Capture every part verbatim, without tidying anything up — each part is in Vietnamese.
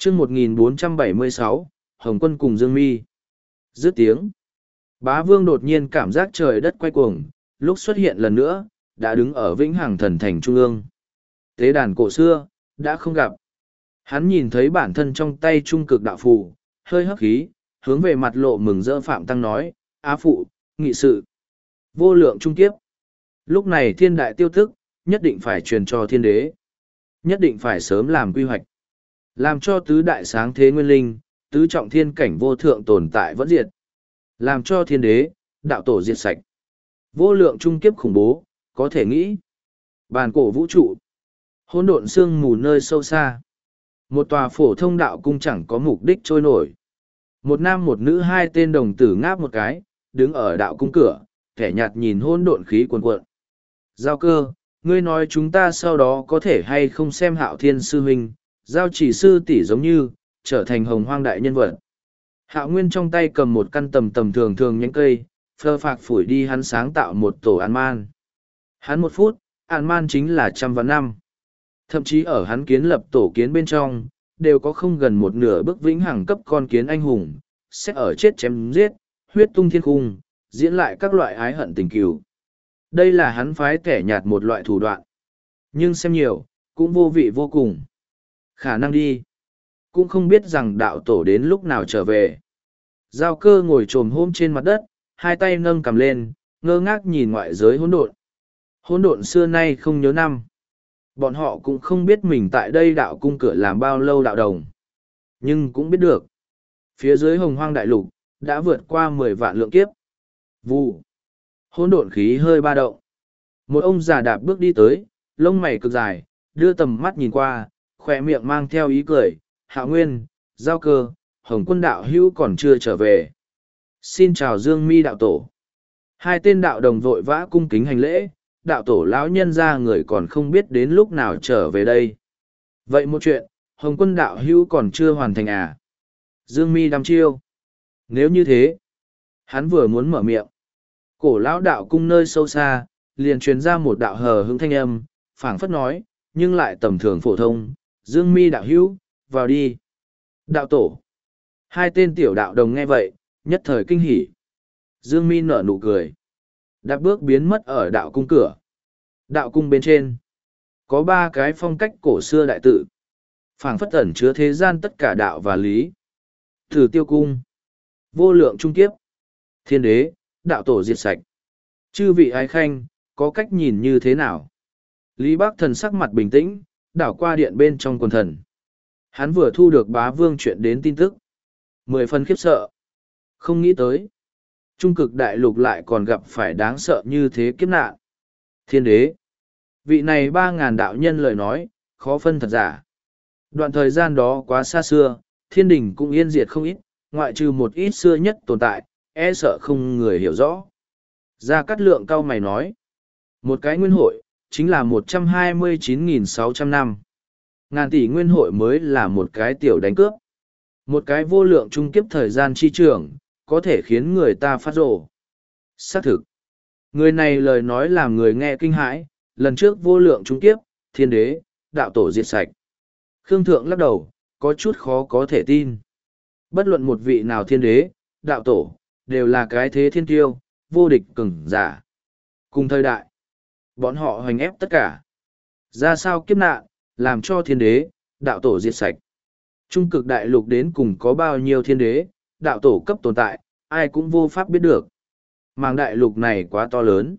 chương một nghìn bốn trăm bảy mươi sáu, Hồng Quân cùng Dương Mi. Dứt tiếng. Bá Vương đột nhiên cảm giác trời đất quay cuồng, lúc xuất hiện lần nữa, đã đứng ở Vĩnh Hằng Thần Thành Trung ương. Tế đàn cổ xưa, đã không gặp. Hắn nhìn thấy bản thân trong tay trung cực đạo phù, hơi hấp khí, hướng về mặt lộ mừng rỡ Phạm Tăng nói, Á phụ, nghị sự. Vô lượng trung kiếp. Lúc này thiên đại tiêu thức, nhất định phải truyền cho thiên đế. Nhất định phải sớm làm quy hoạch. Làm cho tứ đại sáng thế nguyên linh, tứ trọng thiên cảnh vô thượng tồn tại vẫn diệt. Làm cho thiên đế, đạo tổ diệt sạch. Vô lượng trung kiếp khủng bố, có thể nghĩ. Bàn cổ vũ trụ. Hỗn độn sương mù nơi sâu xa. Một tòa phổ thông đạo cung chẳng có mục đích trôi nổi. Một nam một nữ hai tên đồng tử ngáp một cái, đứng ở đạo cung cửa, kẻ nhạt nhìn hỗn độn khí cuồn cuộn. Giao cơ, ngươi nói chúng ta sau đó có thể hay không xem Hạo Thiên sư huynh, Giao chỉ sư tỷ giống như, trở thành hồng hoang đại nhân vật. Hạo Nguyên trong tay cầm một căn tầm tầm thường thường nhánh cây, phơ phạc phủi đi hắn sáng tạo một tổ an man. Hắn một phút, an man chính là trăm vạn năm. Thậm chí ở hắn kiến lập tổ kiến bên trong, đều có không gần một nửa bước vĩnh hằng cấp con kiến anh hùng, sẽ ở chết chém giết, huyết tung thiên cung, diễn lại các loại ái hận tình cừu. Đây là hắn phái kẻ nhạt một loại thủ đoạn. Nhưng xem nhiều, cũng vô vị vô cùng. Khả năng đi. Cũng không biết rằng đạo tổ đến lúc nào trở về. Giao cơ ngồi trồm hôm trên mặt đất, hai tay nâng cầm lên, ngơ ngác nhìn ngoại giới hỗn độn. Hỗn độn xưa nay không nhớ năm. Bọn họ cũng không biết mình tại đây đạo cung cửa làm bao lâu đạo đồng. Nhưng cũng biết được. Phía dưới hồng hoang đại lục, đã vượt qua mười vạn lượng kiếp. Vụ. Hỗn độn khí hơi ba động. Một ông già đạp bước đi tới, lông mày cực dài, đưa tầm mắt nhìn qua, khỏe miệng mang theo ý cười. Hạo Nguyên, Giao cơ, Hồng Quân đạo hữu còn chưa trở về. Xin chào Dương Mi đạo tổ. Hai tên đạo đồng vội vã cung kính hành lễ, đạo tổ lão nhân ra người còn không biết đến lúc nào trở về đây. Vậy một chuyện, Hồng Quân đạo hữu còn chưa hoàn thành à? Dương Mi đăm chiêu. Nếu như thế, hắn vừa muốn mở miệng. Cổ lão đạo cung nơi sâu xa, liền truyền ra một đạo hờ hững thanh âm, phảng phất nói, nhưng lại tầm thường phổ thông. Dương Mi đạo hữu, vào đi. Đạo tổ. Hai tên tiểu đạo đồng nghe vậy, nhất thời kinh hỉ. Dương Mi nở nụ cười. Đạp bước biến mất ở đạo cung cửa. Đạo cung bên trên. Có ba cái phong cách cổ xưa đại tự. Phảng phất ẩn chứa thế gian tất cả đạo và lý. Thử tiêu cung. Vô lượng trung kiếp. Thiên đế, đạo tổ diệt sạch. Chư vị ái khanh, có cách nhìn như thế nào? Lý Bác Thần sắc mặt bình tĩnh, đảo qua điện bên trong quần thần. Hắn vừa thu được bá vương chuyện đến tin tức. Mười phần khiếp sợ. Không nghĩ tới. Trung cực đại lục lại còn gặp phải đáng sợ như thế kiếp nạn. Thiên đế. Vị này ba ngàn đạo nhân lời nói, khó phân thật giả. Đoạn thời gian đó quá xa xưa, thiên đình cũng yên diệt không ít, ngoại trừ một ít xưa nhất tồn tại, e sợ không người hiểu rõ. Gia Cát Lượng cao mày nói. Một cái nguyên hội, chính là một trăm hai mươi chín nghìn sáu trăm năm. Ngàn tỷ nguyên hội mới là một cái tiểu đánh cướp. Một cái vô lượng trung kiếp thời gian chi trưởng, có thể khiến người ta phát rồ. Xác thực. Người này lời nói làm người nghe kinh hãi, lần trước vô lượng trung kiếp, thiên đế, đạo tổ diệt sạch. Khương Thượng lắc đầu, có chút khó có thể tin. Bất luận một vị nào thiên đế, đạo tổ, đều là cái thế thiên tiêu, vô địch cường giả. Cùng thời đại, bọn họ hoành ép tất cả. Ra sao kiếp nạn, làm cho thiên đế, đạo tổ diệt sạch. Trung cực đại lục đến cùng có bao nhiêu thiên đế, đạo tổ cấp tồn tại, ai cũng vô pháp biết được. Màng đại lục này quá to lớn.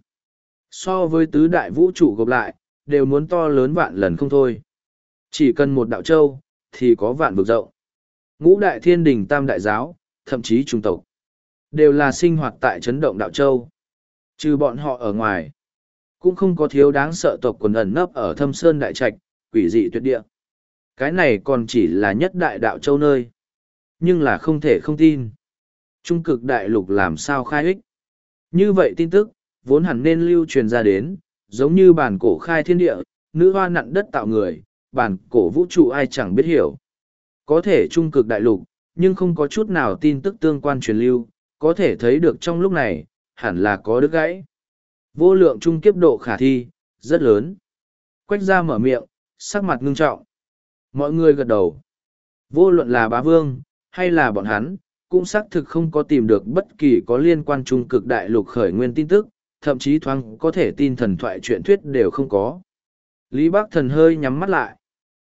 So với tứ đại vũ trụ gộp lại, đều muốn to lớn vạn lần không thôi. Chỉ cần một đạo châu, thì có vạn vực rộng. Ngũ đại thiên đình tam đại giáo, thậm chí trung tộc, đều là sinh hoạt tại chấn động đạo châu. Trừ bọn họ ở ngoài, cũng không có thiếu đáng sợ tộc quần ẩn nấp ở thâm sơn đại trạch, quỷ dị tuyệt địa. Cái này còn chỉ là nhất đại đạo châu nơi. Nhưng là không thể không tin. Trung cực đại lục làm sao khai ích. Như vậy tin tức, vốn hẳn nên lưu truyền ra đến, giống như bản cổ khai thiên địa, nữ hoa nặn đất tạo người, bản cổ vũ trụ ai chẳng biết hiểu. Có thể trung cực đại lục, nhưng không có chút nào tin tức tương quan truyền lưu, có thể thấy được trong lúc này, hẳn là có đứt gãy. Vô lượng trung kiếp độ khả thi, rất lớn. Quách ra mở miệng, sắc mặt ngưng trọng. Mọi người gật đầu. Vô luận là bá vương, hay là bọn hắn, cũng xác thực không có tìm được bất kỳ có liên quan trung cực đại lục khởi nguyên tin tức, thậm chí thoáng có thể tin thần thoại truyện thuyết đều không có. Lý Bắc Thần hơi nhắm mắt lại.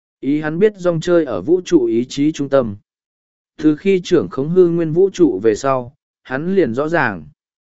Ý hắn biết rong chơi ở vũ trụ ý chí trung tâm. Từ khi trưởng khống hư nguyên vũ trụ về sau, hắn liền rõ ràng.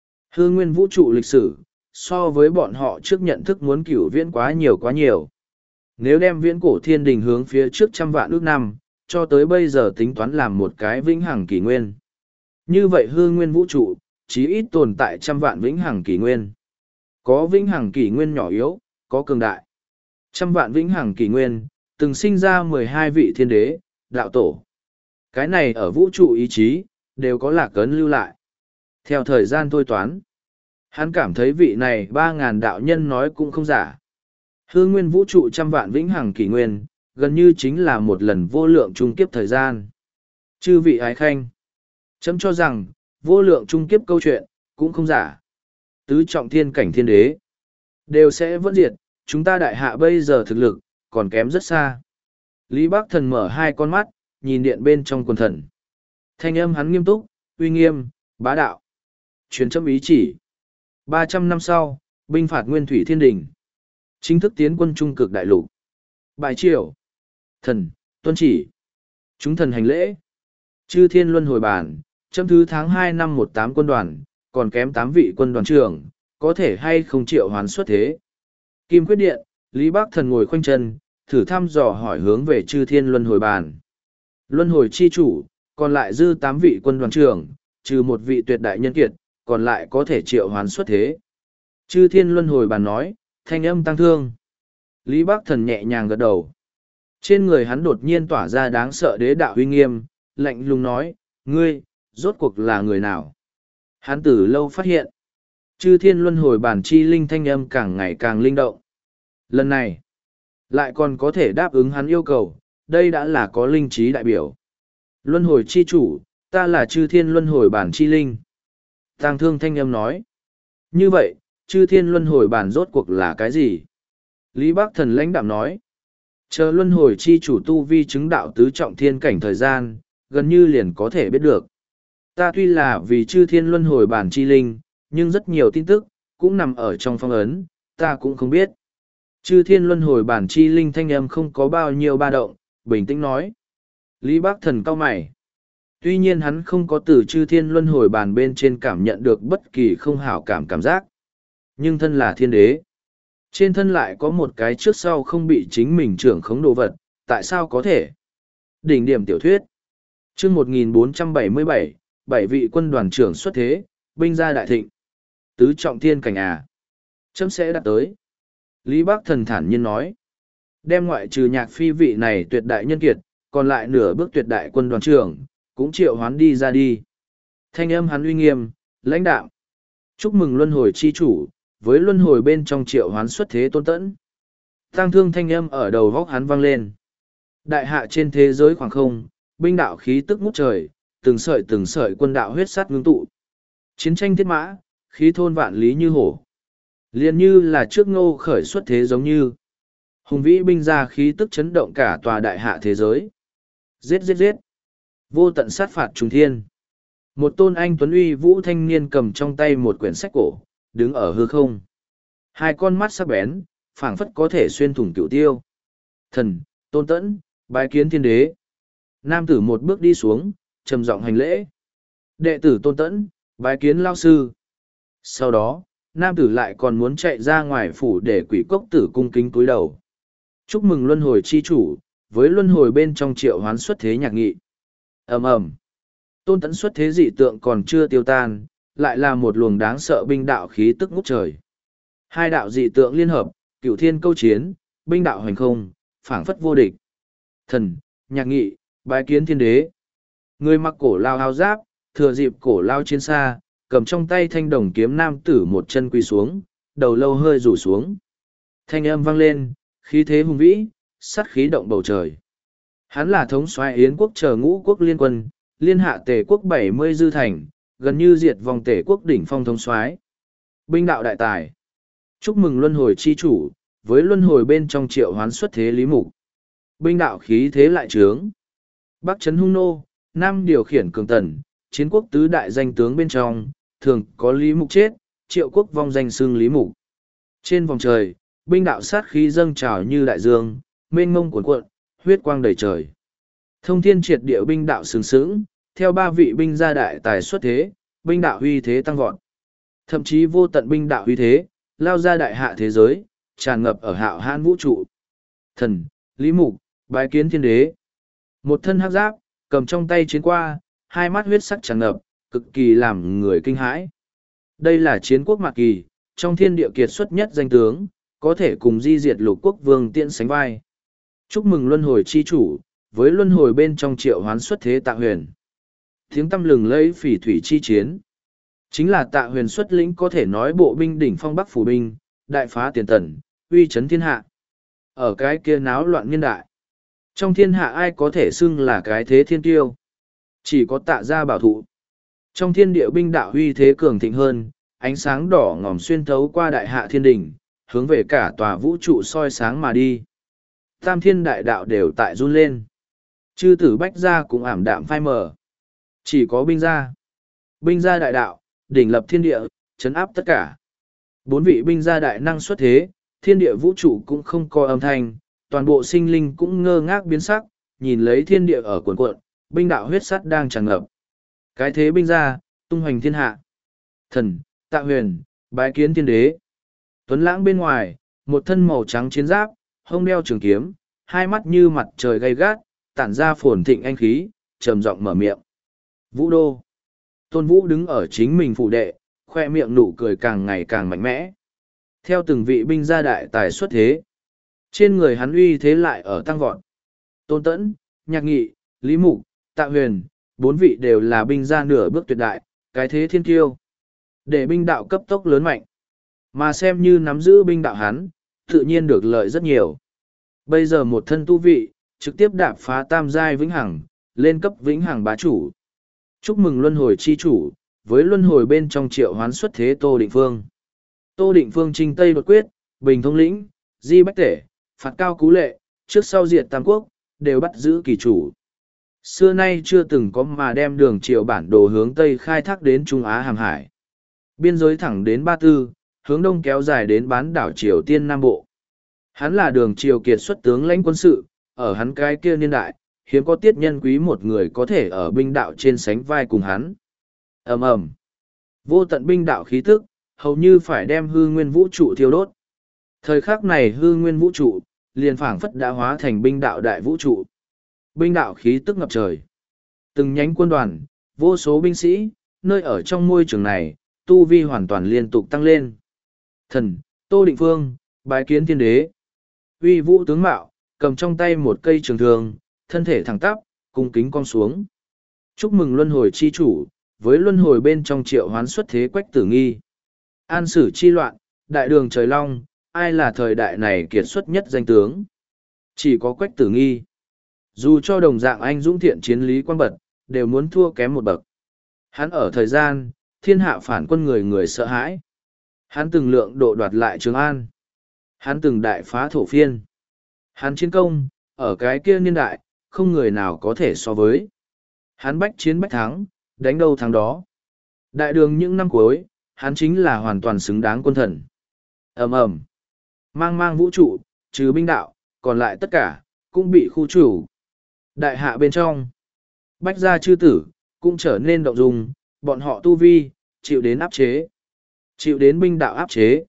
Hư nguyên vũ trụ lịch sử, so với bọn họ trước nhận thức muốn cửu viễn quá nhiều quá nhiều. Nếu đem viễn cổ thiên đình hướng phía trước trăm vạn ước năm, cho tới bây giờ tính toán làm một cái vĩnh hằng kỷ nguyên. Như vậy hư nguyên vũ trụ, chí ít tồn tại trăm vạn vĩnh hằng kỷ nguyên. Có vĩnh hằng kỷ nguyên nhỏ yếu, có cường đại. Trăm vạn vĩnh hằng kỷ nguyên, từng sinh ra mười hai vị thiên đế, đạo tổ. Cái này ở vũ trụ ý chí, đều có lạc ấn lưu lại. Theo thời gian thôi toán, hắn cảm thấy vị này ba ngàn đạo nhân nói cũng không giả. Hư nguyên vũ trụ trăm vạn vĩnh hằng kỷ nguyên, gần như chính là một lần vô lượng trung kiếp thời gian. Chư vị ái khanh, chấm cho rằng, vô lượng trung kiếp câu chuyện, cũng không giả. Tứ trọng thiên cảnh thiên đế, đều sẽ vẫn diệt, chúng ta đại hạ bây giờ thực lực, còn kém rất xa. Lý Bắc Thần mở hai con mắt, nhìn điện bên trong quần thần. Thanh âm hắn nghiêm túc, uy nghiêm, bá đạo. Truyền chấm ý chỉ. ba trăm năm sau, binh phạt nguyên thủy thiên đình. Chính thức tiến quân trung cực đại lục. Bài triều. Thần, tuân chỉ. Chúng thần hành lễ. Chư thiên luân hồi bản, chấm thứ tháng hai năm một tám quân đoàn, còn kém tám vị quân đoàn trưởng, có thể hay không triệu hoán xuất thế. Kim quyết điện, Lý Bắc Thần ngồi khoanh chân, thử thăm dò hỏi hướng về chư thiên luân hồi bàn. Luân hồi chi chủ, còn lại dư tám vị quân đoàn trưởng, trừ một vị tuyệt đại nhân kiệt, còn lại có thể triệu hoán xuất thế. Chư thiên luân hồi bàn nói, thanh âm tăng thương. Lý Bắc Thần nhẹ nhàng gật đầu. Trên người hắn đột nhiên tỏa ra đáng sợ đế đạo uy nghiêm, lạnh lùng nói, ngươi, rốt cuộc là người nào? Hắn từ lâu phát hiện. Chư thiên luân hồi bản chi linh thanh âm càng ngày càng linh động. Lần này, lại còn có thể đáp ứng hắn yêu cầu, đây đã là có linh trí đại biểu. Luân hồi chi chủ, ta là chư thiên luân hồi bản chi linh. Tàng thương thanh âm nói. Như vậy, chư thiên luân hồi bản rốt cuộc là cái gì? Lý Bắc Thần lãnh đạm nói. Chờ luân hồi chi chủ tu vi chứng đạo tứ trọng thiên cảnh thời gian, gần như liền có thể biết được. Ta tuy là vì chư thiên luân hồi bản chi linh, nhưng rất nhiều tin tức, cũng nằm ở trong phong ấn, ta cũng không biết. Chư thiên luân hồi bản chi linh thanh âm không có bao nhiêu ba động, bình tĩnh nói. Lý Bắc Thần cau mày. Tuy nhiên hắn không có từ chư thiên luân hồi bản bên trên cảm nhận được bất kỳ không hảo cảm cảm giác. Nhưng thân là thiên đế. Trên thân lại có một cái trước sau không bị chính mình trưởng khống đồ vật, tại sao có thể? Đỉnh điểm tiểu thuyết. Chương một nghìn bốn trăm bảy mươi bảy, bảy vị quân đoàn trưởng xuất thế, binh gia đại thịnh. Tứ trọng thiên cảnh à? Chấm sẽ đạt tới. Lý Bắc Thần thản nhiên nói. Đem ngoại trừ nhạc phi vị này tuyệt đại nhân kiệt, còn lại nửa bước tuyệt đại quân đoàn trưởng, cũng triệu hoán đi ra đi. Thanh âm hắn uy nghiêm, lãnh đạo. Chúc mừng luân hồi chi chủ, với luân hồi bên trong triệu hoán xuất thế tôn tẫn. Tăng thương thanh âm ở đầu vóc hắn vang lên. Đại hạ trên thế giới khoảng không, binh đạo khí tức ngút trời, từng sợi từng sợi quân đạo huyết sát ngưng tụ. Chiến tranh thiết mã, khí thôn vạn lý như hổ. Liền như là trước ngô khởi xuất thế giống như. Hùng vĩ binh ra khí tức chấn động cả tòa đại hạ thế giới. Giết giết giết. Vô tận sát phạt trùng thiên. Một tôn anh tuấn uy vũ thanh niên cầm trong tay một quyển sách cổ, đứng ở hư không. Hai con mắt sắc bén, phảng phất có thể xuyên thủng cửu tiêu. Thần, tôn tẫn, bái kiến thiên đế. Nam tử một bước đi xuống, trầm giọng hành lễ. Đệ tử tôn tẫn, bái kiến lao sư. Sau đó, nam tử lại còn muốn chạy ra ngoài phủ để quỷ cốc tử cung kính cúi đầu. Chúc mừng luân hồi chi chủ, với luân hồi bên trong triệu hoán xuất thế nhạc nghị. ầm ầm, tôn tẫn xuất thế dị tượng còn chưa tiêu tan, lại là một luồng đáng sợ binh đạo khí tức ngút trời. Hai đạo dị tượng liên hợp, cửu thiên câu chiến, binh đạo hành không, phảng phất vô địch. Thần, nhạc nghị, bái kiến thiên đế. Người mặc cổ lao áo giáp, thừa dịp cổ lao chiến xa, cầm trong tay thanh đồng kiếm nam tử một chân quỳ xuống, đầu lâu hơi rủ xuống. Thanh âm vang lên, khí thế hùng vĩ, sát khí động bầu trời. Hắn là thống soái Yến quốc chờ ngũ quốc liên quân, liên hạ tề quốc bảy mươi dư thành, gần như diệt vòng tề quốc đỉnh phong thống soái. Binh đạo đại tài. Chúc mừng luân hồi chi chủ, với luân hồi bên trong triệu hoán xuất thế lý mục. Binh đạo khí thế lại trướng. Bắc trấn hung nô, Nam điều khiển cường tần, chiến quốc tứ đại danh tướng bên trong, thường có Lý Mục chết, Triệu quốc vong danh xưng Lý Mục. Trên vòng trời, binh đạo sát khí dâng trào như đại dương, mênh mông cuồn cuộn, huyết quang đầy trời. Thông thiên triệt địa binh đạo sừng sững, theo ba vị binh gia đại tài xuất thế, binh đạo huy thế tăng vọt. Thậm chí vô tận binh đạo huy thế, lao ra đại hạ thế giới, tràn ngập ở hạo hãn vũ trụ. Thần, Lý Mục, bái kiến thiên đế. Một thân hắc giáp, cầm trong tay chiến qua, hai mắt huyết sắc tràn ngập, cực kỳ làm người kinh hãi. Đây là chiến quốc mạc kỳ, trong thiên địa kiệt xuất nhất danh tướng, có thể cùng di diệt lục quốc vương tiễn sánh vai. Chúc mừng luân hồi chi chủ, với luân hồi bên trong triệu hoán xuất thế Tạ Huyền. Tiếng tăm lừng lẫy phỉ thủy chi chiến. Chính là Tạ Huyền xuất lĩnh có thể nói bộ binh đỉnh phong Bắc phủ binh, đại phá tiền tần, uy chấn thiên hạ. Ở cái kia náo loạn niên đại, trong thiên hạ ai có thể xưng là cái thế thiên tiêu? Chỉ có Tạ gia bảo thụ. Trong thiên địa binh đạo uy thế cường thịnh hơn, ánh sáng đỏ ngòm xuyên thấu qua đại hạ thiên đỉnh, hướng về cả tòa vũ trụ soi sáng mà đi. Tam thiên đại đạo đều tại run lên. Chư tử bách gia cũng ảm đạm phai mờ. Chỉ có binh gia. Binh gia đại đạo, đỉnh lập thiên địa, chấn áp tất cả. Bốn vị binh gia đại năng xuất thế, thiên địa vũ trụ cũng không có âm thanh, toàn bộ sinh linh cũng ngơ ngác biến sắc, nhìn lấy thiên địa ở cuộn cuộn, binh đạo huyết sắt đang tràn ngập. Cái thế binh gia, tung hoành thiên hạ. Thần, Tạ Huyền, bái kiến thiên đế. Tuấn lãng bên ngoài, một thân màu trắng chiến giáp, hông đeo trường kiếm, hai mắt như mặt trời gay gắt, tản ra phồn thịnh anh khí, trầm giọng mở miệng. Vũ đô. Tôn Vũ đứng ở chính mình phụ đệ, khoe miệng nụ cười càng ngày càng mạnh mẽ. Theo từng vị binh gia đại tài xuất thế, trên người hắn uy thế lại ở tăng vọt. Tôn Tẫn, Nhạc Nghị, Lý Mục, Tạ Huyền, bốn vị đều là binh gia nửa bước tuyệt đại, cái thế thiên kiêu. Để binh đạo cấp tốc lớn mạnh, mà xem như nắm giữ binh đạo hắn, tự nhiên được lợi rất nhiều. Bây giờ một thân tu vị, trực tiếp đạp phá tam giai vĩnh hằng, lên cấp vĩnh hằng bá chủ. Chúc mừng luân hồi chi chủ, với luân hồi bên trong triệu hoán xuất thế Tô Định Phương. Tô Định Phương trinh Tây đột quyết, bình thông lĩnh, di bách tể, phạt cao cú lệ, trước sau diệt tam quốc, đều bắt giữ kỳ chủ. Xưa nay chưa từng có mà đem đường triều bản đồ hướng Tây khai thác đến Trung Á Hàm Hải. Biên giới thẳng đến Ba Tư, hướng Đông kéo dài đến bán đảo Triều Tiên Nam Bộ. Hắn là đường triều kiệt xuất tướng lãnh quân sự, ở hắn cái kia niên đại, hiếm có tiết nhân quý một người có thể ở binh đạo trên sánh vai cùng hắn. Ầm ầm, vô tận binh đạo khí tức, hầu như phải đem hư nguyên vũ trụ thiêu đốt. Thời khắc này hư nguyên vũ trụ, liền phảng phất đã hóa thành binh đạo đại vũ trụ. Binh đạo khí tức ngập trời. Từng nhánh quân đoàn, vô số binh sĩ, nơi ở trong môi trường này, tu vi hoàn toàn liên tục tăng lên. Thần, Tô Định Phương, bái kiến thiên đế. Uy vũ tướng mạo, cầm trong tay một cây trường thương, thân thể thẳng tắp, cung kính cong xuống. Chúc mừng luân hồi chi chủ, với luân hồi bên trong triệu hoán xuất thế Quách Tử Nghi. An sử chi loạn, đại đường trời long, ai là thời đại này kiệt xuất nhất danh tướng? Chỉ có Quách Tử Nghi. Dù cho đồng dạng anh dũng thiện chiến lý quan bật, đều muốn thua kém một bậc. Hắn ở thời gian, thiên hạ phản quân người người sợ hãi. Hắn từng lượng độ đoạt lại Trường An. Hắn từng đại phá thổ phiên. Hắn chiến công, ở cái kia niên đại, không người nào có thể so với. Hắn bách chiến bách thắng, đánh đâu thắng đó. Đại đường những năm cuối, hắn chính là hoàn toàn xứng đáng quân thần. Ầm ầm, mang mang vũ trụ, trừ binh đạo, còn lại tất cả, cũng bị khu chủ. Đại hạ bên trong, bách gia chư tử, cũng trở nên động dung, bọn họ tu vi, chịu đến áp chế. Chịu đến binh đạo áp chế.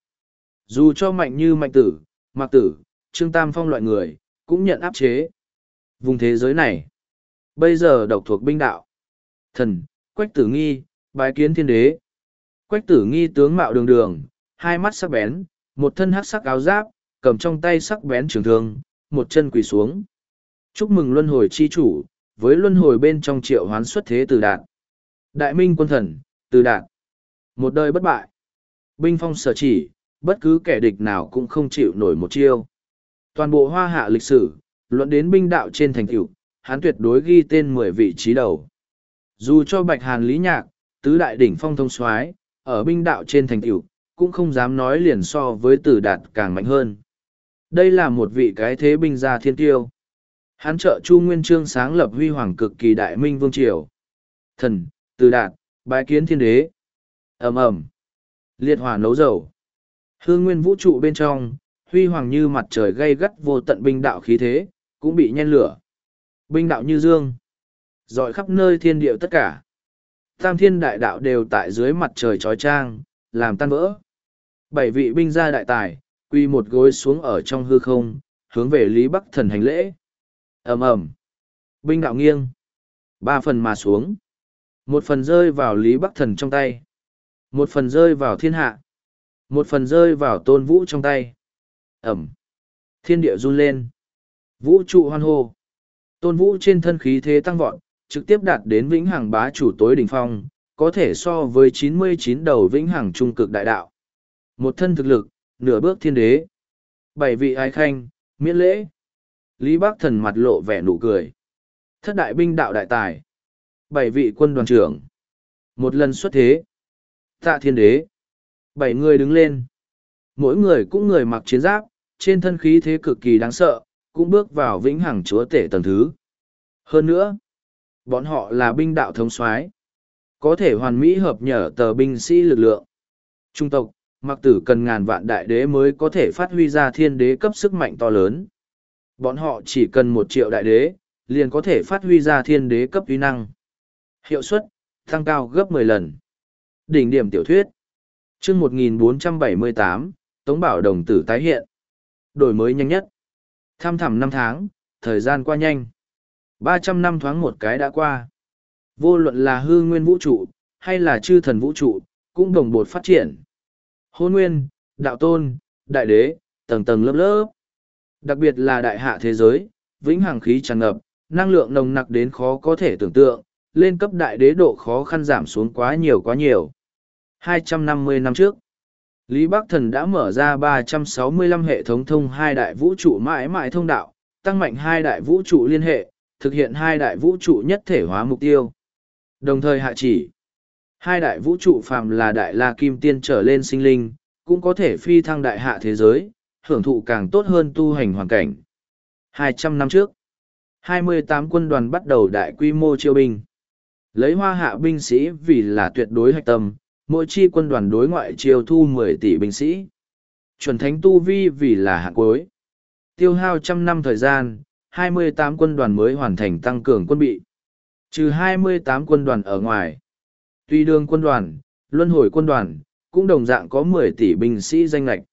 Dù cho mạnh như mạnh tử, mạc tử, trương tam phong loại người, cũng nhận áp chế. Vùng thế giới này, bây giờ độc thuộc binh đạo. Thần, Quách Tử Nghi, bái kiến thiên đế. Quách Tử Nghi tướng mạo đường đường, hai mắt sắc bén, một thân hắc sắc áo giáp, cầm trong tay sắc bén trường thương, một chân quỳ xuống. Chúc mừng luân hồi chi chủ, với luân hồi bên trong triệu hoán xuất thế Từ Đạt. Đại minh quân thần, Từ Đạt. Một đời bất bại. Binh phong sở chỉ, bất cứ kẻ địch nào cũng không chịu nổi một chiêu. Toàn bộ hoa hạ lịch sử, luận đến binh đạo trên thành tựu, hắn tuyệt đối ghi tên mười vị trí đầu. Dù cho Bạch Hàn Lý Nhạc, tứ đại đỉnh phong thông soái, ở binh đạo trên thành tựu, cũng không dám nói liền so với Từ Đạt càng mạnh hơn. Đây là một vị cái thế binh gia thiên tiêu. Hắn trợ Chu Nguyên Chương sáng lập huy hoàng cực kỳ đại minh vương triều. Thần, Từ Đạt, bái kiến thiên đế. Ầm ầm. Liệt hỏa nấu dầu. Hương nguyên vũ trụ bên trong, huy hoàng như mặt trời gay gắt vô tận binh đạo khí thế, cũng bị nhen lửa. Binh đạo như dương, rọi khắp nơi thiên địa tất cả. Tam thiên đại đạo đều tại dưới mặt trời trói trang, làm tan vỡ. Bảy vị binh gia đại tài, quy một gối xuống ở trong hư không, hướng về Lý Bắc Thần hành lễ. Ầm ầm. Binh đạo nghiêng. Ba phần mà xuống. Một phần rơi vào Lý Bắc Thần trong tay. Một phần rơi vào thiên hạ. Một phần rơi vào Tôn Vũ trong tay. Ẩm. Thiên địa run lên. Vũ trụ hoan hô. Tôn Vũ trên thân khí thế tăng vọt, trực tiếp đạt đến vĩnh hằng bá chủ tối đỉnh phong, có thể so với chín mươi chín đầu vĩnh hằng trung cực đại đạo. Một thân thực lực, nửa bước thiên đế. Bảy vị ái khanh, miễn lễ. Lý Bắc Thần mặt lộ vẻ nụ cười. Thất đại binh đạo đại tài. Bảy vị quân đoàn trưởng. Một lần xuất thế. Tạ thiên đế. Bảy người đứng lên. Mỗi người cũng người mặc chiến giáp, trên thân khí thế cực kỳ đáng sợ, cũng bước vào vĩnh hằng chúa tể tầng thứ. Hơn nữa, bọn họ là binh đạo thống soái, có thể hoàn mỹ hợp nhở tờ binh sĩ lực lượng. Trung tộc, mặc tử cần ngàn vạn đại đế mới có thể phát huy ra thiên đế cấp sức mạnh to lớn. Bọn họ chỉ cần một triệu đại đế, liền có thể phát huy ra thiên đế cấp uy năng. Hiệu suất, tăng cao gấp mười lần. Đỉnh điểm tiểu thuyết. Chương một nghìn bốn trăm bảy mươi tám, Tống Bảo đồng tử tái hiện. Đổi mới nhanh nhất. Thăm thẳm năm tháng, thời gian qua nhanh. ba trăm năm thoáng một cái đã qua. Vô luận là hư nguyên vũ trụ, hay là chư thần vũ trụ, cũng đồng bột phát triển. Hôn nguyên, đạo tôn, đại đế, tầng tầng lớp lớp. Đặc biệt là đại hạ thế giới, vĩnh hằng khí tràn ngập, năng lượng nồng nặc đến khó có thể tưởng tượng, lên cấp đại đế độ khó khăn giảm xuống quá nhiều quá nhiều. hai trăm năm mươi năm trước, Lý Bắc Thần đã mở ra ba trăm sáu mươi lăm hệ thống thông hai đại vũ trụ mãi mãi thông đạo, tăng mạnh hai đại vũ trụ liên hệ, thực hiện hai đại vũ trụ nhất thể hóa mục tiêu. Đồng thời hạ chỉ, hai đại vũ trụ phàm là đại la kim tiên trở lên sinh linh, cũng có thể phi thăng đại hạ thế giới, hưởng thụ càng tốt hơn tu hành hoàn cảnh. hai trăm năm trước, hai mươi tám quân đoàn bắt đầu đại quy mô chiêu binh. Lấy hoa hạ binh sĩ vì là tuyệt đối hạch tâm, mỗi chi quân đoàn đối ngoại chiêu thu mười tỷ binh sĩ. Chuẩn thánh tu vi vì là hạng cuối. Tiêu hao trăm năm thời gian, hai mươi tám quân đoàn mới hoàn thành tăng cường quân bị. Trừ hai mươi tám quân đoàn ở ngoài. Tuy đường quân đoàn, luân hồi quân đoàn, cũng đồng dạng có mười tỷ binh sĩ danh lệch.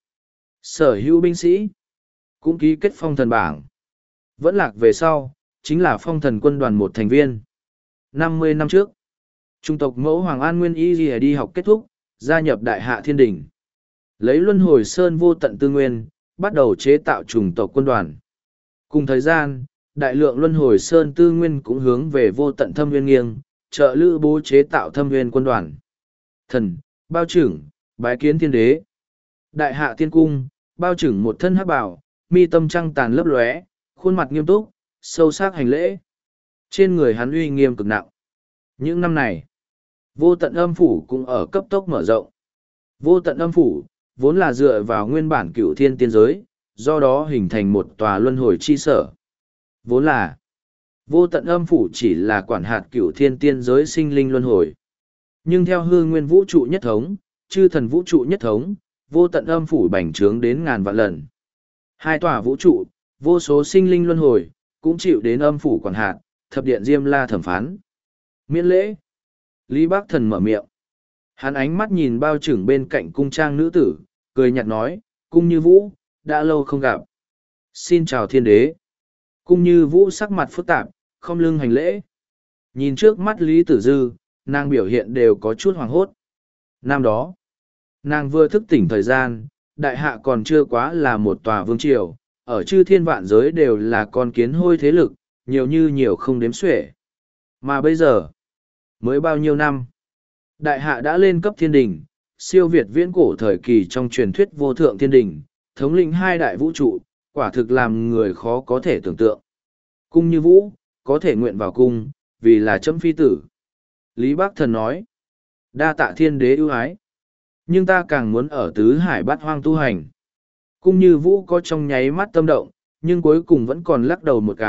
Sở hữu binh sĩ, cũng ký kết phong thần bảng. Vẫn lạc về sau, chính là phong thần quân đoàn một thành viên. năm mươi năm trước, trung tộc mẫu Hoàng An Nguyên Y Ghi đi học kết thúc, gia nhập Đại Hạ Thiên Đình. Lấy luân hồi sơn vô tận tư nguyên, bắt đầu chế tạo chủng tộc quân đoàn. Cùng thời gian, đại lượng luân hồi sơn tư nguyên cũng hướng về vô tận thâm nguyên nghiêng, trợ lữ bố chế tạo thâm nguyên quân đoàn. Thần, bao trưởng, bái kiến thiên đế. Đại Hạ Thiên Cung, bao trưởng một thân hắc bào, mi tâm trăng tàn lấp lóe, khuôn mặt nghiêm túc, sâu sắc hành lễ. Trên người hắn uy nghiêm cực nặng. Những năm này, vô tận âm phủ cũng ở cấp tốc mở rộng. Vô tận âm phủ, vốn là dựa vào nguyên bản cửu thiên tiên giới, do đó hình thành một tòa luân hồi chi sở. Vốn là, vô tận âm phủ chỉ là quản hạt cửu thiên tiên giới sinh linh luân hồi. Nhưng theo hư nguyên vũ trụ nhất thống, chư thần vũ trụ nhất thống, vô tận âm phủ bành trướng đến ngàn vạn lần. Hai tòa vũ trụ, vô số sinh linh luân hồi, cũng chịu đến âm phủ quản hạt, thập điện Diêm La thẩm phán. Miễn lễ. Lý Bắc Thần mở miệng. Hắn ánh mắt nhìn bao trưởng bên cạnh cung trang nữ tử, cười nhạt nói, cung như vũ, đã lâu không gặp. Xin chào thiên đế. Cung như vũ sắc mặt phức tạp, không lưng hành lễ. Nhìn trước mắt Lý Tử Dư, nàng biểu hiện đều có chút hoảng hốt. Năm đó, nàng vừa thức tỉnh thời gian, đại hạ còn chưa quá là một tòa vương triều, ở chư thiên vạn giới đều là con kiến hôi thế lực, nhiều như nhiều không đếm xuể. Mà bây giờ, mới bao nhiêu năm, đại hạ đã lên cấp thiên đình, siêu việt viễn cổ thời kỳ trong truyền thuyết vô thượng thiên đình, thống lĩnh hai đại vũ trụ, quả thực làm người khó có thể tưởng tượng. Cung như vũ, có thể nguyện vào cung, vì là chấm phi tử. Lý Bắc Thần nói, đa tạ thiên đế ưu ái, nhưng ta càng muốn ở tứ hải bát hoang tu hành. Cung như vũ có trong nháy mắt tâm động, nhưng cuối cùng vẫn còn lắc đầu một cái,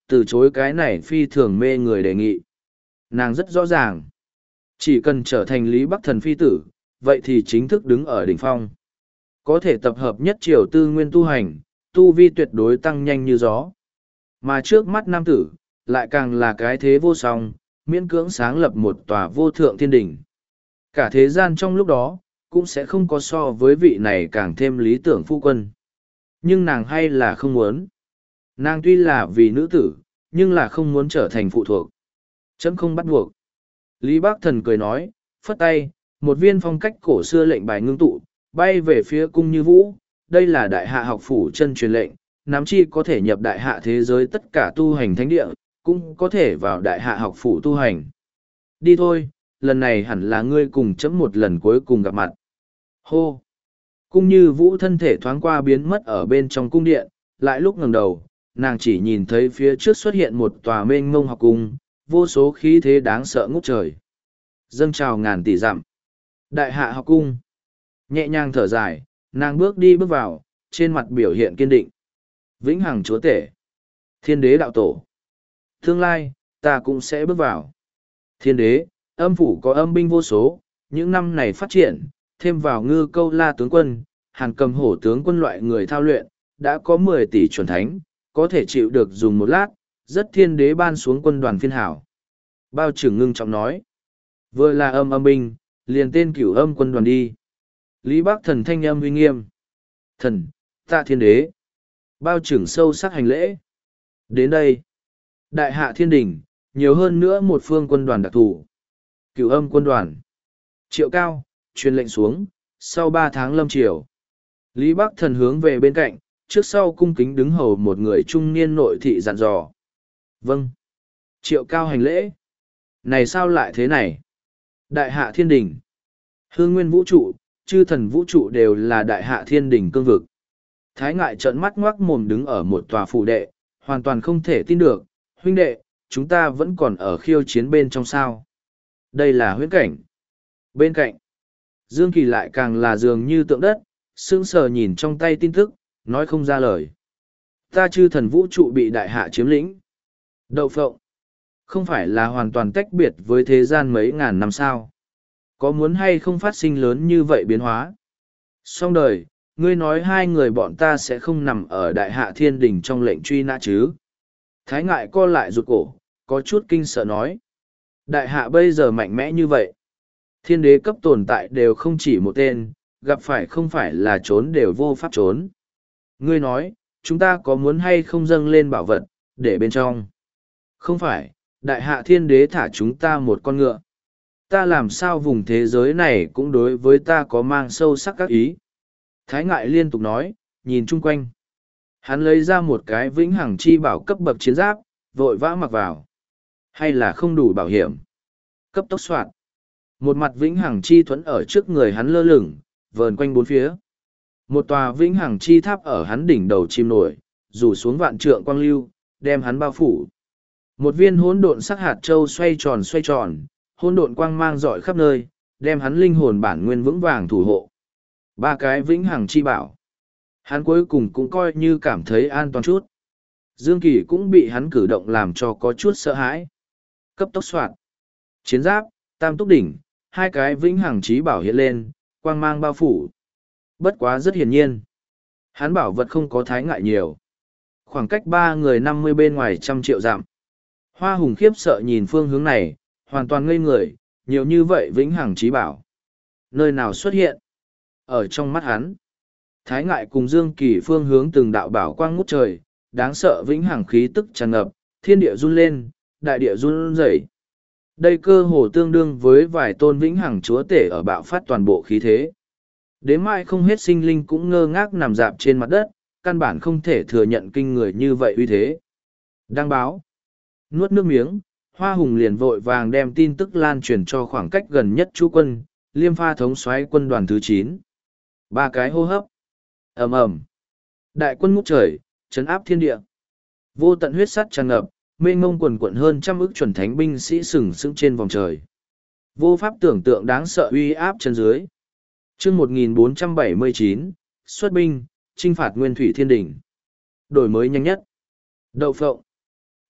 từ chối cái này phi thường mê người đề nghị. Nàng rất rõ ràng. Chỉ cần trở thành Lý Bắc Thần phi tử, vậy thì chính thức đứng ở đỉnh phong. Có thể tập hợp nhất triều tư nguyên tu hành, tu vi tuyệt đối tăng nhanh như gió. Mà trước mắt nam tử, lại càng là cái thế vô song, miễn cưỡng sáng lập một tòa vô thượng thiên đỉnh. Cả thế gian trong lúc đó, cũng sẽ không có so với vị này càng thêm lý tưởng phu quân. Nhưng nàng hay là không muốn. Nàng tuy là vì nữ tử, nhưng là không muốn trở thành phụ thuộc. Chấm không bắt buộc. Lý Bác Thần cười nói, phất tay, một viên phong cách cổ xưa lệnh bài ngưng tụ, bay về phía cung như vũ. Đây là đại hạ học phủ chân truyền lệnh, nắm chi có thể nhập đại hạ thế giới tất cả tu hành thánh địa, cũng có thể vào đại hạ học phủ tu hành. Đi thôi, lần này hẳn là ngươi cùng chấm một lần cuối cùng gặp mặt. Hô! Cung như vũ thân thể thoáng qua biến mất ở bên trong cung điện, lại lúc ngẩng đầu, nàng chỉ nhìn thấy phía trước xuất hiện một tòa mênh mông học cung, vô số khí thế đáng sợ ngút trời. Dâng trào ngàn tỷ dặm. Đại hạ học cung. Nhẹ nhàng thở dài, nàng bước đi bước vào, trên mặt biểu hiện kiên định. Vĩnh hằng chúa tể. Thiên đế đạo tổ. Tương lai, ta cũng sẽ bước vào. Thiên đế, âm phủ có âm binh vô số, những năm này phát triển, thêm vào ngư câu la tướng quân, hàn cầm hổ tướng quân loại người thao luyện, đã có mười tỷ chuẩn thánh, có thể chịu được dùng một lát, rất thiên đế ban xuống quân đoàn phiên hảo. Bao trưởng ngưng trọng nói, vừa là âm âm binh, liền tên cửu âm quân đoàn đi. Lý Bác Thần thanh âm uy nghiêm. Thần, tạ thiên đế. Bao trưởng sâu sắc hành lễ. Đến đây, đại hạ thiên đình, nhiều hơn nữa một phương quân đoàn đặc thù. Cửu âm quân đoàn. Triệu cao, truyền lệnh xuống, sau ba tháng lâm triều. Lý Bắc Thần hướng về bên cạnh, trước sau cung kính đứng hầu một người trung niên nội thị dặn dò. Vâng. Triệu cao hành lễ. Này sao lại thế này? Đại hạ thiên đình. Hương nguyên vũ trụ, chư thần vũ trụ đều là đại hạ thiên đình cương vực. Thái ngại trợn mắt ngoác mồm đứng ở một tòa phủ đệ, hoàn toàn không thể tin được. Huynh đệ, chúng ta vẫn còn ở khiêu chiến bên trong sao. Đây là huyễn cảnh. Bên cạnh, Dương Kỳ lại càng là dường như tượng đất, sững sờ nhìn trong tay tin tức, nói không ra lời. Ta chư thần vũ trụ bị đại hạ chiếm lĩnh. Đậu phộng. Không phải là hoàn toàn tách biệt với thế gian mấy ngàn năm sao. Có muốn hay không phát sinh lớn như vậy biến hóa? Xong đời, ngươi nói hai người bọn ta sẽ không nằm ở đại hạ thiên đình trong lệnh truy nã chứ? Thái ngại co lại rụt cổ, có chút kinh sợ nói. Đại hạ bây giờ mạnh mẽ như vậy. Thiên đế cấp tồn tại đều không chỉ một tên, gặp phải không phải là trốn đều vô pháp trốn. Ngươi nói, chúng ta có muốn hay không dâng lên bảo vật, để bên trong? Không phải, đại hạ thiên đế thả chúng ta một con ngựa. Ta làm sao vùng thế giới này cũng đối với ta có mang sâu sắc các ý. Thái ngại liên tục nói, nhìn chung quanh. Hắn lấy ra một cái vĩnh hằng chi bảo cấp bậc chiến giáp, vội vã mặc vào. Hay là không đủ bảo hiểm? Cấp tốc soạn. Một mặt vĩnh hằng chi thuẫn ở trước người hắn lơ lửng, vờn quanh bốn phía. Một tòa vĩnh hằng chi tháp ở hắn đỉnh đầu chim nổi, rủ xuống vạn trượng quang lưu, đem hắn bao phủ. Một viên hỗn độn sắc hạt châu xoay tròn xoay tròn, hỗn độn quang mang rọi khắp nơi, đem hắn linh hồn bản nguyên vững vàng thủ hộ. Ba cái vĩnh hằng chi bảo. Hắn cuối cùng cũng coi như cảm thấy an toàn chút. Dương Kỳ cũng bị hắn cử động làm cho có chút sợ hãi. Cấp tốc soạn. Chiến giáp, tam túc đỉnh, hai cái vĩnh hằng chí bảo hiện lên, quang mang bao phủ. Bất quá rất hiển nhiên. Hắn bảo vật không có thái ngại nhiều. Khoảng cách ba người năm mươi bên ngoài trăm triệu dặm. Hoa hùng khiếp sợ nhìn phương hướng này, hoàn toàn ngây người, nhiều như vậy vĩnh hằng chí bảo. Nơi nào xuất hiện? Ở trong mắt hắn. Thái ngại cùng Dương Kỳ phương hướng từng đạo bảo quang ngút trời, đáng sợ vĩnh hằng khí tức tràn ngập, thiên địa run lên, đại địa run rẩy. Đây cơ hồ tương đương với vài tôn vĩnh hằng chúa tể ở bạo phát toàn bộ khí thế. Đến mai không hết sinh linh cũng ngơ ngác nằm dạp trên mặt đất, căn bản không thể thừa nhận kinh người như vậy uy thế. Đăng báo. Nuốt nước miếng, Hoa Hùng liền vội vàng đem tin tức lan truyền cho khoảng cách gần nhất chú quân, Liêm Pha thống soái quân đoàn thứ chín. Ba cái hô hấp. Ầm ầm. Đại quân ngút trời, trấn áp thiên địa. Vô tận huyết sắt tràn ngập, mênh mông quần quận hơn trăm ức chuẩn thánh binh sĩ sừng sững trên vòng trời. Vô pháp tưởng tượng đáng sợ uy áp chân dưới. Chương một nghìn bốn trăm bảy mươi chín, xuất binh, chinh phạt Nguyên Thủy Thiên Đỉnh. Đổi mới nhanh nhất. Đậu phộng.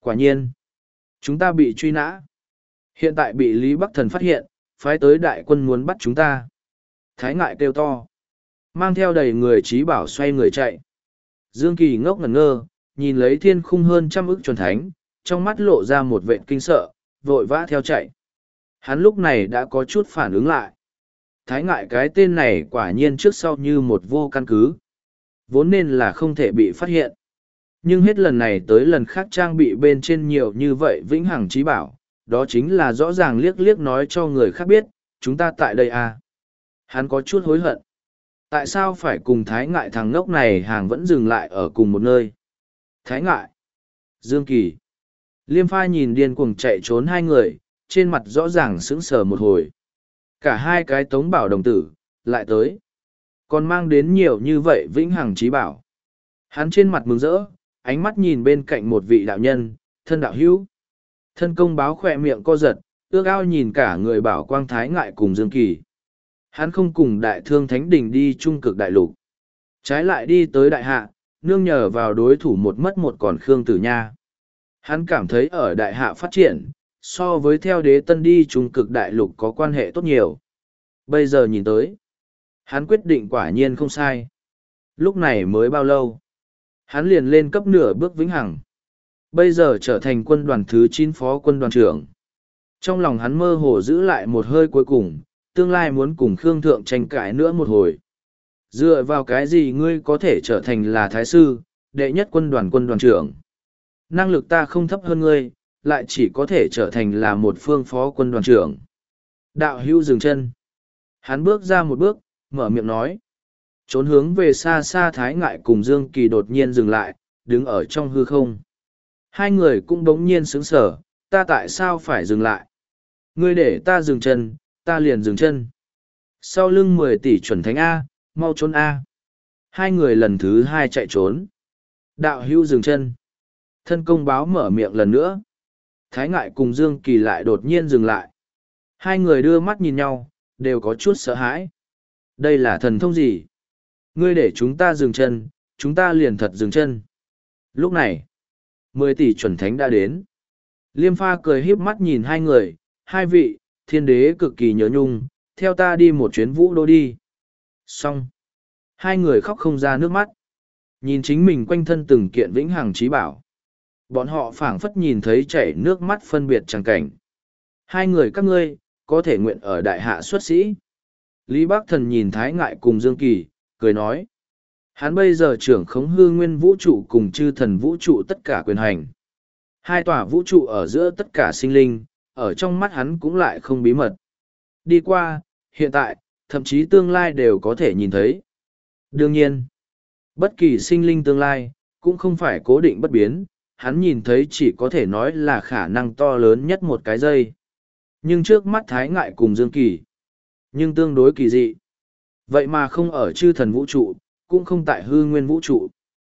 Quả nhiên, chúng ta bị truy nã. Hiện tại bị Lý Bắc Thần phát hiện, phái tới đại quân muốn bắt chúng ta. Thái Ngại kêu to. Mang theo đầy người trí bảo xoay người chạy. Dương Kỳ ngốc ngẩn ngơ, nhìn lấy thiên khung hơn trăm ức chuẩn thánh, trong mắt lộ ra một vệt kinh sợ, vội vã theo chạy. Hắn lúc này đã có chút phản ứng lại. Thái Ngại cái tên này quả nhiên trước sau như một vô căn cứ. Vốn nên là không thể bị phát hiện. Nhưng hết lần này tới lần khác trang bị bên trên nhiều như vậy vĩnh hằng trí bảo, đó chính là rõ ràng liếc liếc nói cho người khác biết, chúng ta tại đây à. Hắn có chút hối hận. Tại sao phải cùng Thái Ngại thằng ngốc này hàng vẫn dừng lại ở cùng một nơi? Thái Ngại, Dương Kỳ, Liêm Pha nhìn điên cuồng chạy trốn hai người, trên mặt rõ ràng sững sờ một hồi. Cả hai cái tống bảo đồng tử, lại tới. Còn mang đến nhiều như vậy vĩnh hằng trí bảo. Hắn trên mặt mừng rỡ, ánh mắt nhìn bên cạnh một vị đạo nhân, thân đạo hữu. Thân công báo khỏe miệng co giật, ước ao nhìn cả người bảo quang Thái Ngại cùng Dương Kỳ. Hắn không cùng đại thương thánh đình đi trung cực đại lục. Trái lại đi tới đại hạ, nương nhờ vào đối thủ một mất một còn Khương Tử Nha. Hắn cảm thấy ở đại hạ phát triển, so với theo đế tân đi trung cực đại lục có quan hệ tốt nhiều. Bây giờ nhìn tới, hắn quyết định quả nhiên không sai. Lúc này mới bao lâu, hắn liền lên cấp nửa bước vĩnh hằng. Bây giờ trở thành quân đoàn thứ chín phó quân đoàn trưởng. Trong lòng hắn mơ hồ giữ lại một hơi cuối cùng, tương lai muốn cùng Khương Thượng tranh cãi nữa một hồi. Dựa vào cái gì ngươi có thể trở thành là thái sư, đệ nhất quân đoàn quân đoàn trưởng? Năng lực ta không thấp hơn ngươi, lại chỉ có thể trở thành là một phương phó quân đoàn trưởng. Đạo hữu dừng chân. Hắn bước ra một bước, mở miệng nói. Trốn hướng về xa xa Thái Ngại cùng Dương Kỳ đột nhiên dừng lại, đứng ở trong hư không. Hai người cũng bỗng nhiên sững sờ, ta tại sao phải dừng lại? Ngươi để ta dừng chân, ta liền dừng chân. Sau lưng mười tỷ chuẩn thánh A, mau trốn A. Hai người lần thứ hai chạy trốn. Đạo hữu dừng chân. Thân công báo mở miệng lần nữa. Thái Ngại cùng Dương Kỳ lại đột nhiên dừng lại. Hai người đưa mắt nhìn nhau, đều có chút sợ hãi. Đây là thần thông gì? Ngươi để chúng ta dừng chân, chúng ta liền thật dừng chân. Lúc này, mười tỷ chuẩn thánh đã đến. Liêm Pha cười híp mắt nhìn hai người, hai vị, thiên đế cực kỳ nhớ nhung, theo ta đi một chuyến vũ đô đi. Xong. Hai người khóc không ra nước mắt. Nhìn chính mình quanh thân từng kiện vĩnh hằng trí bảo. Bọn họ phảng phất nhìn thấy chảy nước mắt phân biệt chẳng cảnh. Hai người các ngươi, có thể nguyện ở đại hạ xuất sĩ. Lý Bắc Thần nhìn Thái Ngại cùng Dương Kỳ, cười nói. Hắn bây giờ trưởng khống hư nguyên vũ trụ cùng chư thần vũ trụ tất cả quyền hành. Hai tòa vũ trụ ở giữa tất cả sinh linh, ở trong mắt hắn cũng lại không bí mật. Đi qua, hiện tại, thậm chí tương lai đều có thể nhìn thấy. Đương nhiên, bất kỳ sinh linh tương lai, cũng không phải cố định bất biến, hắn nhìn thấy chỉ có thể nói là khả năng to lớn nhất một cái giây. Nhưng trước mắt Thái Ngại cùng Dương Kỳ, nhưng tương đối kỳ dị. Vậy mà không ở chư thần vũ trụ, cũng không tại hư nguyên vũ trụ.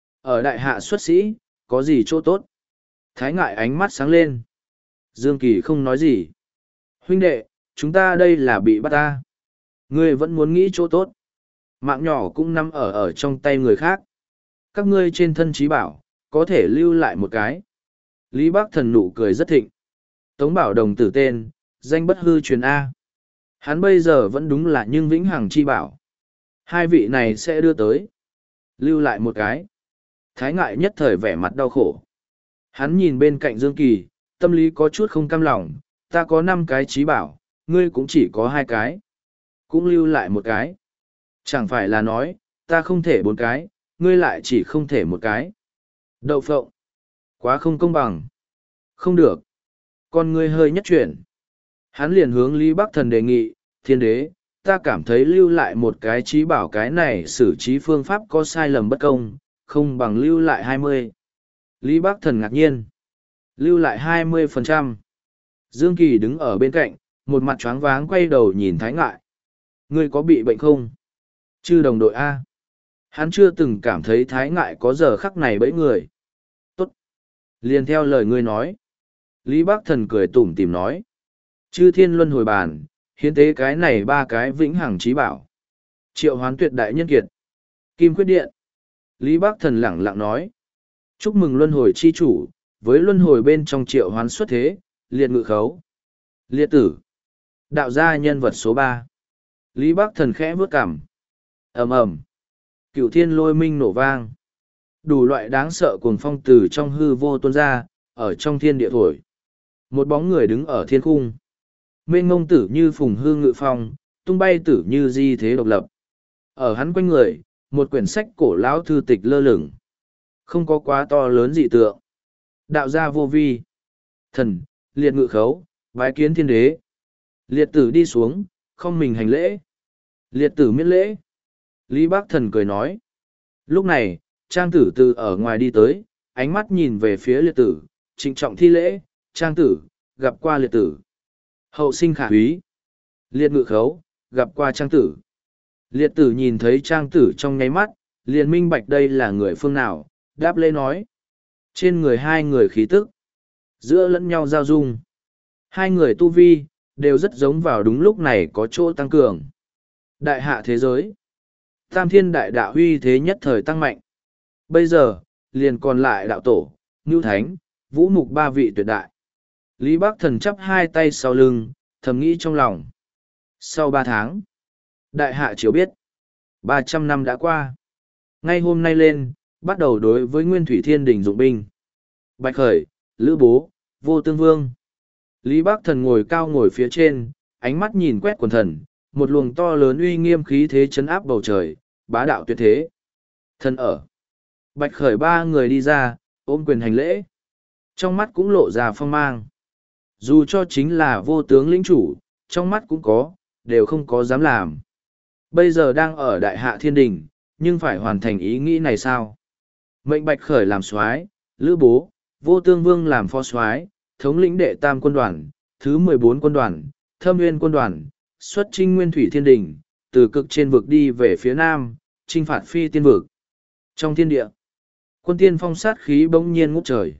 Ở đại hạ xuất sĩ, có gì chỗ tốt? Thái Ngại ánh mắt sáng lên. Dương Kỳ không nói gì. Huynh đệ, chúng ta đây là bị bắt ta. Ngươi vẫn muốn nghĩ chỗ tốt. Mạng nhỏ cũng nằm ở ở trong tay người khác. Các ngươi trên thân trí bảo, có thể lưu lại một cái. Lý Bắc Thần nụ cười rất thịnh. Tống Bảo Đồng tử tên, danh bất hư truyền A. Hắn bây giờ vẫn đúng là nhưng vĩnh hằng chi bảo. Hai vị này sẽ đưa tới. Lưu lại một cái. Thái Ngại nhất thời vẻ mặt đau khổ. Hắn nhìn bên cạnh Dương Kỳ, tâm lý có chút không cam lòng. Ta có năm cái trí bảo, ngươi cũng chỉ có hai cái. Cũng lưu lại một cái. Chẳng phải là nói, ta không thể bốn cái, ngươi lại chỉ không thể một cái. Đậu phộng. Quá không công bằng. Không được. Con ngươi hơi nhất chuyển. Hắn liền hướng Lý Bắc Thần đề nghị, thiên đế, ta cảm thấy lưu lại một cái trí bảo cái này xử trí phương pháp có sai lầm bất công, không bằng lưu lại hai mươi. Lý Bắc Thần ngạc nhiên. Lưu lại hai mươi phần trăm. Dương Kỳ đứng ở bên cạnh, một mặt choáng váng quay đầu nhìn Thái Ngại. Ngươi có bị bệnh không? Chư đồng đội A. Hắn chưa từng cảm thấy Thái Ngại có giờ khắc này bẫy người. Tốt. Liền theo lời ngươi nói. Lý Bắc Thần cười tủm tỉm nói. Chư thiên luân hồi bàn, hiến tế cái này ba cái vĩnh hằng trí bảo. Triệu hoán tuyệt đại nhân kiệt. Kim quyết điện. Lý Bắc Thần lẳng lặng nói. Chúc mừng luân hồi chi chủ, với luân hồi bên trong triệu hoán xuất thế, liệt ngự khấu. Liệt tử. Đạo gia nhân vật số ba. Lý Bắc Thần khẽ vướt cằm. Ầm ầm. Cửu thiên lôi minh nổ vang. Đủ loại đáng sợ cuồng phong từ trong hư vô tuôn ra, ở trong thiên địa thổi. Một bóng người đứng ở thiên khung. Mênh ngông tử như phùng hư ngự phong, tung bay tử như di thế độc lập. Ở hắn quanh người, một quyển sách cổ lão thư tịch lơ lửng. Không có quá to lớn dị tượng. Đạo gia vô vi. Thần, liệt ngự khấu, bái kiến thiên đế. Liệt tử đi xuống, không mình hành lễ. Liệt tử miễn lễ. Lý Bác Thần cười nói. Lúc này, Trang tử từ ở ngoài đi tới, ánh mắt nhìn về phía liệt tử, trịnh trọng thi lễ. Trang tử, gặp qua liệt tử. Hậu sinh khả úy. Liệt ngự khấu, gặp qua Trang tử. Liệt tử nhìn thấy Trang tử trong nháy mắt, liền minh bạch đây là người phương nào, đáp lễ nói. Trên người hai người khí tức, giữa lẫn nhau giao dung. Hai người tu vi, đều rất giống vào đúng lúc này có chỗ tăng cường. Đại hạ thế giới. Tam thiên đại đạo huy thế nhất thời tăng mạnh. Bây giờ, liền còn lại đạo tổ, Ngưu Thánh, Vũ Mục ba vị tuyệt đại. Lý Bắc Thần chắp hai tay sau lưng, thầm nghĩ trong lòng. Sau ba tháng, đại hạ chiếu biết, ba trăm năm đã qua. Ngay hôm nay lên, bắt đầu đối với Nguyên Thủy Thiên Đình dụng binh. Bạch Khởi, Lữ Bố, Vô Tương Vương. Lý Bắc Thần ngồi cao ngồi phía trên, ánh mắt nhìn quét quần thần, một luồng to lớn uy nghiêm khí thế chấn áp bầu trời, bá đạo tuyệt thế. Thần ở. Bạch Khởi ba người đi ra, ôm quyền hành lễ. Trong mắt cũng lộ ra phong mang. Dù cho chính là vô tướng lĩnh chủ, trong mắt cũng có, đều không có dám làm. Bây giờ đang ở đại hạ thiên đình, nhưng phải hoàn thành ý nghĩ này sao? Mệnh Bạch Khởi làm soái, Lữ Bố, Vô Tương Vương làm phó soái, thống lĩnh đệ tam quân đoàn, thứ mười bốn quân đoàn, Thâm Nguyên quân đoàn, xuất chinh Nguyên Thủy Thiên Đình, từ cực trên vực đi về phía nam, chinh phạt phi tiên vực. Trong thiên địa, quân tiên phong sát khí bỗng nhiên ngút trời.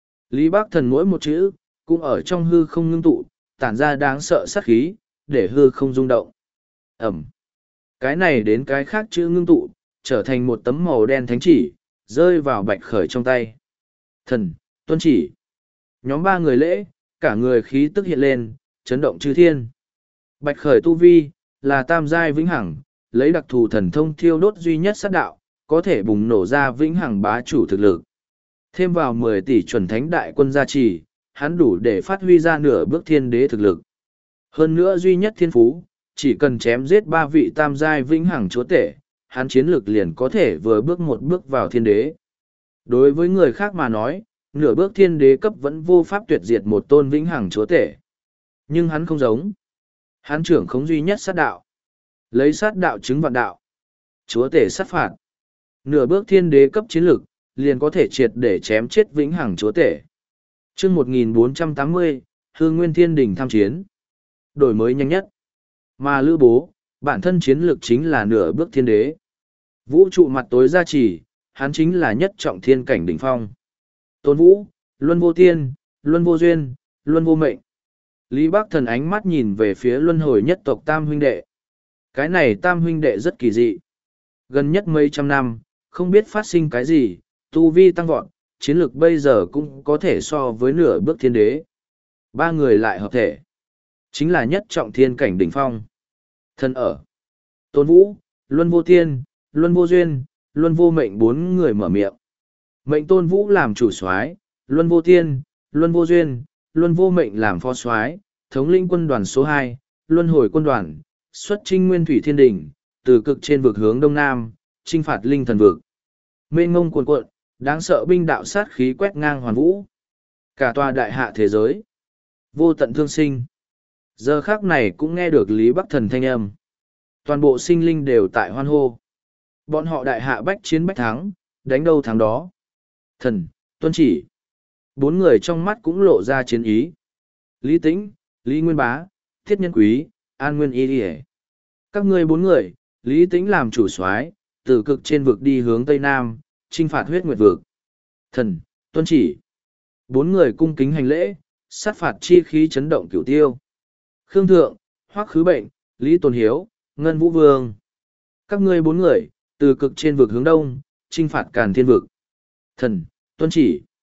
Lý Bắc Thần mỗi một chữ, cũng ở trong hư không ngưng tụ, tản ra đáng sợ sát khí, để hư không rung động. Ẩm. Cái này đến cái khác chữ ngưng tụ, trở thành một tấm màu đen thánh chỉ, rơi vào Bạch Khởi trong tay. Thần, tuân chỉ. Nhóm ba người lễ, cả người khí tức hiện lên, chấn động chư thiên. Bạch Khởi tu vi, là tam giai vĩnh hằng, lấy đặc thù thần thông thiêu đốt duy nhất sát đạo, có thể bùng nổ ra vĩnh hằng bá chủ thực lực. Thêm vào mười tỷ chuẩn thánh đại quân gia trì, hắn đủ để phát huy ra nửa bước thiên đế thực lực. Hơn nữa duy nhất thiên phú, chỉ cần chém giết ba vị tam giai vĩnh hằng chúa tể, hắn chiến lực liền có thể vừa bước một bước vào thiên đế. Đối với người khác mà nói, nửa bước thiên đế cấp vẫn vô pháp tuyệt diệt một tôn vĩnh hằng chúa tể. Nhưng hắn không giống. Hắn trưởng khống duy nhất sát đạo. Lấy sát đạo chứng vạn đạo. Chúa tể sát phạt. Nửa bước thiên đế cấp chiến lực, liền có thể triệt để chém chết vĩnh hằng chúa tể. chương một nghìn bốn trăm tám mươi, Hương Nguyên Thiên Đình tham chiến. Đổi mới nhanh nhất. Mà Lữ Bố, bản thân chiến lực chính là nửa bước thiên đế. Vũ trụ mặt tối gia trì, hắn chính là nhất trọng thiên cảnh đỉnh phong. Tôn Vũ, Luân Vô Tiên, Luân Vô Duyên, Luân Vô Mệnh. Lý Bắc Thần ánh mắt nhìn về phía luân hồi nhất tộc tam huynh đệ. Cái này tam huynh đệ rất kỳ dị. Gần nhất mấy trăm năm, không biết phát sinh cái gì, tu vi tăng vọt, chiến lược bây giờ cũng có thể so với nửa bước thiên đế. Ba người lại hợp thể. Chính là nhất trọng thiên cảnh đỉnh phong. Thân ở. Tôn Vũ, Luân Vô Tiên, Luân Vô Duyên, Luân Vô Mệnh bốn người mở miệng. Mệnh Tôn Vũ làm chủ soái, Luân Vô Tiên, Luân Vô Duyên, Luân Vô Mệnh làm phó soái, thống lĩnh quân đoàn số hai, Luân Hồi quân đoàn, xuất chinh Nguyên Thủy Thiên Đình, từ cực trên vực hướng đông nam, chinh phạt linh thần vực. Mênh mông cuồn cuộn, đáng sợ binh đạo sát khí quét ngang hoàn vũ. Cả tòa đại hạ thế giới, vô tận thương sinh. Giờ khác này cũng nghe được Lý Bắc Thần thanh âm. Toàn bộ sinh linh đều tại hoan hô. Bọn họ đại hạ bách chiến bách thắng, đánh đâu thắng đó. Thần, tuân chỉ. Bốn người trong mắt cũng lộ ra chiến ý. Lý Tĩnh, Lý Nguyên Bá, Thiết Nhân Quý, An Nguyên Y Điề. Các ngươi bốn người, Lý Tĩnh làm chủ soái, từ cực trên vực đi hướng Tây Nam, chinh phạt huyết nguyệt vực. Thần, tuân chỉ. Bốn người cung kính hành lễ, sát phạt chi khí chấn động cửu tiêu. Khương Thượng, Hoắc Khứ Bệnh, Lý Tôn Hiếu, Ngân Vũ Vương. Các ngươi bốn người, từ cực trên vực hướng đông, chinh phạt Càn Thiên vực. Thần, tuân chỉ.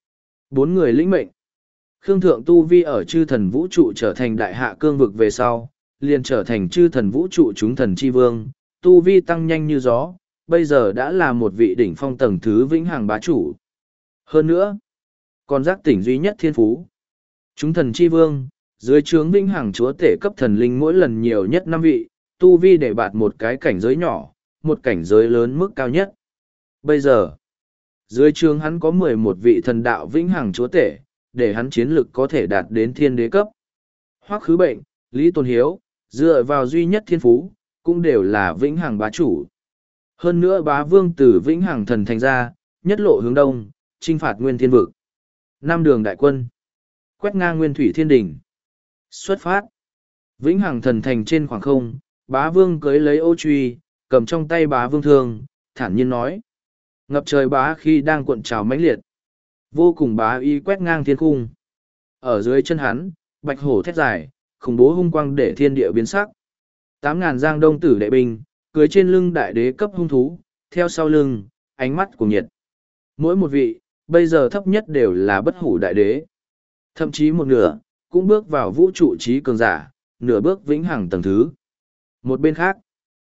Bốn người lĩnh mệnh. Khương Thượng tu vi ở chư thần vũ trụ trở thành đại hạ cương vực về sau, liền trở thành chư thần vũ trụ chúng thần chi vương, tu vi tăng nhanh như gió, bây giờ đã là một vị đỉnh phong tầng thứ vĩnh hằng bá chủ. Hơn nữa, còn giác tỉnh duy nhất thiên phú. Chúng thần chi vương, dưới trướng vĩnh hằng chúa tể cấp thần linh mỗi lần nhiều nhất năm vị, tu vi để bạt một cái cảnh giới nhỏ, một cảnh giới lớn mức cao nhất. Bây giờ, dưới trướng hắn có mười một vị thần đạo vĩnh hằng chúa tể, để hắn chiến lực có thể đạt đến thiên đế cấp. Hoắc Khứ Bệnh, Lý Tôn Hiếu, dựa vào duy nhất thiên phú, cũng đều là vĩnh hằng bá chủ. Hơn nữa bá vương từ vĩnh hằng thần thành ra, nhất lộ hướng đông, chinh phạt nguyên thiên vực. Năm đường đại quân, quét ngang nguyên thủy thiên đỉnh. Xuất phát. Vĩnh hằng thần thành trên khoảng không, bá vương cưới lấy ô truy, cầm trong tay bá vương thương, thản nhiên nói. Ngập trời bá khi đang cuộn trào mãnh liệt. Vô cùng bá y quét ngang thiên cung. Ở dưới chân hắn, bạch hổ thét dài, khủng bố hung quang để thiên địa biến sắc. Tám ngàn giang đông tử đệ binh, cưới trên lưng đại đế cấp hung thú, theo sau lưng, ánh mắt của nhiệt. Mỗi một vị, bây giờ thấp nhất đều là bất hủ đại đế. Thậm chí một nửa, cũng bước vào vũ trụ trí cường giả, nửa bước vĩnh hằng tầng thứ. Một bên khác,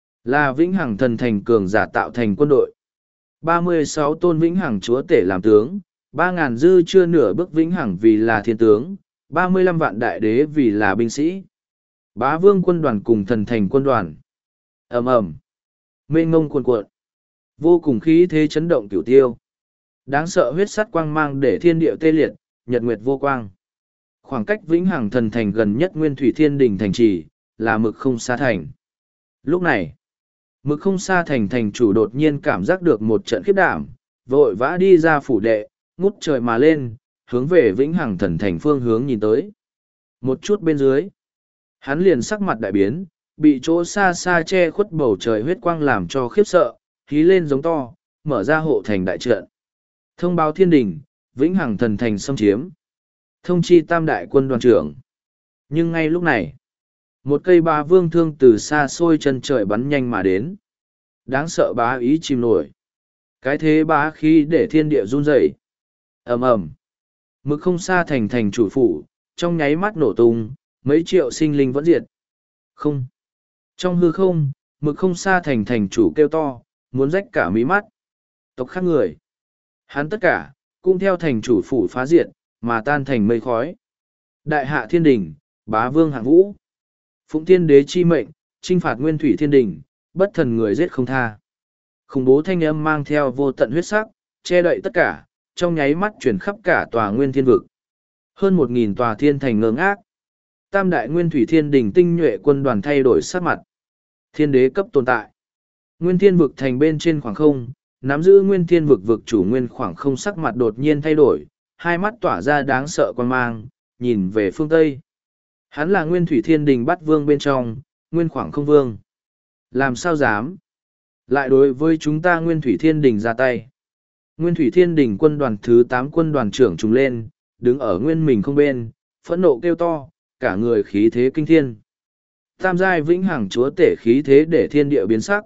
là vĩnh hằng thần thành cường giả tạo thành quân đội. ba mươi sáu tôn vĩnh hằng chúa tể làm tướng, ba ngàn dư chưa nửa bước vĩnh hằng vì là thiên tướng, ba mươi lăm vạn đại đế vì là binh sĩ. Bá vương quân đoàn cùng thần thành quân đoàn. Ầm ầm, mênh ngông cuồn cuộn, vô cùng khí thế chấn động cửu tiêu. Đáng sợ huyết sắt quang mang để thiên địa tê liệt, nhật nguyệt vô quang. Khoảng cách vĩnh hằng thần thành gần nhất nguyên thủy thiên đỉnh thành trì, là mực không xa thành. Lúc này, mực không xa thành thành chủ đột nhiên cảm giác được một trận khiếp đảm, vội vã đi ra phủ đệ, ngút trời mà lên, hướng về vĩnh hằng thần thành phương hướng nhìn tới. Một chút bên dưới, hắn liền sắc mặt đại biến, bị chỗ xa xa che khuất bầu trời huyết quang làm cho khiếp sợ, hí lên giống to, mở ra hộ thành đại trận. Thông báo thiên đình, vĩnh hằng thần thành xâm chiếm. Thông chi tam đại quân đoàn trưởng. Nhưng ngay lúc này, một cây bá vương thương từ xa xôi chân trời bắn nhanh mà đến. Đáng sợ bá ý chìm nổi. Cái thế bá khí để thiên địa run rẩy. Ầm ầm. Mực không xa thành thành chủ phủ, trong nháy mắt nổ tung, mấy triệu sinh linh vẫn diệt. Không. Trong hư không, mực không xa thành thành chủ kêu to, muốn rách cả mí mắt. Tộc khác người. Hắn tất cả, cũng theo thành chủ phủ phá diệt, mà tan thành mây khói. Đại hạ thiên đình, bá vương hạng vũ. Phụng thiên đế chi mệnh, trinh phạt nguyên thủy thiên đình, bất thần người giết không tha. Khủng bố thanh âm mang theo vô tận huyết sắc, che đậy tất cả, trong nháy mắt chuyển khắp cả tòa nguyên thiên vực. Hơn một nghìn tòa thiên thành ngơ ngác. Tam đại nguyên thủy thiên đình tinh nhuệ quân đoàn thay đổi sát mặt. Thiên đế cấp tồn tại. Nguyên thiên vực thành bên trên khoảng không, nắm giữ nguyên thiên vực vực chủ nguyên khoảng không sắc mặt đột nhiên thay đổi, hai mắt tỏa ra đáng sợ quan mang, nhìn về phương Tây. Hắn là nguyên thủy thiên đình bắt vương bên trong, nguyên khoảng không vương. Làm sao dám? Lại đối với chúng ta nguyên thủy thiên đình ra tay. Nguyên thủy thiên đình quân đoàn thứ tám quân đoàn trưởng trùng lên, đứng ở nguyên mình không bên, phẫn nộ kêu to, cả người khí thế kinh thiên. Tam giai vĩnh hằng chúa tể khí thế để thiên địa biến sắc.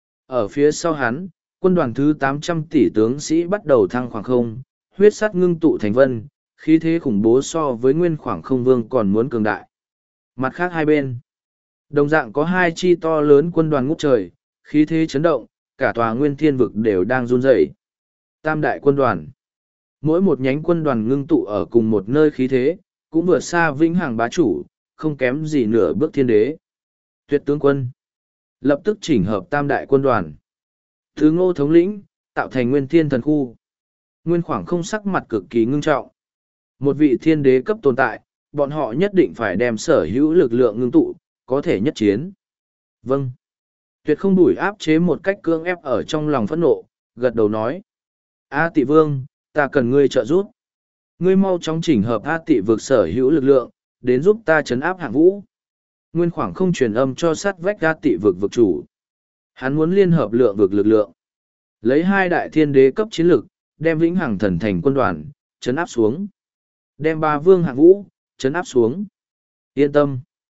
Ở phía sau hắn, quân đoàn thứ tám trăm tỷ tướng sĩ bắt đầu thăng khoảng không, huyết sắt ngưng tụ thành vân, khí thế khủng bố so với nguyên khoảng không vương còn muốn cường đại. Mặt khác hai bên, đồng dạng có hai chi to lớn quân đoàn ngút trời, khí thế chấn động, cả tòa nguyên thiên vực đều đang run rẩy. Tam đại quân đoàn, mỗi một nhánh quân đoàn ngưng tụ ở cùng một nơi khí thế, cũng vượt xa vĩnh hằng bá chủ, không kém gì nửa bước thiên đế. Tuyệt tướng quân, lập tức chỉnh hợp tam đại quân đoàn. Thứ ngô thống lĩnh, tạo thành nguyên thiên thần khu. Nguyên khoảng không sắc mặt cực kỳ ngưng trọng. Một vị thiên đế cấp tồn tại, bọn họ nhất định phải đem sở hữu lực lượng ngưng tụ, có thể nhất chiến. Vâng. Tuyệt không đủi áp chế một cách cưỡng ép ở trong lòng phẫn nộ, gật đầu nói. A tị vương, ta cần ngươi trợ giúp. Ngươi mau chóng chỉnh hợp A tị vực sở hữu lực lượng, đến giúp ta chấn áp hạng vũ. Nguyên khoảng không truyền âm cho sát vách A tị vực vực chủ. Hắn muốn liên hợp lượng vực lực lượng. Lấy hai đại thiên đế cấp chiến lực, đem vĩnh hằng thần thành quân đoàn, chấn áp xuống. Đem ba vương hạng vũ, chấn áp xuống. Yên tâm.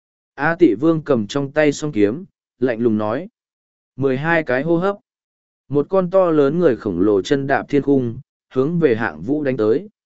A tị vương cầm trong tay song kiếm, lạnh lùng nói. Mười hai cái hô hấp. Một con to lớn người khổng lồ chân đạp thiên cung, hướng về hạng vũ đánh tới.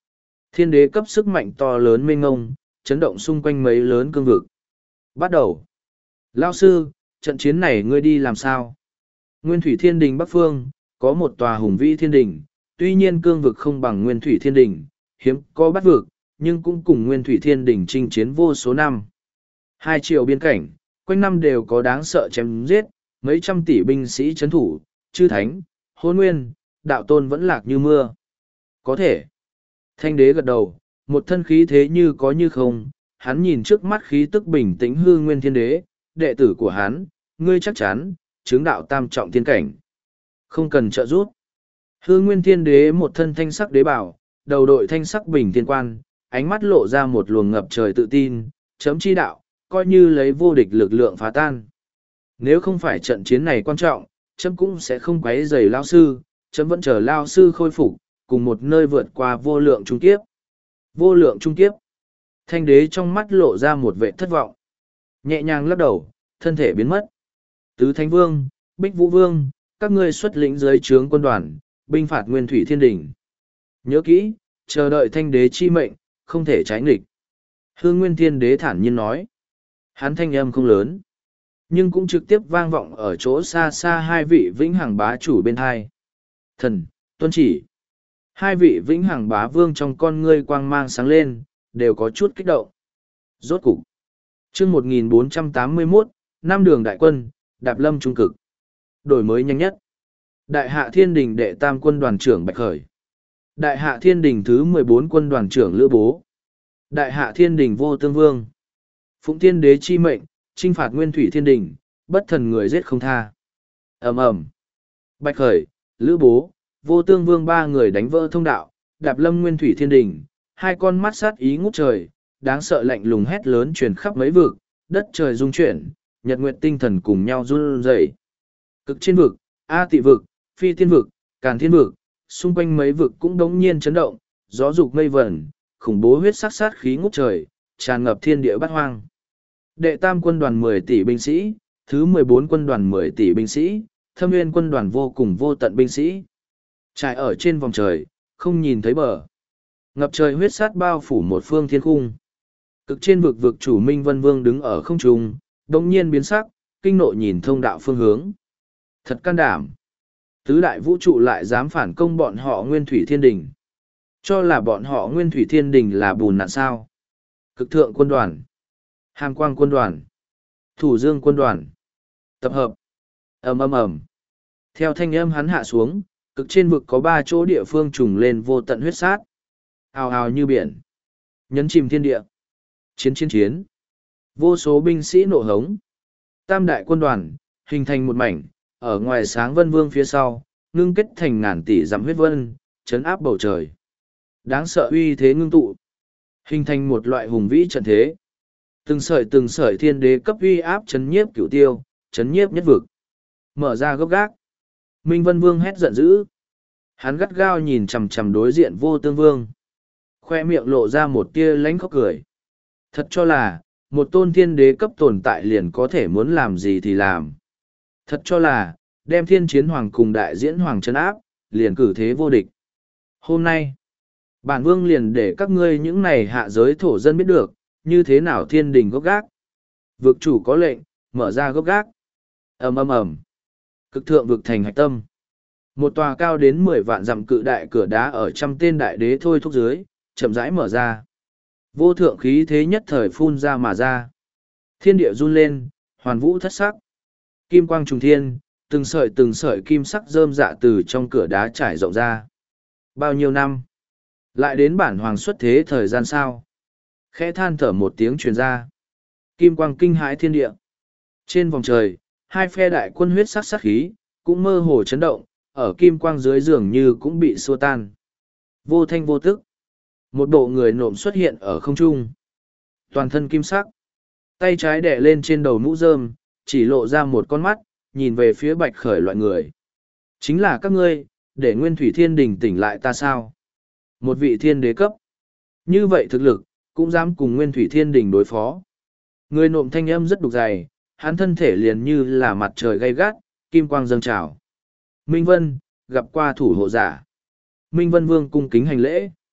Thiên đế cấp sức mạnh to lớn mênh ngông, chấn động xung quanh mấy lớn cương vực. Bắt đầu. Lao sư, trận chiến này ngươi đi làm sao? Nguyên thủy thiên đình Bắc Phương, có một tòa hùng vĩ thiên đình, tuy nhiên cương vực không bằng nguyên thủy thiên đình, hiếm có bắt vực, nhưng cũng cùng nguyên thủy thiên đình chinh chiến vô số năm. Hai triệu biên cảnh, quanh năm đều có đáng sợ chém giết, mấy trăm tỷ binh sĩ chấn thủ, chư thánh, hôn nguyên, đạo tôn vẫn lạc như mưa. Có thể. Thanh đế gật đầu, một thân khí thế như có như không, hắn nhìn trước mắt khí tức bình tĩnh hư nguyên thiên đế, đệ tử của hắn, ngươi chắc chắn, chứng đạo tam trọng thiên cảnh. Không cần trợ giúp. Hư nguyên thiên đế một thân thanh sắc đế bảo, đầu đội thanh sắc bình thiên quan, ánh mắt lộ ra một luồng ngập trời tự tin, chấm chi đạo, coi như lấy vô địch lực lượng phá tan. Nếu không phải trận chiến này quan trọng, chấm cũng sẽ không quấy rầy lao sư, chấm vẫn chờ lao sư khôi phục, cùng một nơi vượt qua vô lượng trung kiếp. Vô lượng trung kiếp. Thanh đế trong mắt lộ ra một vẻ thất vọng. Nhẹ nhàng lắc đầu, thân thể biến mất. Tứ Thánh Vương, Bích Vũ Vương, các ngươi xuất lĩnh dưới trướng quân đoàn, binh phạt Nguyên Thủy Thiên Đình. Nhớ kỹ, chờ đợi thanh đế chi mệnh, không thể trái nghịch. Hương Nguyên Thiên Đế thản nhiên nói. Hắn thanh âm không lớn, nhưng cũng trực tiếp vang vọng ở chỗ xa xa hai vị vĩnh hằng bá chủ bên hai. Thần, tuân chỉ. Hai vị vĩnh hằng bá vương trong con ngươi quang mang sáng lên, đều có chút kích động. Rốt cục. chương một nghìn bốn trăm tám mươi mốt, năm đường đại quân, đạp lâm trung cực. Đổi mới nhanh nhất. Đại hạ thiên đình đệ tam quân đoàn trưởng Bạch Khởi. Đại hạ thiên đình thứ mười bốn quân đoàn trưởng Lữ Bố. Đại hạ thiên đình vô tương vương. Phụng thiên đế chi mệnh, trinh phạt nguyên thủy thiên đình, bất thần người giết không tha. ầm ầm Bạch Khởi, Lữ Bố, vô tương vương ba người đánh vỡ thông đạo, đạp lâm nguyên thủy thiên đình, hai con mắt sát ý ngút trời, đáng sợ lạnh lùng hét lớn truyền khắp mấy vực, đất trời rung chuyển, nhật nguyệt tinh thần cùng nhau run rẩy. Cực trên vực, A tị vực, phi tiên vực, càn thiên vực, xung quanh mấy vực cũng đống nhiên chấn động, gió dục mây vẩn, khủng bố huyết sắc sát khí ngút trời, tràn ngập thiên địa bát hoang. Đệ tam quân đoàn mười tỷ binh sĩ, thứ mười bốn quân đoàn mười tỷ binh sĩ, thâm nguyên quân đoàn vô cùng vô tận binh sĩ. Trải ở trên vòng trời, không nhìn thấy bờ. Ngập trời huyết sát bao phủ một phương thiên khung. Cực trên vực vực chủ Minh Vân Vương đứng ở không trung, đống nhiên biến sắc, kinh nộ nhìn thông đạo phương hướng. Thật can đảm. Tứ đại vũ trụ lại dám phản công bọn họ Nguyên Thủy Thiên Đình. Cho là bọn họ Nguyên Thủy Thiên Đình là bùn nạn sao. Cực thượng quân đoàn. Hàm quang quân đoàn. Thủ dương quân đoàn. Tập hợp. ầm ầm ầm. Theo thanh âm hắn hạ xuống, cực trên vực có ba chỗ địa phương trùng lên vô tận huyết sát. Ào ào như biển. Nhấn chìm thiên địa. Chiến chiến chiến. Vô số binh sĩ nổ hống. Tam đại quân đoàn, hình thành một mảnh, ở ngoài sáng vân vương phía sau, ngưng kết thành ngàn tỷ dặm huyết vân, chấn áp bầu trời. Đáng sợ uy thế ngưng tụ. Hình thành một loại hùng vĩ trận thế. Từng sợi từng sợi thiên đế cấp uy áp chấn nhiếp cửu tiêu, chấn nhiếp nhất vực. Mở ra gốc gác. Minh Vân Vương hét giận dữ. Hắn gắt gao nhìn chằm chằm đối diện vô tương vương. Khoe miệng lộ ra một tia lánh khóc cười. Thật cho là, một tôn thiên đế cấp tồn tại liền có thể muốn làm gì thì làm. Thật cho là, đem thiên chiến hoàng cùng đại diễn hoàng trấn áp, liền cử thế vô địch. Hôm nay, bản vương liền để các ngươi những này hạ giới thổ dân biết được, như thế nào thiên đình gốc gác. Vực chủ có lệnh, mở ra gốc gác. ầm ầm ầm. Cực thượng vực thành hạch tâm. Một tòa cao đến mười vạn dặm cự đại cửa đá ở trăm tên đại đế thôi thúc dưới, chậm rãi mở ra. Vô thượng khí thế nhất thời phun ra mà ra. Thiên địa run lên, hoàn vũ thất sắc. Kim quang trùng thiên, từng sợi từng sợi kim sắc rơm dạ từ trong cửa đá trải rộng ra. Bao nhiêu năm? Lại đến bản hoàng xuất thế thời gian sao? Khẽ than thở một tiếng truyền ra. Kim quang kinh hãi thiên địa. Trên vòng trời, hai phe đại quân huyết sắc sắc khí, cũng mơ hồ chấn động, ở kim quang dưới dường như cũng bị xua tan. Vô thanh vô tức. Một bộ người nộm xuất hiện ở không trung. Toàn thân kim sắc. Tay trái đẻ lên trên đầu mũ rơm, chỉ lộ ra một con mắt, nhìn về phía Bạch Khởi loại người. Chính là các ngươi, để Nguyên Thủy Thiên Đình tỉnh lại ta sao? Một vị thiên đế cấp. Như vậy thực lực, cũng dám cùng Nguyên Thủy Thiên Đình đối phó. Người nộm thanh âm rất đục dày, hắn thân thể liền như là mặt trời gay gắt, kim quang dâng trào. Minh Vân, gặp qua thủ hộ giả. Minh Vân Vương cung kính hành lễ.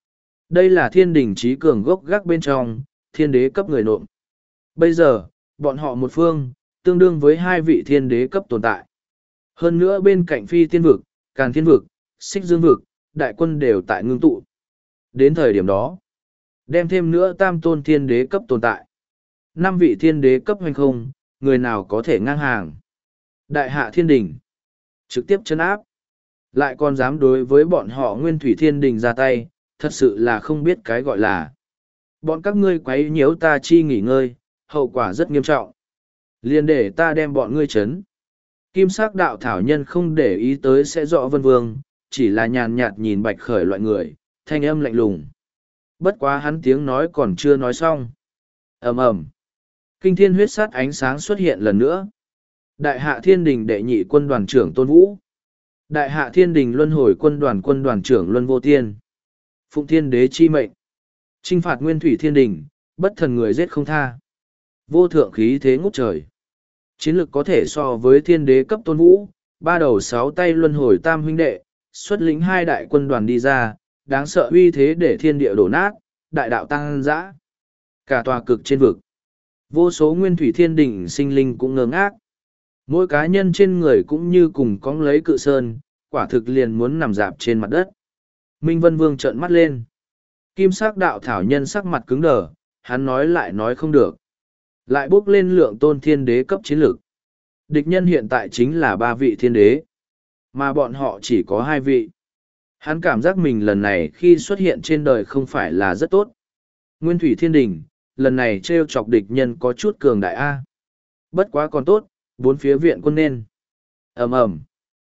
Đây là thiên đình trí cường gốc gác bên trong, thiên đế cấp người nộm. Bây giờ, bọn họ một phương, tương đương với hai vị thiên đế cấp tồn tại. Hơn nữa bên cạnh phi tiên vực, càn thiên vực, xích dương vực, đại quân đều tại ngưng tụ. Đến thời điểm đó, đem thêm nữa tam tôn thiên đế cấp tồn tại. Năm vị thiên đế cấp hoành không, người nào có thể ngang hàng. Đại hạ thiên đình, trực tiếp chân áp. Lại còn dám đối với bọn họ nguyên thủy thiên đình ra tay, thật sự là không biết cái gọi là. Bọn các ngươi quấy nhiễu ta chi nghỉ ngơi, hậu quả rất nghiêm trọng. Liên để ta đem bọn ngươi chấn. Kim sắc đạo thảo nhân không để ý tới sẽ rõ vân vương, chỉ là nhàn nhạt nhìn bạch khởi loại người, thanh âm lạnh lùng. Bất quá hắn tiếng nói còn chưa nói xong. Ầm ầm. Kinh thiên huyết sát ánh sáng xuất hiện lần nữa. Đại hạ thiên đình đệ nhị quân đoàn trưởng Tôn Vũ. Đại hạ thiên đình luân hồi quân đoàn quân đoàn trưởng Luân Vô Tiên. Phụng thiên đế chi mệnh. Chinh phạt nguyên thủy thiên đình, bất thần người giết không tha. Vô thượng khí thế ngút trời. Chiến lược có thể so với thiên đế cấp Tôn Vũ, ba đầu sáu tay luân hồi tam huynh đệ, xuất lĩnh hai đại quân đoàn đi ra, đáng sợ uy thế để thiên địa đổ nát, đại đạo tăng dã. Cả tòa cực trên vực. Vô số nguyên thủy thiên đình sinh linh cũng ngơ ngác. Mỗi cá nhân trên người cũng như cùng cong lấy cự sơn, quả thực liền muốn nằm dạp trên mặt đất. Minh Vân Vương trợn mắt lên. Kim sắc đạo thảo nhân sắc mặt cứng đờ, hắn nói lại nói không được. Lại bước lên lượng tôn thiên đế cấp chiến lược. Địch nhân hiện tại chính là ba vị thiên đế, mà bọn họ chỉ có hai vị. Hắn cảm giác mình lần này khi xuất hiện trên đời không phải là rất tốt. Nguyên thủy thiên đình, lần này trêu chọc địch nhân có chút cường đại A. Bất quá còn tốt, bốn phía viện quân nên. ầm ầm,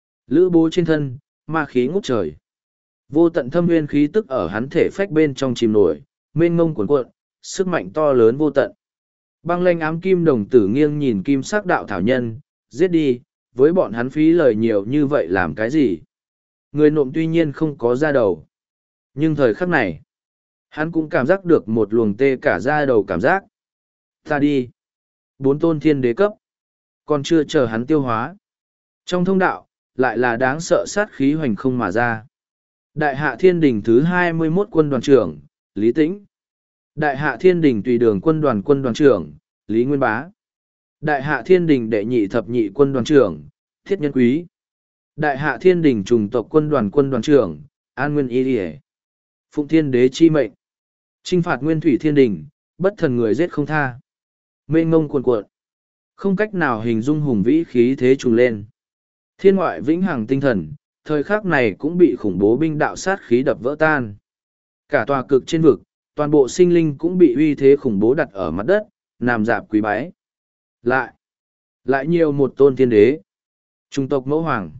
lữ bố trên thân, ma khí ngút trời. Vô tận thâm nguyên khí tức ở hắn thể phách bên trong chìm nổi, mênh ngông cuồn cuộn, sức mạnh to lớn vô tận. Băng lanh ám kim đồng tử nghiêng nhìn kim sắc đạo thảo nhân, giết đi, với bọn hắn phí lời nhiều như vậy làm cái gì? Người nộm tuy nhiên không có da đầu. Nhưng thời khắc này, hắn cũng cảm giác được một luồng tê cả da đầu cảm giác. Ta đi. Bốn tôn thiên đế cấp. Còn chưa chờ hắn tiêu hóa. Trong thông đạo, lại là đáng sợ sát khí hoành không mà ra. Đại hạ thiên đình thứ hai mươi mốt quân đoàn trưởng, Lý Tĩnh. Đại hạ thiên đình tùy đường quân đoàn quân đoàn trưởng, Lý Nguyên Bá. Đại hạ thiên đình đệ nhị thập nhị quân đoàn trưởng, Thiết Nhân Quý. Đại hạ thiên đình trùng tộc quân đoàn quân đoàn trưởng, An Nguyên Y Điề. Phụng thiên đế chi mệnh. Chinh phạt nguyên thủy thiên đình, bất thần người giết không tha. Mênh ngông cuồn cuộn. Không cách nào hình dung hùng vĩ khí thế trùng lên. Thiên ngoại vĩnh hằng tinh thần, thời khắc này cũng bị khủng bố binh đạo sát khí đập vỡ tan. Cả tòa cực trên vực, toàn bộ sinh linh cũng bị uy thế khủng bố đặt ở mặt đất, nằm dạp quý bái. Lại, lại nhiều một tôn thiên đế. Trung tộc mẫu hoàng.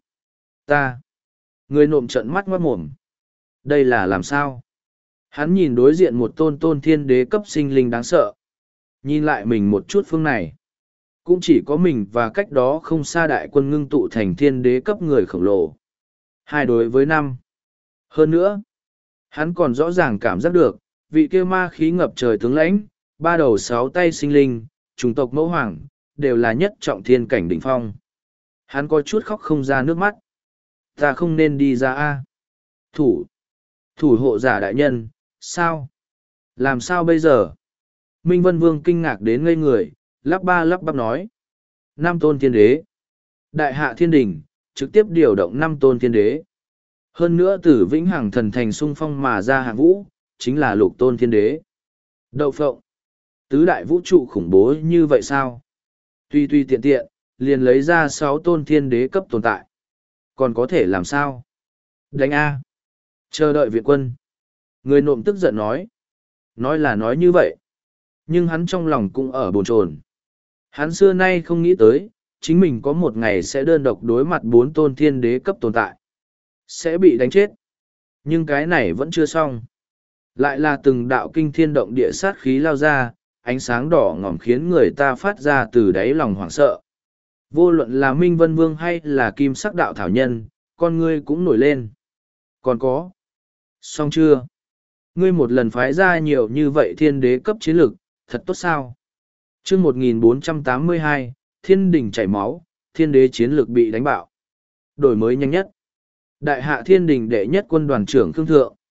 Ta. Người nộm trận mắt ngoát mồm. Đây là làm sao? Hắn nhìn đối diện một tôn tôn thiên đế cấp sinh linh đáng sợ. Nhìn lại mình một chút phương này. Cũng chỉ có mình và cách đó không xa đại quân ngưng tụ thành thiên đế cấp người khổng lồ. Hai đối với năm. Hơn nữa, hắn còn rõ ràng cảm giác được, vị kia ma khí ngập trời tướng lãnh, ba đầu sáu tay sinh linh, chủng tộc mẫu hoàng, đều là nhất trọng thiên cảnh đỉnh phong. Hắn có chút khóc không ra nước mắt. Ta không nên đi ra a. Thủ. Thủ hộ giả đại nhân, sao? Làm sao bây giờ? Minh Vân Vương kinh ngạc đến ngây người, lắp ba lắp bắp nói. Năm tôn thiên đế. Đại hạ thiên đình, trực tiếp điều động năm tôn thiên đế. Hơn nữa từ vĩnh hằng thần thành sung phong mà ra hạng vũ, chính là lục tôn thiên đế. Đậu phộng. Tứ đại vũ trụ khủng bố như vậy sao? Tuy tuy tiện tiện, liền lấy ra sáu tôn thiên đế cấp tồn tại. Còn có thể làm sao? Đánh A. Chờ đợi viện quân. Người nộm tức giận nói. Nói là nói như vậy. Nhưng hắn trong lòng cũng ở bồn chồn. Hắn xưa nay không nghĩ tới, chính mình có một ngày sẽ đơn độc đối mặt bốn tôn thiên đế cấp tồn tại. Sẽ bị đánh chết. Nhưng cái này vẫn chưa xong. Lại là từng đạo kinh thiên động địa sát khí lao ra, ánh sáng đỏ ngòm khiến người ta phát ra từ đáy lòng hoảng sợ. Vô luận là Minh Vân Vương hay là kim sắc đạo thảo nhân, con ngươi cũng nổi lên. Còn có. Xong chưa? Ngươi một lần phái ra nhiều như vậy thiên đế cấp chiến lực, thật tốt sao? chương một nghìn bốn trăm tám mươi hai, thiên đình chảy máu, thiên đế chiến lược bị đánh bạo. Đổi mới nhanh nhất. Đại hạ thiên đình đệ nhất quân đoàn trưởng Khương Thượng.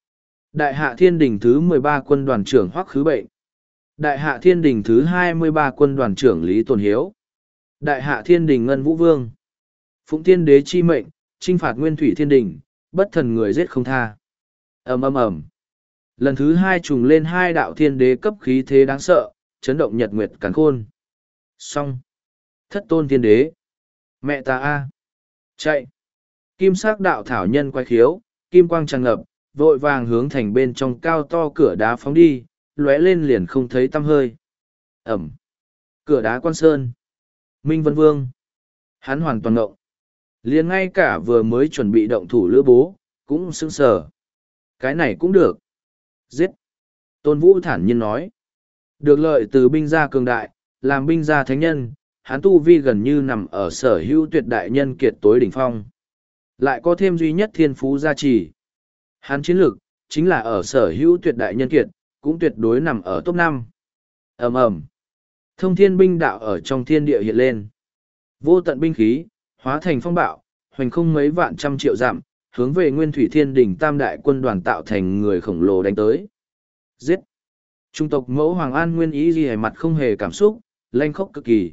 Đại hạ thiên đình thứ mười ba quân đoàn trưởng Hoắc Khứ Bệnh. Đại hạ thiên đình thứ hai mươi ba quân đoàn trưởng Lý Tồn Hiếu. Đại hạ thiên đình Ngân Vũ Vương. Phụng Thiên Đế chi mệnh, chinh phạt Nguyên Thủy Thiên Đình, bất thần người giết không tha. Ầm ầm ầm. Lần thứ hai trùng lên hai đạo thiên đế cấp khí thế đáng sợ, chấn động nhật nguyệt càn khôn. Xong. Thất tôn thiên đế. Mẹ ta a. Chạy. Kim sắc đạo thảo nhân quay khiếu, kim quang tràn ngập, vội vàng hướng thành bên trong cao to cửa đá phóng đi, lóe lên liền không thấy tăm hơi. Ẩm. Cửa đá quan sơn. Minh Vân Vương. Hắn hoàn toàn ngộng. Liền ngay cả vừa mới chuẩn bị động thủ lữ bố, cũng sững sờ. Cái này cũng được. Giết. Tôn Vũ thản nhiên nói. Được lợi từ binh gia cường đại, làm binh gia thánh nhân, hắn tu vi gần như nằm ở sở hữu tuyệt đại nhân kiệt tối đỉnh phong. Lại có thêm duy nhất thiên phú gia trì. Hắn chiến lược, chính là ở sở hữu tuyệt đại nhân kiệt, cũng tuyệt đối nằm ở top năm. ầm ầm Thông thiên binh đạo ở trong thiên địa hiện lên. Vô tận binh khí, hóa thành phong bạo, hoành không mấy vạn trăm triệu dặm, hướng về Nguyên Thủy Thiên Đình tam đại quân đoàn tạo thành người khổng lồ đánh tới. Giết! Trung tộc mẫu Hoàng An Nguyên ý ghi mặt không hề cảm xúc, lanh khốc cực kỳ.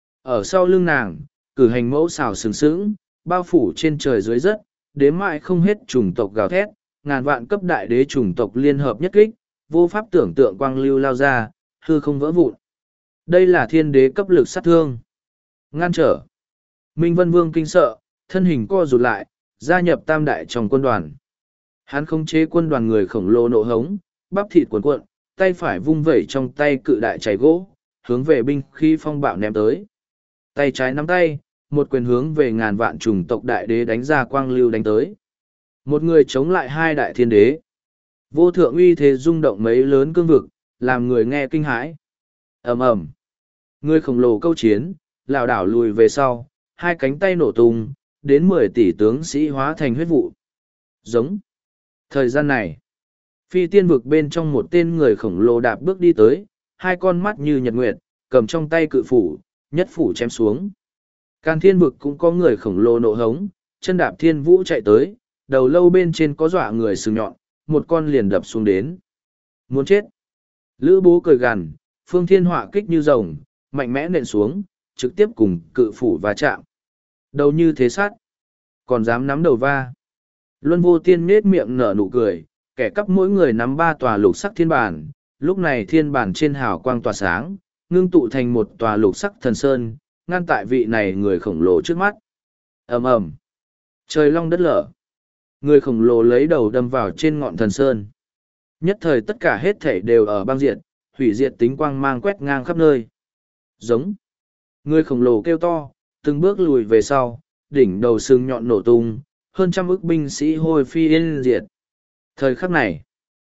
Ở sau lưng nàng, cử hành mẫu xào sừng sững, bao phủ trên trời dưới đất, đếm mãi không hết chủng tộc gào thét, ngàn vạn cấp đại đế chủng tộc liên hợp nhất kích, vô pháp tưởng tượng quang lưu lao ra, hư không vỡ vụn. Đây là thiên đế cấp lực sát thương. Ngăn trở. Minh Vân Vương kinh sợ, thân hình co rụt lại, gia nhập tam đại trong quân đoàn. Hắn khống chế quân đoàn người khổng lồ nộ hống, bắp thịt cuộn cuộn, tay phải vung vẩy trong tay cự đại cháy gỗ, hướng về binh khí phong bạo ném tới. Tay trái nắm tay, một quyền hướng về ngàn vạn chủng tộc đại đế đánh ra quang lưu đánh tới. Một người chống lại hai đại thiên đế. Vô thượng uy thế rung động mấy lớn cương vực, làm người nghe kinh hãi. Ầm ầm. Người khổng lồ câu chiến, lảo đảo lùi về sau, hai cánh tay nổ tung, đến mười tỷ tướng sĩ hóa thành huyết vụ. Giống. Thời gian này, phi tiên vực bên trong một tên người khổng lồ đạp bước đi tới, hai con mắt như nhật nguyệt, cầm trong tay cự phủ, nhất phủ chém xuống. Càn thiên vực cũng có người khổng lồ nộ hống, chân đạp thiên vũ chạy tới, đầu lâu bên trên có dọa người sừng nhọn, một con liền đập xuống đến. Muốn chết. Lữ bố cười gằn, phương thiên họa kích như rồng, mạnh mẽ nện xuống, trực tiếp cùng cự phủ va chạm. Đầu như thế sát, còn dám nắm đầu va. Luân vô tiên nết miệng nở nụ cười, kẻ cắp mỗi người nắm ba tòa lục sắc thiên bản, lúc này thiên bản trên hào quang tỏa sáng, ngưng tụ thành một tòa lục sắc thần sơn, ngăn tại vị này người khổng lồ trước mắt. Ầm ầm, trời long đất lở. Người khổng lồ lấy đầu đâm vào trên ngọn thần sơn. Nhất thời tất cả hết thảy đều ở băng diệt, hủy diệt tính quang mang quét ngang khắp nơi. Giống. Người khổng lồ kêu to, từng bước lùi về sau, đỉnh đầu sừng nhọn nổ tung, hơn trăm ức binh sĩ hồi phi yên diệt. Thời khắc này,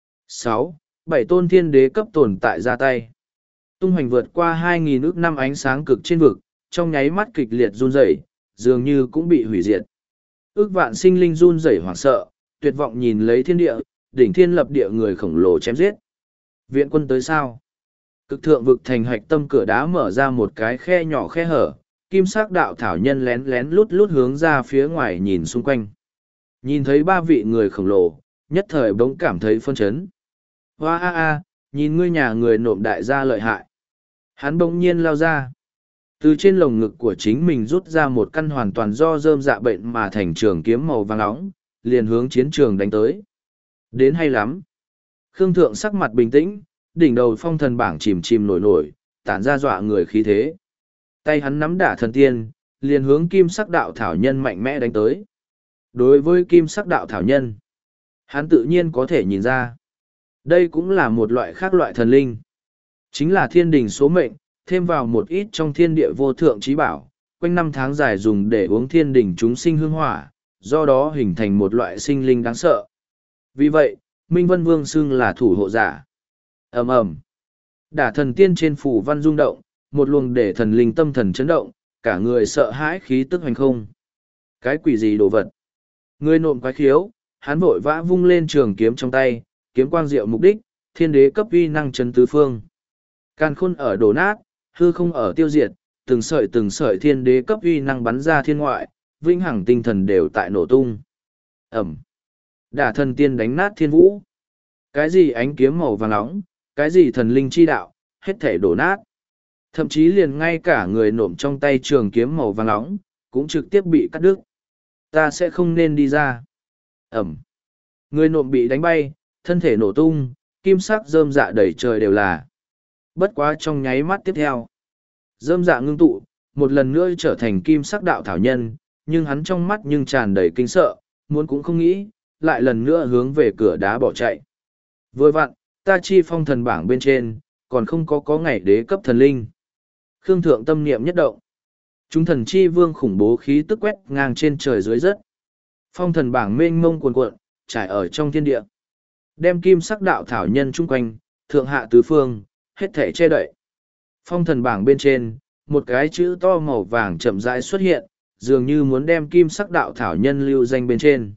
sáu, bảy tôn thiên đế cấp tồn tại ra tay. Tung hoành vượt qua hai nghìn ức năm ánh sáng cực trên vực, trong nháy mắt kịch liệt run rẩy, dường như cũng bị hủy diệt. Ước vạn sinh linh run rẩy hoảng sợ, tuyệt vọng nhìn lấy thiên địa, đỉnh thiên lập địa người khổng lồ chém giết. Viện quân tới sao? Cực thượng vực thành hạch tâm cửa đá mở ra một cái khe nhỏ khe hở, kim sắc đạo thảo nhân lén lén lút lút hướng ra phía ngoài nhìn xung quanh. Nhìn thấy ba vị người khổng lồ, nhất thời bỗng cảm thấy phân chấn. Hoa a a, nhìn ngươi nhà người nộm đại gia lợi hại. Hắn bỗng nhiên lao ra. Từ trên lồng ngực của chính mình rút ra một căn hoàn toàn do rơm dạ bệnh mà thành trường kiếm màu vàng nóng, liền hướng chiến trường đánh tới. Đến hay lắm. Khương Thượng sắc mặt bình tĩnh, đỉnh đầu phong thần bảng chìm chìm nổi nổi, tản ra dọa người khí thế. Tay hắn nắm đả thần tiên, liền hướng kim sắc đạo thảo nhân mạnh mẽ đánh tới. Đối với kim sắc đạo thảo nhân, hắn tự nhiên có thể nhìn ra. Đây cũng là một loại khác loại thần linh. Chính là thiên đình số mệnh, thêm vào một ít trong thiên địa vô thượng trí bảo, quanh năm tháng dài dùng để uống thiên đình chúng sinh hương hỏa, do đó hình thành một loại sinh linh đáng sợ. Vì vậy, Minh Vân Vương xưng là thủ hộ giả. Ầm ầm. Đả thần tiên trên phủ văn rung động, một luồng để thần linh tâm thần chấn động, cả người sợ hãi khí tức hành không. Cái quỷ gì đồ vật? Người nộm quái khiếu, hắn vội vã vung lên trường kiếm trong tay, kiếm quang diệu mục đích, thiên đế cấp uy năng chấn tứ phương. Càn khôn ở đổ nát, hư không ở tiêu diệt, từng sợi từng sợi thiên đế cấp uy năng bắn ra thiên ngoại, vĩnh hằng tinh thần đều tại nổ tung. Ẩm. Đả thần tiên đánh nát thiên vũ. Cái gì ánh kiếm màu vàng nóng, cái gì thần linh chi đạo, hết thể đổ nát. Thậm chí liền ngay cả người nộm trong tay trường kiếm màu vàng nóng, cũng trực tiếp bị cắt đứt. Ta sẽ không nên đi ra. Ẩm. Người nộm bị đánh bay, thân thể nổ tung, kim sắc rơm dạ đầy trời đều là. Bất quá trong nháy mắt tiếp theo. Rơm dạ ngưng tụ, một lần nữa trở thành kim sắc đạo thảo nhân, nhưng hắn trong mắt nhưng tràn đầy kinh sợ, muốn cũng không nghĩ, lại lần nữa hướng về cửa đá bỏ chạy. Vừa vặn, ta chi phong thần bảng bên trên, còn không có có ngày đế cấp thần linh. Khương thượng tâm niệm nhất động. Chúng thần chi vương khủng bố khí tức quét ngang trên trời dưới đất. Phong thần bảng mênh mông cuồn cuộn, trải ở trong thiên địa. Đem kim sắc đạo thảo nhân chung quanh, thượng hạ tứ phương, hết thể che đậy. Phong thần bảng bên trên, một cái chữ to màu vàng chậm rãi xuất hiện, dường như muốn đem kim sắc đạo thảo nhân lưu danh bên trên.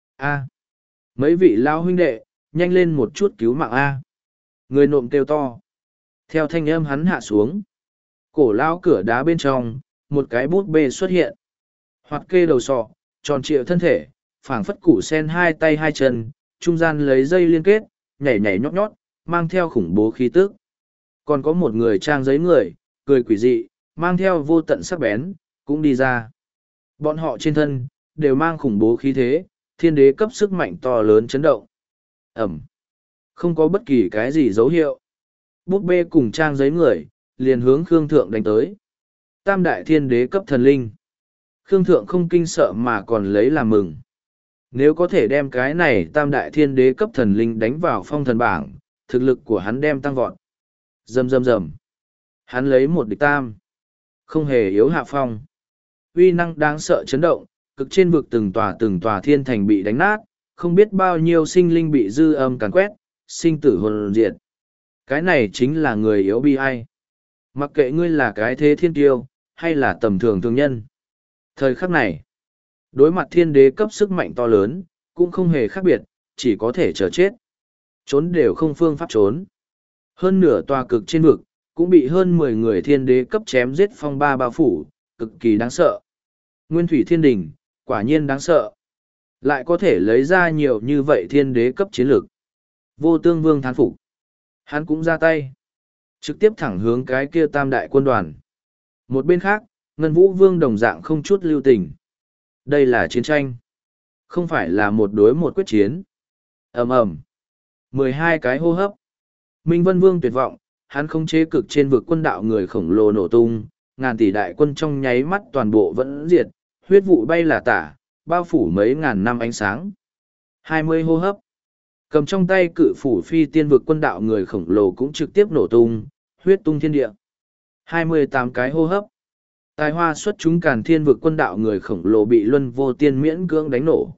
A. Mấy vị lao huynh đệ, nhanh lên một chút cứu mạng A. Người nộm kêu to. Theo thanh âm hắn hạ xuống. Cổ lao cửa đá bên trong, một cái bút bê xuất hiện. Hoặc kê đầu sọ, tròn trịa thân thể, phảng phất củ sen hai tay hai chân, trung gian lấy dây liên kết, nhảy nhảy nhót nhót, mang theo khủng bố khí tức. Còn có một người trang giấy người, cười quỷ dị, mang theo vô tận sắc bén, cũng đi ra. Bọn họ trên thân, đều mang khủng bố khí thế, thiên đế cấp sức mạnh to lớn chấn động. Ẩm. Không có bất kỳ cái gì dấu hiệu. Búp bê cùng trang giấy người, liền hướng Khương Thượng đánh tới. Tam đại thiên đế cấp thần linh. Khương Thượng không kinh sợ mà còn lấy làm mừng. Nếu có thể đem cái này tam đại thiên đế cấp thần linh đánh vào phong thần bảng, thực lực của hắn đem tăng vọt. Rầm rầm rầm. Hắn lấy một địch tam. Không hề yếu hạ phong. Uy năng đáng sợ chấn động, cực trên vực từng tòa từng tòa thiên thành bị đánh nát, không biết bao nhiêu sinh linh bị dư âm càn quét, sinh tử hồn diệt. Cái này chính là người yếu bi ai. Mặc kệ ngươi là cái thế thiên tiêu, hay là tầm thường thường nhân. Thời khắc này, đối mặt thiên đế cấp sức mạnh to lớn, cũng không hề khác biệt, chỉ có thể chờ chết. Trốn đều không phương pháp trốn. Hơn nửa tòa cực trên vực, cũng bị hơn mười người thiên đế cấp chém giết phong ba bao phủ, cực kỳ đáng sợ. Nguyên thủy thiên đình, quả nhiên đáng sợ. Lại có thể lấy ra nhiều như vậy thiên đế cấp chiến lược. Vô tương vương thán phục. Hắn cũng ra tay. Trực tiếp thẳng hướng cái kia tam đại quân đoàn. Một bên khác, Ngân Vũ Vương đồng dạng không chút lưu tình. Đây là chiến tranh. Không phải là một đối một quyết chiến. ầm ầm mười hai cái hô hấp. Minh Vân Vương tuyệt vọng, hắn không chế cực trên vực quân đạo người khổng lồ nổ tung, ngàn tỷ đại quân trong nháy mắt toàn bộ vẫn diệt, huyết vụ bay là tả, bao phủ mấy ngàn năm ánh sáng. hai mươi hô hấp. Cầm trong tay cự phủ phi tiên vực quân đạo người khổng lồ cũng trực tiếp nổ tung, huyết tung thiên địa. hai mươi tám cái hô hấp. Tài hoa xuất chúng càn thiên vực quân đạo người khổng lồ bị luân vô tiên miễn cưỡng đánh nổ.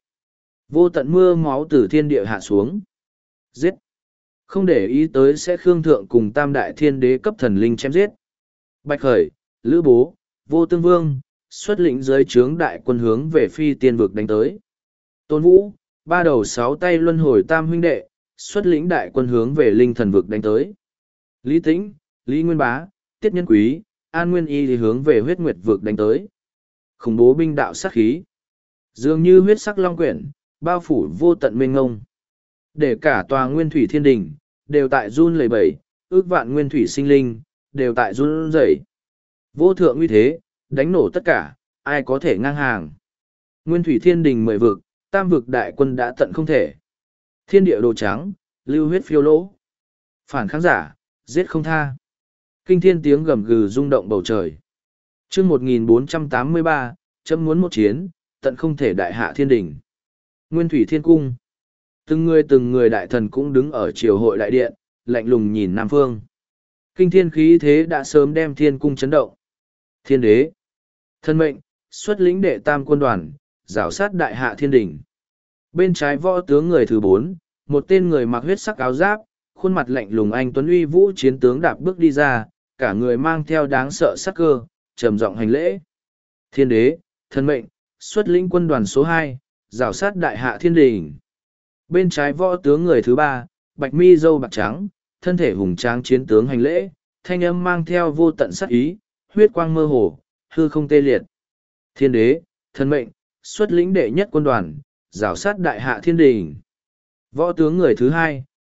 Vô tận mưa máu từ thiên địa hạ xuống. Giết. Không để ý tới sẽ khương thượng cùng tam đại thiên đế cấp thần linh chém giết. Bạch Khởi, Lữ Bố, Vô Tương Vương, xuất lĩnh dưới trướng đại quân hướng về phi tiên vực đánh tới. Tôn Vũ, ba đầu sáu tay luân hồi tam huynh đệ, xuất lĩnh đại quân hướng về linh thần vực đánh tới. Lý Tĩnh, Lý Nguyên Bá, Tiết Nhân Quý, An Nguyên Y thì hướng về huyết nguyệt vực đánh tới. Khủng bố binh đạo sát khí. Dường như huyết sắc long quyển, bao phủ vô tận mênh ngông. Để cả tòa nguyên thủy thiên đình, đều tại run lẩy bẩy, ước vạn nguyên thủy sinh linh, đều tại run rẩy. Vô thượng uy thế, đánh nổ tất cả, ai có thể ngang hàng. Nguyên thủy thiên đình mười vực, tam vực đại quân đã tận không thể. Thiên địa đồ trắng, lưu huyết phiêu lỗ. Phản kháng giả, giết không tha. Kinh thiên tiếng gầm gừ rung động bầu trời. Chương một nghìn bốn trăm tám mươi ba, chấm muốn một chiến, tận không thể đại hạ thiên đình. Nguyên thủy thiên cung. Từng người từng người đại thần cũng đứng ở triều hội đại điện, lạnh lùng nhìn Nam Phương. Kinh thiên khí thế đã sớm đem thiên cung chấn động. Thiên đế. Thân mệnh, xuất lĩnh đệ tam quân đoàn, rảo sát đại hạ thiên đình. Bên trái võ tướng người thứ bốn, một tên người mặc huyết sắc áo giáp, khuôn mặt lạnh lùng anh tuấn uy vũ chiến tướng đạp bước đi ra, cả người mang theo đáng sợ sắc cơ, trầm giọng hành lễ. Thiên đế, thân mệnh, xuất lĩnh quân đoàn số hai, rảo sát đại hạ thiên đình. Bên trái võ tướng người thứ ba, bạch mi râu bạc trắng, thân thể hùng tráng chiến tướng hành lễ, thanh âm mang theo vô tận sát ý, huyết quang mơ hồ, hư không tê liệt. Thiên đế, thân mệnh, xuất lĩnh đệ nhất quân đoàn, rảo sát đại hạ thiên đình. Võ tướng người thứ hai,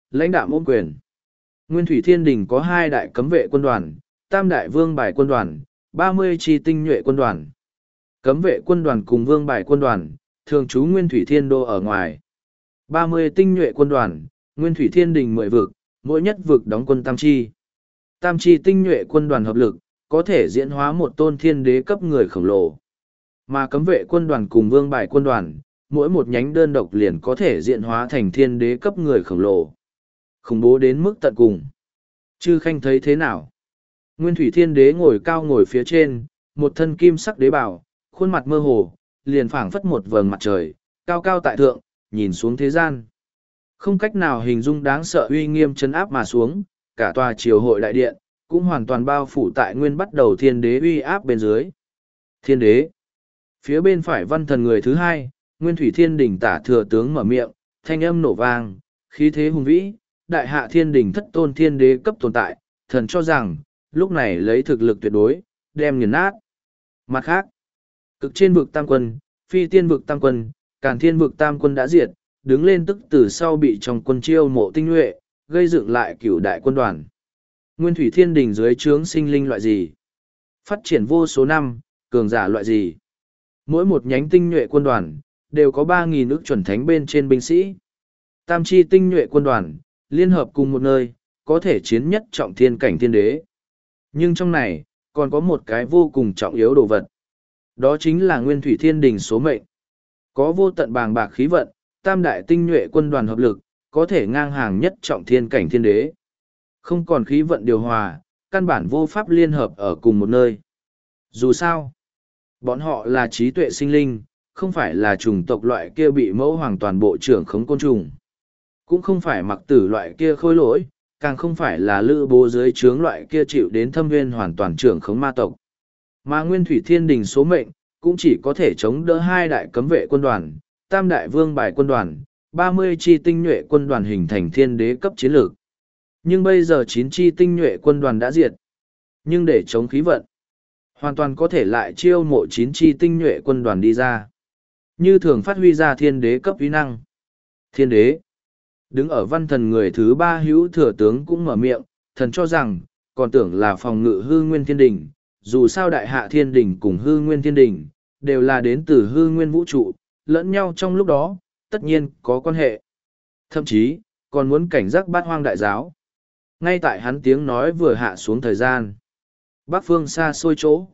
lãnh đạm ôm quyền. Nguyên Thủy Thiên Đình có hai đại cấm vệ quân đoàn, tam đại vương bài quân đoàn, ba mươi chi tinh nhuệ quân đoàn. Cấm vệ quân đoàn cùng vương bài quân đoàn, thường trú Nguyên Thủy Thiên Đô ở ngoài. ba mươi tinh nhuệ quân đoàn, Nguyên Thủy Thiên Đình mười vực, mỗi nhất vực đóng quân tam chi. Tam chi tinh nhuệ quân đoàn hợp lực, có thể diễn hóa một tôn thiên đế cấp người khổng lồ. Mà cấm vệ quân đoàn cùng vương bài quân đoàn, mỗi một nhánh đơn độc liền có thể diễn hóa thành thiên đế cấp người khổng lồ. Khủng bố đến mức tận cùng. Chư Khanh thấy thế nào? Nguyên Thủy Thiên Đế ngồi cao ngồi phía trên, một thân kim sắc đế bào, khuôn mặt mơ hồ, liền phảng phất một vầng mặt trời, cao cao tại thượng, nhìn xuống thế gian. Không cách nào hình dung đáng sợ uy nghiêm chấn áp mà xuống, cả tòa triều hội đại điện, cũng hoàn toàn bao phủ tại nguyên bắt đầu thiên đế uy áp bên dưới. Thiên đế. Phía bên phải văn thần người thứ hai, Nguyên Thủy Thiên Đình tả thừa tướng mở miệng, thanh âm nổ vang, khí thế hùng vĩ, đại hạ thiên đình thất tôn thiên đế cấp tồn tại, thần cho rằng, lúc này lấy thực lực tuyệt đối, đem nghiền nát. Mặt khác, cực trên vực tam quân, phi tiên vực tam quân, càn thiên vực tam quân đã diệt, đứng lên tức từ sau bị trong quân chiêu mộ tinh nhuệ, gây dựng lại cửu đại quân đoàn. Nguyên Thủy Thiên Đình dưới trướng sinh linh loại gì? Phát triển vô số năm, cường giả loại gì? Mỗi một nhánh tinh nhuệ quân đoàn, đều có ba nghìn ức chuẩn thánh bên trên binh sĩ. Tam chi tinh nhuệ quân đoàn, liên hợp cùng một nơi, có thể chiến nhất trọng thiên cảnh thiên đế. Nhưng trong này, còn có một cái vô cùng trọng yếu đồ vật. Đó chính là Nguyên Thủy Thiên Đình số mệnh. Có vô tận bàng bạc khí vận, tam đại tinh nhuệ quân đoàn hợp lực, có thể ngang hàng nhất trọng thiên cảnh thiên đế. Không còn khí vận điều hòa, căn bản vô pháp liên hợp ở cùng một nơi. Dù sao, bọn họ là trí tuệ sinh linh, không phải là chủng tộc loại kia bị mẫu hoàng toàn bộ trưởng khống côn trùng. Cũng không phải mặc tử loại kia khôi lỗi, càng không phải là lữ bố dưới trướng loại kia chịu đến thâm viên hoàn toàn trưởng khống ma tộc. Mà Nguyên Thủy Thiên Đình số mệnh, cũng chỉ có thể chống đỡ hai đại cấm vệ quân đoàn, tam đại vương bài quân đoàn, ba mươi chi tinh nhuệ quân đoàn hình thành thiên đế cấp chiến lược. Nhưng bây giờ chín chi tinh nhuệ quân đoàn đã diệt. Nhưng để chống khí vận, hoàn toàn có thể lại chiêu mộ chín chi tinh nhuệ quân đoàn đi ra. Như thường phát huy ra thiên đế cấp uy năng. Thiên đế. Đứng ở văn thần người thứ ba hữu thừa tướng cũng mở miệng, thần cho rằng, còn tưởng là phòng ngự hư nguyên thiên đình, dù sao đại hạ thiên đình cùng hư nguyên thiên đình, đều là đến từ hư nguyên vũ trụ, lẫn nhau trong lúc đó, tất nhiên có quan hệ. Thậm chí, còn muốn cảnh giác bát hoang đại giáo. Ngay tại hắn tiếng nói vừa hạ xuống thời gian. Bắc phương xa xôi chỗ.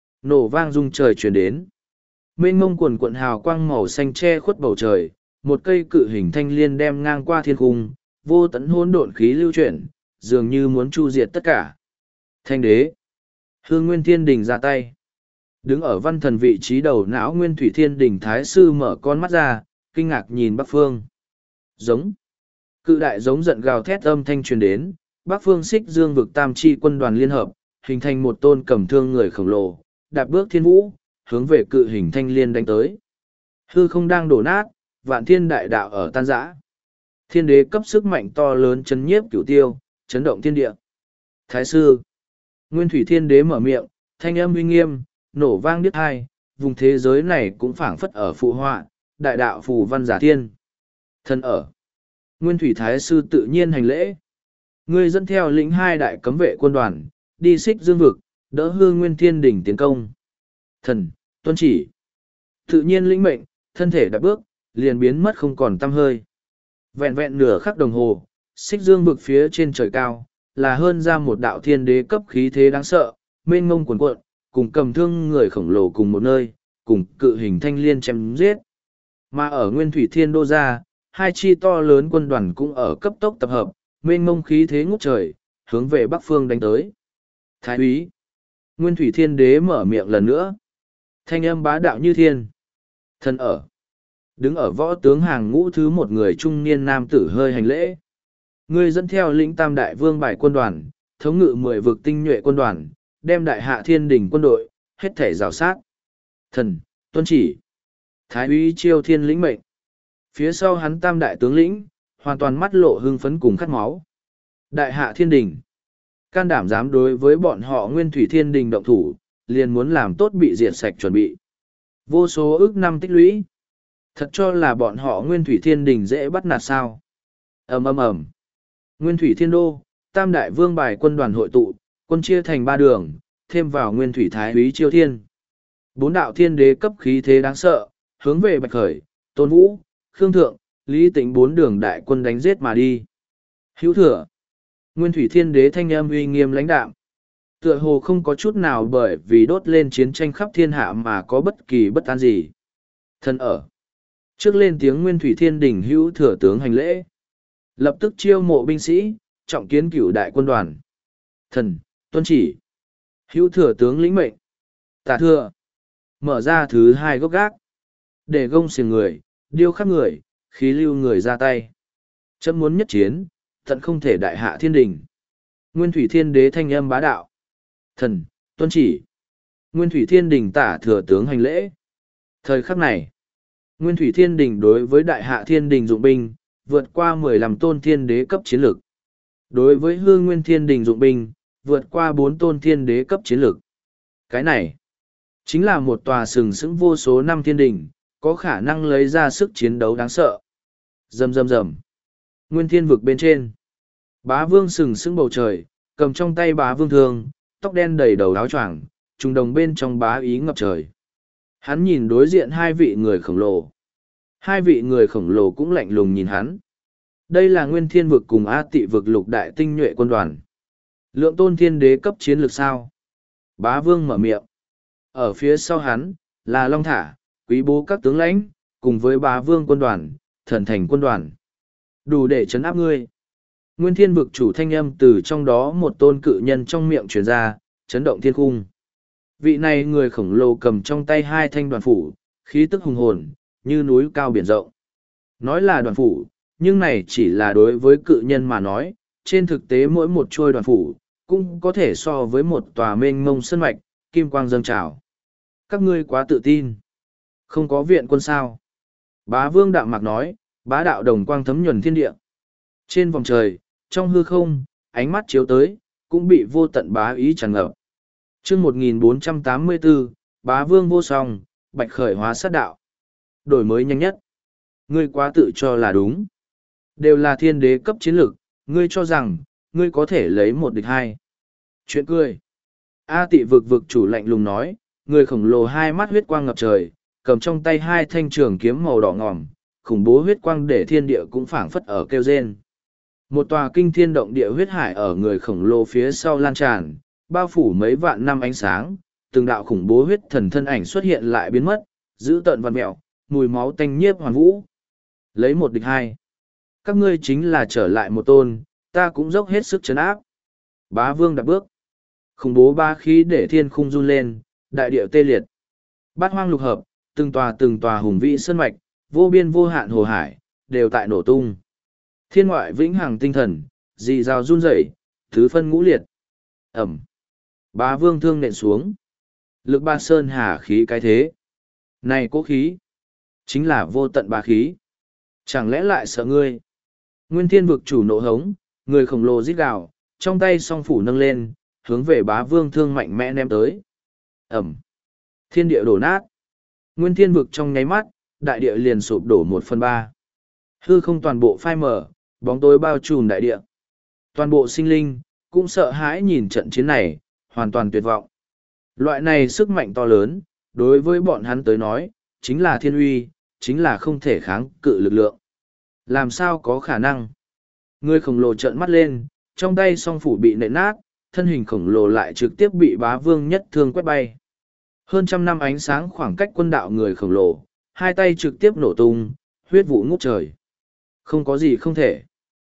Nổ vang rung trời chuyển đến. Mênh mông quần quận hào quang màu xanh che khuất bầu trời, một cây cự hình thanh liên đem ngang qua thiên cung, vô tận hỗn độn khí lưu chuyển, dường như muốn chu diệt tất cả. Thanh đế. Hương Nguyên Thiên Đình ra tay. Đứng ở văn thần vị trí đầu não Nguyên Thủy Thiên Đình Thái Sư mở con mắt ra, kinh ngạc nhìn Bắc Phương. Giống. Cự đại giống giận gào thét âm thanh truyền đến, Bắc Phương xích dương vực tam chi quân đoàn liên hợp, hình thành một tôn cầm thương người khổng lồ, đạp bước thiên vũ, hướng về cự hình thanh liên đánh tới. Hư không đang đổ nát, vạn thiên đại đạo ở tan rã. Thiên đế cấp sức mạnh to lớn chấn nhiếp cửu tiêu, chấn động thiên địa. Thái sư. Nguyên Thủy Thiên Đế mở miệng, thanh âm uy nghiêm, nổ vang điếc hai, vùng thế giới này cũng phảng phất ở phụ họa, đại đạo phù văn giả thiên. Thân ở. Nguyên Thủy Thái sư tự nhiên hành lễ. Ngươi dẫn theo lĩnh hai đại cấm vệ quân đoàn, đi xích dương vực, đỡ hư Nguyên Thiên Đỉnh tiến công. Thần, tuân chỉ. Tự nhiên lĩnh mệnh, thân thể đạp bước, liền biến mất không còn tăm hơi. Vẹn vẹn nửa khắc đồng hồ, xích dương vực phía trên trời cao, là hơn ra một đạo thiên đế cấp khí thế đáng sợ, mênh mông cuồn cuộn, cùng cầm thương người khổng lồ cùng một nơi, cùng cự hình thanh liên chém giết. Mà ở Nguyên Thủy Thiên Đô ra, hai chi to lớn quân đoàn cũng ở cấp tốc tập hợp, mênh mông khí thế ngút trời, hướng về Bắc Phương đánh tới. Thái úy. Nguyên Thủy Thiên Đế mở miệng lần nữa. Thanh âm bá đạo như thiên. Thân ở. Đứng ở võ tướng hàng ngũ thứ một người trung niên nam tử hơi hành lễ. Ngươi dẫn theo lĩnh tam đại vương bài quân đoàn, thống ngự mười vực tinh nhuệ quân đoàn, đem đại hạ thiên đình quân đội, hết thể rào sát. Thần, tuân chỉ. Thái úy chiêu thiên lĩnh mệnh. Phía sau hắn tam đại tướng lĩnh, hoàn toàn mắt lộ hưng phấn cùng khát máu. Đại hạ thiên đình. Can đảm dám đối với bọn họ Nguyên Thủy Thiên Đình động thủ, liền muốn làm tốt bị diệt sạch chuẩn bị. Vô số ước năm tích lũy. Thật cho là bọn họ Nguyên Thủy Thiên Đình dễ bắt nạt sao. Ầm ầm ầm. Nguyên thủy thiên đô, tam đại vương bài quân đoàn hội tụ, quân chia thành ba đường, thêm vào nguyên thủy thái úy chiêu thiên. Bốn đạo thiên đế cấp khí thế đáng sợ, hướng về Bạch Khởi, Tôn Vũ, Khương Thượng, Lý Tĩnh bốn đường đại quân đánh giết mà đi. Hữu thừa. Nguyên thủy thiên đế thanh âm uy nghiêm lãnh đạm. Tựa hồ không có chút nào bởi vì đốt lên chiến tranh khắp thiên hạ mà có bất kỳ bất an gì. Thân ở. Trước lên tiếng Nguyên thủy thiên đỉnh hữu thừa tướng hành lễ. Lập tức chiêu mộ binh sĩ, trọng kiến cửu đại quân đoàn. Thần, tuân chỉ. Hữu thừa tướng lĩnh mệnh. Tả thừa. Mở ra thứ hai gốc gác. Để gông xiềng người, điêu khắc người, khí lưu người ra tay. Chấm muốn nhất chiến, tận không thể đại hạ thiên đình. Nguyên thủy thiên đế thanh âm bá đạo. Thần, tuân chỉ. Nguyên thủy thiên đình tả thừa tướng hành lễ. Thời khắc này, Nguyên thủy thiên đình đối với đại hạ thiên đình dụng binh, vượt qua mười lăm tôn thiên đế cấp chiến lược. Đối với hương nguyên thiên đình dụng binh, vượt qua bốn tôn thiên đế cấp chiến lược. Cái này, chính là một tòa sừng sững vô số năm thiên đình, có khả năng lấy ra sức chiến đấu đáng sợ. Rầm rầm rầm. Nguyên thiên vực bên trên. Bá vương sừng sững bầu trời, cầm trong tay bá vương thương, tóc đen đầy đầu áo choàng, trùng đồng bên trong bá ý ngập trời. Hắn nhìn đối diện hai vị người khổng lồ. Hai vị người khổng lồ cũng lạnh lùng nhìn hắn. Đây là nguyên thiên vực cùng A tị vực lục đại tinh nhuệ quân đoàn. Lượng tôn thiên đế cấp chiến lược sao? Bá vương mở miệng. Ở phía sau hắn, là Long Thả, quý bố các tướng lãnh, cùng với bá vương quân đoàn, thần thành quân đoàn. Đủ để chấn áp ngươi. Nguyên thiên vực chủ thanh âm từ trong đó một tôn cự nhân trong miệng truyền ra, chấn động thiên cung. Vị này người khổng lồ cầm trong tay hai thanh đoàn phủ, khí tức hùng hồn, như núi cao biển rộng. Nói là đoàn phủ, nhưng này chỉ là đối với cự nhân mà nói, trên thực tế mỗi một chuôi đoàn phủ, cũng có thể so với một tòa mênh mông sân mạch, kim quang dâng trào. Các ngươi quá tự tin. Không có viện quân sao. Bá vương đạo mạc nói, bá đạo đồng quang thấm nhuần thiên địa. Trên vòng trời, trong hư không, ánh mắt chiếu tới, cũng bị vô tận bá ý tràn ngập. Chương một nghìn bốn trăm tám mươi bốn, bá vương vô song, Bạch Khởi hóa sát đạo. Đổi mới nhanh nhất. Ngươi quá tự cho là đúng. Đều là thiên đế cấp chiến lược, ngươi cho rằng, ngươi có thể lấy một địch hai. Chuyện cười. A tị vực vực chủ lạnh lùng nói, người khổng lồ hai mắt huyết quang ngập trời, cầm trong tay hai thanh trường kiếm màu đỏ ngòm, khủng bố huyết quang để thiên địa cũng phảng phất ở kêu rên. Một tòa kinh thiên động địa huyết hải ở người khổng lồ phía sau lan tràn, bao phủ mấy vạn năm ánh sáng, từng đạo khủng bố huyết thần thân ảnh xuất hiện lại biến mất, giữ tợn văn mẹo, mùi máu tanh nhiếp hoàn vũ. Lấy một địch hai. Các ngươi chính là trở lại một tôn, ta cũng dốc hết sức chấn áp. Bá vương đạp bước. Khủng bố ba khí để thiên khung run lên, đại địa tê liệt. Bát hoang lục hợp, từng tòa từng tòa hùng vĩ sơn mạch, vô biên vô hạn hồ hải, đều tại nổ tung. Thiên ngoại vĩnh hằng tinh thần, dị rào run rẩy, thứ phân ngũ liệt. Ẩm. Bá vương thương nện xuống. Lực ba sơn hà khí cái thế. Này cố khí. Chính là vô tận bá khí. Chẳng lẽ lại sợ ngươi? Nguyên thiên vực chủ nộ hống, người khổng lồ rít gào, trong tay song phủ nâng lên, hướng về bá vương thương mạnh mẽ ném tới. Ẩm. Thiên địa đổ nát. Nguyên thiên vực trong nháy mắt, đại địa liền sụp đổ một phần ba. Hư không toàn bộ phai mở, bóng tối bao trùm đại địa. Toàn bộ sinh linh, cũng sợ hãi nhìn trận chiến này, hoàn toàn tuyệt vọng. Loại này sức mạnh to lớn, đối với bọn hắn tới nói, chính là thiên uy, chính là không thể kháng cự lực lượng. Làm sao có khả năng? Người khổng lồ trợn mắt lên, trong tay song phủ bị nện nát, thân hình khổng lồ lại trực tiếp bị bá vương nhất thương quét bay. Hơn trăm năm ánh sáng khoảng cách quân đạo người khổng lồ, hai tay trực tiếp nổ tung, huyết vụ ngút trời. Không có gì không thể.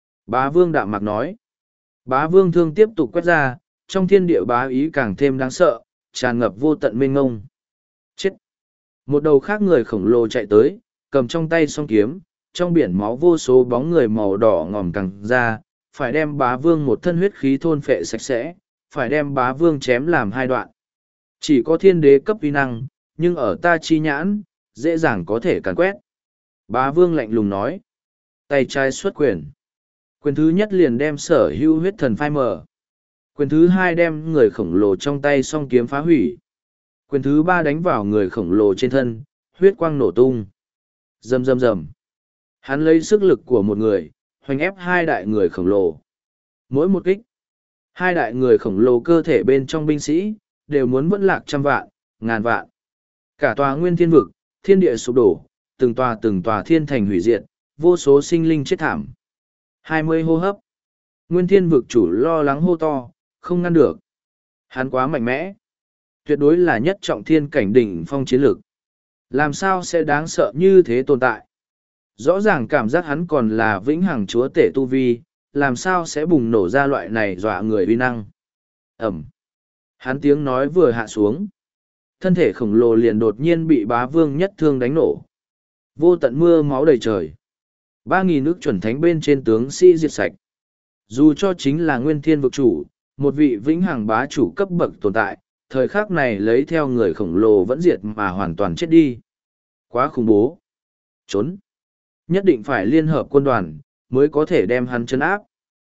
Bá vương đạm mạc nói. Bá vương thương tiếp tục quét ra, trong thiên địa bá ý càng thêm đáng sợ, tràn ngập vô tận mênh ngông. Chết! Một đầu khác người khổng lồ chạy tới, cầm trong tay song kiếm, trong biển máu vô số bóng người màu đỏ ngòm càng ra, phải đem bá vương một thân huyết khí thôn phệ sạch sẽ, phải đem bá vương chém làm hai đoạn. Chỉ có thiên đế cấp vi năng, nhưng ở ta chi nhãn, dễ dàng có thể càn quét. Bá vương lạnh lùng nói. Tay trái xuất quyền. Quyền thứ nhất liền đem sở hữu huyết thần phai mở. Quyền thứ hai đem người khổng lồ trong tay song kiếm phá hủy. Quyền thứ ba đánh vào người khổng lồ trên thân, huyết quang nổ tung. Rầm rầm rầm. Hắn lấy sức lực của một người, hoành ép hai đại người khổng lồ. Mỗi một kích, hai đại người khổng lồ cơ thể bên trong binh sĩ, đều muốn vẫn lạc trăm vạn, ngàn vạn. Cả tòa nguyên thiên vực, thiên địa sụp đổ, từng tòa từng tòa thiên thành hủy diệt, vô số sinh linh chết thảm. Hai mươi hô hấp. Nguyên thiên vực chủ lo lắng hô to, không ngăn được. Hắn quá mạnh mẽ. Tuyệt đối là nhất trọng thiên cảnh đỉnh phong chiến lực. Làm sao sẽ đáng sợ như thế tồn tại? Rõ ràng cảm giác hắn còn là vĩnh hằng chúa tể tu vi, làm sao sẽ bùng nổ ra loại này dọa người uy năng? Ẩm. Hắn tiếng nói vừa hạ xuống. Thân thể khổng lồ liền đột nhiên bị bá vương nhất thương đánh nổ. Vô tận mưa máu đầy trời. Ba nghìn nước chuẩn thánh bên trên tướng sĩ diệt sạch. Dù cho chính là nguyên thiên vực chủ, một vị vĩnh hằng bá chủ cấp bậc tồn tại, thời khắc này lấy theo người khổng lồ vẫn diệt mà hoàn toàn chết đi. Quá khủng bố. Trốn. Nhất định phải liên hợp quân đoàn, mới có thể đem hắn chấn áp.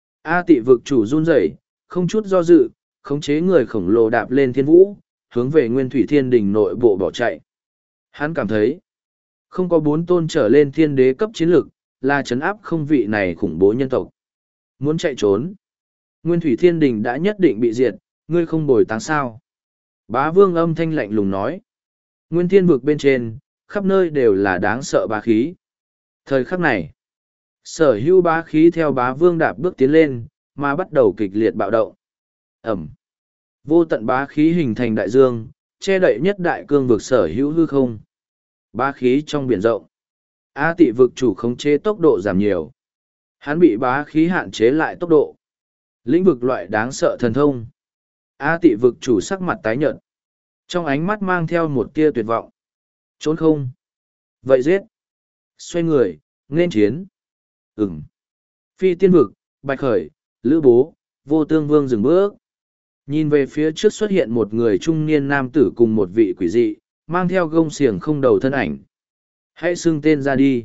A tị vực chủ run rẩy, không chút do dự, khống chế người khổng lồ đạp lên thiên vũ, hướng về nguyên thủy thiên đình nội bộ bỏ chạy. Hắn cảm thấy, không có bốn tôn trở lên thiên đế cấp chiến lực, là chấn áp không vị này khủng bố nhân tộc. Muốn chạy trốn. Nguyên thủy thiên đình đã nhất định bị diệt, ngươi không bồi táng sao. Bá vương âm thanh lạnh lùng nói. Nguyên thiên vực bên trên, khắp nơi đều là đáng sợ bá khí. Thời khắc này, sở hữu bá khí theo bá vương đạp bước tiến lên, mà bắt đầu kịch liệt bạo động. Ẩm. Vô tận bá khí hình thành đại dương, che đậy nhất đại cương vực sở hữu hư không. Bá khí trong biển rộng. A tị vực chủ khống chế tốc độ giảm nhiều. Hắn bị bá khí hạn chế lại tốc độ. Lĩnh vực loại đáng sợ thần thông. A tị vực chủ sắc mặt tái nhợt. Trong ánh mắt mang theo một tia tuyệt vọng. Trốn không? Vậy giết. Xoay người, nên chiến. Ừm. Phi tiên vực, bạch khởi, lữ bố, vô tương vương dừng bước. Nhìn về phía trước xuất hiện một người trung niên nam tử cùng một vị quỷ dị, mang theo gông xiềng không đầu thân ảnh. Hãy xưng tên ra đi.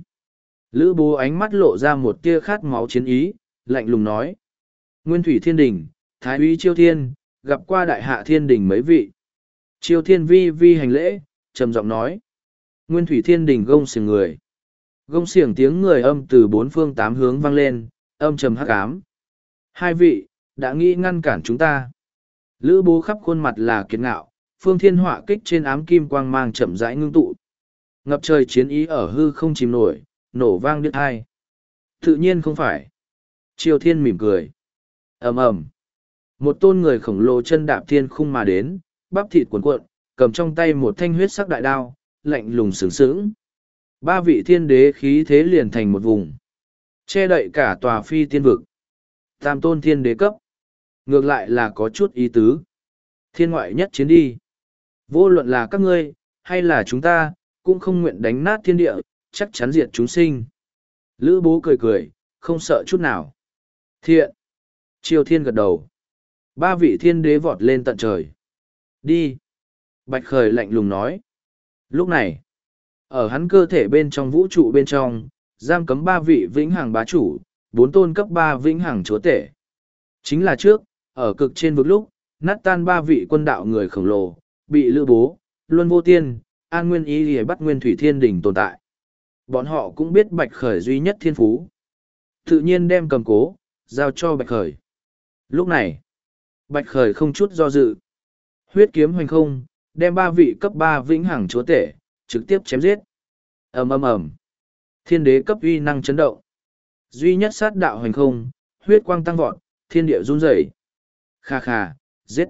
Lữ bố ánh mắt lộ ra một tia khát máu chiến ý, lạnh lùng nói. Nguyên thủy thiên đình, thái úy chiêu thiên, gặp qua đại hạ thiên đình mấy vị. Chiêu thiên vi vi hành lễ, trầm giọng nói. Nguyên thủy thiên đình gông xiềng người. Gông xiềng tiếng người âm từ bốn phương tám hướng vang lên, âm trầm hắc ám. Hai vị, đã nghĩ ngăn cản chúng ta. Lữ bố khắp khuôn mặt là kiệt ngạo, phương thiên họa kích trên ám kim quang mang chậm rãi ngưng tụ. Ngập trời chiến ý ở hư không chìm nổi, nổ vang đứt hai. Tự nhiên không phải. Triều thiên mỉm cười. ầm ầm. Một tôn người khổng lồ chân đạp thiên khung mà đến, bắp thịt cuồn cuộn, cầm trong tay một thanh huyết sắc đại đao, lạnh lùng sướng sướng. Ba vị thiên đế khí thế liền thành một vùng. Che đậy cả tòa phi tiên vực. Tam tôn thiên đế cấp. Ngược lại là có chút ý tứ. Thiên ngoại nhất chiến đi. Vô luận là các ngươi, hay là chúng ta, cũng không nguyện đánh nát thiên địa, chắc chắn diệt chúng sinh. Lữ bố cười cười, không sợ chút nào. Thiện. Triều thiên gật đầu. Ba vị thiên đế vọt lên tận trời. Đi. Bạch khởi lạnh lùng nói. Lúc này, ở hắn cơ thể bên trong vũ trụ bên trong, giam cấm ba vị vĩnh hằng bá chủ, bốn tôn cấp ba vĩnh hằng chúa tể. Chính là trước, ở cực trên vực lúc, nát tan ba vị quân đạo người khổng lồ, bị lữ bố, luân vô tiên, an nguyên ý để bắt nguyên thủy thiên đình tồn tại. Bọn họ cũng biết bạch khởi duy nhất thiên phú. Tự nhiên đem cầm cố, giao cho bạch khởi. Lúc này, bạch khởi không chút do dự. Huyết kiếm hoành không, đem ba vị cấp ba vĩnh hằng chúa tể, trực tiếp chém giết. ầm ầm ầm, thiên đế cấp uy năng chấn động. Duy nhất sát đạo hoành không, huyết quang tăng vọt, thiên địa run rẩy. Kha kha, giết.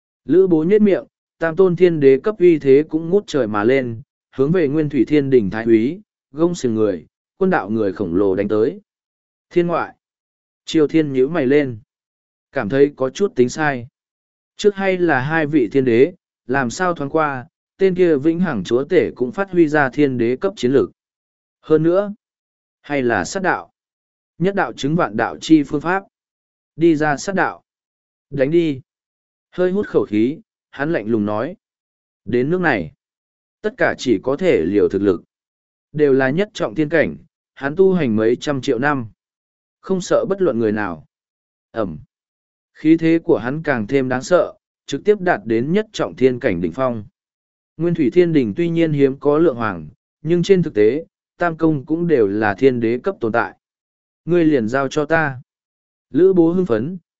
Lữ bố nhếch miệng, tam tôn thiên đế cấp uy thế cũng ngút trời mà lên, hướng về nguyên thủy thiên đỉnh thái úy, gông xiềng người, quân đạo người khổng lồ đánh tới. Thiên ngoại. Triều thiên nhíu mày lên. Cảm thấy có chút tính sai. Trước hay là hai vị thiên đế, làm sao thoáng qua, tên kia vĩnh hằng chúa tể cũng phát huy ra thiên đế cấp chiến lược. Hơn nữa, hay là sát đạo. Nhất đạo chứng vạn đạo chi phương pháp. Đi ra sát đạo. Đánh đi. Hơi hút khẩu khí, hắn lạnh lùng nói. Đến nước này, tất cả chỉ có thể liều thực lực. Đều là nhất trọng thiên cảnh, hắn tu hành mấy trăm triệu năm. Không sợ bất luận người nào. Ẩm. Khí thế của hắn càng thêm đáng sợ, trực tiếp đạt đến nhất trọng thiên cảnh đỉnh phong. Nguyên thủy thiên đỉnh tuy nhiên hiếm có lượng hoàng, nhưng trên thực tế, tam công cũng đều là thiên đế cấp tồn tại. Ngươi liền giao cho ta. Lữ bố hưng phấn,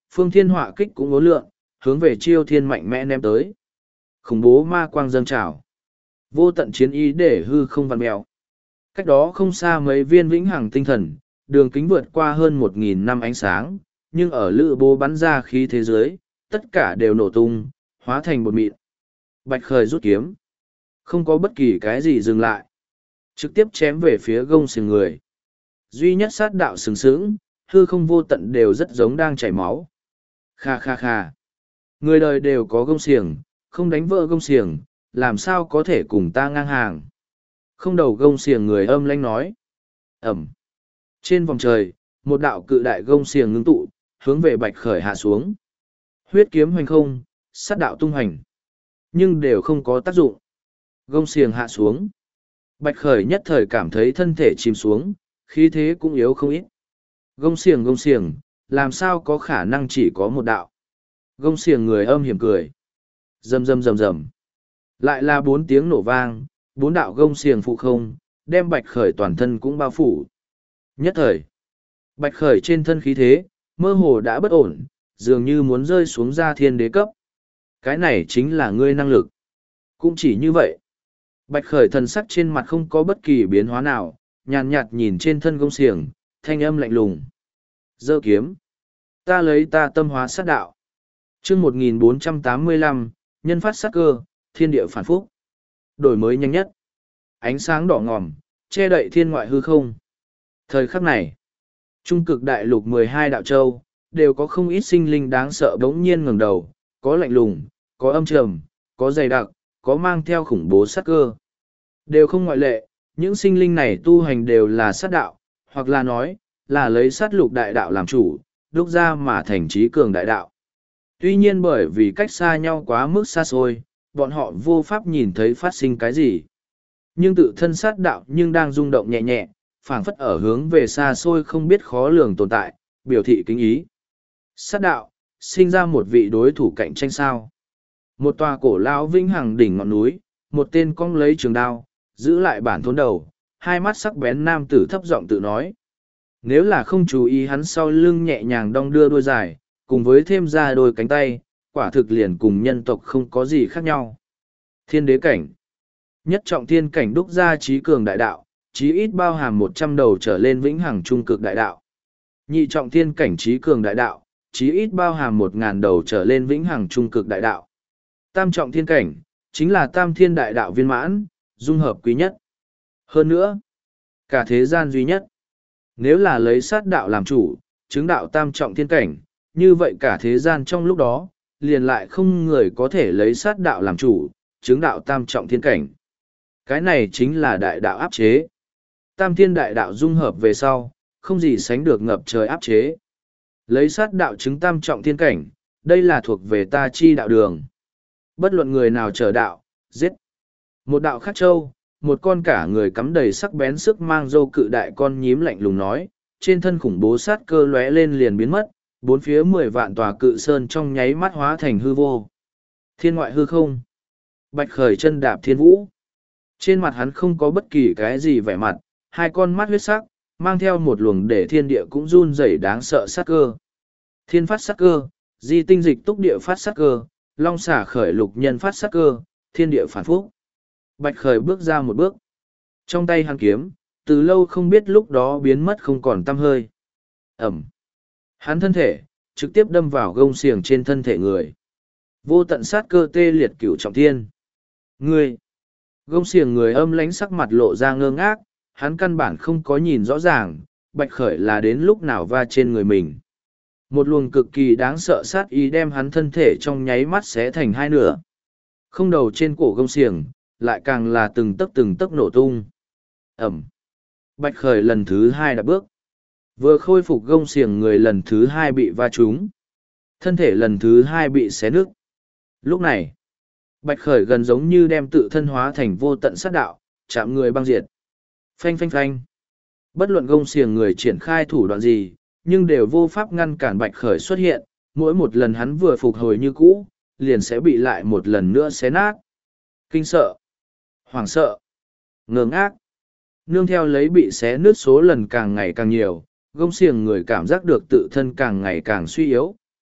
phương thiên họa kích cũng ố lượng, hướng về chiêu thiên mạnh mẽ ném tới. Khủng bố ma quang dâng trào. Vô tận chiến ý để hư không vặn mèo. Cách đó không xa mấy viên vĩnh hằng tinh thần, đường kính vượt qua hơn một nghìn năm ánh sáng, nhưng ở lữ bố bắn ra khí thế giới, tất cả đều nổ tung, hóa thành bột mịn. Bạch Khởi rút kiếm. Không có bất kỳ cái gì dừng lại. Trực tiếp chém về phía gông xiềng người. Duy nhất sát đạo sừng sững, hư không vô tận đều rất giống đang chảy máu. Kha kha kha. Người đời đều có gông xiềng, không đánh vỡ gông xiềng, làm sao có thể cùng ta ngang hàng. Không đầu gông xiềng người âm lãnh nói. Ẩm. Trên vòng trời, một đạo cự đại gông xiềng ngưng tụ, hướng về Bạch Khởi hạ xuống. Huyết kiếm hoành không, sát đạo tung hành. Nhưng đều không có tác dụng. Gông xiềng hạ xuống. Bạch Khởi nhất thời cảm thấy thân thể chìm xuống, khí thế cũng yếu không ít. Gông xiềng gông xiềng, làm sao có khả năng chỉ có một đạo. Gông xiềng người âm hiểm cười. Rầm rầm rầm rầm. Lại là bốn tiếng nổ vang, bốn đạo gông xiềng phụ không, đem Bạch Khởi toàn thân cũng bao phủ. Nhất thời, Bạch Khởi trên thân khí thế, mơ hồ đã bất ổn, dường như muốn rơi xuống ra thiên đế cấp. Cái này chính là ngươi năng lực. Cũng chỉ như vậy. Bạch Khởi thần sắc trên mặt không có bất kỳ biến hóa nào, nhàn nhạt nhìn trên thân gông xiềng, thanh âm lạnh lùng. Giơ kiếm. Ta lấy ta tâm hóa sát đạo. chương một nghìn bốn trăm tám mươi lăm, nhân phát sát cơ, thiên địa phản phúc. Đổi mới nhanh nhất. Ánh sáng đỏ ngòm, che đậy thiên ngoại hư không. Thời khắc này, trung cực đại lục mười hai đạo châu, đều có không ít sinh linh đáng sợ bỗng nhiên ngẩng đầu, có lạnh lùng, có âm trầm, có dày đặc, có mang theo khủng bố sát cơ. Đều không ngoại lệ, những sinh linh này tu hành đều là sát đạo, hoặc là nói, là lấy sát lục đại đạo làm chủ, đúc ra mà thành trí cường đại đạo. Tuy nhiên bởi vì cách xa nhau quá mức xa xôi, bọn họ vô pháp nhìn thấy phát sinh cái gì. Nhưng tự thân sát đạo nhưng đang rung động nhẹ nhẹ, phảng phất ở hướng về xa xôi không biết khó lường tồn tại, biểu thị kính ý. Sát đạo, sinh ra một vị đối thủ cạnh tranh sao. Một tòa cổ lão vĩnh hằng đỉnh ngọn núi, một tên cong lấy trường đao, giữ lại bản thốn đầu, hai mắt sắc bén nam tử thấp giọng tự nói. Nếu là không chú ý hắn sau lưng nhẹ nhàng đong đưa đuôi dài, cùng với thêm ra đôi cánh tay, quả thực liền cùng nhân tộc không có gì khác nhau. Thiên đế cảnh. Nhất trọng thiên cảnh đúc ra trí cường đại đạo, chí ít bao hàm một trăm đầu trở lên vĩnh hằng trung cực đại đạo. Nhị trọng thiên cảnh trí cường đại đạo, chí ít bao hàm một ngàn đầu trở lên vĩnh hằng trung cực đại đạo. Tam trọng thiên cảnh, chính là tam thiên đại đạo viên mãn, dung hợp quý nhất. Hơn nữa, cả thế gian duy nhất. Nếu là lấy sát đạo làm chủ, chứng đạo tam trọng thiên cảnh, như vậy cả thế gian trong lúc đó, liền lại không người có thể lấy sát đạo làm chủ, chứng đạo tam trọng thiên cảnh. Cái này chính là đại đạo áp chế. Tam thiên đại đạo dung hợp về sau, không gì sánh được ngập trời áp chế. Lấy sát đạo chứng tam trọng thiên cảnh, đây là thuộc về ta chi đạo đường. Bất luận người nào trở đạo, giết. Một đạo khắc châu, một con cả người cắm đầy sắc bén sức mang râu cự đại con nhím lạnh lùng nói, trên thân khủng bố sát cơ lóe lên liền biến mất, bốn phía mười vạn tòa cự sơn trong nháy mắt hóa thành hư vô. Thiên ngoại hư không. Bạch Khởi chân đạp thiên vũ. Trên mặt hắn không có bất kỳ cái gì vẻ mặt, hai con mắt huyết sắc, mang theo một luồng để thiên địa cũng run rẩy đáng sợ sát cơ. Thiên phát sát cơ, di tinh dịch túc địa phát sát cơ, long xả khởi lục nhân phát sát cơ, thiên địa phản phúc. Bạch Khởi bước ra một bước. Trong tay hắn kiếm, từ lâu không biết lúc đó biến mất không còn tăm hơi. Ẩm. Hắn thân thể, trực tiếp đâm vào gông xiềng trên thân thể người. Vô tận sát cơ tê liệt cửu trọng thiên. Ngươi. Gông xiềng người âm lánh sắc mặt lộ ra ngơ ngác, hắn căn bản không có nhìn rõ ràng, Bạch Khởi là đến lúc nào va trên người mình. Một luồng cực kỳ đáng sợ sát ý đem hắn thân thể trong nháy mắt xé thành hai nửa. Không đầu trên cổ gông xiềng, lại càng là từng tấc từng tấc nổ tung. Ẩm. Bạch Khởi lần thứ hai đã bước. Vừa khôi phục gông xiềng người lần thứ hai bị va trúng. Thân thể lần thứ hai bị xé nứt. Lúc này, Bạch Khởi gần giống như đem tự thân hóa thành vô tận sát đạo, chạm người băng diệt. Phanh phanh phanh. Bất luận gông xiềng người triển khai thủ đoạn gì, nhưng đều vô pháp ngăn cản Bạch Khởi xuất hiện, mỗi một lần hắn vừa phục hồi như cũ, liền sẽ bị lại một lần nữa xé nát. Kinh sợ, hoảng sợ, ngơ ngác. Nương theo lấy bị xé nứt số lần càng ngày càng nhiều, gông xiềng người cảm giác được tự thân càng ngày càng suy yếu,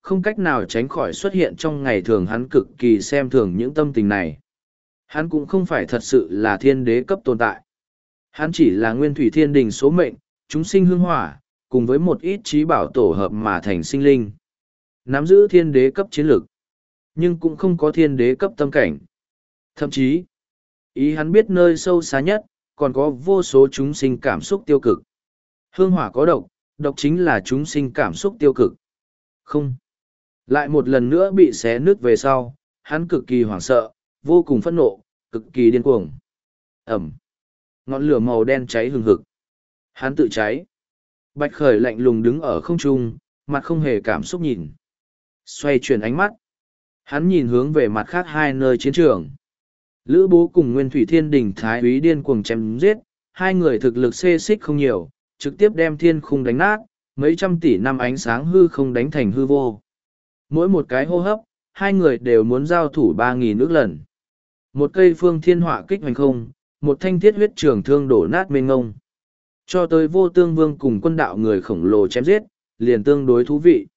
không cách nào tránh khỏi xuất hiện trong ngày thường hắn cực kỳ xem thường những tâm tình này. Hắn cũng không phải thật sự là thiên đế cấp tồn tại. Hắn chỉ là nguyên thủy thiên đình số mệnh, chúng sinh hương hỏa, cùng với một ít trí bảo tổ hợp mà thành sinh linh. Nắm giữ thiên đế cấp chiến lược, nhưng cũng không có thiên đế cấp tâm cảnh. Thậm chí, ý hắn biết nơi sâu xa nhất, còn có vô số chúng sinh cảm xúc tiêu cực. Hương hỏa có độc, độc chính là chúng sinh cảm xúc tiêu cực. Không. Lại một lần nữa bị xé nứt về sau, hắn cực kỳ hoảng sợ, vô cùng phẫn nộ, cực kỳ điên cuồng. Ẩm. Ngọn lửa màu đen cháy hừng hực. Hắn tự cháy. Bạch Khởi lạnh lùng đứng ở không trung, mặt không hề cảm xúc nhìn. Xoay chuyển ánh mắt. Hắn nhìn hướng về mặt khác hai nơi chiến trường. Lữ Bố cùng Nguyên Thủy Thiên Đình Thái úy điên cuồng chém giết, hai người thực lực xê xích không nhiều, trực tiếp đem thiên khung đánh nát, mấy trăm tỷ năm ánh sáng hư không đánh thành hư vô. Mỗi một cái hô hấp, hai người đều muốn giao thủ ba nghìn ước lần. Một cây phương thiên họa kích hoành không, một thanh thiết huyết trường thương đổ nát mênh ngông. Cho tới Vô Tương Vương cùng quân đạo người khổng lồ chém giết, liền tương đối thú vị.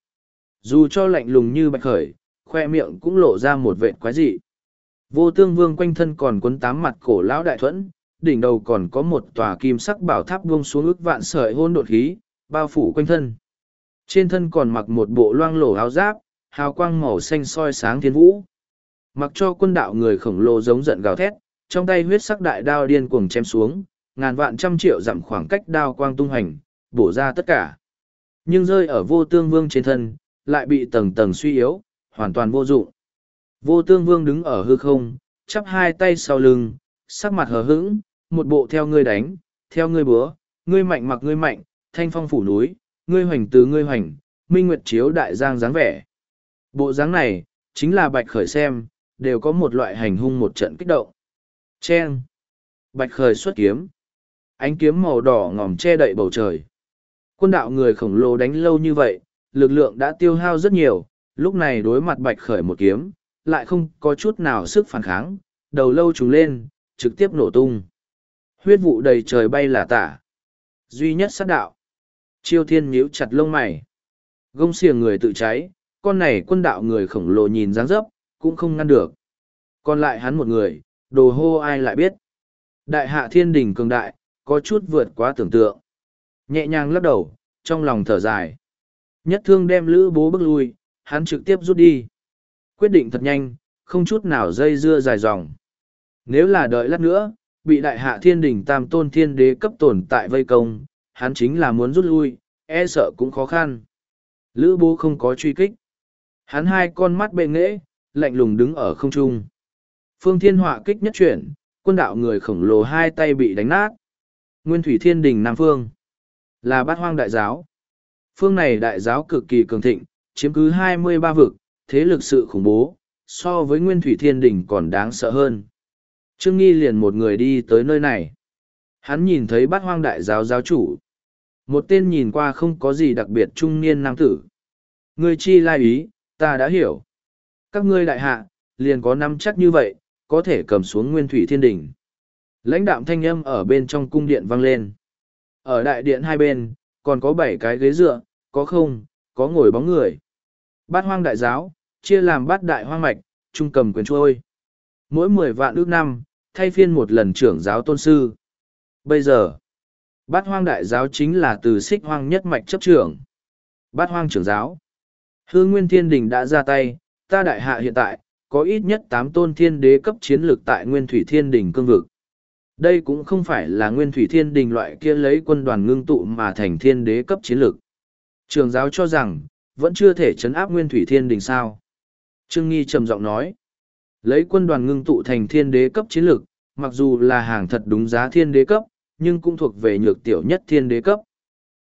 Dù cho lạnh lùng như Bạch Khởi, khoe miệng cũng lộ ra một vệt quái dị. Vô Tương Vương quanh thân còn quấn tám mặt cổ lão đại thuẫn, đỉnh đầu còn có một tòa kim sắc bảo tháp buông xuống ức vạn sợi hôn đột khí, bao phủ quanh thân. Trên thân còn mặc một bộ loang lổ áo giáp, hào quang màu xanh soi sáng thiên vũ. Mặc cho quân đạo người khổng lồ giống giận gào thét, trong tay huyết sắc đại đao điên cuồng chém xuống, ngàn vạn trăm triệu dặm khoảng cách đao quang tung hành, bổ ra tất cả. Nhưng rơi ở Vô Tương Vương trên thân, lại bị tầng tầng suy yếu, hoàn toàn vô dụng. Vô Tương Vương đứng ở hư không, chắp hai tay sau lưng, sắc mặt hờ hững, một bộ theo ngươi đánh, theo ngươi búa, ngươi mạnh mặc ngươi mạnh, thanh phong phủ núi, ngươi hoành từ ngươi hoành, minh nguyệt chiếu đại giang dáng vẻ. Bộ dáng này, chính là Bạch Khởi xem, đều có một loại hành hung một trận kích động. Chen! Bạch Khởi xuất kiếm. Ánh kiếm màu đỏ ngòm che đậy bầu trời. Quân đạo người khổng lồ đánh lâu như vậy, lực lượng đã tiêu hao rất nhiều, lúc này đối mặt Bạch Khởi một kiếm, lại không có chút nào sức phản kháng, đầu lâu trùng lên, trực tiếp nổ tung. Huyết vụ đầy trời bay là tả. Duy nhất sát đạo. Chiêu Thiên nhíu chặt lông mày. Gông xiềng người tự cháy, con này quân đạo người khổng lồ nhìn dáng dấp, cũng không ngăn được. Còn lại hắn một người, đồ hô ai lại biết. Đại hạ thiên đình cường đại, có chút vượt quá tưởng tượng. Nhẹ nhàng lắc đầu, trong lòng thở dài. Nhất thương đem Lữ Bố bước lui, hắn trực tiếp rút đi. Quyết định thật nhanh, không chút nào dây dưa dài dòng. Nếu là đợi lát nữa, bị đại hạ thiên đình tam tôn thiên đế cấp tồn tại vây công, hắn chính là muốn rút lui, e sợ cũng khó khăn. Lữ Bố không có truy kích. Hắn hai con mắt bệ nghễ, lạnh lùng đứng ở không trung. Phương thiên họa kích nhất chuyển, quân đạo người khổng lồ hai tay bị đánh nát. Nguyên Thủy Thiên Đình Nam Phương là Bát Hoang Đại Giáo. Phương này đại giáo cực kỳ cường thịnh, chiếm cứ hai mươi ba vực, thế lực sự khủng bố, so với Nguyên Thủy Thiên Đình còn đáng sợ hơn. Trương Nghi liền một người đi tới nơi này. Hắn nhìn thấy Bát Hoang Đại Giáo giáo chủ. Một tên nhìn qua không có gì đặc biệt trung niên nam tử. Ngươi chi lai ý, ta đã hiểu. Các ngươi đại hạ, liền có nắm chắc như vậy, có thể cầm xuống Nguyên Thủy Thiên Đình. Lãnh đạm thanh âm ở bên trong cung điện vang lên. Ở đại điện hai bên, còn có bảy cái ghế dựa, có không, có ngồi bóng người. Bát Hoang Đại Giáo, chia làm bát đại hoang mạch, trung cầm quyền trôi. Mỗi mười vạn ước năm, thay phiên một lần trưởng giáo tôn sư. Bây giờ, Bát Hoang Đại Giáo chính là từ Xích Hoang nhất mạch chấp trưởng. Bát Hoang trưởng giáo. Hư Nguyên Thiên Đình đã ra tay, ta đại hạ hiện tại, có ít nhất tám tôn thiên đế cấp chiến lược tại Nguyên Thủy Thiên Đình cương vực. Đây cũng không phải là Nguyên Thủy Thiên Đình loại kia lấy quân đoàn ngưng tụ mà thành thiên đế cấp chiến lược. Trường giáo cho rằng, vẫn chưa thể chấn áp Nguyên Thủy Thiên Đình sao. Trương Nghi trầm giọng nói, lấy quân đoàn ngưng tụ thành thiên đế cấp chiến lược, mặc dù là hàng thật đúng giá thiên đế cấp, nhưng cũng thuộc về nhược tiểu nhất thiên đế cấp.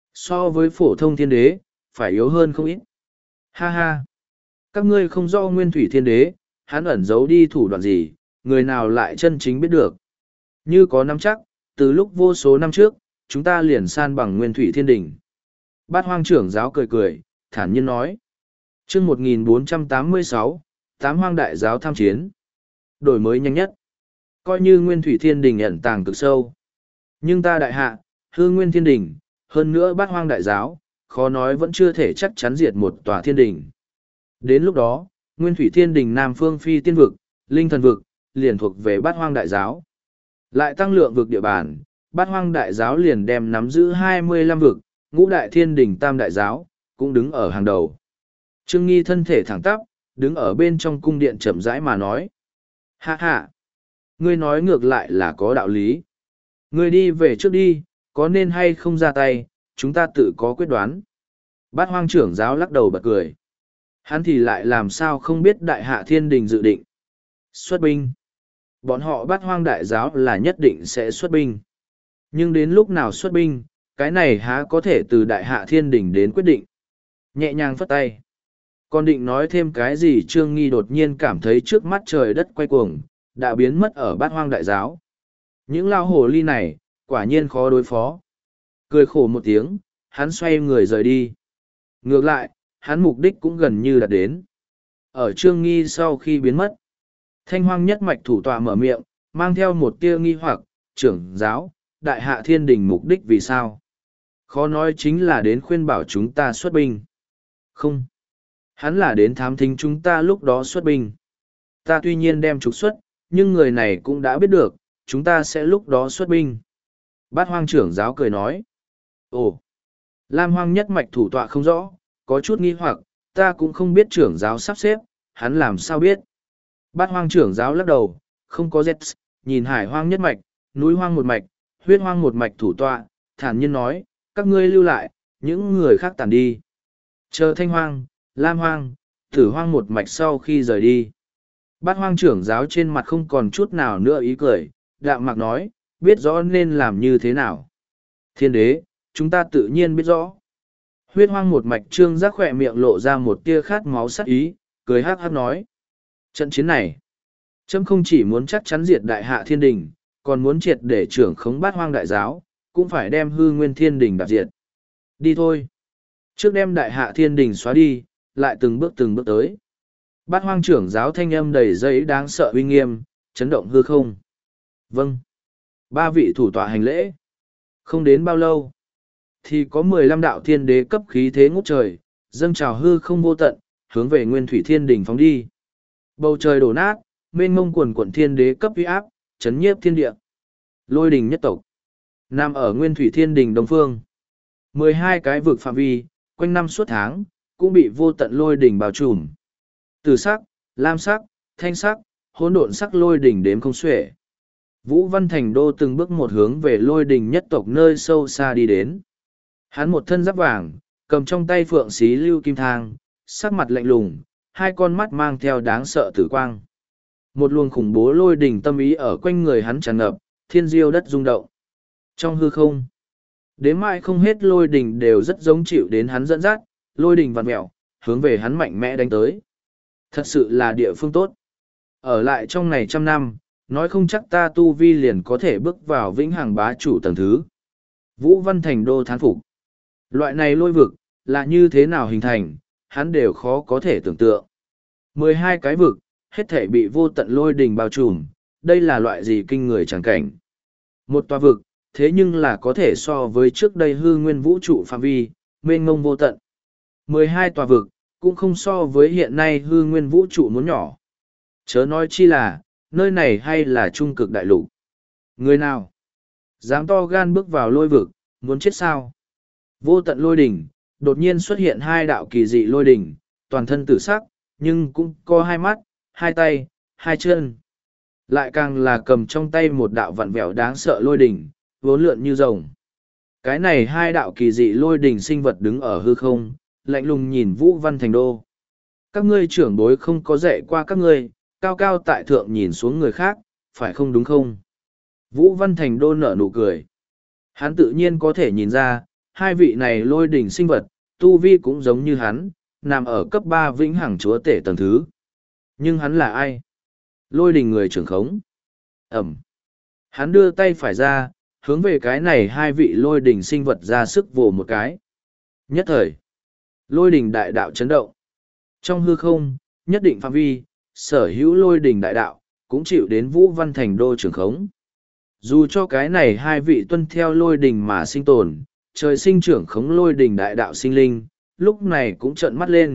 So với phổ thông thiên đế, phải yếu hơn không ít. Ha ha! Các ngươi không do Nguyên Thủy Thiên Đế, hắn ẩn giấu đi thủ đoạn gì, người nào lại chân chính biết được. Như có năm chắc, từ lúc vô số năm trước, chúng ta liền san bằng Nguyên Thủy Thiên Đình. Bát Hoang trưởng giáo cười cười, thản nhiên nói. Chương một nghìn bốn trăm tám mươi sáu, Tám Hoang Đại Giáo tham chiến. Đổi mới nhanh nhất. Coi như Nguyên Thủy Thiên Đình ẩn tàng cực sâu. Nhưng ta đại hạ, hư Nguyên Thiên Đình, hơn nữa Bát Hoang Đại Giáo, khó nói vẫn chưa thể chắc chắn diệt một tòa thiên đình. Đến lúc đó, Nguyên Thủy Thiên Đình Nam Phương Phi Tiên Vực, Linh Thần Vực, liền thuộc về Bát Hoang Đại Giáo. Lại tăng lượng vực địa bàn, Bát Hoang Đại Giáo liền đem nắm giữ hai mươi lăm vực, Ngũ Đại Thiên Đình Tam Đại Giáo, cũng đứng ở hàng đầu. Trương Nghi thân thể thẳng tắp, đứng ở bên trong cung điện chậm rãi mà nói. Hạ hạ! Ngươi nói ngược lại là có đạo lý. Ngươi đi về trước đi, có nên hay không ra tay, chúng ta tự có quyết đoán. Bát Hoang trưởng giáo lắc đầu bật cười. Hắn thì lại làm sao không biết Đại Hạ Thiên Đình dự định. Xuất binh. Bọn họ Bát Hoang Đại Giáo là nhất định sẽ xuất binh. Nhưng đến lúc nào xuất binh, cái này há có thể từ Đại Hạ Thiên Đình đến quyết định. Nhẹ nhàng phất tay. Còn định nói thêm cái gì Trương Nghi đột nhiên cảm thấy trước mắt trời đất quay cuồng, đã biến mất ở Bát Hoang Đại Giáo. Những lao hồ ly này, quả nhiên khó đối phó. Cười khổ một tiếng, hắn xoay người rời đi. Ngược lại, hắn mục đích cũng gần như đạt đến. Ở Trương Nghi sau khi biến mất, Thanh Hoang nhất mạch thủ tọa mở miệng, mang theo một tia nghi hoặc, trưởng giáo, Đại Hạ Thiên Đình mục đích vì sao? Khó nói chính là đến khuyên bảo chúng ta xuất binh. Không. Hắn là đến thám thính chúng ta lúc đó xuất binh. Ta tuy nhiên đem trục xuất, nhưng người này cũng đã biết được, chúng ta sẽ lúc đó xuất binh. Bát Hoang trưởng giáo cười nói. Ồ, Lam Hoang nhất mạch thủ tọa không rõ, có chút nghi hoặc, ta cũng không biết trưởng giáo sắp xếp, hắn làm sao biết. Bát Hoang trưởng giáo lắc đầu, không có Z, nhìn Hải Hoang nhất mạch, núi Hoang một mạch, huyết Hoang một mạch thủ tọa, thản nhiên nói, các ngươi lưu lại, những người khác tản đi. Chờ Thanh Hoang, Lam Hoang, Tử Hoang một mạch sau khi rời đi. Bát Hoang trưởng giáo trên mặt không còn chút nào nữa ý cười, đạm mạc nói, biết rõ nên làm như thế nào. Thiên đế, chúng ta tự nhiên biết rõ. Huyết Hoang một mạch trương giác khỏe miệng lộ ra một tia khát máu sắc ý, cười hát hát nói. Trận chiến này, trẫm không chỉ muốn chắc chắn diệt Đại Hạ Thiên Đình, còn muốn triệt để trưởng khống Bát Hoang Đại Giáo, cũng phải đem hư nguyên Thiên Đình đạp diệt. Đi thôi. Trước đem Đại Hạ Thiên Đình xóa đi, lại từng bước từng bước tới. Bát Hoang trưởng giáo thanh âm đầy giấy đáng sợ uy nghiêm, chấn động hư không. Vâng. Ba vị thủ tọa hành lễ. Không đến bao lâu, thì có mười lăm đạo thiên đế cấp khí thế ngút trời, dâng trào hư không vô tận, hướng về Nguyên Thủy Thiên Đình phóng đi. Bầu trời đổ nát, mênh mông quần quận thiên đế cấp uy áp, chấn nhiếp thiên địa. Lôi đình nhất tộc, nằm ở Nguyên Thủy Thiên Đình Đông Phương. Mười hai cái vực phạm vi, quanh năm suốt tháng, cũng bị vô tận lôi đỉnh bao trùm. Từ sắc, lam sắc, thanh sắc, hỗn độn sắc lôi đỉnh đếm không xuể. Vũ Văn Thành Đô từng bước một hướng về lôi đỉnh nhất tộc nơi sâu xa đi đến. Hắn một thân giáp vàng, cầm trong tay phượng xí lưu kim thang, sắc mặt lạnh lùng, hai con mắt mang theo đáng sợ tử quang. Một luồng khủng bố lôi đỉnh tâm ý ở quanh người hắn tràn ngập, thiên diêu đất rung động. Trong hư không, đến mãi không hết lôi đỉnh đều rất giống chịu đến hắn dẫn dắt, lôi đỉnh vặn mẹo, hướng về hắn mạnh mẽ đánh tới. Thật sự là địa phương tốt. Ở lại trong này trăm năm, nói không chắc ta tu vi liền có thể bước vào vĩnh hằng bá chủ tầng thứ. Vũ Văn Thành Đô thán phục. Loại này lôi vực, là như thế nào hình thành, hắn đều khó có thể tưởng tượng. Mười hai cái vực, hết thể bị vô tận lôi đình bao trùm, đây là loại gì kinh người chẳng cảnh. Một tòa vực, thế nhưng là có thể so với trước đây hư nguyên vũ trụ phạm vi, mênh mông vô tận. Mười hai tòa vực, cũng không so với hiện nay hư nguyên vũ trụ muốn nhỏ. Chớ nói chi là, nơi này hay là trung cực đại lục. Người nào dám to gan bước vào lôi vực, muốn chết sao? Vô tận lôi đỉnh, đột nhiên xuất hiện hai đạo kỳ dị lôi đỉnh, toàn thân tử sắc, nhưng cũng có hai mắt, hai tay, hai chân. Lại càng là cầm trong tay một đạo vặn vẹo đáng sợ lôi đỉnh, vốn lượn như rồng. Cái này hai đạo kỳ dị lôi đỉnh sinh vật đứng ở hư không, lạnh lùng nhìn Vũ Văn Thành Đô. Các ngươi trưởng bối không có dạy qua các ngươi, cao cao tại thượng nhìn xuống người khác, phải không đúng không? Vũ Văn Thành Đô nở nụ cười. Hắn tự nhiên có thể nhìn ra, hai vị này lôi đỉnh sinh vật, tu vi cũng giống như hắn, nằm ở cấp ba vĩnh hằng chúa tể tầng thứ. Nhưng hắn là ai? Lôi đỉnh người trưởng khống. Ẩm. Hắn đưa tay phải ra, hướng về cái này hai vị lôi đỉnh sinh vật ra sức vồ một cái. Nhất thời, lôi đỉnh đại đạo chấn động. Trong hư không, nhất định phạm vi, sở hữu lôi đỉnh đại đạo, cũng chịu đến Vũ Văn Thành Đô trưởng khống. Dù cho cái này hai vị tuân theo lôi đỉnh mà sinh tồn, trời sinh trưởng khống lôi đỉnh đại đạo sinh linh, lúc này cũng trợn mắt lên,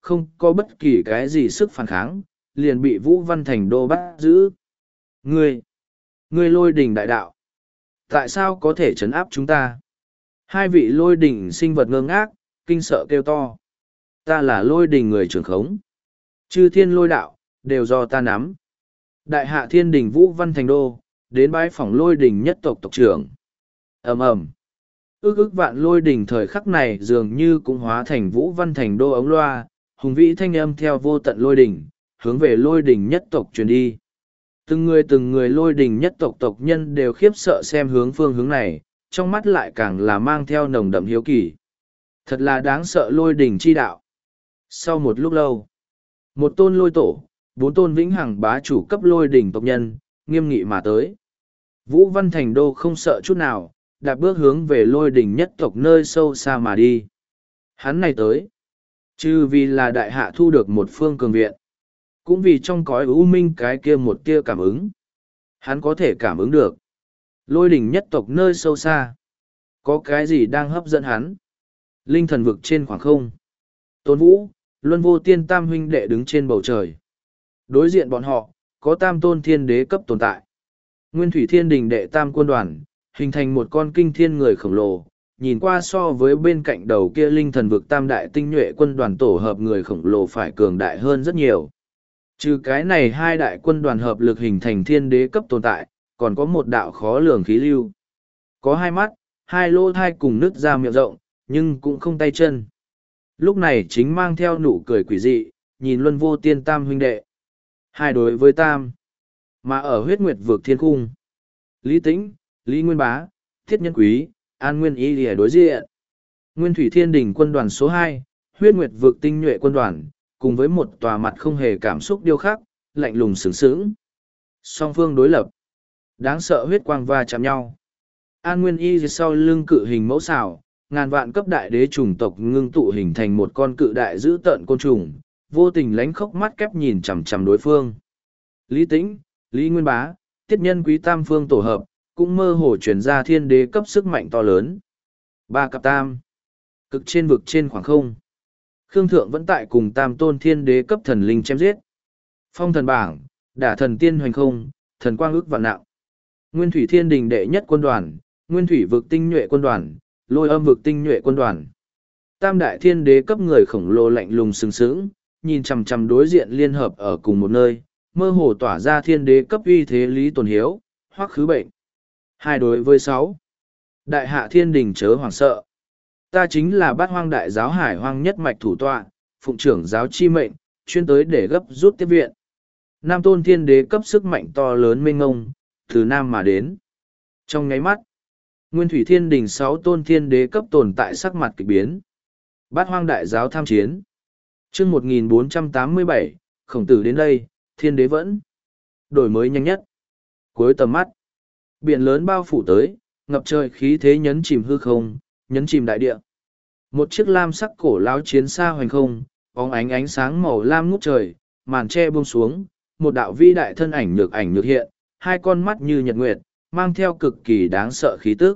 không có bất kỳ cái gì sức phản kháng, liền bị Vũ Văn Thành Đô bắt giữ. Ngươi, ngươi lôi đình đại đạo, tại sao có thể trấn áp chúng ta? Hai vị lôi đình sinh vật ngơ ngác, kinh sợ kêu to. Ta là lôi đình người trưởng khống. Chư thiên lôi đạo, đều do ta nắm. Đại hạ thiên đình Vũ Văn Thành Đô, đến bái phỏng lôi đình nhất tộc tộc trưởng. ầm ầm ước ước vạn lôi đình thời khắc này dường như cũng hóa thành Vũ Văn Thành Đô ống loa, hùng vĩ thanh âm theo vô tận lôi đình, hướng về lôi đình nhất tộc truyền đi. Từng người từng người lôi đình nhất tộc tộc nhân đều khiếp sợ xem hướng phương hướng này, trong mắt lại càng là mang theo nồng đậm hiếu kỳ. Thật là đáng sợ lôi đình chi đạo. Sau một lúc lâu, một tôn lôi tổ, bốn tôn vĩnh hằng bá chủ cấp lôi đình tộc nhân, nghiêm nghị mà tới. Vũ Văn Thành Đô không sợ chút nào, đạp bước hướng về lôi đình nhất tộc nơi sâu xa mà đi. Hắn này tới, chứ vì là đại hạ thu được một phương cường viện, cũng vì trong cõi u minh cái kia một tia cảm ứng. Hắn có thể cảm ứng được. Lôi đình nhất tộc nơi sâu xa. Có cái gì đang hấp dẫn hắn? Linh thần vực trên khoảng không. Tôn Vũ, Luân Vô Tiên tam huynh đệ đứng trên bầu trời. Đối diện bọn họ, có tam tôn thiên đế cấp tồn tại. Nguyên thủy thiên đình đệ tam quân đoàn, hình thành một con kinh thiên người khổng lồ. Nhìn qua so với bên cạnh đầu kia linh thần vực tam đại tinh nhuệ quân đoàn tổ hợp người khổng lồ phải cường đại hơn rất nhiều. Trừ cái này hai đại quân đoàn hợp lực hình thành thiên đế cấp tồn tại, còn có một đạo khó lường khí lưu. Có hai mắt, hai lỗ thai cùng nứt ra miệng rộng, nhưng cũng không tay chân. Lúc này chính mang theo nụ cười quỷ dị, nhìn Luân Vô Tiên tam huynh đệ. Hai đối với tam. Mà ở huyết nguyệt vực thiên cung. Lý Tĩnh, Lý Nguyên Bá, Thiết Nhân Quý, An Nguyên Y lìa đối diện. Nguyên thủy thiên đình quân đoàn số hai, huyết nguyệt vực tinh nhuệ quân đoàn, cùng với một tòa mặt không hề cảm xúc điêu khắc, lạnh lùng sướng sướng. Song phương đối lập. Đáng sợ huyết quang va chạm nhau. An Nguyên Y sau lưng cự hình mẫu xảo, ngàn vạn cấp đại đế chủng tộc ngưng tụ hình thành một con cự đại dữ tợn côn trùng, vô tình lánh khóc mắt kép nhìn chằm chằm đối phương. Lý Tĩnh, Lý Nguyên Bá, Tiết Nhân Quý tam phương tổ hợp, cũng mơ hồ chuyển ra thiên đế cấp sức mạnh to lớn. Ba cặp tam. Cực trên vực trên khoảng không. Khương Thượng vẫn tại cùng tam tôn thiên đế cấp thần linh chém giết. Phong thần bảng, đả thần tiên hoành không, thần quang ước vạn nặng. Nguyên thủy thiên đình đệ nhất quân đoàn, nguyên thủy vực tinh nhuệ quân đoàn, lôi âm vực tinh nhuệ quân đoàn. Tam đại thiên đế cấp người khổng lồ lạnh lùng sừng sững, nhìn chằm chằm đối diện liên hợp ở cùng một nơi, mơ hồ tỏa ra thiên đế cấp uy thế Lý Tồn Hiếu, hoắc khứ bệnh. Hai đối với sáu. Đại hạ thiên đình chớ hoảng sợ. Ta chính là bát hoang đại giáo hải hoang nhất mạch thủ tọa, phụng trưởng giáo chi mệnh, chuyên tới để gấp rút tiếp viện. Nam tôn thiên đế cấp sức mạnh to lớn mênh ngông, từ Nam mà đến. Trong nháy mắt, Nguyên thủy thiên đình sáu tôn thiên đế cấp tồn tại sắc mặt kịch biến. Bát hoang đại giáo tham chiến. chương một nghìn bốn trăm tám mươi bảy, khổng tử đến đây, thiên đế vẫn. Đổi mới nhanh nhất. Cuối tầm mắt. Biển lớn bao phủ tới, ngập trời khí thế nhấn chìm hư không, nhấn chìm đại địa. Một chiếc lam sắc cổ lão chiến xa hoành không, bóng ánh ánh sáng màu lam ngút trời, màn che buông xuống, một đạo vĩ đại thân ảnh nhược ảnh nhược hiện, hai con mắt như nhật nguyệt, mang theo cực kỳ đáng sợ khí tức.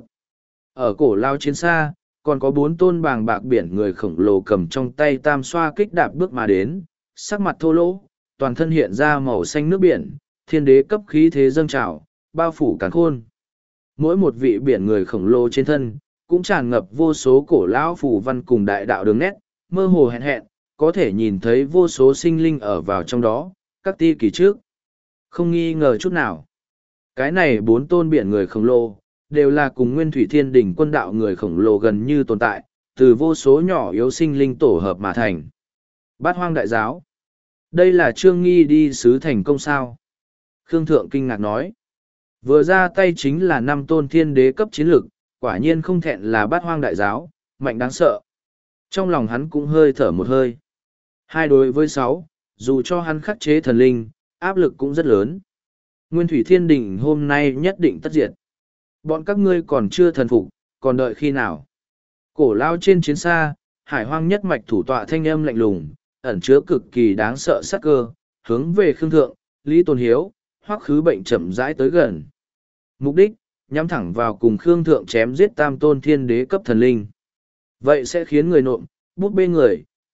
Ở cổ lao chiến xa, còn có bốn tôn bàng bạc biển người khổng lồ cầm trong tay tam xoa kích đạp bước mà đến, sắc mặt thô lỗ, toàn thân hiện ra màu xanh nước biển, thiên đế cấp khí thế dâng trào, bao phủ càn khôn. Mỗi một vị biển người khổng lồ trên thân, cũng tràn ngập vô số cổ lão phù văn cùng đại đạo đường nét, mơ hồ hẹn hẹn, có thể nhìn thấy vô số sinh linh ở vào trong đó, các ti kỳ trước. Không nghi ngờ chút nào. Cái này bốn tôn biển người khổng lồ, đều là cùng nguyên thủy thiên đỉnh quân đạo người khổng lồ gần như tồn tại, từ vô số nhỏ yếu sinh linh tổ hợp mà thành. Bát hoang đại giáo. Đây là Trương Nghi đi sứ thành công sao? Khương Thượng kinh ngạc nói. Vừa ra tay chính là năm tôn thiên đế cấp chiến lực, quả nhiên không thẹn là bát hoang đại giáo, mạnh đáng sợ. Trong lòng hắn cũng hơi thở một hơi. Hai đối với sáu, dù cho hắn khắc chế thần linh, áp lực cũng rất lớn. Nguyên thủy thiên đình hôm nay nhất định tất diệt. Bọn các ngươi còn chưa thần phục, còn đợi khi nào? Cổ lao trên chiến xa, hải hoang nhất mạch thủ tọa thanh âm lạnh lùng, ẩn chứa cực kỳ đáng sợ sát cơ, hướng về Khương Thượng, Lý Tôn Hiếu, hoắc khứ bệnh chậm rãi tới gần. Mục đích, nhắm thẳng vào cùng Khương Thượng chém giết tam tôn thiên đế cấp thần linh. Vậy sẽ khiến người nộm, bút bê người,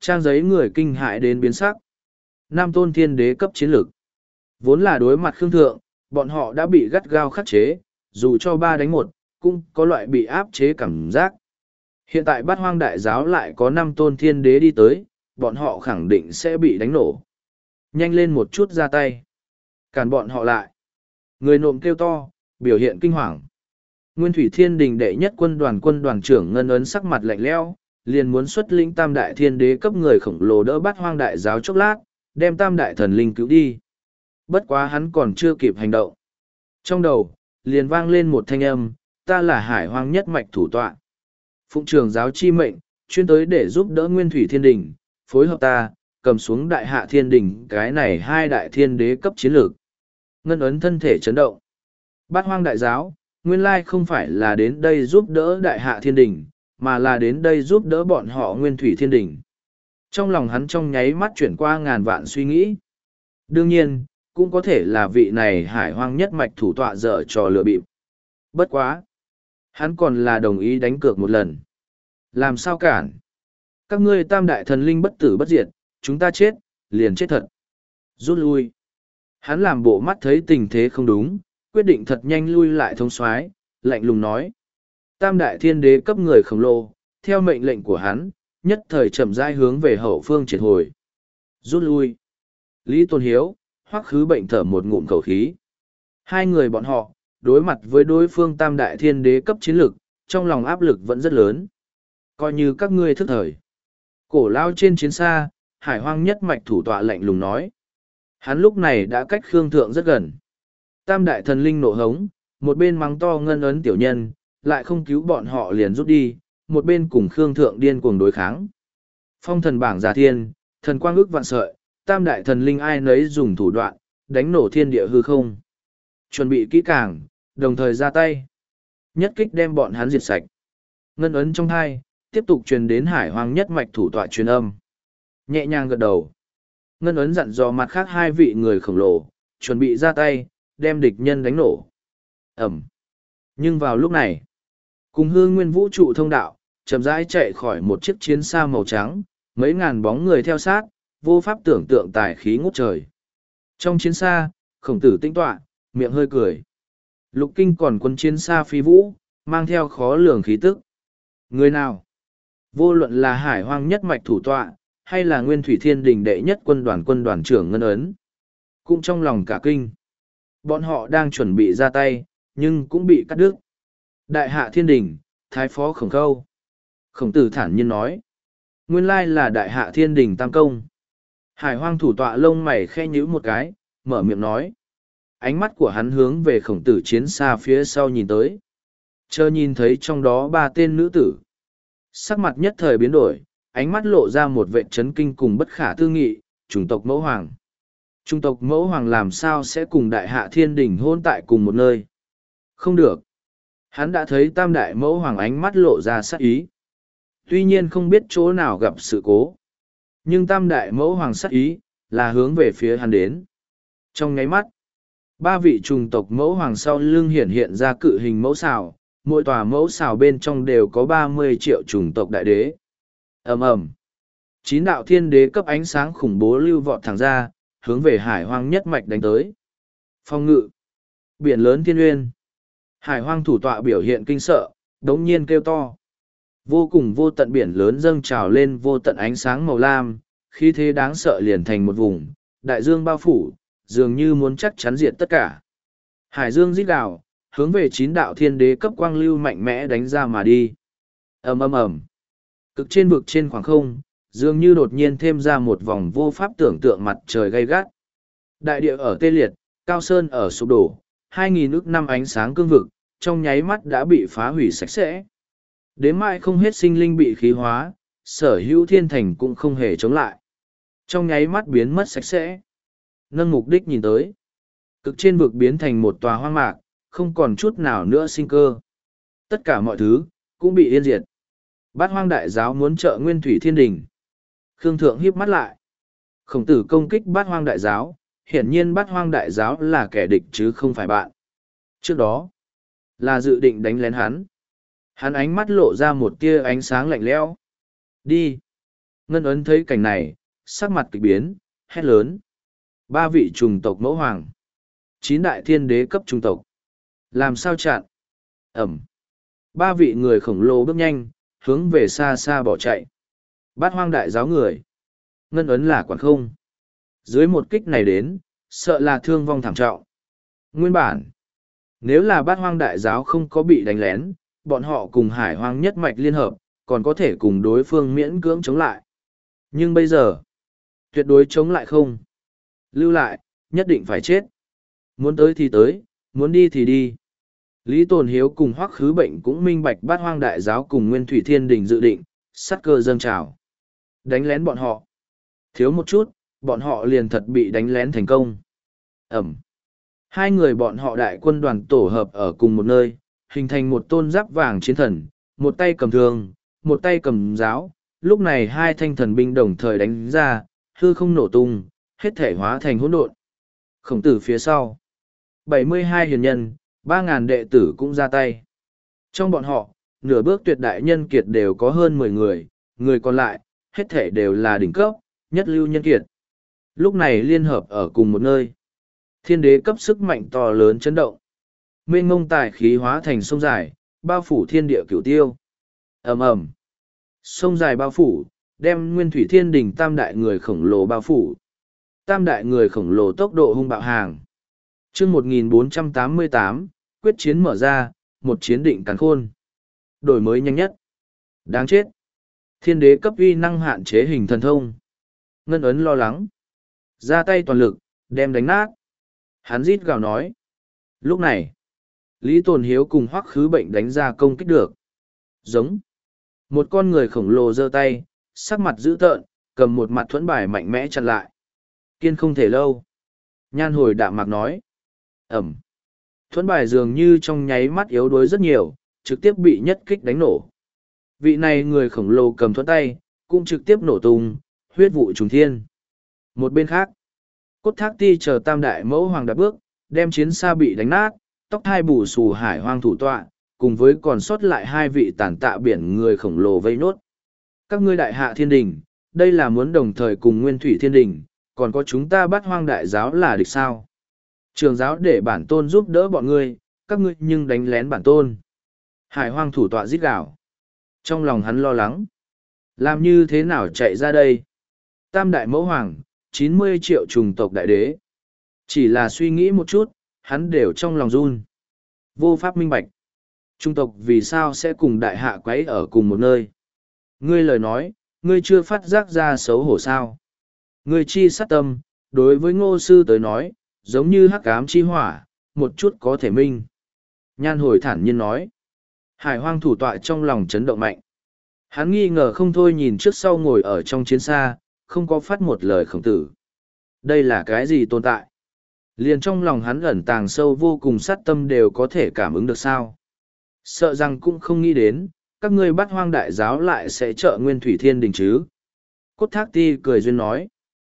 trang giấy người kinh hại đến biến sắc. Nam tôn thiên đế cấp chiến lược. Vốn là đối mặt Khương Thượng, bọn họ đã bị gắt gao khắc chế, dù cho ba đánh một, cũng có loại bị áp chế cảm giác. Hiện tại Bát Hoang Đại Giáo lại có năm tôn thiên đế đi tới, bọn họ khẳng định sẽ bị đánh nổ. Nhanh lên một chút ra tay. Cản bọn họ lại. Người nộm kêu to, biểu hiện kinh hoàng. Nguyên Thủy Thiên Đình đệ nhất quân đoàn quân đoàn trưởng Ngân Ấn sắc mặt lạnh lẽo, liền muốn xuất lĩnh tam đại thiên đế cấp người khổng lồ đỡ Bát Hoang Đại Giáo chốc lát, đem tam đại thần linh cứu đi. Bất quá hắn còn chưa kịp hành động. Trong đầu, liền vang lên một thanh âm, ta là Hải Hoang nhất mạch thủ tọa. Phụng trường giáo chi mệnh, chuyên tới để giúp đỡ Nguyên Thủy Thiên Đình, phối hợp ta, cầm xuống đại hạ thiên đình cái này hai đại thiên đế cấp chiến lược. Ngân Ấn thân thể chấn động. Bát Hoang Đại Giáo, nguyên lai không phải là đến đây giúp đỡ đại hạ thiên đình, mà là đến đây giúp đỡ bọn họ Nguyên Thủy Thiên Đình. Trong lòng hắn trong nháy mắt chuyển qua ngàn vạn suy nghĩ. Đương nhiên, cũng có thể là vị này Hải Hoang nhất mạch thủ tọa dở trò lừa bịp. Bất quá. Hắn còn là đồng ý đánh cược một lần. Làm sao cản? Các ngươi tam đại thần linh bất tử bất diệt, chúng ta chết, liền chết thật. Rút lui. Hắn làm bộ mắt thấy tình thế không đúng, quyết định thật nhanh lui lại thông soái, lạnh lùng nói. Tam đại thiên đế cấp người khổng lồ, theo mệnh lệnh của hắn, nhất thời chậm rãi hướng về hậu phương triệt hồi. Rút lui. Lý Tôn Hiếu, Hoắc Khứ Bệnh thở một ngụm khẩu khí. Hai người bọn họ, đối mặt với đối phương tam đại thiên đế cấp chiến lực, trong lòng áp lực vẫn rất lớn. Coi như các ngươi thức thời. Cổ lao trên chiến xa, Hải Hoang nhất mạch thủ tọa lạnh lùng nói. Hắn lúc này đã cách Khương Thượng rất gần. Tam đại thần linh nộ hống, một bên mắng to Ngân Ấn tiểu nhân, lại không cứu bọn họ liền rút đi, một bên cùng Khương Thượng điên cuồng đối kháng. Phong thần bảng giả thiên, thần quang ước vạn sợi, tam đại thần linh ai nấy dùng thủ đoạn, đánh nổ thiên địa hư không. Chuẩn bị kỹ càng, đồng thời ra tay. Nhất kích đem bọn hắn diệt sạch. Ngân Ấn trong hai, tiếp tục truyền đến Hải Hoang nhất mạch thủ tọa truyền âm. Nhẹ nhàng gật đầu. Ngân Ấn dặn dò mặt khác hai vị người khổng lồ, chuẩn bị ra tay, đem địch nhân đánh nổ. Ẩm. Nhưng vào lúc này, cùng hương nguyên vũ trụ thông đạo, chậm rãi chạy khỏi một chiếc chiến xa màu trắng, mấy ngàn bóng người theo sát, vô pháp tưởng tượng tài khí ngút trời. Trong chiến xa, Khổng Tử tinh tọa, miệng hơi cười. Lục Kinh còn quân chiến xa phi vũ, mang theo khó lường khí tức. Người nào? Vô luận là Hải Hoang nhất mạch thủ tọa, hay là Nguyên Thủy Thiên Đình đệ nhất quân đoàn quân đoàn trưởng Ngân Ấn. Cũng trong lòng cả kinh. Bọn họ đang chuẩn bị ra tay, nhưng cũng bị cắt đứt. Đại hạ Thiên Đình, Thái Phó Khổng Khâu. Khổng Tử thản nhiên nói. Nguyên lai là Đại hạ Thiên Đình Tam Công. Hải Hoang thủ tọa lông mày khe nhíu một cái, mở miệng nói. Ánh mắt của hắn hướng về Khổng Tử chiến xa phía sau nhìn tới. Chờ nhìn thấy trong đó ba tên nữ tử. Sắc mặt nhất thời biến đổi, ánh mắt lộ ra một vệ chấn kinh cùng bất khả tư nghị, chủng tộc mẫu hoàng. Chủng tộc mẫu hoàng làm sao sẽ cùng đại hạ thiên đình hôn tại cùng một nơi? Không được. Hắn đã thấy tam đại mẫu hoàng ánh mắt lộ ra sát ý. Tuy nhiên không biết chỗ nào gặp sự cố. Nhưng tam đại mẫu hoàng sát ý, là hướng về phía hắn đến. Trong nháy mắt, ba vị chủng tộc mẫu hoàng sau lưng hiện hiện ra cự hình mẫu xào, mỗi tòa mẫu xào bên trong đều có ba mươi triệu chủng tộc đại đế. Ầm ầm. Chín đạo thiên đế cấp ánh sáng khủng bố lưu vọt thẳng ra, hướng về Hải Hoang nhất mạch đánh tới. Phong ngự. Biển lớn thiên uyên. Hải Hoang thủ tọa biểu hiện kinh sợ, đống nhiên kêu to. Vô cùng vô tận biển lớn dâng trào lên vô tận ánh sáng màu lam, khí thế đáng sợ liền thành một vùng, đại dương bao phủ, dường như muốn chắc chắn diệt tất cả. Hải dương rít gào, hướng về chín đạo thiên đế cấp quang lưu mạnh mẽ đánh ra mà đi. Ầm ầm ầm. Cực trên vực trên khoảng không, dường như đột nhiên thêm ra một vòng vô pháp tưởng tượng mặt trời gay gắt. Đại địa ở tê liệt, cao sơn ở sụp đổ, hai nghìn ức năm ánh sáng cương vực, trong nháy mắt đã bị phá hủy sạch sẽ. Đến mãi không hết sinh linh bị khí hóa, sở hữu thiên thành cũng không hề chống lại. Trong nháy mắt biến mất sạch sẽ. Nâng mục đích nhìn tới. Cực trên vực biến thành một tòa hoang mạc, không còn chút nào nữa sinh cơ. Tất cả mọi thứ, cũng bị yên diệt. Bát Hoang Đại Giáo muốn trợ Nguyên Thủy Thiên Đình. Khương Thượng híp mắt lại. Khổng Tử công kích Bát Hoang Đại Giáo, hiển nhiên Bát Hoang Đại Giáo là kẻ địch chứ không phải bạn. Trước đó, là dự định đánh lén hắn. Hắn ánh mắt lộ ra một tia ánh sáng lạnh lẽo. Đi. Ngân ấn thấy cảnh này, sắc mặt kịch biến, hét lớn. Ba vị trùng tộc mẫu hoàng. Chín đại thiên đế cấp trùng tộc. Làm sao chặn? Ẩm. Ba vị người khổng lồ bước nhanh, hướng về xa xa bỏ chạy. Bát hoang đại giáo người. Ngân ấn là quản không. Dưới một kích này đến, sợ là thương vong thảm trọng. Nguyên bản, nếu là bát hoang đại giáo không có bị đánh lén, bọn họ cùng hải hoang nhất mạch liên hợp, còn có thể cùng đối phương miễn cưỡng chống lại. Nhưng bây giờ, tuyệt đối chống lại không. Lưu lại, nhất định phải chết. Muốn tới thì tới, muốn đi thì đi. Lý Tồn Hiếu cùng Hoắc Khứ Bệnh cũng minh bạch bát hoang đại giáo cùng Nguyên Thủy Thiên Đình dự định, sát cơ dâng trào. Đánh lén bọn họ. Thiếu một chút, bọn họ liền thật bị đánh lén thành công. Ẩm. Hai người bọn họ đại quân đoàn tổ hợp ở cùng một nơi, hình thành một tôn giáp vàng chiến thần, một tay cầm thương, một tay cầm giáo. Lúc này hai thanh thần binh đồng thời đánh ra, hư không nổ tung, hết thể hóa thành hỗn độn. Khổng tử phía sau. bảy mươi hai hiền nhân, ba ngàn đệ tử cũng ra tay. Trong bọn họ, nửa bước tuyệt đại nhân kiệt đều có hơn mười người, người còn lại, hết thể đều là đỉnh cấp, nhất lưu nhân kiệt. Lúc này liên hợp ở cùng một nơi. Thiên đế cấp sức mạnh to lớn chấn động. Mênh ngông tài khí hóa thành sông dài, bao phủ thiên địa cửu tiêu. Ầm ầm. Sông dài bao phủ, đem Nguyên Thủy Thiên Đình tam đại người khổng lồ bao phủ. Tam đại người khổng lồ tốc độ hung bạo hàng. Chương một nghìn bốn trăm tám mươi tám, quyết chiến mở ra, một chiến định càn khôn. Đổi mới nhanh nhất. Đáng chết. Thiên đế cấp uy năng hạn chế hình thần thông. Ngân ấn lo lắng. Ra tay toàn lực, đem đánh nát. Hắn rít gào nói. Lúc này, Lý Tồn Hiếu cùng Hoắc Khứ Bệnh đánh ra công kích được. Giống. Một con người khổng lồ giơ tay, sắc mặt dữ tợn, cầm một mặt thuẫn bài mạnh mẽ chặn lại. Kiên không thể lâu. Nhan hồi đạm mạc nói. Ẩm. Thuẫn bài dường như trong nháy mắt yếu đuối rất nhiều, trực tiếp bị nhất kích đánh nổ. Vị này người khổng lồ cầm thuẫn tay, cũng trực tiếp nổ tung, huyết vụ trùng thiên. Một bên khác, Cốt Thác Ti chờ tam đại mẫu hoàng đạp bước, đem chiến xa bị đánh nát, tóc hai bù xù hải hoang thủ tọa, cùng với còn sót lại hai vị tàn tạ biển người khổng lồ vây nốt. Các ngươi đại hạ thiên đình, đây là muốn đồng thời cùng Nguyên Thủy Thiên Đình, còn có chúng ta bắt hoang đại giáo là địch sao? Trường giáo để bản tôn giúp đỡ bọn ngươi, các ngươi nhưng đánh lén bản tôn. Hải hoang thủ tọa rít gào. Trong lòng hắn lo lắng. Làm như thế nào chạy ra đây? Tam đại mẫu hoàng, chín mươi triệu trùng tộc đại đế. Chỉ là suy nghĩ một chút, hắn đều trong lòng run. Vô pháp minh bạch. Trung tộc vì sao sẽ cùng đại hạ quấy ở cùng một nơi? Ngươi lời nói, ngươi chưa phát giác ra xấu hổ sao? Ngươi chi sát tâm, đối với ngô sư tới nói, giống như hắc ám chi hỏa, một chút có thể minh. Nhan hồi thản nhiên nói. Hải hoang thủ tọa trong lòng chấn động mạnh. Hắn nghi ngờ không thôi nhìn trước sau ngồi ở trong chiến xa, không có phát một lời khổng tử. Đây là cái gì tồn tại? Liền trong lòng hắn ẩn tàng sâu vô cùng sát tâm đều có thể cảm ứng được sao? Sợ rằng cũng không nghĩ đến, các ngươi bắt hoang đại giáo lại sẽ trợ Nguyên Thủy Thiên Đình chứ? Cốt Thác Ti cười duyên nói.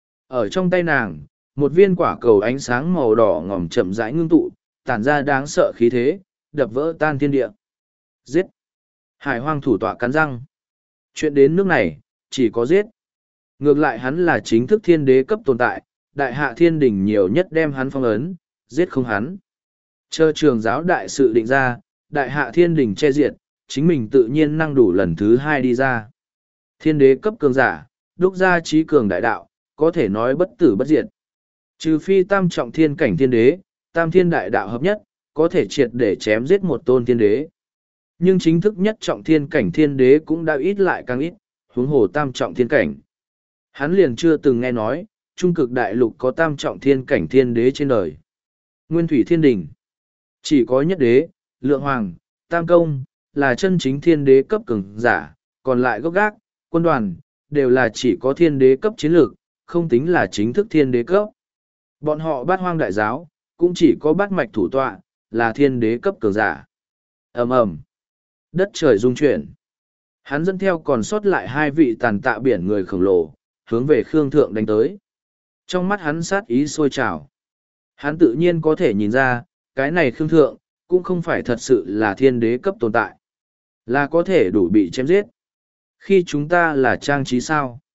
Ở trong tay nàng, một viên quả cầu ánh sáng màu đỏ ngòm chậm rãi ngưng tụ, tản ra đáng sợ khí thế, đập vỡ tan thiên địa. Giết! Hải hoang thủ tọa cắn răng. Chuyện đến nước này, chỉ có giết. Ngược lại hắn là chính thức thiên đế cấp tồn tại, đại hạ thiên đình nhiều nhất đem hắn phong ấn, giết không hắn. Chờ trường giáo đại sự định ra, đại hạ thiên đình che diệt, chính mình tự nhiên năng đủ lần thứ hai đi ra. Thiên đế cấp cường giả, đúc ra trí cường đại đạo, có thể nói bất tử bất diệt. Trừ phi tam trọng thiên cảnh thiên đế, tam thiên đại đạo hợp nhất, có thể triệt để chém giết một tôn thiên đế. Nhưng chính thức nhất trọng thiên cảnh thiên đế cũng đã ít lại càng ít, huống hồ tam trọng thiên cảnh. Hắn liền chưa từng nghe nói, trung cực đại lục có tam trọng thiên cảnh thiên đế trên đời. Nguyên Thủy Thiên Đình. Chỉ có nhất đế, lượng hoàng, tam công, là chân chính thiên đế cấp cường giả, còn lại gốc gác, quân đoàn, đều là chỉ có thiên đế cấp chiến lược, không tính là chính thức thiên đế cấp. Bọn họ bát hoang đại giáo, cũng chỉ có bát mạch thủ tọa, là thiên đế cấp cường giả. ầm ầm, đất trời rung chuyển. Hắn dẫn theo còn sót lại hai vị tàn tạ biển người khổng lồ, hướng về Khương Thượng đánh tới. Trong mắt hắn sát ý sôi trào. Hắn tự nhiên có thể nhìn ra, cái này Khương Thượng, cũng không phải thật sự là thiên đế cấp tồn tại. Là có thể đủ bị chém giết. Khi chúng ta là trang trí sao?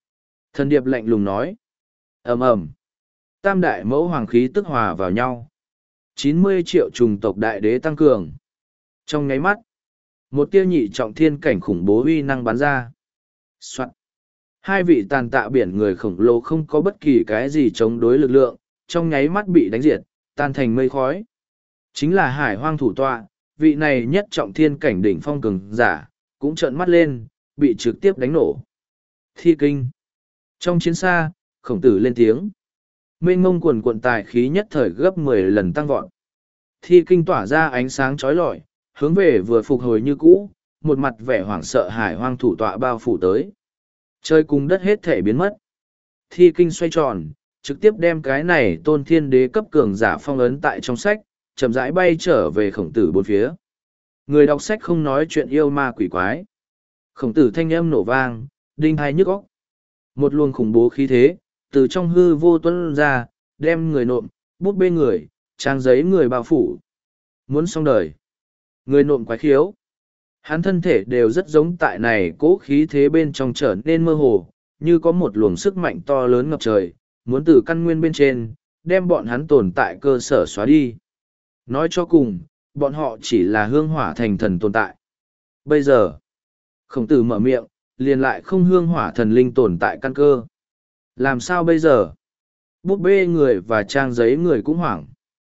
Thần điệp lạnh lùng nói. Ầm ầm. Tam đại mẫu hoàng khí tức hòa vào nhau. chín mươi triệu trùng tộc đại đế tăng cường. Trong nháy mắt, một tia nhị trọng thiên cảnh khủng bố uy năng bắn ra. Soạn. Hai vị tàn tạ biển người khổng lồ không có bất kỳ cái gì chống đối lực lượng, trong nháy mắt bị đánh diệt, tan thành mây khói. Chính là hải hoang thủ tọa, vị này nhất trọng thiên cảnh đỉnh phong cường giả, cũng trợn mắt lên, bị trực tiếp đánh nổ. Thi kinh. Trong chiến xa, khổng tử lên tiếng. Mênh mông quần quận tài khí nhất thời gấp mười lần tăng vọt. Thi kinh tỏa ra ánh sáng chói lọi, hướng về vừa phục hồi như cũ, một mặt vẻ hoảng sợ hải hoang thủ tọa bao phủ tới. Trời cùng đất hết thể biến mất. Thi kinh xoay tròn, trực tiếp đem cái này tôn thiên đế cấp cường giả phong ấn tại trong sách, chậm rãi bay trở về khổng tử bốn phía. Người đọc sách không nói chuyện yêu ma quỷ quái. Khổng tử thanh âm nổ vang, đinh hai nhức óc. Một luồng khủng bố khí thế, từ trong hư vô tuân ra, đem người nộm, bút bê người, trang giấy người bao phủ. Muốn xong đời. Người nộm quái khiếu. Hắn thân thể đều rất giống tại này cố khí thế bên trong trở nên mơ hồ, như có một luồng sức mạnh to lớn ngập trời, muốn từ căn nguyên bên trên, đem bọn hắn tồn tại cơ sở xóa đi. Nói cho cùng, bọn họ chỉ là hương hỏa thành thần tồn tại. Bây giờ, khổng tử mở miệng, liền lại không hương hỏa thần linh tồn tại căn cơ. Làm sao bây giờ? Bút bê người và trang giấy người cũng hoảng.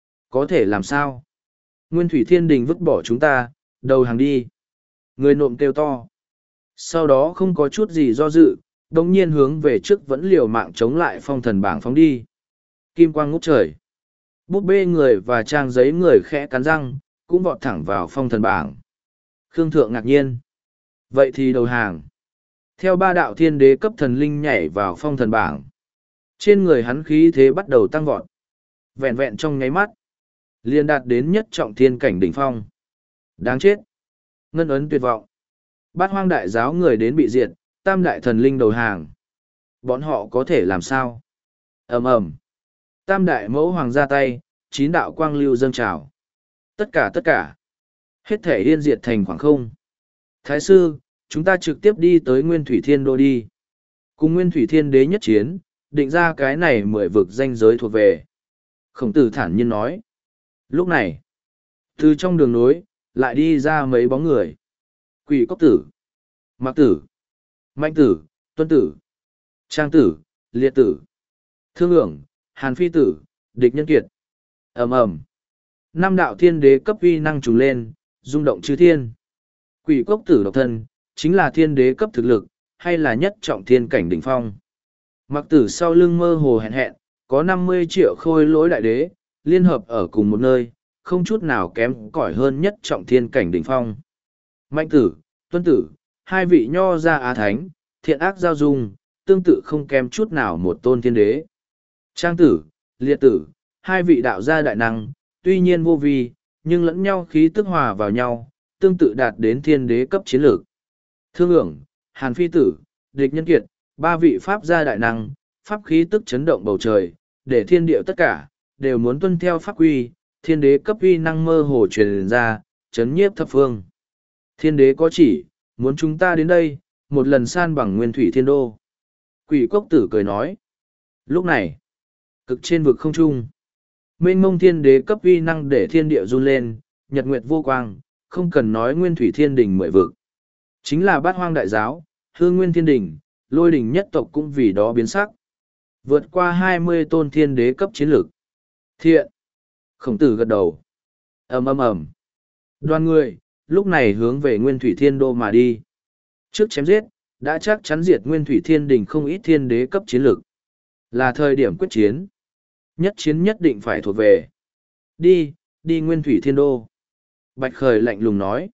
Có thể làm sao? Nguyên thủy thiên đình vứt bỏ chúng ta, đầu hàng đi. Người nộm kêu to. Sau đó không có chút gì do dự, đồng nhiên hướng về trước vẫn liều mạng chống lại phong thần bảng phóng đi. Kim quang ngút trời. Bút bê người và trang giấy người khẽ cắn răng, cũng vọt thẳng vào phong thần bảng. Khương Thượng ngạc nhiên. Vậy thì đầu hàng. Theo ba đạo thiên đế cấp thần linh nhảy vào phong thần bảng. Trên người hắn khí thế bắt đầu tăng vọt. Vẹn vẹn trong nháy mắt. Liên đạt đến nhất trọng thiên cảnh đỉnh phong. Đáng chết. Ngân ấn tuyệt vọng. Bát hoang đại giáo người đến bị diệt, tam đại thần linh đầu hàng. Bọn họ có thể làm sao? Ầm ầm. Tam đại mẫu hoàng ra tay, chín đạo quang lưu dâng trào. Tất cả tất cả. Hết thể điên diệt thành khoảng không. Thái sư, chúng ta trực tiếp đi tới Nguyên Thủy Thiên Đô đi. Cùng Nguyên Thủy Thiên Đế nhất chiến, định ra cái này mười vực danh giới thuộc về. Khổng tử thản nhiên nói. Lúc này, từ trong đường nối, lại đi ra mấy bóng người. Quỷ cốc tử, Mạc tử, Mạnh tử, Tuân tử, Trang tử, Liệt tử, Thương ưởng, Hàn phi tử, Địch nhân kiệt. Ầm ầm. Năm đạo thiên đế cấp uy năng trùng lên, rung động chư thiên. Quỷ cốc tử độc thân, chính là thiên đế cấp thực lực, hay là nhất trọng thiên cảnh đỉnh phong. Mặc tử sau lưng mơ hồ hẹn hẹn, có năm mươi triệu khôi lỗi đại đế, liên hợp ở cùng một nơi, không chút nào kém cỏi hơn nhất trọng thiên cảnh đỉnh phong. Mạnh tử, Tuân tử, hai vị nho ra á thánh, thiện ác giao dung, tương tự không kém chút nào một tôn thiên đế. Trang tử, Liệt tử, hai vị đạo gia đại năng, tuy nhiên vô vi, nhưng lẫn nhau khí tức hòa vào nhau, tương tự đạt đến thiên đế cấp chiến lược. Thương ưởng, Hàn phi tử, Địch nhân kiệt, ba vị pháp gia đại năng, pháp khí tức chấn động bầu trời, để thiên điệu tất cả, đều muốn tuân theo pháp quy, thiên đế cấp uy năng mơ hồ truyền ra, chấn nhiếp thập phương. Thiên đế có chỉ, muốn chúng ta đến đây, một lần san bằng Nguyên Thủy Thiên Đô. Quỷ cốc tử cười nói. Lúc này, cực trên vực không trung, mênh mông thiên đế cấp uy năng để thiên địa run lên, nhật nguyệt vô quang, không cần nói Nguyên Thủy Thiên Đình mười vực. Chính là bát hoang đại giáo, hương nguyên thiên đình, lôi đình nhất tộc cũng vì đó biến sắc. Vượt qua hai mươi tôn thiên đế cấp chiến lược. Thiện. Khổng tử gật đầu. ầm ầm ầm. Đoàn người, lúc này hướng về Nguyên Thủy Thiên Đô mà đi. Trước chém giết, đã chắc chắn diệt Nguyên Thủy Thiên Đình không ít thiên đế cấp chiến lược. Là thời điểm quyết chiến. Nhất chiến nhất định phải thuộc về. Đi, đi Nguyên Thủy Thiên Đô. Bạch Khởi lạnh lùng nói.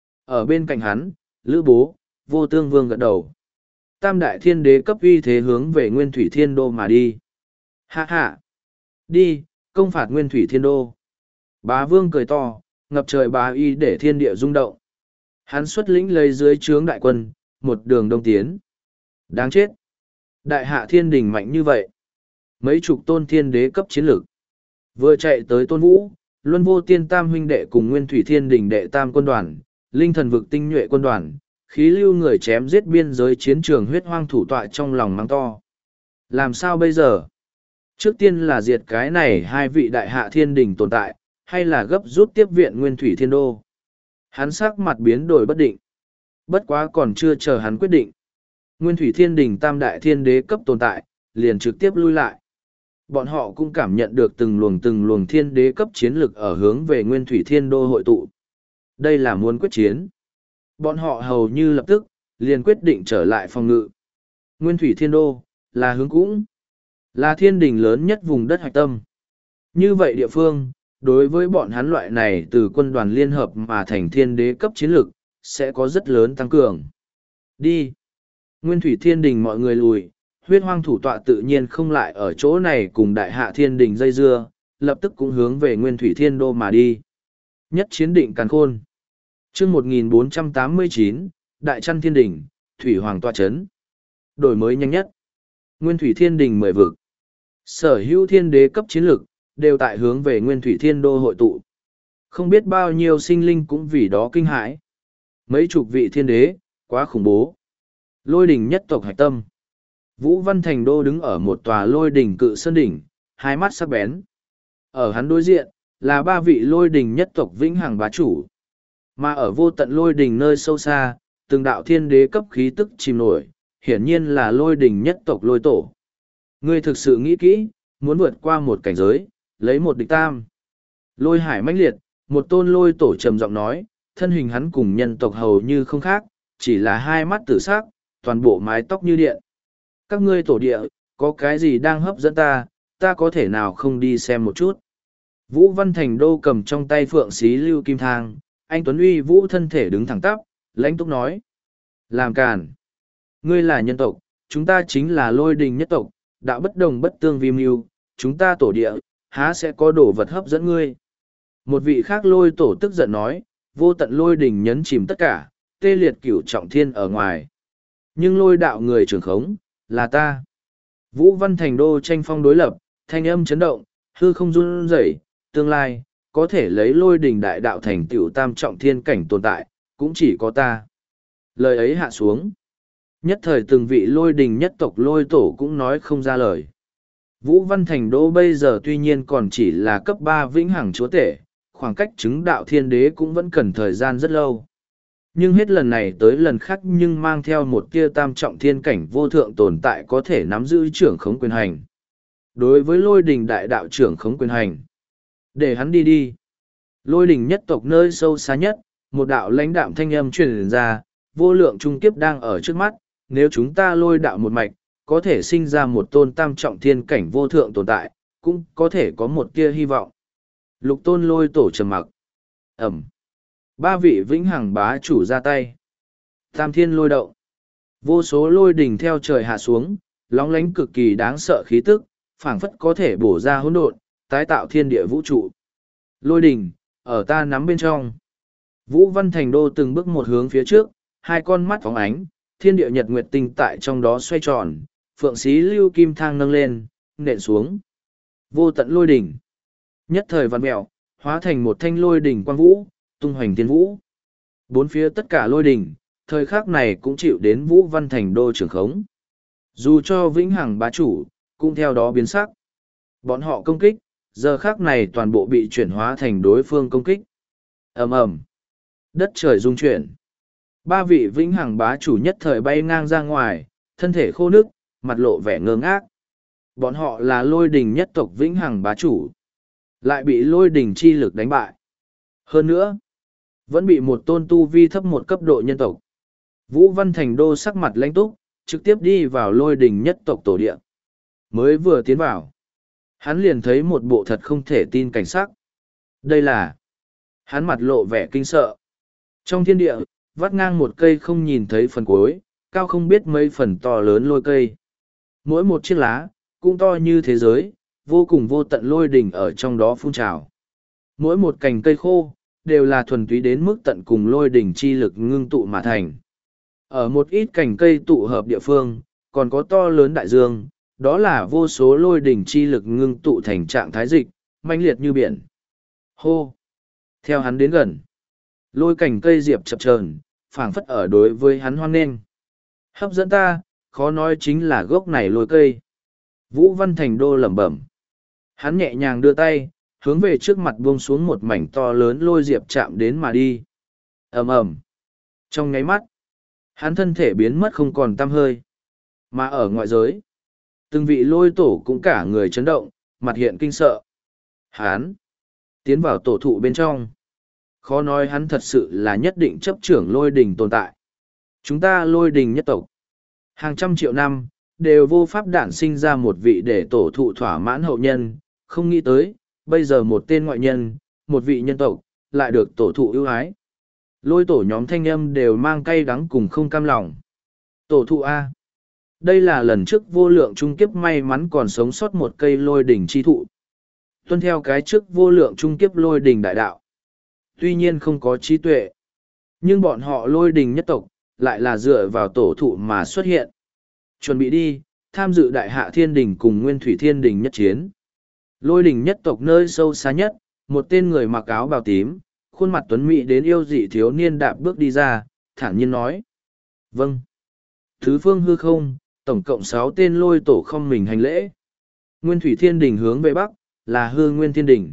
Ở bên cạnh hắn, Lữ Bố, Vô Tương Vương gật đầu. Tam đại thiên đế cấp uy thế hướng về Nguyên Thủy Thiên Đô mà đi. Hạ hạ. Đi, công phạt Nguyên Thủy Thiên Đô. Bá Vương cười to, ngập trời bá y để thiên địa rung động. Hắn xuất lĩnh lấy dưới trướng đại quân, một đường đông tiến. Đáng chết. Đại hạ thiên đình mạnh như vậy. Mấy chục tôn thiên đế cấp chiến lược. Vừa chạy tới Tôn Vũ, Luân Vô Tiên Tam huynh đệ cùng Nguyên Thủy Thiên Đình đệ tam quân đoàn, Linh Thần vực tinh nhuệ quân đoàn, khí lưu người chém giết biên giới chiến trường huyết hoang thủ tọa trong lòng mắng to. Làm sao bây giờ? Trước tiên là diệt cái này hai vị đại hạ thiên đình tồn tại, hay là gấp rút tiếp viện Nguyên Thủy Thiên Đô? Hắn sắc mặt biến đổi bất định. Bất quá còn chưa chờ hắn quyết định. Nguyên Thủy Thiên Đình tam đại thiên đế cấp tồn tại, liền trực tiếp lui lại. Bọn họ cũng cảm nhận được từng luồng từng luồng thiên đế cấp chiến lực ở hướng về Nguyên Thủy Thiên Đô hội tụ. Đây là muốn quyết chiến. Bọn họ hầu như lập tức, liền quyết định trở lại phòng ngự. Nguyên Thủy Thiên Đô, là hướng cũng, là thiên đình lớn nhất vùng đất hạch tâm. Như vậy địa phương, đối với bọn hắn loại này từ quân đoàn liên hợp mà thành thiên đế cấp chiến lực, sẽ có rất lớn tăng cường. Đi! Nguyên Thủy Thiên Đình mọi người lùi, huyết hoang thủ tọa tự nhiên không lại ở chỗ này cùng đại hạ thiên đình dây dưa, lập tức cũng hướng về Nguyên Thủy Thiên Đô mà đi. Nhất chiến định càn khôn. Chương một nghìn bốn trăm tám mươi chín, Đại Trăn Thiên Đình, Thủy Hoàng tọa chấn. Đổi mới nhanh nhất. Nguyên Thủy Thiên Đình mười vực. Sở hữu thiên đế cấp chiến lực, đều tại hướng về Nguyên Thủy Thiên Đô hội tụ. Không biết bao nhiêu sinh linh cũng vì đó kinh hãi. Mấy chục vị thiên đế, quá khủng bố. Lôi đỉnh nhất tộc hạch tâm. Vũ Văn Thành Đô đứng ở một tòa lôi đỉnh cự sơn đỉnh, hai mắt sắc bén. Ở hắn đối diện, là ba vị lôi đỉnh nhất tộc vĩnh hằng bá chủ. Mà ở vô tận lôi đỉnh nơi sâu xa, từng đạo thiên đế cấp khí tức chìm nổi, hiển nhiên là lôi đỉnh nhất tộc lôi tổ. Ngươi thực sự nghĩ kỹ, muốn vượt qua một cảnh giới, lấy một địch tam. Lôi hải mãnh liệt, một tôn lôi tổ trầm giọng nói, thân hình hắn cùng nhân tộc hầu như không khác, chỉ là hai mắt tử sắc, toàn bộ mái tóc như điện. Các ngươi tổ địa, có cái gì đang hấp dẫn ta, ta có thể nào không đi xem một chút. Vũ Văn Thành Đô cầm trong tay phượng xí lưu kim thang, anh Tuấn Uy Vũ thân thể đứng thẳng tắp, lãnh túc nói. Làm càn. Ngươi là nhân tộc, chúng ta chính là lôi đình nhất tộc, đạo bất đồng bất tương vi mưu, chúng ta tổ địa, há sẽ có đồ vật hấp dẫn ngươi. Một vị khác lôi tổ tức giận nói, vô tận lôi đình nhấn chìm tất cả, tê liệt cửu trọng thiên ở ngoài. Nhưng lôi đạo người trưởng khống, là ta. Vũ Văn Thành Đô tranh phong đối lập, thanh âm chấn động, hư không run rẩy, tương lai, có thể lấy lôi đình đại đạo thành tiểu tam trọng thiên cảnh tồn tại, cũng chỉ có ta. Lời ấy hạ xuống. Nhất thời từng vị lôi đình nhất tộc lôi tổ cũng nói không ra lời. Vũ Văn Thành Đô bây giờ tuy nhiên còn chỉ là cấp ba vĩnh hằng chúa tể, khoảng cách chứng đạo thiên đế cũng vẫn cần thời gian rất lâu. Nhưng hết lần này tới lần khác nhưng mang theo một tia tam trọng thiên cảnh vô thượng tồn tại có thể nắm giữ trưởng khống quyền hành. Đối với lôi đình đại đạo trưởng khống quyền hành, để hắn đi đi. Lôi đình nhất tộc nơi sâu xa nhất, một đạo lãnh đạm thanh âm truyền ra, vô lượng trung kiếp đang ở trước mắt, nếu chúng ta lôi đạo một mạch, có thể sinh ra một tôn tam trọng thiên cảnh vô thượng tồn tại, cũng có thể có một tia hy vọng. Lục tôn lôi tổ trầm mặc. Ẩm. Ba vị vĩnh hằng bá chủ ra tay. Tam thiên lôi động. Vô số lôi đỉnh theo trời hạ xuống, lóng lánh cực kỳ đáng sợ khí tức, phảng phất có thể bổ ra hỗn độn, tái tạo thiên địa vũ trụ. Lôi đỉnh, ở ta nắm bên trong. Vũ Văn Thành Đô từng bước một hướng phía trước, hai con mắt phóng ánh, thiên địa nhật nguyệt tinh tại trong đó xoay tròn, phượng xí lưu kim thang nâng lên, nện xuống. Vô tận lôi đỉnh. Nhất thời văn mẹo, hóa thành một thanh lôi đỉnh quang vũ, tung hoành thiên vũ. Bốn phía tất cả lôi đỉnh, thời khắc này cũng chịu đến Vũ Văn Thành Đô trưởng khống. Dù cho vĩnh hằng bá chủ, cũng theo đó biến sắc. Bọn họ công kích, giờ khắc này toàn bộ bị chuyển hóa thành đối phương công kích. Ầm ầm, đất trời rung chuyển. Ba vị vĩnh hằng bá chủ nhất thời bay ngang ra ngoài, thân thể khô nước, mặt lộ vẻ ngơ ngác. Bọn họ là lôi đình nhất tộc vĩnh hằng bá chủ, lại bị lôi đình chi lực đánh bại. Hơn nữa, vẫn bị một tôn tu vi thấp một cấp độ nhân tộc. Vũ Văn Thành Đô sắc mặt lãnh túc, trực tiếp đi vào lôi đình nhất tộc tổ địa. Mới vừa tiến vào, hắn liền thấy một bộ thật không thể tin cảnh sắc. Đây là... Hắn mặt lộ vẻ kinh sợ. Trong thiên địa, vắt ngang một cây không nhìn thấy phần cuối, cao không biết mấy phần to lớn lôi cây. Mỗi một chiếc lá, cũng to như thế giới, vô cùng vô tận lôi đỉnh ở trong đó phun trào. Mỗi một cành cây khô, đều là thuần túy đến mức tận cùng lôi đỉnh chi lực ngưng tụ mà thành. Ở một ít cành cây tụ hợp địa phương, còn có to lớn đại dương, đó là vô số lôi đỉnh chi lực ngưng tụ thành trạng thái dịch, mãnh liệt như biển. Hô! Theo hắn đến gần, lôi cành cây diệp chập chờn, phảng phất ở đối với hắn hoan nghênh. Hấp dẫn ta, khó nói chính là gốc này lôi cây. Vũ Văn Thành Đô lẩm bẩm. Hắn nhẹ nhàng đưa tay, hướng về trước mặt buông xuống một mảnh to lớn lôi diệp chạm đến mà đi. ầm ầm. Trong nháy mắt, hắn thân thể biến mất không còn tăm hơi. Mà ở ngoại giới, từng vị lôi tổ cũng cả người chấn động, mặt hiện kinh sợ. Hắn tiến vào tổ thụ bên trong. Khó nói hắn thật sự là nhất định chấp trưởng lôi đình tồn tại. Chúng ta lôi đình nhất tộc. Hàng trăm triệu năm, đều vô pháp đản sinh ra một vị để tổ thụ thỏa mãn hậu nhân. Không nghĩ tới, bây giờ một tên ngoại nhân, một vị nhân tộc, lại được tổ thụ ưu ái. Lôi tổ nhóm thanh âm đều mang cay đắng cùng không cam lòng. Tổ thụ A. Đây là lần trước vô lượng trung kiếp may mắn còn sống sót một cây lôi đỉnh chi thụ. Tuân theo cái trước vô lượng trung kiếp lôi đỉnh đại đạo. Tuy nhiên không có trí tuệ. Nhưng bọn họ lôi đỉnh nhất tộc, lại là dựa vào tổ thụ mà xuất hiện. Chuẩn bị đi, tham dự đại hạ thiên đỉnh cùng nguyên thủy thiên đỉnh nhất chiến. Lôi đỉnh nhất tộc nơi sâu xa nhất, một tên người mặc áo bào tím, khuôn mặt tuấn mỹ đến yêu dị thiếu niên đạp bước đi ra, thản nhiên nói. Vâng. Thứ phương hư không, tổng cộng sáu tên lôi tổ không mình hành lễ. Nguyên thủy thiên đỉnh hướng về bắc, là hư nguyên thiên đỉnh.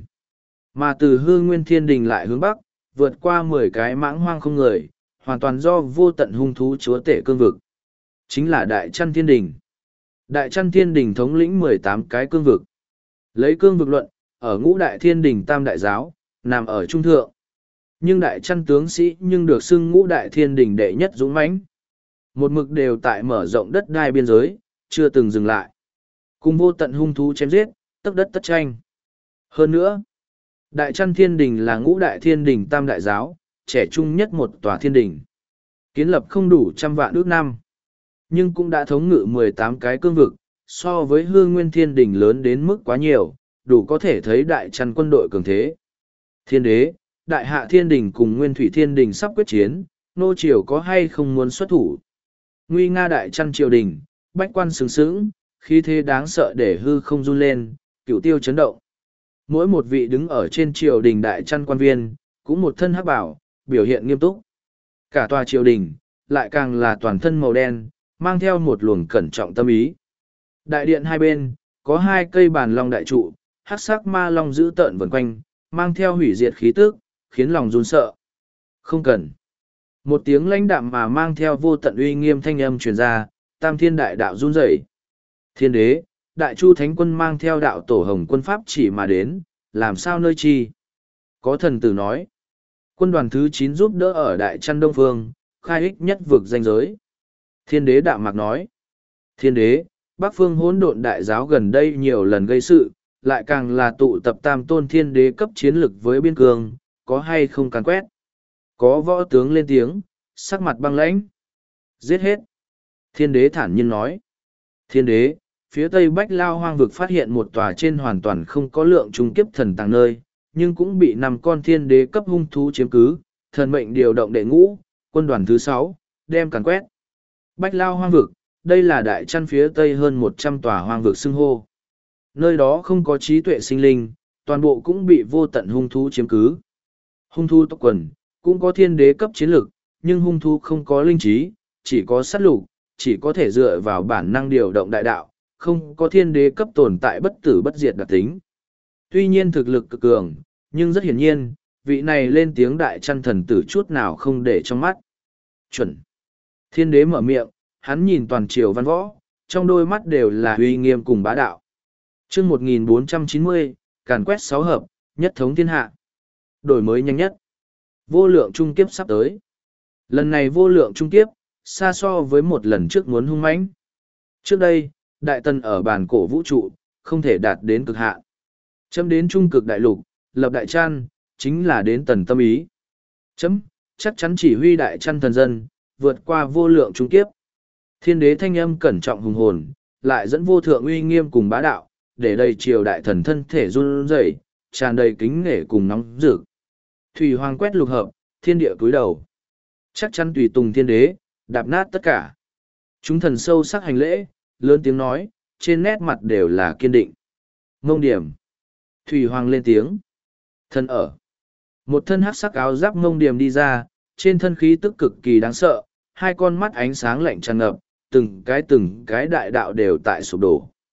Mà từ hư nguyên thiên đỉnh lại hướng bắc, vượt qua mười cái mãng hoang không người, hoàn toàn do vô tận hung thú chúa tể cương vực. Chính là Đại Chăn Thiên Đỉnh. Đại Chăn Thiên Đỉnh thống lĩnh mười tám cái cương vực. Lấy cương vực luận, ở ngũ đại thiên đỉnh tam đại giáo, nằm ở trung thượng. Nhưng Đại Chăn tướng sĩ nhưng được xưng ngũ đại thiên đỉnh đệ nhất dũng mãnh. Một mực đều tại mở rộng đất đai biên giới, chưa từng dừng lại. Cùng vô tận hung thú chém giết, tất đất tất tranh. Hơn nữa, Đại Chăn Thiên Đỉnh là ngũ đại thiên đỉnh tam đại giáo, trẻ trung nhất một tòa thiên đỉnh. Kiến lập không đủ trăm vạn ước năm, nhưng cũng đã thống ngự mười tám cái cương vực, so với hư nguyên thiên đỉnh lớn đến mức quá nhiều, đủ có thể thấy Đại Chăn quân đội cường thế. Thiên đế, Đại Hạ Thiên Đỉnh cùng Nguyên Thủy Thiên Đỉnh sắp quyết chiến, nô triều có hay không muốn xuất thủ. Nguy nga Đại Chăn triều đình, bách quan sướng sướng, khí thế đáng sợ để hư không run lên, cửu tiêu chấn động. Mỗi một vị đứng ở trên triều đình Đại Chăn quan viên, cũng một thân hắc bảo, biểu hiện nghiêm túc. Cả tòa triều đình, lại càng là toàn thân màu đen, mang theo một luồng cẩn trọng tâm ý. Đại điện hai bên, có hai cây bàn long đại trụ, hắc sắc ma long giữ tợn vần quanh, mang theo hủy diệt khí tức, khiến lòng run sợ. Không cần. Một tiếng lãnh đạm mà mang theo vô tận uy nghiêm thanh âm truyền ra, tam thiên đại đạo run rẩy. Thiên đế, đại chu thánh quân mang theo đạo tổ hồng quân pháp chỉ mà đến, làm sao nơi chi? Có thần tử nói. Quân đoàn thứ chín giúp đỡ ở Đại Chăn Đông Phương, khai ích nhất vực danh giới. Thiên đế đạm mạc nói. Thiên đế, Bắc Phương hỗn độn đại giáo gần đây nhiều lần gây sự, lại càng là tụ tập tam tôn thiên đế cấp chiến lực với biên cương, có hay không càn quét. Có võ tướng lên tiếng, sắc mặt băng lãnh. Giết hết. Thiên đế thản nhiên nói. Thiên đế, phía tây Bách Lao hoang vực phát hiện một tòa trên hoàn toàn không có lượng trung kiếp thần tàng nơi, nhưng cũng bị năm con thiên đế cấp hung thú chiếm cứ, thần mệnh điều động đệ ngũ, quân đoàn thứ sáu, đem càn quét. Bách Lao hoang vực, đây là Đại Chăn phía tây hơn một trăm tòa hoang vực xưng hô. Nơi đó không có trí tuệ sinh linh, toàn bộ cũng bị vô tận hung thú chiếm cứ. Hung thú tộc quần, cũng có thiên đế cấp chiến lực, nhưng hung thú không có linh trí, chỉ có sát lục, chỉ có thể dựa vào bản năng điều động đại đạo, không có thiên đế cấp tồn tại bất tử bất diệt đặc tính. Tuy nhiên thực lực cực cường, nhưng rất hiển nhiên, vị này lên tiếng Đại Chăn thần tử chút nào không để trong mắt. Chuẩn. Thiên đế mở miệng, hắn nhìn toàn triều văn võ, trong đôi mắt đều là uy nghiêm cùng bá đạo. Chương một nghìn bốn trăm chín mươi, càn quét sáu hợp, nhất thống thiên hạ. Đổi mới nhanh nhất. Vô lượng trung kiếp sắp tới. Lần này vô lượng trung kiếp, xa so với một lần trước muốn hung mãnh. Trước đây, Đại Tần ở bản cổ vũ trụ, không thể đạt đến cực hạn. Chấm đến trung cực đại lục, lập Đại Chăn, chính là đến tần tâm ý. Chấm, chắc chắn chỉ huy Đại Chăn thần dân, vượt qua vô lượng trung kiếp. Thiên đế thanh âm cẩn trọng hùng hồn, lại dẫn vô thượng uy nghiêm cùng bá đạo, để đầy triều đại thần thân thể run rẩy, tràn đầy kính nể cùng nóng rực. Thủy hoàng quét lục hợp, thiên địa cúi đầu. Chắc chắn tùy tùng thiên đế, đạp nát tất cả. Chúng thần sâu sắc hành lễ, lớn tiếng nói, trên nét mặt đều là kiên định. Ngông điểm. Thủy hoàng lên tiếng. Thân ở. Một thân hắc sắc áo giáp ngông điểm đi ra, trên thân khí tức cực kỳ đáng sợ, hai con mắt ánh sáng lạnh tràn ngập, từng cái từng cái đại đạo đều tại sụp đổ.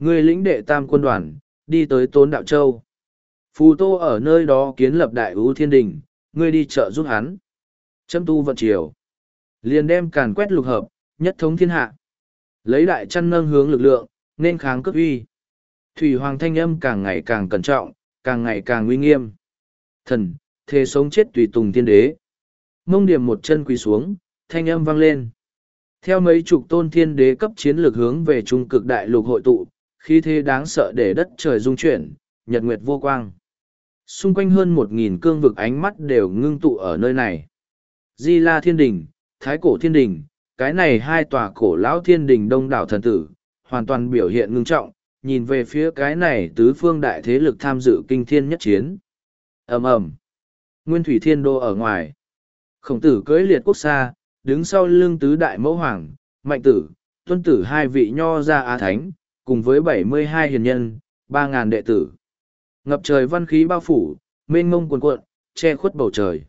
Ngươi lĩnh đệ tam quân đoàn, đi tới Tôn Đạo Châu. Phù Tô ở nơi đó kiến lập đại ưu thiên đình, ngươi đi trợ giúp hắn. Châm tu vận triều. Liền đem càn quét lục hợp, nhất thống thiên hạ. Lấy đại chăn nâng hướng lực lượng, nên kháng cướp uy. Thủy Hoàng thanh âm càng ngày càng cẩn trọng, càng ngày càng uy nghiêm. Thần, thề sống chết tùy tùng thiên đế. Mông điểm một chân quỳ xuống, thanh âm vang lên. Theo mấy chục tôn thiên đế cấp chiến lược hướng về trung cực đại lục hội tụ, khí thế đáng sợ để đất trời rung chuyển, nhật nguyệt vô quang. Xung quanh hơn một nghìn cương vực ánh mắt đều ngưng tụ ở nơi này. Di La Thiên Đình, Thái Cổ Thiên Đình, cái này hai tòa cổ lão thiên đình đông đảo thần tử, hoàn toàn biểu hiện ngưng trọng, nhìn về phía cái này tứ phương đại thế lực tham dự kinh thiên nhất chiến. Ầm ầm. Nguyên Thủy Thiên Đô ở ngoài. Khổng tử cưỡi liệt quốc xa, đứng sau lưng tứ đại mẫu hoàng, Mạnh tử, Tuân tử hai vị nho gia Á Thánh, cùng với bảy mươi hai hiền nhân, ba ngàn đệ tử. Ngập trời văn khí bao phủ, mênh mông cuồn cuộn, che khuất bầu trời.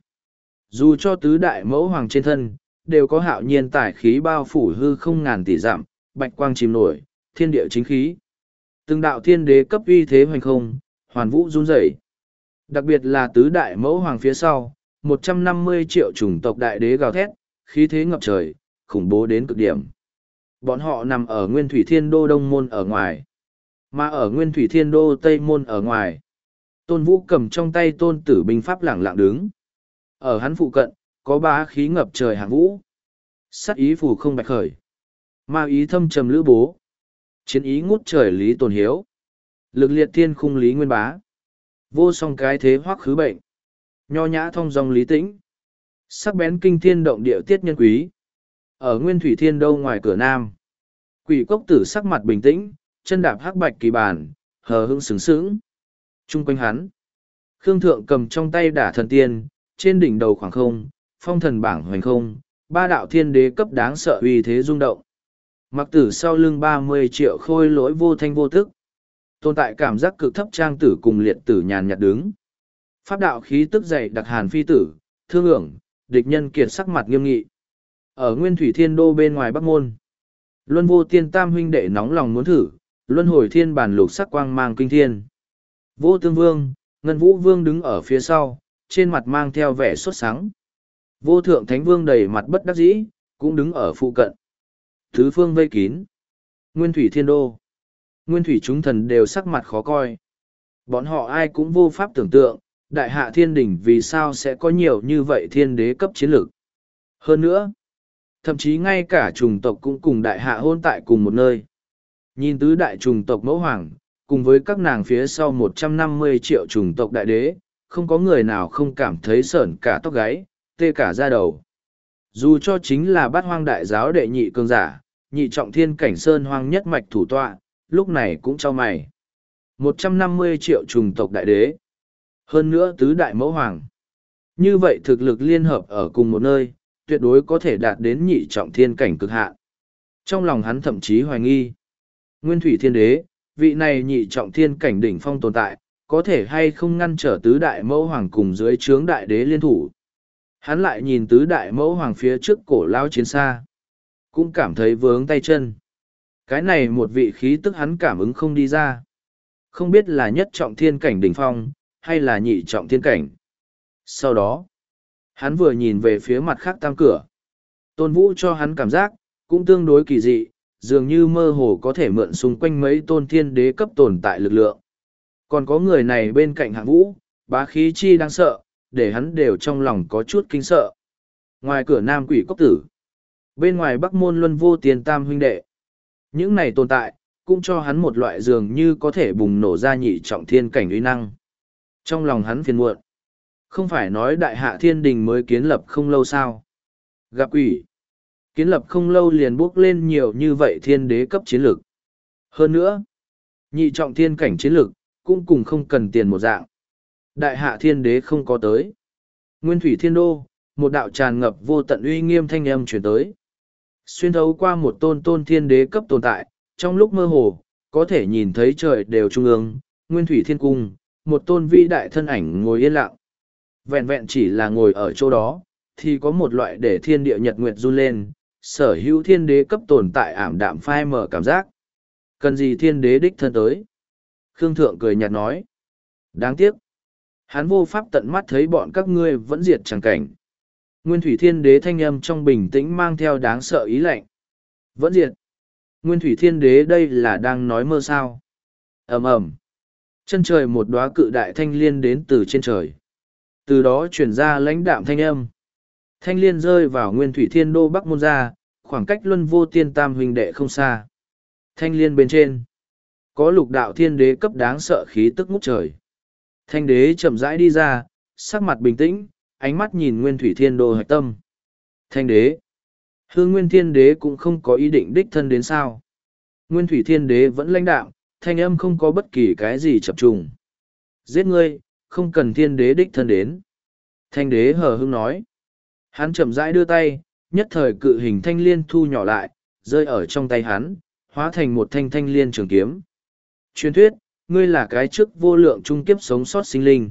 Dù cho tứ đại mẫu hoàng trên thân, đều có hạo nhiên tải khí bao phủ hư không ngàn tỷ dặm, bạch quang chìm nổi, thiên địa chính khí. Từng đạo thiên đế cấp uy thế hoành không, hoàn vũ run rẩy. Đặc biệt là tứ đại mẫu hoàng phía sau, một trăm năm mươi triệu chủng tộc đại đế gào thét, khí thế ngập trời, khủng bố đến cực điểm. Bọn họ nằm ở Nguyên Thủy Thiên Đô Đông Môn ở ngoài, mà ở Nguyên Thủy Thiên Đô Tây Môn ở ngoài. Tôn Vũ cầm trong tay tôn tử binh pháp lẳng lặng đứng. Ở hắn phụ cận, có bá khí ngập trời hạng vũ. Sát ý phù không bạch khởi. Ma ý thâm trầm lữ bố. Chiến ý ngút trời lý tồn hiếu. Lực liệt thiên khung lý nguyên bá. Vô song cái thế hoắc khứ bệnh. Nho nhã thông dong lý tĩnh. Sắc bén kinh thiên động địa tiết nhân quý. Ở Nguyên Thủy Thiên Đô ngoài cửa nam. Quỷ cốc tử sắc mặt bình tĩnh, chân đạp hắc bạch kỳ bàn, hờ hững sướng sướng. Trung quanh hắn. Khương Thượng cầm trong tay đả thần tiên, trên đỉnh đầu khoảng không, phong thần bảng hoành không, ba đạo thiên đế cấp đáng sợ uy thế rung động. Mặc tử sau lưng ba mươi triệu khôi lỗi vô thanh vô tức. Tồn tại cảm giác cực thấp trang tử cùng liệt tử nhàn nhạt đứng. Pháp đạo khí tức dày đặc hàn phi tử, thương ưởng, địch nhân kiệt sắc mặt nghiêm nghị. Ở Nguyên Thủy Thiên Đô bên ngoài Bắc Môn. Luân vô tiên tam huynh đệ nóng lòng muốn thử, luân hồi thiên bản lục sắc quang mang kinh thiên. Vô tương vương, Ngân Vũ Vương đứng ở phía sau, trên mặt mang theo vẻ sốt sắng. Vô thượng thánh vương đầy mặt bất đắc dĩ, cũng đứng ở phụ cận. Thứ phương vây kín. Nguyên Thủy Thiên Đô. Nguyên Thủy chúng thần đều sắc mặt khó coi. Bọn họ ai cũng vô pháp tưởng tượng, đại hạ thiên đỉnh vì sao sẽ có nhiều như vậy thiên đế cấp chiến lược. Hơn nữa, thậm chí ngay cả chủng tộc cũng cùng đại hạ hôn tại cùng một nơi. Nhìn tứ đại chủng tộc mẫu hoàng, cùng với các nàng phía sau một trăm năm mươi triệu chủng tộc đại đế, không có người nào không cảm thấy sởn cả tóc gáy, tê cả da đầu. Dù cho chính là bát hoang đại giáo đệ nhị cường giả, nhị trọng thiên cảnh sơn hoang nhất mạch thủ tọa, lúc này cũng cho mày. một trăm năm mươi triệu chủng tộc đại đế. Hơn nữa tứ đại mẫu hoàng. Như vậy thực lực liên hợp ở cùng một nơi, tuyệt đối có thể đạt đến nhị trọng thiên cảnh cực hạn. Trong lòng hắn thậm chí hoài nghi. Nguyên Thủy Thiên Đế, vị này nhị trọng thiên cảnh đỉnh phong tồn tại, có thể hay không ngăn trở tứ đại mẫu hoàng cùng dưới trướng đại đế liên thủ. Hắn lại nhìn tứ đại mẫu hoàng phía trước cổ lao chiến xa. Cũng cảm thấy vướng tay chân. Cái này một vị khí tức hắn cảm ứng không đi ra. Không biết là nhất trọng thiên cảnh đỉnh phong, hay là nhị trọng thiên cảnh. Sau đó, hắn vừa nhìn về phía mặt khác tam cửa. Tôn Vũ cho hắn cảm giác, cũng tương đối kỳ dị, dường như mơ hồ có thể mượn xung quanh mấy tôn thiên đế cấp tồn tại lực lượng. Còn có người này bên cạnh hạng vũ, bá khí chi đang sợ, để hắn đều trong lòng có chút kinh sợ. Ngoài cửa nam quỷ cốc tử, bên ngoài bắc môn luân vô tiền tam huynh đệ. Những này tồn tại, cũng cho hắn một loại dường như có thể bùng nổ ra nhị trọng thiên cảnh uy năng. Trong lòng hắn phiền muộn. Không phải nói đại hạ thiên đình mới kiến lập không lâu sao. Gặp quỷ. Kiến lập không lâu liền bước lên nhiều như vậy thiên đế cấp chiến lược. Hơn nữa, nhị trọng thiên cảnh chiến lược, cũng cùng không cần tiền một dạng. Đại hạ thiên đế không có tới. Nguyên Thủy Thiên Đô, một đạo tràn ngập vô tận uy nghiêm thanh âm chuyển tới. Xuyên thấu qua một tôn tôn thiên đế cấp tồn tại, trong lúc mơ hồ, có thể nhìn thấy trời đều trung ương, Nguyên Thủy Thiên Cung, một tôn vĩ đại thân ảnh ngồi yên lặng. Vẹn vẹn chỉ là ngồi ở chỗ đó, thì có một loại để thiên địa nhật nguyệt run lên, sở hữu thiên đế cấp tồn tại ảm đạm phai mở cảm giác. Cần gì thiên đế đích thân tới? Khương Thượng cười nhạt nói. Đáng tiếc. Hắn vô pháp tận mắt thấy bọn các ngươi vẫn diệt chẳng cảnh. Nguyên thủy thiên đế thanh âm trong bình tĩnh mang theo đáng sợ ý lạnh. Vẫn diệt. Nguyên thủy thiên đế đây là đang nói mơ sao. Ầm ầm. Chân trời một đóa cự đại thanh liên đến từ trên trời. Từ đó chuyển ra lãnh đạm thanh âm. Thanh liên rơi vào nguyên thủy thiên đô Bắc Môn ra, khoảng cách luân vô tiên tam huynh đệ không xa. Thanh liên bên trên. Có lục đạo thiên đế cấp đáng sợ khí tức ngút trời. Thanh đế chậm rãi đi ra, sắc mặt bình tĩnh, ánh mắt nhìn nguyên thủy thiên đô hạch tâm. Thanh đế. Hương nguyên thiên đế cũng không có ý định đích thân đến sao. Nguyên thủy thiên đế vẫn lãnh đạm, thanh âm không có bất kỳ cái gì chập trùng. Giết ngươi, không cần thiên đế đích thân đến. Thanh đế hờ hững nói. Hắn chậm rãi đưa tay, nhất thời cự hình thanh liên thu nhỏ lại, rơi ở trong tay hắn, hóa thành một thanh thanh liên trường kiếm. Truyền thuyết, ngươi là cái trước vô lượng trung kiếp sống sót sinh linh.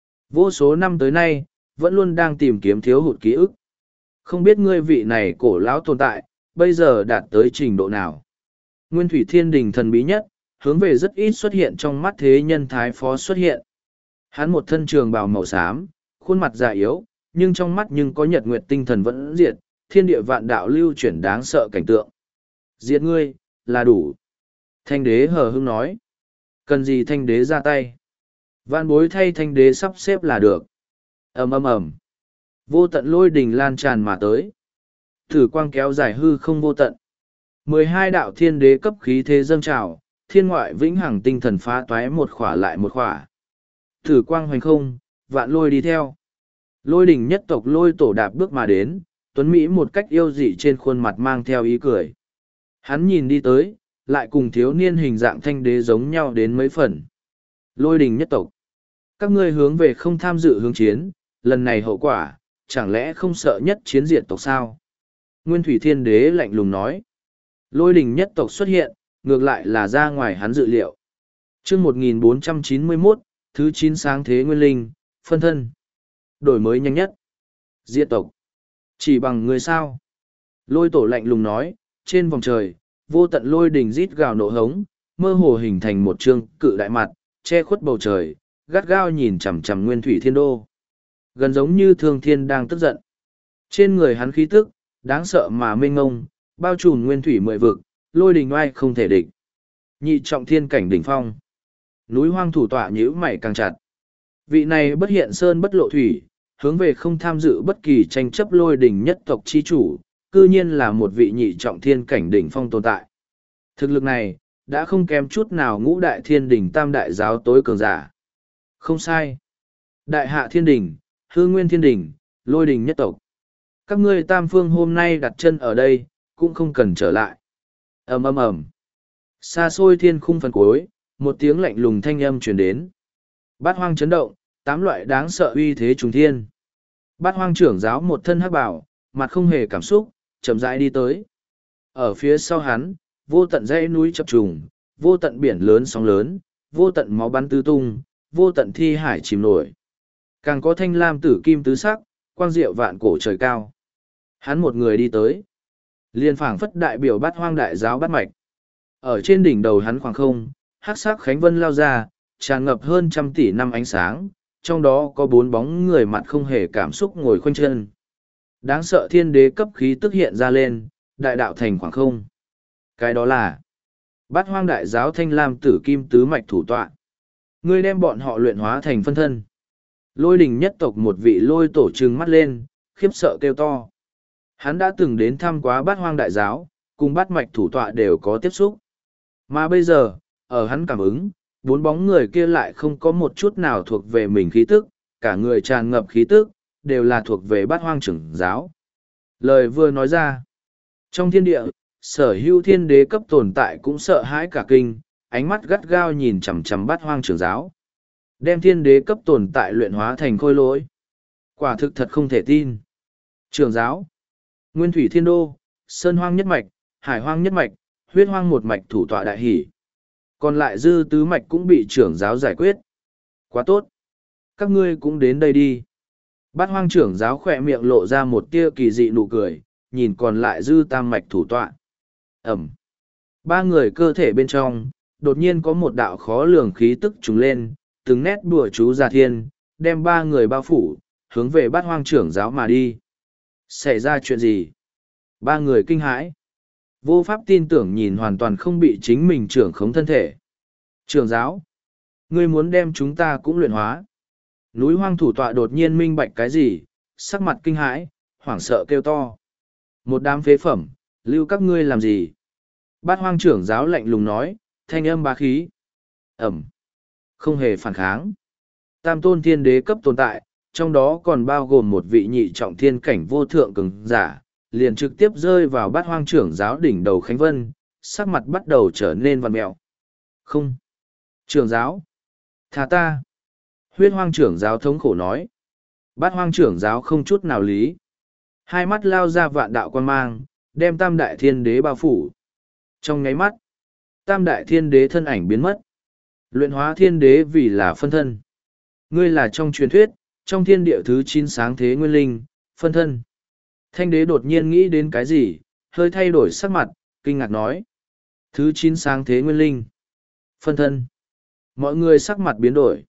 Vô số năm tới nay, vẫn luôn đang tìm kiếm thiếu hụt ký ức. Không biết ngươi vị này cổ lão tồn tại, bây giờ đạt tới trình độ nào. Nguyên thủy thiên đình thần bí nhất, hướng về rất ít xuất hiện trong mắt thế nhân thái phó xuất hiện. Hắn một thân trường bào màu xám, khuôn mặt già yếu, nhưng trong mắt nhưng có nhật nguyệt tinh thần vẫn diệt, thiên địa vạn đạo lưu chuyển đáng sợ cảnh tượng. Diệt ngươi, là đủ. Thanh đế hờ hững nói. Cần gì thanh đế ra tay? Vạn bối thay thanh đế sắp xếp là được. ầm ầm ầm. Vô tận lôi đình lan tràn mà tới. Thử quang kéo dài hư không vô tận. Mười hai đạo thiên đế cấp khí thế dâng trào, thiên ngoại vĩnh hằng tinh thần phá toái một khỏa lại một khỏa. Thử quang hoành không, vạn lôi đi theo. Lôi đỉnh nhất tộc lôi tổ đạp bước mà đến, tuấn Mỹ một cách yêu dị trên khuôn mặt mang theo ý cười. Hắn nhìn đi tới, lại cùng thiếu niên hình dạng thanh đế giống nhau đến mấy phần. Lôi đình nhất tộc. Các ngươi hướng về không tham dự hướng chiến, lần này hậu quả, chẳng lẽ không sợ nhất chiến diệt tộc sao? Nguyên thủy thiên đế lạnh lùng nói. Lôi đình nhất tộc xuất hiện, ngược lại là ra ngoài hắn dự liệu. chương một nghìn bốn trăm chín mươi mốt, thứ chín sáng thế nguyên linh, phân thân. Đổi mới nhanh nhất. Diệt tộc. Chỉ bằng người sao? Lôi tổ lạnh lùng nói, trên vòng trời, vô tận lôi đình rít gào nổ hống, mơ hồ hình thành một trương cự đại mặt, che khuất bầu trời, gắt gao nhìn chằm chằm nguyên thủy thiên đô. Gần giống như thương thiên đang tức giận. Trên người hắn khí tức, đáng sợ mà mênh ngông, bao trùm nguyên thủy mười vực, lôi đình oai không thể địch. Nhị trọng thiên cảnh đỉnh phong. Núi hoang thủ tọa nhíu mày càng chặt. Vị này bất hiện sơn bất lộ thủy, hướng về không tham dự bất kỳ tranh chấp lôi đình nhất tộc chi chủ, cư nhiên là một vị nhị trọng thiên cảnh đỉnh phong tồn tại. Thực lực này, đã không kém chút nào ngũ đại thiên đỉnh tam đại giáo tối cường giả. Không sai. Đại hạ thiên đỉnh, hư nguyên thiên đỉnh, lôi đình nhất tộc. Các ngươi tam phương hôm nay đặt chân ở đây, cũng không cần trở lại. ầm ầm ầm. Xa xôi thiên khung phần cuối, một tiếng lạnh lùng thanh âm truyền đến. Bát hoang chấn động, tám loại đáng sợ uy thế trùng thiên. Bát hoang trưởng giáo một thân hắc bảo, mặt không hề cảm xúc, chậm rãi đi tới. Ở phía sau hắn, vô tận dãy núi chập trùng, vô tận biển lớn sóng lớn, vô tận máu bắn tứ tung, vô tận thi hải chìm nổi. Càng có thanh lam tử kim tứ sắc, quang diệu vạn cổ trời cao. Hắn một người đi tới. Liên phảng phất đại biểu bát hoang đại giáo bát mạch. Ở trên đỉnh đầu hắn khoảng không, hắc sắc khánh vân lao ra, tràn ngập hơn trăm tỷ năm ánh sáng, trong đó có bốn bóng người mặt không hề cảm xúc ngồi khoanh chân. Đáng sợ thiên đế cấp khí tức hiện ra lên, đại đạo thành khoảng không. Cái đó là bát hoang đại giáo thanh lam tử kim tứ mạch thủ tọa. Ngươi đem bọn họ luyện hóa thành phân thân. Lôi đình nhất tộc một vị lôi tổ trừng mắt lên, khiếp sợ kêu to. Hắn đã từng đến thăm quá bát hoang đại giáo, cùng bát mạch thủ tọa đều có tiếp xúc. Mà bây giờ, ở hắn cảm ứng, bốn bóng người kia lại không có một chút nào thuộc về mình khí tức, cả người tràn ngập khí tức, đều là thuộc về bát hoang trưởng giáo. Lời vừa nói ra, trong thiên địa, sở hữu thiên đế cấp tồn tại cũng sợ hãi cả kinh, ánh mắt gắt gao nhìn chằm chằm bát hoang trưởng giáo. Đem thiên đế cấp tồn tại luyện hóa thành khôi lỗi. Quả thực thật không thể tin. Trưởng giáo, Nguyên Thủy Thiên Đô, Sơn Hoang nhất mạch, Hải Hoang nhất mạch, Huyết Hoang một mạch thủ tọa đại hỷ. Còn lại dư tứ mạch cũng bị trưởng giáo giải quyết. Quá tốt. Các ngươi cũng đến đây đi. Bát hoang trưởng giáo khỏe miệng lộ ra một tia kỳ dị nụ cười, nhìn còn lại dư tam mạch thủ tọa. Ẩm. Ba người cơ thể bên trong, đột nhiên có một đạo khó lường khí tức trùng lên, từng nét đùa chú ra thiên, đem ba người bao phủ, hướng về bát hoang trưởng giáo mà đi. Xảy ra chuyện gì? Ba người kinh hãi. Vô pháp tin tưởng nhìn hoàn toàn không bị chính mình trưởng khống thân thể. Trưởng giáo, ngươi muốn đem chúng ta cũng luyện hóa. Núi hoang thủ tọa đột nhiên minh bạch cái gì, sắc mặt kinh hãi, hoảng sợ kêu to. Một đám phế phẩm, lưu các ngươi làm gì? Bát hoang trưởng giáo lạnh lùng nói, thanh âm bá khí. Ẩm. Không hề phản kháng. Tam tôn thiên đế cấp tồn tại, trong đó còn bao gồm một vị nhị trọng thiên cảnh vô thượng cường giả, liền trực tiếp rơi vào bát hoang trưởng giáo đỉnh đầu Khánh Vân, sắc mặt bắt đầu trở nên vằn mẹo. Không. Trưởng giáo. Thà ta. Huyết hoang trưởng giáo thống khổ nói. Bát hoang trưởng giáo không chút nào lý. Hai mắt lao ra vạn đạo quan mang, đem tam đại thiên đế bao phủ. Trong nháy mắt, tam đại thiên đế thân ảnh biến mất. Luyện hóa thiên đế vì là phân thân. Ngươi là trong truyền thuyết, trong thiên địa thứ chín sáng thế nguyên linh, phân thân. Thanh đế đột nhiên nghĩ đến cái gì, hơi thay đổi sắc mặt, kinh ngạc nói. Thứ chín sáng thế nguyên linh, phân thân. Mọi người sắc mặt biến đổi.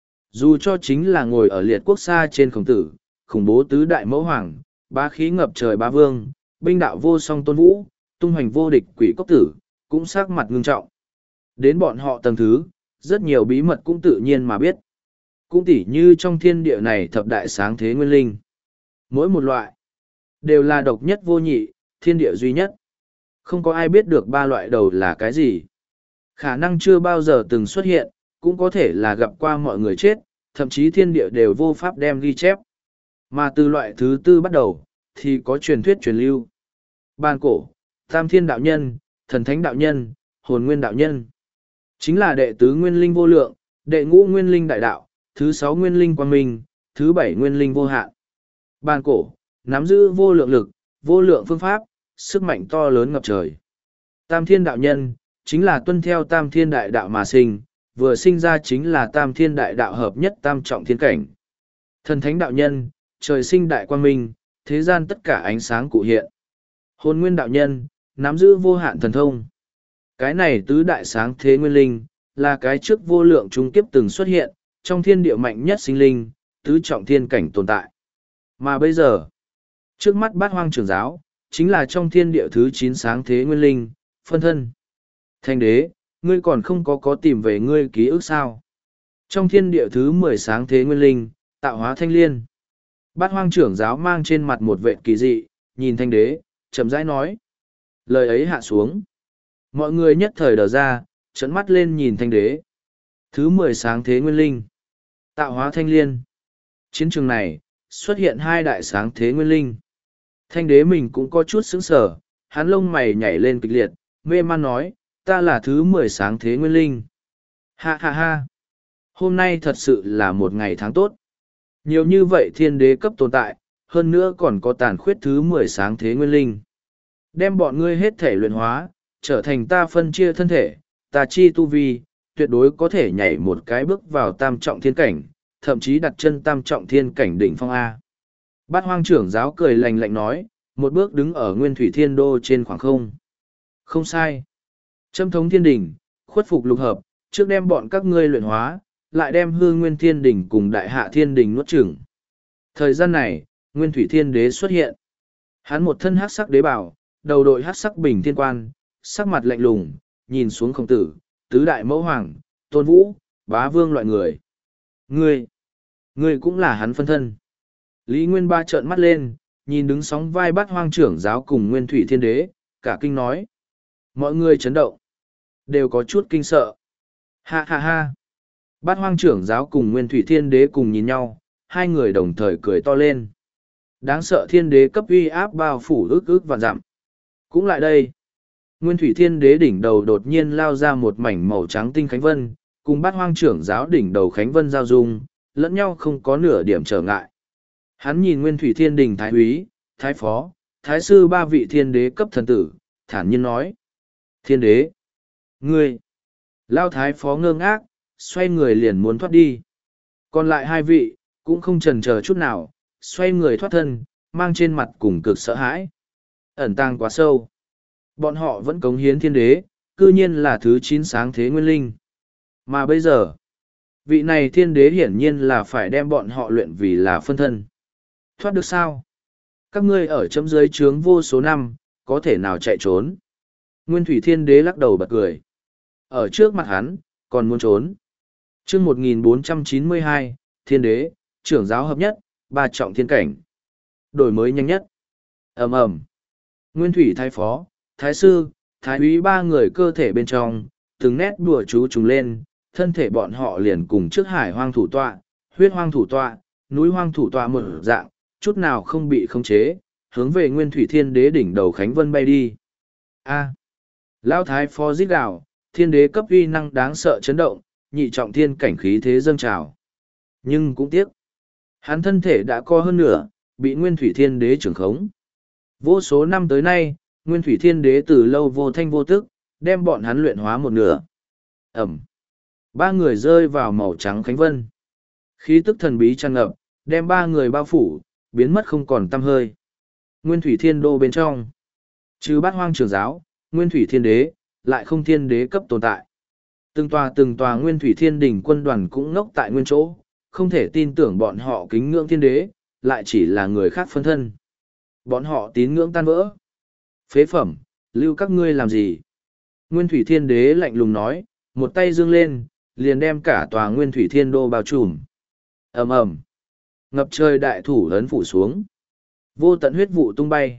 Dù cho chính là ngồi ở liệt quốc xa trên khổng tử, khủng bố tứ đại mẫu hoàng, bá khí ngập trời bá vương, binh đạo vô song tôn vũ, tung hoành vô địch quỷ cốc tử, cũng sắc mặt ngưng trọng. Đến bọn họ tầng thứ, rất nhiều bí mật cũng tự nhiên mà biết. Cũng tỉ như trong thiên địa này thập đại sáng thế nguyên linh. Mỗi một loại, đều là độc nhất vô nhị, thiên địa duy nhất. Không có ai biết được ba loại đầu là cái gì. Khả năng chưa bao giờ từng xuất hiện, cũng có thể là gặp qua mọi người chết, thậm chí thiên địa đều vô pháp đem ghi chép. Mà từ loại thứ tư bắt đầu, thì có truyền thuyết truyền lưu. Bàn cổ, tam thiên đạo nhân, thần thánh đạo nhân, hồn nguyên đạo nhân. Chính là đệ tứ nguyên linh vô lượng, đệ ngũ nguyên linh đại đạo, thứ sáu nguyên linh quang minh, thứ bảy nguyên linh vô hạn. Bàn cổ, nắm giữ vô lượng lực, vô lượng phương pháp, sức mạnh to lớn ngập trời. Tam thiên đạo nhân, chính là tuân theo tam thiên đại đạo mà sinh, vừa sinh ra chính là tam thiên đại đạo hợp nhất tam trọng thiên cảnh. Thần thánh đạo nhân, trời sinh đại quang minh, thế gian tất cả ánh sáng cụ hiện. Hồn nguyên đạo nhân, nắm giữ vô hạn thần thông. Cái này tứ đại sáng thế nguyên linh, là cái trước vô lượng trung kiếp từng xuất hiện, trong thiên địa mạnh nhất sinh linh, tứ trọng thiên cảnh tồn tại. Mà bây giờ, trước mắt bát hoang trưởng giáo, chính là trong thiên địa thứ chín sáng thế nguyên linh, phân thân. Thanh đế, ngươi còn không có có tìm về ngươi ký ức sao? Trong thiên địa thứ mười sáng thế nguyên linh, tạo hóa thanh liên. Bát hoang trưởng giáo mang trên mặt một vệ kỳ dị, nhìn thanh đế, chậm rãi nói. Lời ấy hạ xuống. Mọi người nhất thời đờ ra, trấn mắt lên nhìn thanh đế. Thứ mười sáng thế nguyên linh. Tạo hóa thanh liên. Chiến trường này, xuất hiện hai đại sáng thế nguyên linh. Thanh đế mình cũng có chút sững sờ, hắn lông mày nhảy lên kịch liệt, mê man nói, ta là thứ mười sáng thế nguyên linh. Ha ha ha. Hôm nay thật sự là một ngày tháng tốt. Nhiều như vậy thiên đế cấp tồn tại, hơn nữa còn có tàn khuyết thứ mười sáng thế nguyên linh. Đem bọn ngươi hết thể luyện hóa, trở thành ta phân chia thân thể, ta chi tu vi, tuyệt đối có thể nhảy một cái bước vào tam trọng thiên cảnh, thậm chí đặt chân tam trọng thiên cảnh đỉnh phong A. Bát hoang trưởng giáo cười lạnh lạnh nói, một bước đứng ở nguyên thủy thiên đô trên khoảng không. Không sai. Châm thống thiên đỉnh, khuất phục lục hợp, trước đem bọn các ngươi luyện hóa, lại đem hư nguyên thiên đỉnh cùng đại hạ thiên đỉnh nuốt chửng. Thời gian này, nguyên thủy thiên đế xuất hiện. Hắn một thân hắc sắc đế bảo, đầu đội hắc sắc bình thiên quan, sắc mặt lạnh lùng, nhìn xuống khổng tử, tứ đại mẫu hoàng, tôn vũ, bá vương loại người. Ngươi, ngươi cũng là hắn phân thân. Lý Nguyên Ba trợn mắt lên, nhìn đứng sóng vai bát hoang trưởng giáo cùng nguyên thủy thiên đế, cả kinh nói. Mọi người chấn động, đều có chút kinh sợ. Ha ha ha. Bát hoang trưởng giáo cùng nguyên thủy thiên đế cùng nhìn nhau, hai người đồng thời cười to lên. Đáng sợ thiên đế cấp uy áp bao phủ ức ức vạn dặm. Cũng lại đây. Nguyên thủy thiên đế đỉnh đầu đột nhiên lao ra một mảnh màu trắng tinh khánh vân, cùng bát hoang trưởng giáo đỉnh đầu khánh vân giao dung, lẫn nhau không có nửa điểm trở ngại. Hắn nhìn nguyên thủy thiên đình thái úy, thái phó, thái sư ba vị thiên đế cấp thần tử, thản nhiên nói. Thiên đế! Ngươi! Lao thái phó ngơ ngác, xoay người liền muốn thoát đi. Còn lại hai vị, cũng không chần chờ chút nào, xoay người thoát thân, mang trên mặt cùng cực sợ hãi. Ẩn tàng quá sâu. Bọn họ vẫn cống hiến thiên đế, cư nhiên là thứ chín sáng thế nguyên linh. Mà bây giờ, vị này thiên đế hiển nhiên là phải đem bọn họ luyện vì là phân thân. Thoát được sao? Các ngươi ở chấm dưới trướng vô số năm, có thể nào chạy trốn? Nguyên thủy thiên đế lắc đầu bật cười. Ở trước mặt hắn, còn muốn trốn. chương một nghìn bốn trăm chín mươi hai, thiên đế, trưởng giáo hợp nhất, ba trọng thiên cảnh. Đổi mới nhanh nhất. ầm ầm Nguyên thủy thái phó, thái sư, thái úy ba người cơ thể bên trong, từng nét đùa chú trùng lên, thân thể bọn họ liền cùng trước hải hoang thủ tọa, huyết hoang thủ tọa, núi hoang thủ tọa một dạng, chút nào không bị khống chế, hướng về nguyên thủy thiên đế đỉnh đầu Khánh Vân bay đi. A. Lão thái phó rít gào, thiên đế cấp uy năng đáng sợ chấn động, nhị trọng thiên cảnh khí thế dâng trào. Nhưng cũng tiếc, hắn thân thể đã co hơn nửa, bị nguyên thủy thiên đế trưởng khống. Vô số năm tới nay, nguyên thủy thiên đế từ lâu vô thanh vô tức, đem bọn hắn luyện hóa một nửa. Ẩm. Ba người rơi vào màu trắng Khánh Vân. Khí tức thần bí tràn ngập, đem ba người bao phủ, biến mất không còn tăm hơi. Nguyên thủy thiên đô bên trong. Trừ bát hoang trưởng giáo, nguyên thủy thiên đế, lại không thiên đế cấp tồn tại. Từng tòa từng tòa nguyên thủy thiên đỉnh quân đoàn cũng ngốc tại nguyên chỗ, không thể tin tưởng bọn họ kính ngưỡng thiên đế, lại chỉ là người khác phân thân. Bọn họ tín ngưỡng tan vỡ. Phế phẩm, lưu các ngươi làm gì? Nguyên thủy thiên đế lạnh lùng nói, một tay dương lên, liền đem cả tòa nguyên thủy thiên đô bao trùm. ầm ầm Ngập trời đại thủ lớn phủ xuống. Vô tận huyết vụ tung bay.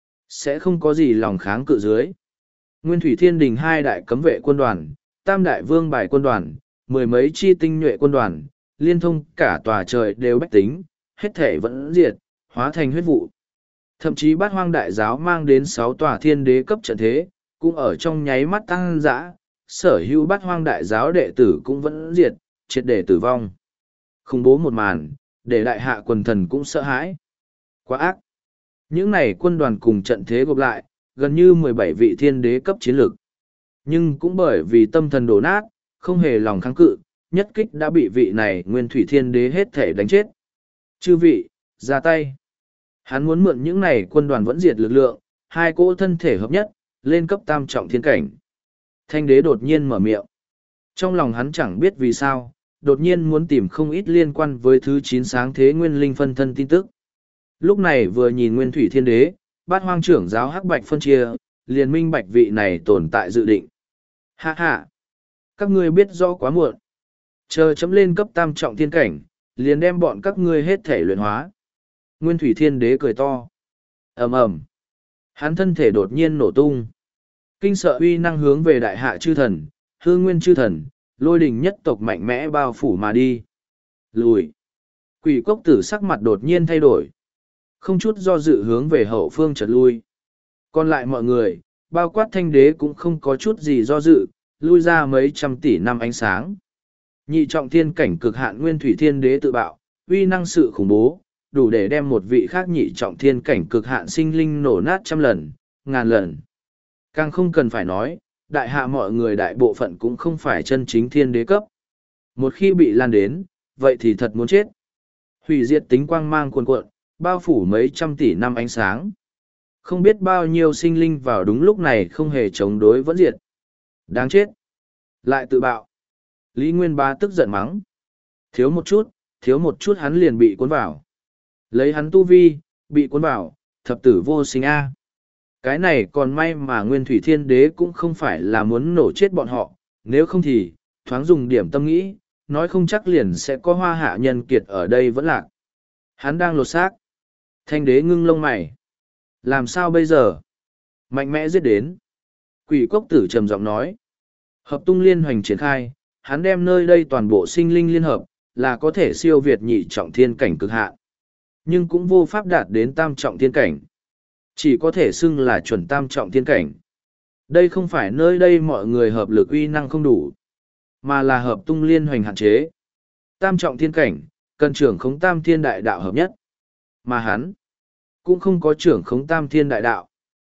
Sẽ không có gì lòng kháng cự dưới. Nguyên thủy thiên đình hai đại cấm vệ quân đoàn, tam đại vương bài quân đoàn, mười mấy chi tinh nhuệ quân đoàn, liên thông cả tòa trời đều bách tính, hết thể vẫn diệt, hóa thành huyết vụ. Thậm chí bát hoang đại giáo mang đến sáu tòa thiên đế cấp trận thế, cũng ở trong nháy mắt tăng dã, sở hữu bát hoang đại giáo đệ tử cũng vẫn diệt, triệt để tử vong. Khủng bố một màn, để đại hạ quần thần cũng sợ hãi. Quá ác. Những này quân đoàn cùng trận thế gộp lại, gần như mười bảy vị thiên đế cấp chiến lược. Nhưng cũng bởi vì tâm thần đổ nát, không hề lòng kháng cự, nhất kích đã bị vị này nguyên thủy thiên đế hết thể đánh chết. Chư vị, ra tay. Hắn muốn mượn những này quân đoàn vẫn diệt lực lượng, hai cỗ thân thể hợp nhất, lên cấp tam trọng thiên cảnh. Thanh đế đột nhiên mở miệng. Trong lòng hắn chẳng biết vì sao, đột nhiên muốn tìm không ít liên quan với thứ chín sáng thế nguyên linh phân thân tin tức. Lúc này vừa nhìn nguyên thủy thiên đế, bát hoang trưởng giáo hắc bạch phân chia, liền minh bạch vị này tồn tại dự định. Hạ hạ! Các ngươi biết rõ quá muộn. Chờ chấm lên cấp tam trọng thiên cảnh, liền đem bọn các ngươi hết thể luyện hóa. Nguyên thủy thiên đế cười to. ầm ầm Hắn thân thể đột nhiên nổ tung. Kinh sợ uy năng hướng về đại hạ chư thần, hư nguyên chư thần, lôi đình nhất tộc mạnh mẽ bao phủ mà đi. Lùi. Quỷ cốc tử sắc mặt đột nhiên thay đổi. Không chút do dự hướng về hậu phương chợt lui. Còn lại mọi người, bao quát thanh đế cũng không có chút gì do dự, lui ra mấy trăm tỷ năm ánh sáng. Nhị trọng thiên cảnh cực hạn nguyên thủy thiên đế tự bạo, uy năng sự khủng bố, đủ để đem một vị khác nhị trọng thiên cảnh cực hạn sinh linh nổ nát trăm lần, ngàn lần. Càng không cần phải nói, đại hạ mọi người đại bộ phận cũng không phải chân chính thiên đế cấp. Một khi bị lan đến, vậy thì thật muốn chết. Hủy diệt tính quang mang cuồn cuộn, bao phủ mấy trăm tỷ năm ánh sáng. Không biết bao nhiêu sinh linh vào đúng lúc này không hề chống đối vẫn diệt. Đáng chết. Lại tự bạo. Lý Nguyên Bá tức giận mắng. Thiếu một chút, thiếu một chút hắn liền bị cuốn vào. Lấy hắn tu vi, bị cuốn vào, thập tử vô sinh A. Cái này còn may mà Nguyên Thủy Thiên Đế cũng không phải là muốn nổ chết bọn họ, nếu không thì, thoáng dùng điểm tâm nghĩ, nói không chắc liền sẽ có hoa hạ nhân kiệt ở đây vẫn lạc. Hắn đang lột xác. Thanh đế ngưng lông mày. Làm sao bây giờ? Mạnh mẽ giết đến. Quỷ cốc tử trầm giọng nói. Hợp tung liên hoành triển khai, hắn đem nơi đây toàn bộ sinh linh liên hợp, là có thể siêu việt nhị trọng thiên cảnh cực hạn. Nhưng cũng vô pháp đạt đến tam trọng thiên cảnh. Chỉ có thể xưng là chuẩn tam trọng thiên cảnh. Đây không phải nơi đây mọi người hợp lực uy năng không đủ, mà là hợp tung liên hoành hạn chế. Tam trọng thiên cảnh, cần trưởng khống tam thiên đại đạo hợp nhất. Mà hắn, cũng không có trưởng khống tam thiên đại đạo.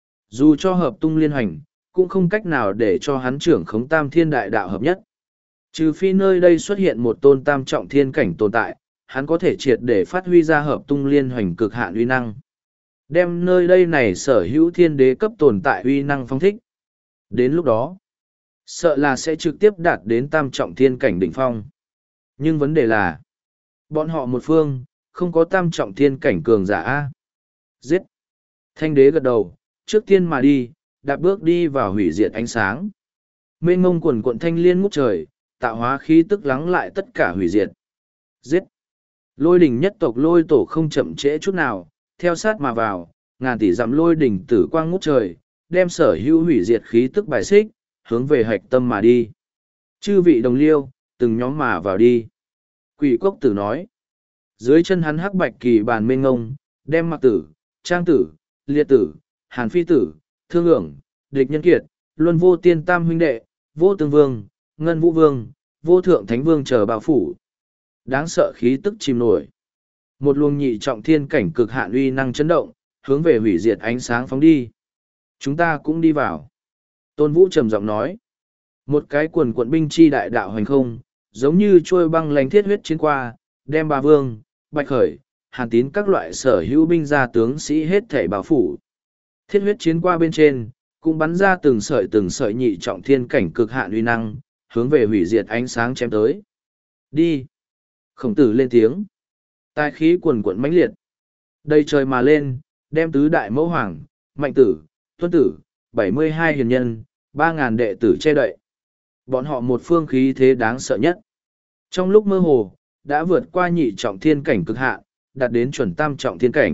Dù cho hợp tung liên hoành, cũng không cách nào để cho hắn trưởng khống tam thiên đại đạo hợp nhất. Trừ phi nơi đây xuất hiện một tôn tam trọng thiên cảnh tồn tại, hắn có thể triệt để phát huy ra hợp tung liên hoành cực hạn uy năng. Đem nơi đây này sở hữu thiên đế cấp tồn tại uy năng phong thích. Đến lúc đó, Sợ là sẽ trực tiếp đạt đến tam trọng thiên cảnh đỉnh phong. Nhưng vấn đề là, bọn họ một phương, không có tam trọng thiên cảnh cường giả A. Giết! Thanh đế gật đầu, trước tiên mà đi, đạp bước đi vào hủy diệt ánh sáng. Mênh mông quần cuộn thanh liên ngút trời, tạo hóa khí tức lắng lại tất cả hủy diệt. Giết! Lôi đỉnh nhất tộc lôi tổ không chậm trễ chút nào, theo sát mà vào, ngàn tỷ dặm lôi đỉnh tử quang ngút trời, đem sở hữu hủy diệt khí tức bài xích, hướng về hạch tâm mà đi. Chư vị đồng liêu, từng nhóm mà vào đi. Quỷ cốc tử nói. Dưới chân hắn hắc bạch kỳ bàn mênh ngông, đem mặc tử, trang tử, liệt tử, hàn phi tử, thương ưởng, địch nhân kiệt, luân vô tiên tam huynh đệ, vô tương vương, ngân vũ vương, vô thượng thánh vương chờ bao phủ. Đáng sợ khí tức chìm nổi. Một luồng nhị trọng thiên cảnh cực hạn uy năng chấn động, hướng về hủy diệt ánh sáng phóng đi. Chúng ta cũng đi vào. Tôn Vũ trầm giọng nói. Một cái quần quận binh chi đại đạo hành không, giống như trôi băng lánh thiết huyết chiến qua, đem ba vương, bạch khởi, hàn tín các loại sở hữu binh gia tướng sĩ hết thảy bao phủ. Thiết huyết chiến qua bên trên, cũng bắn ra từng sợi từng sợi nhị trọng thiên cảnh cực hạn uy năng, hướng về hủy diệt ánh sáng chém tới. Đi! Khổng tử lên tiếng. Tài khí quần quận mãnh liệt. Đầy trời mà lên, đem tứ đại mẫu hoàng, mạnh tử, tuân tử, bảy mươi hai hiền nhân, ba ngàn đệ tử che đậy. Bọn họ một phương khí thế đáng sợ nhất. Trong lúc mơ hồ, đã vượt qua nhị trọng thiên cảnh cực hạn, đạt đến chuẩn tam trọng thiên cảnh.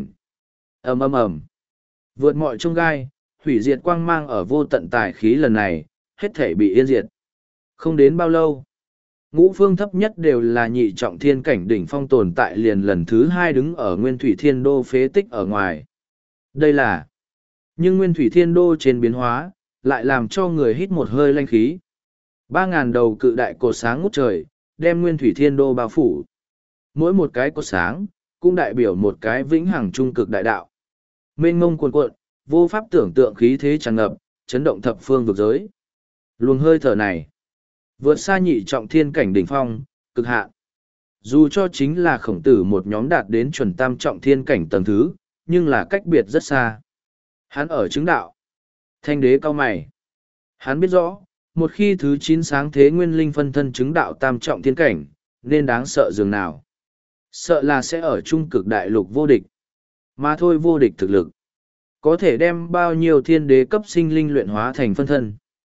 ầm ầm ầm, vượt mọi chông gai, hủy diệt quang mang ở vô tận tài khí lần này, hết thể bị yên diệt. Không đến bao lâu, ngũ phương thấp nhất đều là nhị trọng thiên cảnh đỉnh phong tồn tại liền lần thứ hai đứng ở nguyên thủy thiên đô phế tích ở ngoài. Đây là, nhưng nguyên thủy thiên đô trên biến hóa, lại làm cho người hít một hơi lanh khí. Ba ngàn đầu cự đại cột sáng ngút trời, đem nguyên thủy thiên đô bao phủ. Mỗi một cái cột sáng, cũng đại biểu một cái vĩnh hằng trung cực đại đạo. Mênh mông cuồn cuộn, vô pháp tưởng tượng khí thế tràn ngập, chấn động thập phương vực giới. Luồng hơi thở này, vượt xa nhị trọng thiên cảnh đỉnh phong, cực hạn. Dù cho chính là khổng tử một nhóm đạt đến chuẩn tam trọng thiên cảnh tầng thứ, nhưng là cách biệt rất xa. Hắn ở chứng đạo. Thanh đế cao mày. Hắn biết rõ, một khi thứ chín sáng thế nguyên linh phân thân chứng đạo tam trọng thiên cảnh, nên đáng sợ dường nào. Sợ là sẽ ở trung cực đại lục vô địch. Mà thôi vô địch thực lực. Có thể đem bao nhiêu thiên đế cấp sinh linh luyện hóa thành phân thân.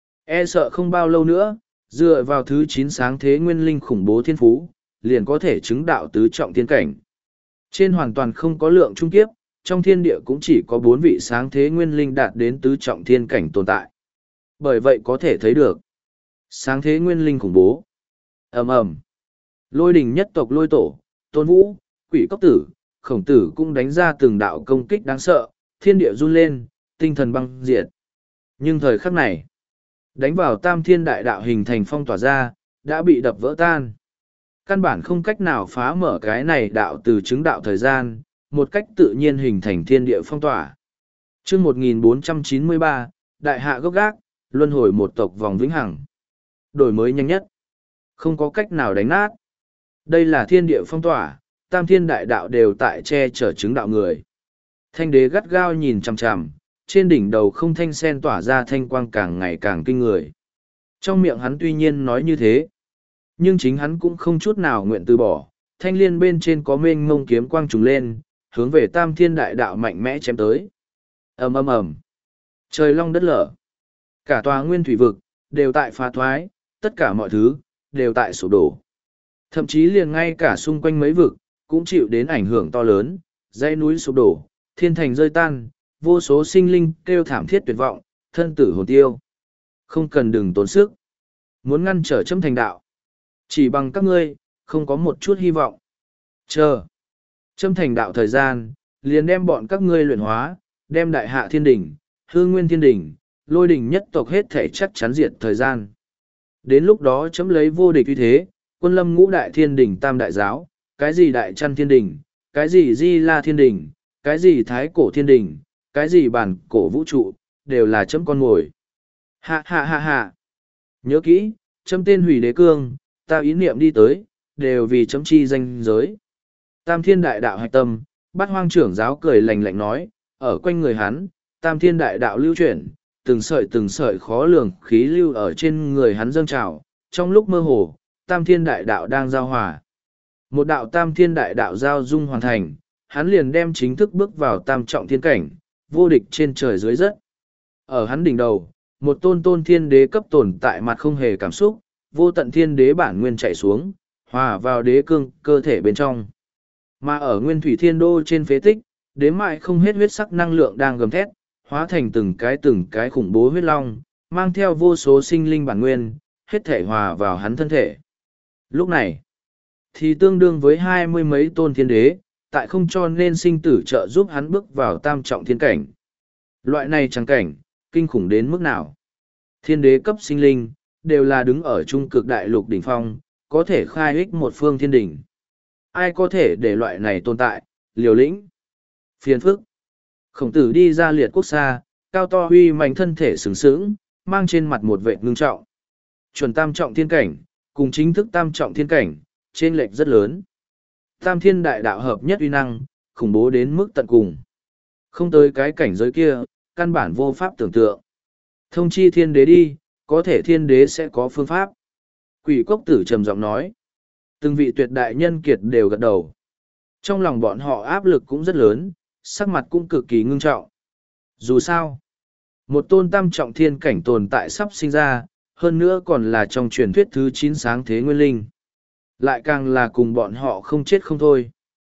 E sợ không bao lâu nữa, dựa vào thứ chín sáng thế nguyên linh khủng bố thiên phú, liền có thể chứng đạo tứ trọng thiên cảnh. Trên hoàn toàn không có lượng trung kiếp, trong thiên địa cũng chỉ có bốn vị sáng thế nguyên linh đạt đến tứ trọng thiên cảnh tồn tại. Bởi vậy có thể thấy được, sáng thế nguyên linh khủng bố. Ầm ầm, lôi đình nhất tộc lôi tổ, tôn vũ, quỷ cốc tử, khổng tử cũng đánh ra từng đạo công kích đáng sợ, thiên địa run lên, tinh thần băng diệt. Nhưng thời khắc này, đánh vào tam thiên đại đạo hình thành phong tỏa ra, đã bị đập vỡ tan. Căn bản không cách nào phá mở cái này đạo từ chứng đạo thời gian, một cách tự nhiên hình thành thiên địa phong tỏa. Chương một nghìn bốn trăm chín mươi ba, Đại hạ gốc gác, luân hồi một tộc vòng vĩnh hằng. Đổi mới nhanh nhất. Không có cách nào đánh nát. Đây là thiên địa phong tỏa, tam thiên đại đạo đều tại che chở chứng đạo người. Thanh đế gắt gao nhìn chằm chằm, trên đỉnh đầu không thanh sen tỏa ra thanh quang càng ngày càng kinh người. Trong miệng hắn tuy nhiên nói như thế, nhưng chính hắn cũng không chút nào nguyện từ bỏ. Thanh liên bên trên có mênh mông kiếm quang trùng lên, hướng về tam thiên đại đạo mạnh mẽ chém tới. Ầm ầm ầm, trời long đất lở, cả tòa nguyên thủy vực đều tại phá thoái, tất cả mọi thứ đều tại sụp đổ. Thậm chí liền ngay cả xung quanh mấy vực cũng chịu đến ảnh hưởng to lớn, dãy núi sụp đổ, thiên thành rơi tan, vô số sinh linh kêu thảm thiết tuyệt vọng, thân tử hồn tiêu. Không cần đừng tốn sức, muốn ngăn trở chấm thành đạo, chỉ bằng các ngươi không có một chút hy vọng. Chờ châm thành đạo thời gian, liền đem bọn các ngươi luyện hóa, đem đại hạ thiên đỉnh, hương nguyên thiên đỉnh, lôi đỉnh nhất tộc hết thể chắc chắn diệt thời gian. Đến lúc đó chấm lấy vô địch uy thế, quân lâm ngũ đại thiên đỉnh tam đại giáo, cái gì đại trăn thiên đỉnh, cái gì di la thiên đỉnh, cái gì thái cổ thiên đỉnh, cái gì bản cổ vũ trụ, đều là chấm con ngồi. Hạ hạ hạ hạ. Nhớ kỹ, chấm tên hủy đế cương, ta ý niệm đi tới, đều vì chấm chi danh giới. Tam thiên đại đạo hạch tâm, bát hoang trưởng giáo cười lạnh lạnh nói, ở quanh người hắn, tam thiên đại đạo lưu chuyển, từng sợi từng sợi khó lường khí lưu ở trên người hắn dâng trào, trong lúc mơ hồ, tam thiên đại đạo đang giao hòa. Một đạo tam thiên đại đạo giao dung hoàn thành, hắn liền đem chính thức bước vào tam trọng thiên cảnh, vô địch trên trời dưới đất. Ở hắn đỉnh đầu, một tôn tôn thiên đế cấp tồn tại mặt không hề cảm xúc, vô tận thiên đế bản nguyên chạy xuống, hòa vào đế cương cơ thể bên trong. Mà ở nguyên thủy thiên đô trên phế tích, đế mại không hết huyết sắc năng lượng đang gầm thét, hóa thành từng cái từng cái khủng bố huyết long, mang theo vô số sinh linh bản nguyên, hết thể hòa vào hắn thân thể. Lúc này, thì tương đương với hai mươi mấy tôn thiên đế, tại không cho nên sinh tử trợ giúp hắn bước vào tam trọng thiên cảnh. Loại này chẳng cảnh, kinh khủng đến mức nào. Thiên đế cấp sinh linh, đều là đứng ở trung cực đại lục đỉnh phong, có thể khai ích một phương thiên đỉnh. Ai có thể để loại này tồn tại, liều lĩnh, phiền phức. Khổng tử đi ra liệt quốc xa, cao to huy mạnh thân thể sừng sững, mang trên mặt một vệ ngưng trọng. Chuẩn tam trọng thiên cảnh, cùng chính thức tam trọng thiên cảnh, trên lệch rất lớn. Tam thiên đại đạo hợp nhất uy năng, khủng bố đến mức tận cùng. Không tới cái cảnh giới kia, căn bản vô pháp tưởng tượng. Thông chi thiên đế đi, có thể thiên đế sẽ có phương pháp. Quỷ cốc tử trầm giọng nói. Từng vị tuyệt đại nhân kiệt đều gật đầu. Trong lòng bọn họ áp lực cũng rất lớn, sắc mặt cũng cực kỳ ngưng trọng. Dù sao, một tôn tam trọng thiên cảnh tồn tại sắp sinh ra, hơn nữa còn là trong truyền thuyết thứ chín sáng thế nguyên linh. Lại càng là cùng bọn họ không chết không thôi.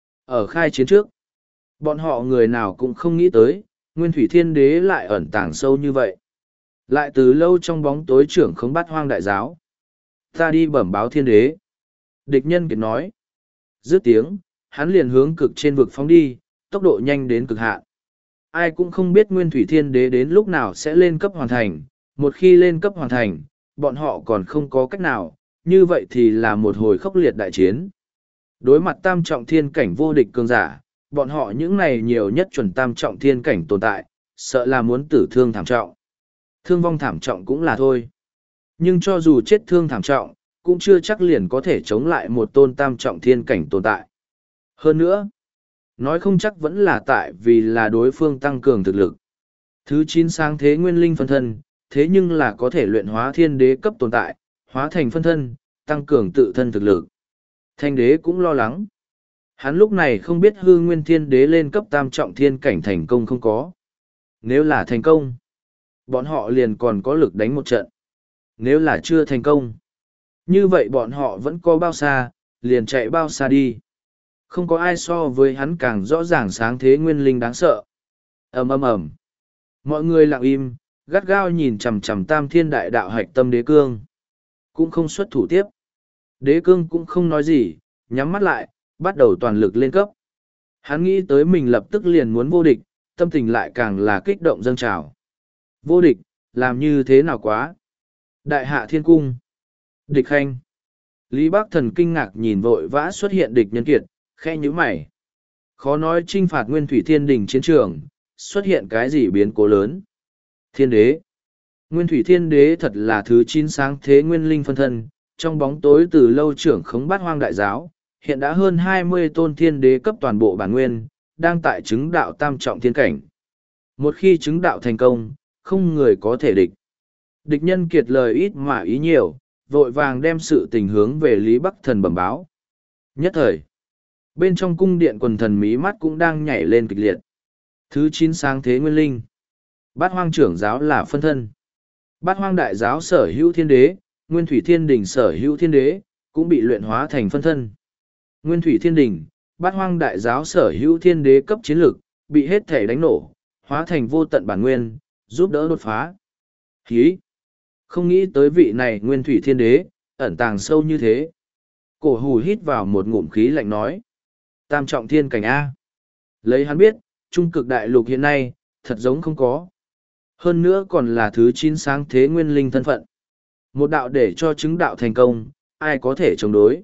Ở khai chiến trước, bọn họ người nào cũng không nghĩ tới, nguyên thủy thiên đế lại ẩn tàng sâu như vậy. Lại từ lâu trong bóng tối trưởng không bắt hoang đại giáo. Ta đi bẩm báo thiên đế. Địch nhân kiệt nói. Dứt tiếng, hắn liền hướng cực trên vực phóng đi, tốc độ nhanh đến cực hạn. Ai cũng không biết nguyên thủy thiên đế đến lúc nào sẽ lên cấp hoàn thành. Một khi lên cấp hoàn thành, bọn họ còn không có cách nào, như vậy thì là một hồi khốc liệt đại chiến. Đối mặt tam trọng thiên cảnh vô địch cường giả, bọn họ những này nhiều nhất chuẩn tam trọng thiên cảnh tồn tại, sợ là muốn tử thương thảm trọng. Thương vong thảm trọng cũng là thôi. Nhưng cho dù chết thương thảm trọng, cũng chưa chắc liền có thể chống lại một tôn tam trọng thiên cảnh tồn tại. Hơn nữa, nói không chắc vẫn là tại vì là đối phương tăng cường thực lực. Thứ chín sáng thế nguyên linh phân thân, thế nhưng là có thể luyện hóa thiên đế cấp tồn tại, hóa thành phân thân, tăng cường tự thân thực lực. Thanh đế cũng lo lắng. Hắn lúc này không biết hư nguyên thiên đế lên cấp tam trọng thiên cảnh thành công không có. Nếu là thành công, bọn họ liền còn có lực đánh một trận. Nếu là chưa thành công, như vậy bọn họ vẫn có bao xa, liền chạy bao xa đi. Không có ai so với hắn càng rõ ràng sáng thế nguyên linh đáng sợ. ầm ầm ầm, mọi người lặng im, gắt gao nhìn chằm chằm tam thiên đại đạo hạch tâm đế cương. Cũng không xuất thủ tiếp. Đế cương cũng không nói gì, nhắm mắt lại, bắt đầu toàn lực lên cấp. Hắn nghĩ tới mình lập tức liền muốn vô địch, tâm tình lại càng là kích động dâng trào. Vô địch, làm như thế nào quá? Đại hạ thiên cung. Địch khanh. Lý Bác Thần kinh ngạc nhìn vội vã xuất hiện địch nhân kiệt, khe nhíu mày. Khó nói trinh phạt nguyên thủy thiên đình chiến trường, xuất hiện cái gì biến cố lớn. Thiên đế. Nguyên thủy thiên đế thật là thứ chín sáng thế nguyên linh phân thân, trong bóng tối từ lâu trưởng khống bát hoang đại giáo, hiện đã hơn hai mươi tôn thiên đế cấp toàn bộ bản nguyên, đang tại chứng đạo tam trọng thiên cảnh. Một khi chứng đạo thành công, không người có thể địch. Địch nhân kiệt lời ít mà ý nhiều, vội vàng đem sự tình hướng về Lý Bắc Thần bẩm báo. Nhất thời, bên trong cung điện quần thần mí mắt cũng đang nhảy lên kịch liệt. Thứ chín sáng thế nguyên linh. Bát hoang trưởng giáo là phân thân. Bát hoang đại giáo sở hữu thiên đế, nguyên thủy thiên đình sở hữu thiên đế, cũng bị luyện hóa thành phân thân. Nguyên thủy thiên đình, bát hoang đại giáo sở hữu thiên đế cấp chiến lược, bị hết thể đánh nổ, hóa thành vô tận bản nguyên, giúp đỡ đột phá. Hí! Không nghĩ tới vị này nguyên thủy thiên đế, ẩn tàng sâu như thế. Cổ hù hít vào một ngụm khí lạnh nói. Tam trọng thiên cảnh A. Lấy hắn biết, trung cực đại lục hiện nay, thật giống không có. Hơn nữa còn là thứ chín sáng thế nguyên linh thân phận. Một đạo để cho chứng đạo thành công, ai có thể chống đối.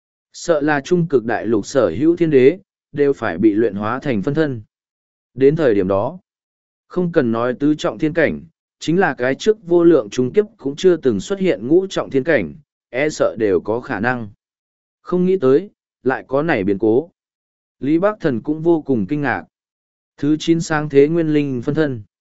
Sợ là trung cực đại lục sở hữu thiên đế, đều phải bị luyện hóa thành phân thân. Đến thời điểm đó, không cần nói tứ trọng thiên cảnh, chính là cái trước vô lượng trung kiếp cũng chưa từng xuất hiện ngũ trọng thiên cảnh, e sợ đều có khả năng. Không nghĩ tới, lại có nảy biến cố. Lý Bác Thần cũng vô cùng kinh ngạc. Thứ chín sáng thế nguyên linh phân thân.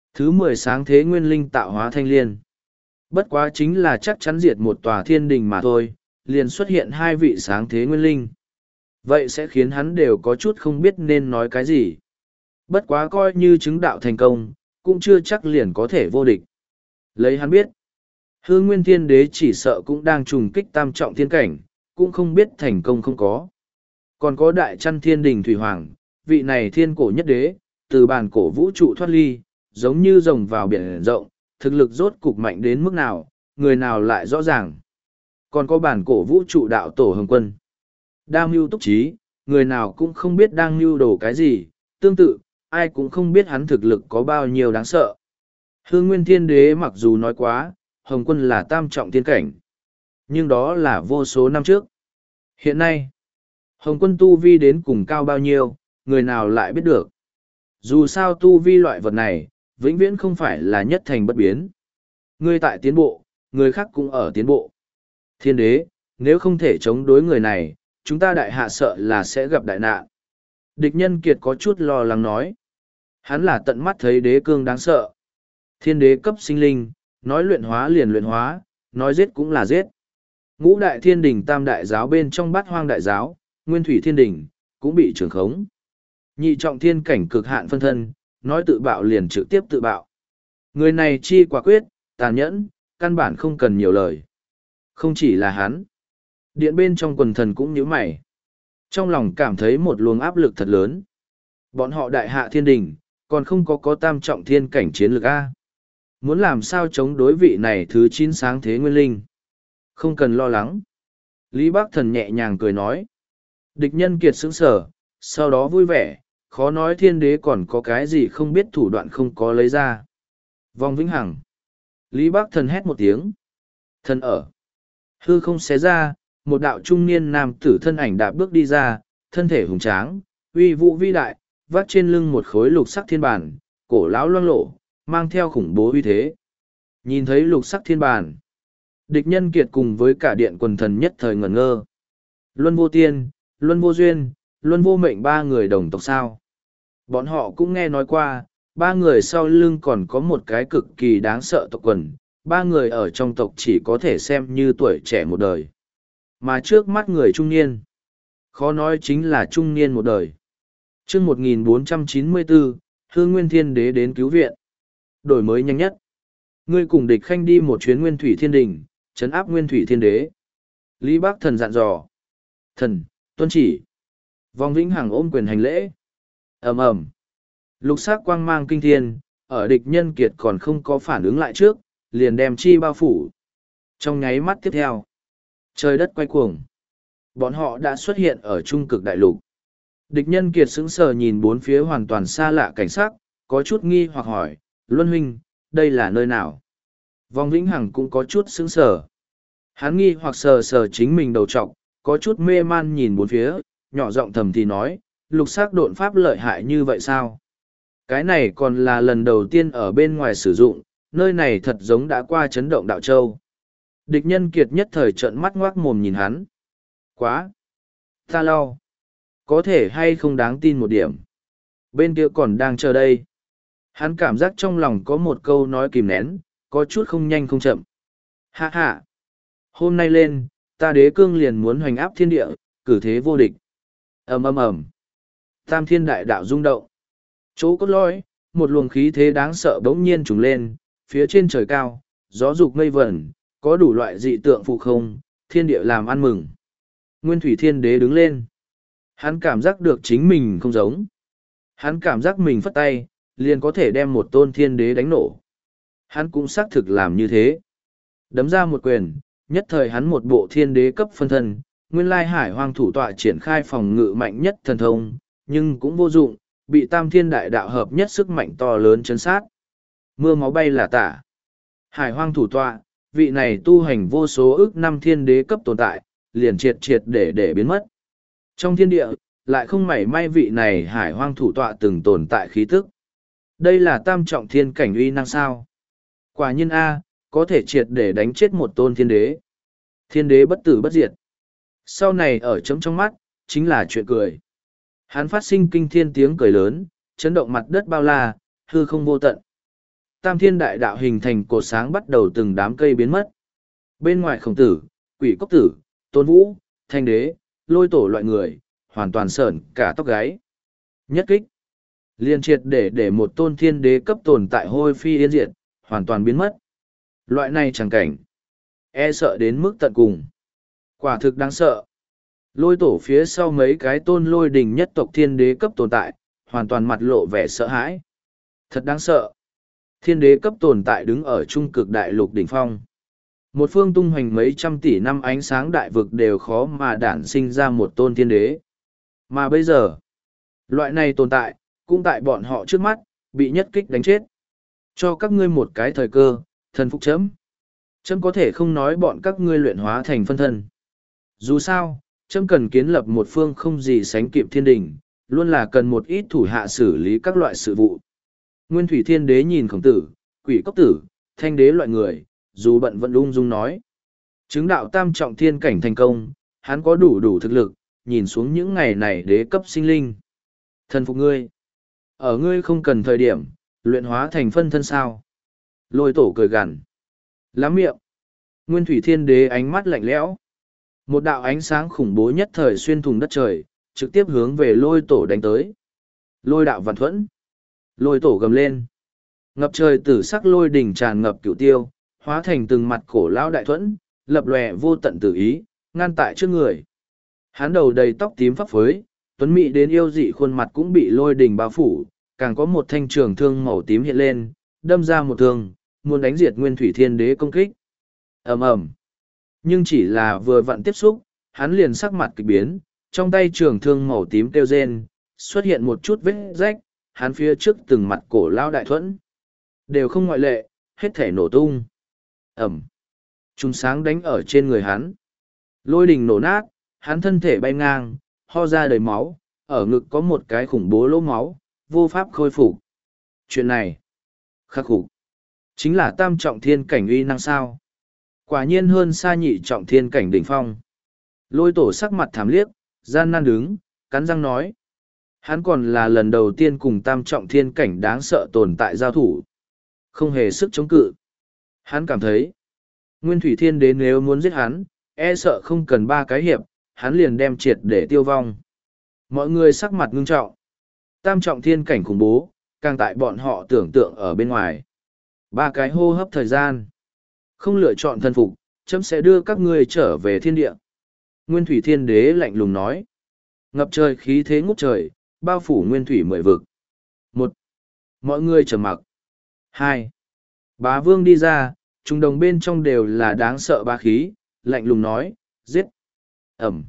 Thứ mười sáng thế nguyên linh tạo hóa thanh liên. Bất quá chính là chắc chắn diệt một tòa thiên đình mà thôi, liền xuất hiện hai vị sáng thế nguyên linh. Vậy sẽ khiến hắn đều có chút không biết nên nói cái gì. Bất quá coi như chứng đạo thành công, cũng chưa chắc liền có thể vô địch. Lấy hắn biết, Hư Nguyên Thiên Đế chỉ sợ cũng đang trùng kích tam trọng thiên cảnh, cũng không biết thành công không có. Còn có Đại Chăn Thiên Đình Thủy Hoàng, vị này thiên cổ nhất đế, từ bản cổ vũ trụ thoát ly, giống như rồng vào biển rộng, thực lực rốt cục mạnh đến mức nào, người nào lại rõ ràng. Còn có bản cổ vũ trụ đạo tổ Hồng Quân. Đa mưu túc trí, người nào cũng không biết đang mưu đồ cái gì, tương tự, ai cũng không biết hắn thực lực có bao nhiêu đáng sợ. Hư Nguyên Thiên Đế mặc dù nói quá, Hồng Quân là tam trọng thiên cảnh, nhưng đó là vô số năm trước. Hiện nay, Hồng Quân tu vi đến cùng cao bao nhiêu, người nào lại biết được. Dù sao tu vi loại vật này, vĩnh viễn không phải là nhất thành bất biến. Người tại tiến bộ, người khác cũng ở tiến bộ. Thiên đế, nếu không thể chống đối người này, chúng ta đại hạ sợ là sẽ gặp đại nạn. Địch Nhân Kiệt có chút lo lắng nói. Hắn là tận mắt thấy đế cương đáng sợ. Thiên đế cấp sinh linh, nói luyện hóa liền luyện hóa, nói giết cũng là giết. Ngũ đại thiên đình tam đại giáo bên trong bát hoang đại giáo, nguyên thủy thiên đình, cũng bị trường khống. Nhị trọng thiên cảnh cực hạn phân thân, nói tự bạo liền trực tiếp tự bạo. Người này chi quả quyết, tàn nhẫn, căn bản không cần nhiều lời. Không chỉ là hắn. Điện bên trong quần thần cũng nhíu mày. Trong lòng cảm thấy một luồng áp lực thật lớn. Bọn họ đại hạ thiên đình, còn không có có tam trọng thiên cảnh chiến lược A. Muốn làm sao chống đối vị này thứ chín sáng thế nguyên linh. Không cần lo lắng. Lý Bác Thần nhẹ nhàng cười nói. Địch Nhân Kiệt sững sờ, sau đó vui vẻ, khó nói thiên đế còn có cái gì không biết thủ đoạn không có lấy ra. Vong Vĩnh Hằng. Lý Bác Thần hét một tiếng. Thần ở. Hư không xé ra, một đạo trung niên nam tử thân ảnh đạp bước đi ra, thân thể hùng tráng, uy vũ vĩ đại, vác trên lưng một khối lục sắc thiên bản, cổ lão loang lổ, mang theo khủng bố uy thế. Nhìn thấy lục sắc thiên bản, Địch Nhân Kiệt cùng với cả điện quần thần nhất thời ngẩn ngơ. Luân Vô Tiên, Luân Vô Duyên, Luân Vô Mệnh ba người đồng tộc sao. Bọn họ cũng nghe nói qua, ba người sau lưng còn có một cái cực kỳ đáng sợ tộc quần, ba người ở trong tộc chỉ có thể xem như tuổi trẻ một đời. Mà trước mắt người trung niên, khó nói chính là trung niên một đời. Chương một nghìn bốn trăm chín mươi bốn, Hư Nguyên Thiên Đế đến cứu viện. Đổi mới nhanh nhất. Ngươi cùng địch khanh đi một chuyến Nguyên Thủy Thiên Đình, trấn áp Nguyên Thủy Thiên Đế. Lý Bác Thần dặn dò. Thần, tuân chỉ. Vong Vĩnh Hằng ôm quyền hành lễ. Ầm ầm. Lục sắc quang mang kinh thiên, ở Địch Nhân Kiệt còn không có phản ứng lại trước, liền đem chi bao phủ. Trong nháy mắt tiếp theo, trời đất quay cuồng. Bọn họ đã xuất hiện ở trung cực đại lục. Địch Nhân Kiệt sững sờ nhìn bốn phía hoàn toàn xa lạ cảnh sắc, có chút nghi hoặc hỏi, Luân huynh, đây là nơi nào? Vong Vĩnh Hằng cũng có chút sững sờ. Hắn nghi hoặc sờ sờ chính mình đầu trọc, có chút mê man nhìn bốn phía, nhỏ giọng thầm thì nói, lục sắc độn pháp lợi hại như vậy sao? Cái này còn là lần đầu tiên ở bên ngoài sử dụng, nơi này thật giống đã qua chấn động đạo châu. Địch Nhân Kiệt nhất thời trợn mắt ngoác mồm nhìn hắn. Quá! Ta lau! Có thể hay không đáng tin một điểm. Bên kia còn đang chờ đây. Hắn cảm giác trong lòng có một câu nói kìm nén, có chút không nhanh không chậm. Hạ hạ! Hôm nay lên, ta đế cương liền muốn hoành áp thiên địa, cử thế vô địch. ầm ầm ầm. Tam thiên đại đạo rung động. Chỗ cốt lõi, một luồng khí thế đáng sợ bỗng nhiên trùng lên, phía trên trời cao, gió dục mây vẩn, có đủ loại dị tượng phụ không, thiên địa làm ăn mừng. Nguyên Thủy Thiên Đế đứng lên. Hắn cảm giác được chính mình không giống. Hắn cảm giác mình phất tay, liền có thể đem một tôn thiên đế đánh nổ. Hắn cũng xác thực làm như thế. Đấm ra một quyền, nhất thời hắn một bộ thiên đế cấp phân thân, nguyên lai hải hoang thủ tọa triển khai phòng ngự mạnh nhất thần thông, nhưng cũng vô dụng, bị tam thiên đại đạo hợp nhất sức mạnh to lớn chấn sát. Mưa máu bay là tả. Hải hoang thủ tọa, vị này tu hành vô số ước năm thiên đế cấp tồn tại, liền triệt triệt để để biến mất. Trong thiên địa, lại không mảy may vị này hải hoang thủ tọa từng tồn tại khí tức. Đây là tam trọng thiên cảnh uy năng sao. Quả nhiên A, có thể triệt để đánh chết một tôn thiên đế. Thiên đế bất tử bất diệt. Sau này ở chấm trong mắt, chính là chuyện cười. Hắn phát sinh kinh thiên tiếng cười lớn, chấn động mặt đất bao la, hư không vô tận. tam thiên đại đạo hình thành cột sáng bắt đầu từng đám cây biến mất. Bên ngoài khổng tử, quỷ cốc tử, tôn vũ, thanh đế, lôi tổ loại người, hoàn toàn sởn cả tóc gáy. Nhất kích. Liên triệt để để một tôn thiên đế cấp tồn tại hôi phi yên diệt, hoàn toàn biến mất. Loại này chẳng cảnh. E sợ đến mức tận cùng. Quả thực đáng sợ. Lôi tổ phía sau mấy cái tôn lôi đình nhất tộc thiên đế cấp tồn tại, hoàn toàn mặt lộ vẻ sợ hãi. Thật đáng sợ. Thiên đế cấp tồn tại đứng ở trung cực đại lục đỉnh phong. Một phương tung hoành mấy trăm tỷ năm ánh sáng đại vực đều khó mà đản sinh ra một tôn thiên đế. Mà bây giờ, loại này tồn tại, cũng tại bọn họ trước mắt, bị nhất kích đánh chết. Cho các ngươi một cái thời cơ, thần phục chấm. Chấm có thể không nói bọn các ngươi luyện hóa thành phân thân. Dù sao, chấm cần kiến lập một phương không gì sánh kịp thiên đình, luôn là cần một ít thủ hạ xử lý các loại sự vụ. Nguyên thủy thiên đế nhìn khổng tử, quỷ cốc tử, thanh đế loại người, dù bận vẫn ung dung nói. Chứng đạo tam trọng thiên cảnh thành công, hắn có đủ đủ thực lực, nhìn xuống những ngày này đế cấp sinh linh. Thần phục ngươi. Ở ngươi không cần thời điểm, luyện hóa thành phân thân sao. Lôi tổ cười gằn. Lắm miệng. Nguyên thủy thiên đế ánh mắt lạnh lẽo. Một đạo ánh sáng khủng bố nhất thời xuyên thủng đất trời, trực tiếp hướng về lôi tổ đánh tới. Lôi đạo vạn thuẫn. Lôi tổ gầm lên. Ngập trời tử sắc lôi đỉnh tràn ngập cửu tiêu, hóa thành từng mặt cổ lão đại thuẫn, lập lòe vô tận tử ý, ngăn tại trước người. Hắn đầu đầy tóc tím phấp phới, tuấn mỹ đến yêu dị khuôn mặt cũng bị lôi đỉnh bao phủ, càng có một thanh trường thương màu tím hiện lên, đâm ra một thương, muốn đánh diệt Nguyên Thủy Thiên Đế công kích. Ầm ầm. Nhưng chỉ là vừa vặn tiếp xúc, hắn liền sắc mặt kịch biến, trong tay trường thương màu tím kêu rên, xuất hiện một chút vết rách, hắn phía trước từng mặt cổ lao đại thuẫn. Đều không ngoại lệ, hết thể nổ tung. Ẩm. Trung sáng đánh ở trên người hắn. Lôi đình nổ nát, hắn thân thể bay ngang, ho ra đầy máu, ở ngực có một cái khủng bố lỗ máu, vô pháp khôi phục. Chuyện này, khắc phục, chính là tam trọng thiên cảnh uy năng sao. Quả nhiên hơn xa nhị trọng thiên cảnh đỉnh phong. Lôi tổ sắc mặt thảm liếc, gian nan đứng, cắn răng nói. Hắn còn là lần đầu tiên cùng tam trọng thiên cảnh đáng sợ tồn tại giao thủ. Không hề sức chống cự. Hắn cảm thấy, Nguyên Thủy Thiên Đế nếu muốn giết hắn, e sợ không cần ba cái hiệp, hắn liền đem triệt để tiêu vong. Mọi người sắc mặt ngưng trọng. Tam trọng thiên cảnh khủng bố, càng tại bọn họ tưởng tượng ở bên ngoài. Ba cái hô hấp thời gian. Không lựa chọn thân phục, chấm sẽ đưa các ngươi trở về thiên địa. Nguyên Thủy Thiên Đế lạnh lùng nói. Ngập trời khí thế ngút trời, bao phủ Nguyên Thủy mười vực. Một, mọi người trầm mặc. Hai, bá vương đi ra, trung đồng bên trong đều là đáng sợ bá khí, lạnh lùng nói, giết. Ẩm.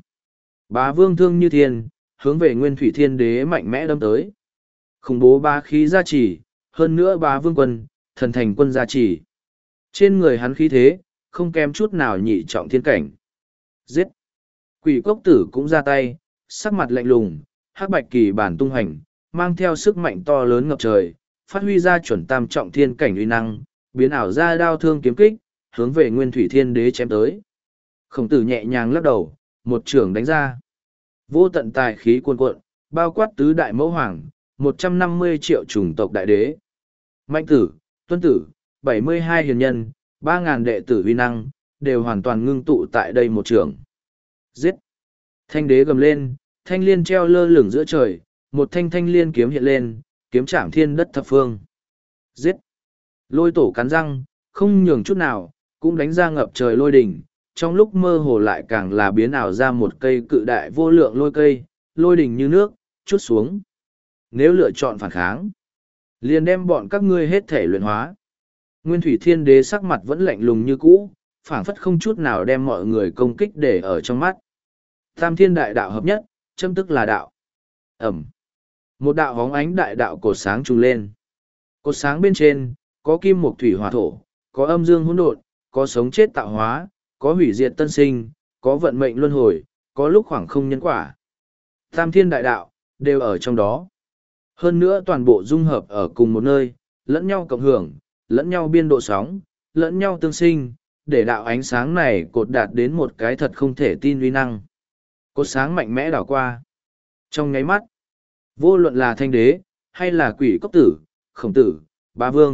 Bá vương thương như thiên, hướng về Nguyên Thủy Thiên Đế mạnh mẽ đâm tới. Khủng bố bá khí gia trì, hơn nữa bá vương quân, thần thành quân gia trì. Trên người hắn khí thế, không kém chút nào nhị trọng thiên cảnh. Giết. Quỷ cốc tử cũng ra tay, sắc mặt lạnh lùng, hắc bạch kỳ bản tung hành, mang theo sức mạnh to lớn ngập trời, phát huy ra chuẩn tam trọng thiên cảnh uy năng, biến ảo ra đao thương kiếm kích, hướng về Nguyên Thủy Thiên Đế chém tới. Khổng tử nhẹ nhàng lắc đầu, một trường đánh ra. Vô tận tài khí cuồn cuộn, bao quát tứ đại mẫu hoàng, một trăm năm mươi triệu chủng tộc đại đế. Mạnh tử, tuân tử, bảy mươi hai hiền nhân, ba ngàn đệ tử uy năng, đều hoàn toàn ngưng tụ tại đây một trường. Giết! Thanh đế gầm lên, thanh liên treo lơ lửng giữa trời, một thanh thanh liên kiếm hiện lên, kiếm chạm thiên đất thập phương. Giết! Lôi tổ cắn răng, không nhường chút nào, cũng đánh ra ngập trời lôi đỉnh, trong lúc mơ hồ lại càng là biến ảo ra một cây cự đại vô lượng lôi cây, lôi đỉnh như nước, chút xuống. Nếu lựa chọn phản kháng, liền đem bọn các ngươi hết thể luyện hóa. Nguyên Thủy Thiên Đế sắc mặt vẫn lạnh lùng như cũ, phảng phất không chút nào đem mọi người công kích để ở trong mắt. Tam thiên đại đạo hợp nhất, châm tức là đạo. Ẩm. Một đạo hóng ánh đại đạo cột sáng trùng lên. Cột sáng bên trên, có kim mộc thủy hỏa thổ, có âm dương hỗn độn, có sống chết tạo hóa, có hủy diệt tân sinh, có vận mệnh luân hồi, có lúc khoảng không nhân quả. Tam thiên đại đạo, đều ở trong đó. Hơn nữa toàn bộ dung hợp ở cùng một nơi, lẫn nhau cộng hưởng, lẫn nhau biên độ sóng, lẫn nhau tương sinh, để đạo ánh sáng này cột đạt đến một cái thật không thể tin uy năng. Cột sáng mạnh mẽ đảo qua. Trong nháy mắt, vô luận là thanh đế, hay là quỷ cốc tử, khổng tử, ba vương,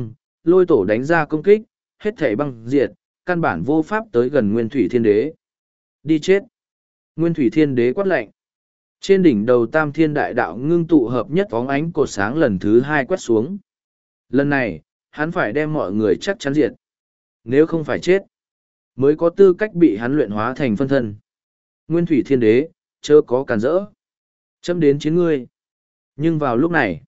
lôi tổ đánh ra công kích, hết thảy băng diệt, căn bản vô pháp tới gần Nguyên Thủy Thiên Đế. Đi chết! Nguyên Thủy Thiên Đế quát lạnh. Trên đỉnh đầu Tam Thiên Đại Đạo ngưng tụ hợp nhất óng ánh cột sáng lần thứ hai quét xuống. Lần này, hắn phải đem mọi người chắc chắn diệt. Nếu không phải chết, mới có tư cách bị hắn luyện hóa thành phân thân. Nguyên Thủy Thiên Đế, chớ có cản rỡ. Chấm đến chiến ngươi. Nhưng vào lúc này,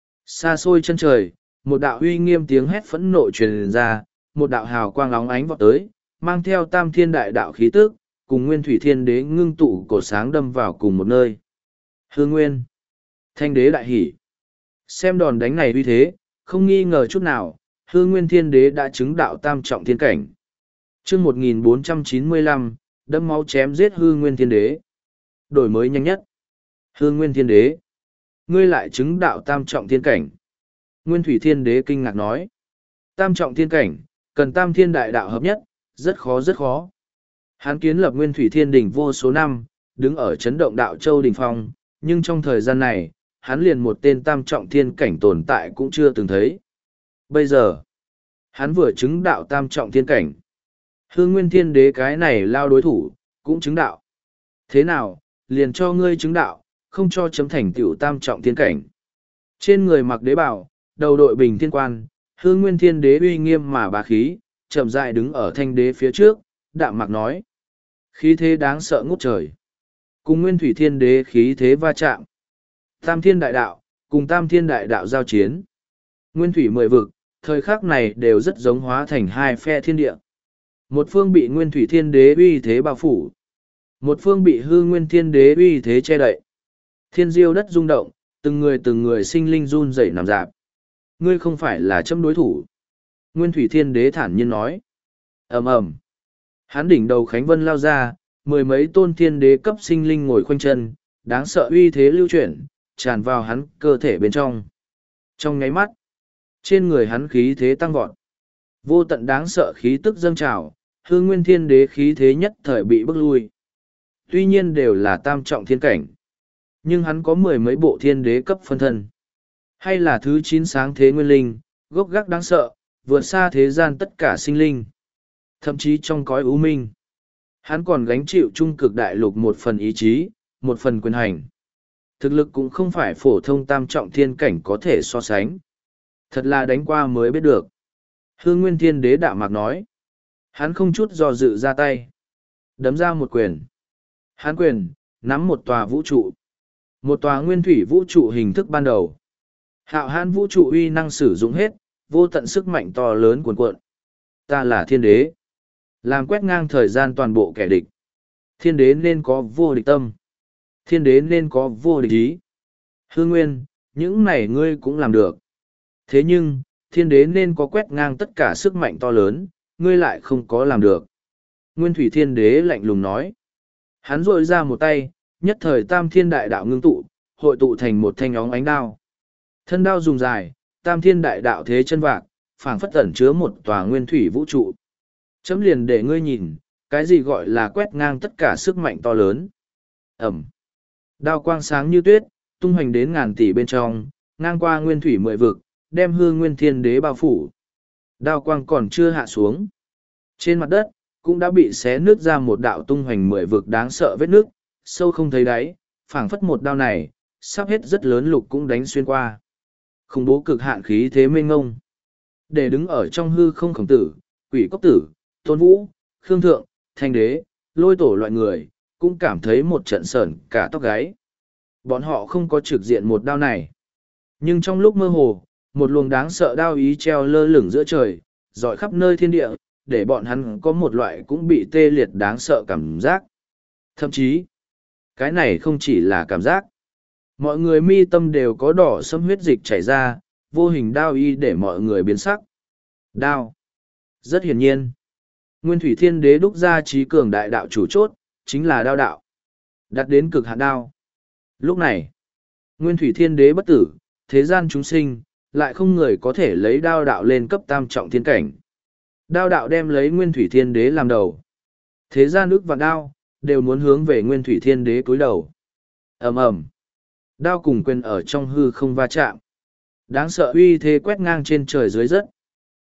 xa xôi chân trời, một đạo uy nghiêm tiếng hét phẫn nộ truyền ra, một đạo hào quang óng ánh vọt tới, mang theo Tam Thiên Đại Đạo khí tức, cùng Nguyên Thủy Thiên Đế ngưng tụ cổ sáng đâm vào cùng một nơi. Hư Nguyên, Thanh Đế đại hỉ. Xem đòn đánh này uy thế, không nghi ngờ chút nào, Hư Nguyên Thiên Đế đã chứng đạo tam trọng thiên cảnh. Chương một nghìn bốn trăm chín mươi lăm, đâm máu chém giết Hư Nguyên Thiên Đế. Đổi mới nhanh nhất. Hư Nguyên Thiên Đế, ngươi lại chứng đạo tam trọng thiên cảnh. Nguyên Thủy Thiên Đế kinh ngạc nói. Tam trọng thiên cảnh, cần tam thiên đại đạo hợp nhất, rất khó rất khó. Hắn kiến lập Nguyên Thủy Thiên Đình vô số năm, đứng ở chấn động đạo châu đỉnh phong, nhưng trong thời gian này, hắn liền một tên tam trọng thiên cảnh tồn tại cũng chưa từng thấy. Bây giờ, hắn vừa chứng đạo tam trọng thiên cảnh. Hư Nguyên Thiên Đế cái này lao đối thủ, cũng chứng đạo. Thế nào, liền cho ngươi chứng đạo, không cho chấm thành tựu tam trọng thiên cảnh. Trên người mặc đế bào, đầu đội bình thiên quan, Hư Nguyên Thiên Đế uy nghiêm mà bá khí, chậm rãi đứng ở thanh đế phía trước, đạm mạc nói. Khí thế đáng sợ ngút trời. Cùng Nguyên Thủy Thiên Đế khí thế va chạm. Tam Thiên Đại Đạo, cùng Tam Thiên Đại Đạo giao chiến. Nguyên Thủy mười vực, thời khắc này đều rất giống hóa thành hai phe thiên địa. Một phương bị Nguyên Thủy Thiên Đế uy thế bao phủ. Một phương bị Hư Nguyên Thiên Đế uy thế che đậy. Thiên diêu đất rung động, từng người từng người sinh linh run rẩy nằm dạp. Ngươi không phải là chấm đối thủ. Nguyên Thủy Thiên Đế thản nhiên nói. Ầm ầm. Hắn đỉnh đầu Khánh Vân lao ra, mười mấy tôn thiên đế cấp sinh linh ngồi khoanh chân, đáng sợ uy thế lưu chuyển, tràn vào hắn cơ thể bên trong. Trong nháy mắt, trên người hắn khí thế tăng vọt. Vô tận đáng sợ khí tức dâng trào, Hư Nguyên Thiên Đế khí thế nhất thời bị bức lui. Tuy nhiên đều là tam trọng thiên cảnh, nhưng hắn có mười mấy bộ thiên đế cấp phân thân. Hay là thứ chín sáng thế nguyên linh, gốc gác đáng sợ, vượt xa thế gian tất cả sinh linh. Thậm chí trong cõi u minh, hắn còn gánh chịu trung cực đại lục một phần ý chí, một phần quyền hành. Thực lực cũng không phải phổ thông tam trọng thiên cảnh có thể so sánh. Thật là đánh qua mới biết được. Hư Nguyên Thiên Đế đạm mạc nói. Hắn không chút do dự ra tay. Đấm ra một quyền. Hắn quyền, nắm một tòa vũ trụ. Một tòa nguyên thủy vũ trụ hình thức ban đầu. Hạo hãn vũ trụ uy năng sử dụng hết, vô tận sức mạnh to lớn cuồn cuộn. Ta là thiên đế. Làm quét ngang thời gian toàn bộ kẻ địch. Thiên đế nên có vô địch tâm. Thiên đế nên có vô địch ý. Hư Nguyên, những này ngươi cũng làm được. Thế nhưng, thiên đế nên có quét ngang tất cả sức mạnh to lớn, ngươi lại không có làm được. Nguyên Thủy Thiên Đế lạnh lùng nói. Hắn rội ra một tay, nhất thời tam thiên đại đạo ngưng tụ, hội tụ thành một thanh óng ánh đao. Thân đao dùng dài, tam thiên đại đạo thế chân vạc, phảng phất ẩn chứa một tòa nguyên thủy vũ trụ. Chấm liền để ngươi nhìn, cái gì gọi là quét ngang tất cả sức mạnh to lớn. Ẩm. Đao quang sáng như tuyết, tung hoành đến ngàn tỷ bên trong, ngang qua nguyên thủy mười vực, đem Hư Nguyên Thiên Đế bao phủ. Đao quang còn chưa hạ xuống. Trên mặt đất, cũng đã bị xé nứt ra một đạo tung hoành mười vực đáng sợ vết nước, sâu không thấy đáy, phảng phất một đao này, sắp hết rất lớn lục cũng đánh xuyên qua. Khủng bố cực hạn khí thế mênh ngông. Để đứng ở trong hư không Khổng Tử, Quỷ Cốc Tử, Tôn Vũ, Khương Thượng, Thanh Đế, Lôi Tổ loại người, cũng cảm thấy một trận sởn cả tóc gáy. Bọn họ không có trực diện một đao này. Nhưng trong lúc mơ hồ, một luồng đáng sợ đao ý treo lơ lửng giữa trời, dọi khắp nơi thiên địa, để bọn hắn có một loại cũng bị tê liệt đáng sợ cảm giác. Thậm chí, cái này không chỉ là cảm giác. Mọi người mi tâm đều có đỏ sẫm huyết dịch chảy ra, vô hình đao y để mọi người biến sắc. Đao. Rất hiển nhiên. Nguyên Thủy Thiên Đế đúc ra trí cường đại đạo chủ chốt, chính là đao đạo. Đặt đến cực hạn đao. Lúc này, Nguyên Thủy Thiên Đế bất tử, thế gian chúng sinh, lại không người có thể lấy đao đạo lên cấp tam trọng thiên cảnh. Đao đạo đem lấy Nguyên Thủy Thiên Đế làm đầu. Thế gian ức và đao, đều muốn hướng về Nguyên Thủy Thiên Đế cúi đầu. Ầm ầm. Đao cùng quyền ở trong hư không va chạm. Đáng sợ uy thế quét ngang trên trời dưới đất.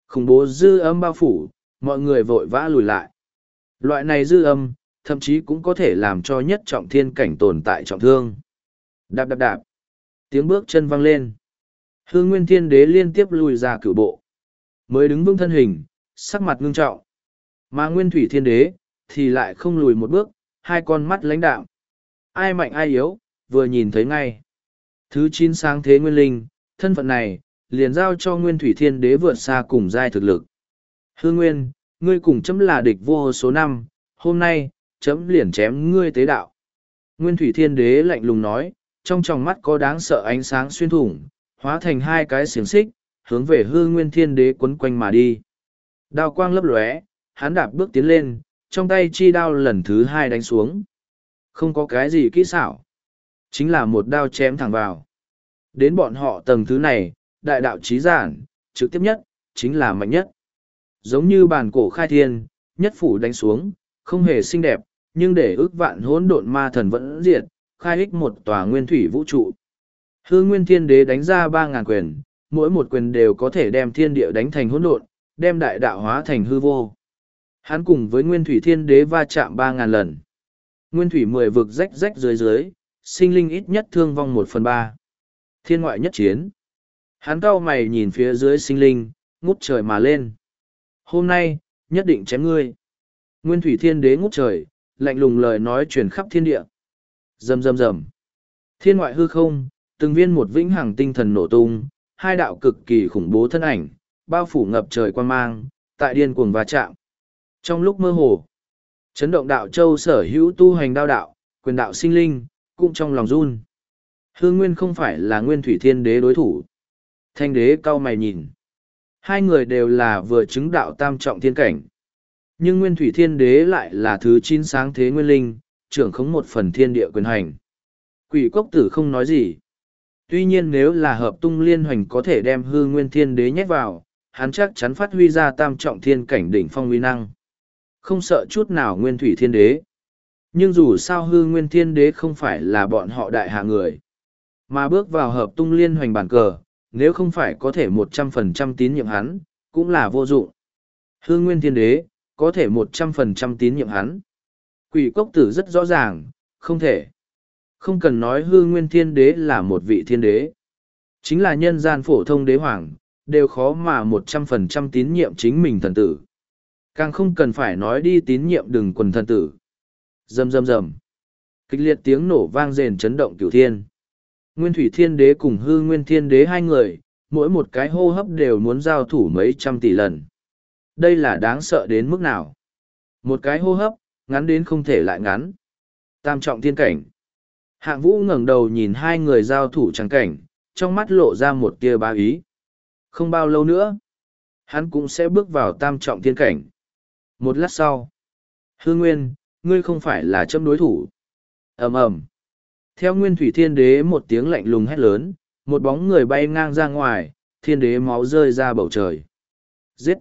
Khủng bố dư âm bao phủ, mọi người vội vã lùi lại. Loại này dư âm, thậm chí cũng có thể làm cho nhất trọng thiên cảnh tồn tại trọng thương. Đạp đạp đạp. Tiếng bước chân vang lên. Hương Nguyên Thiên Đế liên tiếp lùi ra cửu bộ. Mới đứng vững thân hình, sắc mặt ngưng trọng. Mà Nguyên Thủy Thiên Đế, thì lại không lùi một bước, hai con mắt lãnh đạm. Ai mạnh ai yếu, vừa nhìn thấy ngay. Thứ chín sáng thế nguyên linh, thân phận này, liền giao cho Nguyên Thủy Thiên Đế vượt xa cùng giai thực lực. Hương Nguyên, ngươi cùng chấm là địch vô số năm, hôm nay, chấm liền chém ngươi tế đạo. Nguyên Thủy Thiên Đế lạnh lùng nói, trong tròng mắt có đáng sợ ánh sáng xuyên thủng, hóa thành hai cái xiềng xích, hướng về Hương Nguyên Thiên Đế quấn quanh mà đi. Đao quang lấp lóe, hắn đạp bước tiến lên, trong tay chi đao lần thứ hai đánh xuống. Không có cái gì kỹ xảo, chính là một đao chém thẳng vào. Đến bọn họ tầng thứ này, đại đạo trí giản, trực tiếp nhất, chính là mạnh nhất. Giống như bàn cổ khai thiên, nhất phủ đánh xuống, không hề xinh đẹp, nhưng để ước vạn hỗn độn ma thần vẫn diệt, khai ích một tòa nguyên thủy vũ trụ. Hương Nguyên Thiên Đế đánh ra ba ngàn quyền, mỗi một quyền đều có thể đem thiên địa đánh thành hỗn độn, đem đại đạo hóa thành hư vô. Hắn cùng với Nguyên Thủy Thiên Đế va chạm ba ngàn lần. Nguyên Thủy mười vực rách rách dưới dưới, sinh linh ít nhất thương vong một phần ba. Thiên ngoại nhất chiến. Hắn cau mày nhìn phía dưới sinh linh, ngút trời mà lên. Hôm nay, nhất định chém ngươi. Nguyên Thủy Thiên Đế ngút trời, lạnh lùng lời nói truyền khắp thiên địa. Rầm rầm rầm. Thiên ngoại hư không, từng viên một vĩnh hằng tinh thần nổ tung, hai đạo cực kỳ khủng bố thân ảnh, bao phủ ngập trời quan mang, tại điên cuồng va chạm. Trong lúc mơ hồ, chấn động đạo châu sở hữu tu hành đao đạo, quyền đạo sinh linh, cũng trong lòng run. Hương Nguyên không phải là Nguyên Thủy Thiên Đế đối thủ. Thanh Đế cau mày nhìn. Hai người đều là vừa chứng đạo tam trọng thiên cảnh. Nhưng Nguyên Thủy Thiên Đế lại là thứ chín sáng thế nguyên linh, trưởng khống một phần thiên địa quyền hành. Quỷ Cốc Tử không nói gì. Tuy nhiên nếu là hợp tung liên hoành có thể đem hư Nguyên Thiên Đế nhét vào, hắn chắc chắn phát huy ra tam trọng thiên cảnh đỉnh phong uy năng. Không sợ chút nào Nguyên Thủy Thiên Đế. Nhưng dù sao hư Nguyên Thiên Đế không phải là bọn họ đại hạ người. Mà bước vào hợp tung liên hoành bản cờ, nếu không phải có thể một trăm phần trăm tín nhiệm hắn, cũng là vô dụng. Hư Nguyên Thiên Đế, có thể một trăm phần trăm tín nhiệm hắn. Quỷ Cốc Tử rất rõ ràng, không thể. Không cần nói hư Nguyên Thiên Đế là một vị thiên đế. Chính là nhân gian phổ thông đế hoàng, đều khó mà một trăm phần trăm tín nhiệm chính mình thần tử. Càng không cần phải nói đi tín nhiệm đừng quần thần tử. Rầm rầm rầm. Kịch liệt tiếng nổ vang rền chấn động cửu thiên. Nguyên Thủy Thiên Đế cùng hư Nguyên Thiên Đế hai người, mỗi một cái hô hấp đều muốn giao thủ mấy trăm tỷ lần. Đây là đáng sợ đến mức nào? Một cái hô hấp, ngắn đến không thể lại ngắn. Tam trọng thiên cảnh. Hạng Vũ ngẩng đầu nhìn hai người giao thủ trắng cảnh, trong mắt lộ ra một tia bá ý. Không bao lâu nữa, hắn cũng sẽ bước vào tam trọng thiên cảnh. Một lát sau, Hư Nguyên, ngươi không phải là châm đối thủ. Ầm ầm. Theo Nguyên Thủy Thiên Đế một tiếng lạnh lùng hét lớn, một bóng người bay ngang ra ngoài, Thiên Đế máu rơi ra bầu trời. Giết!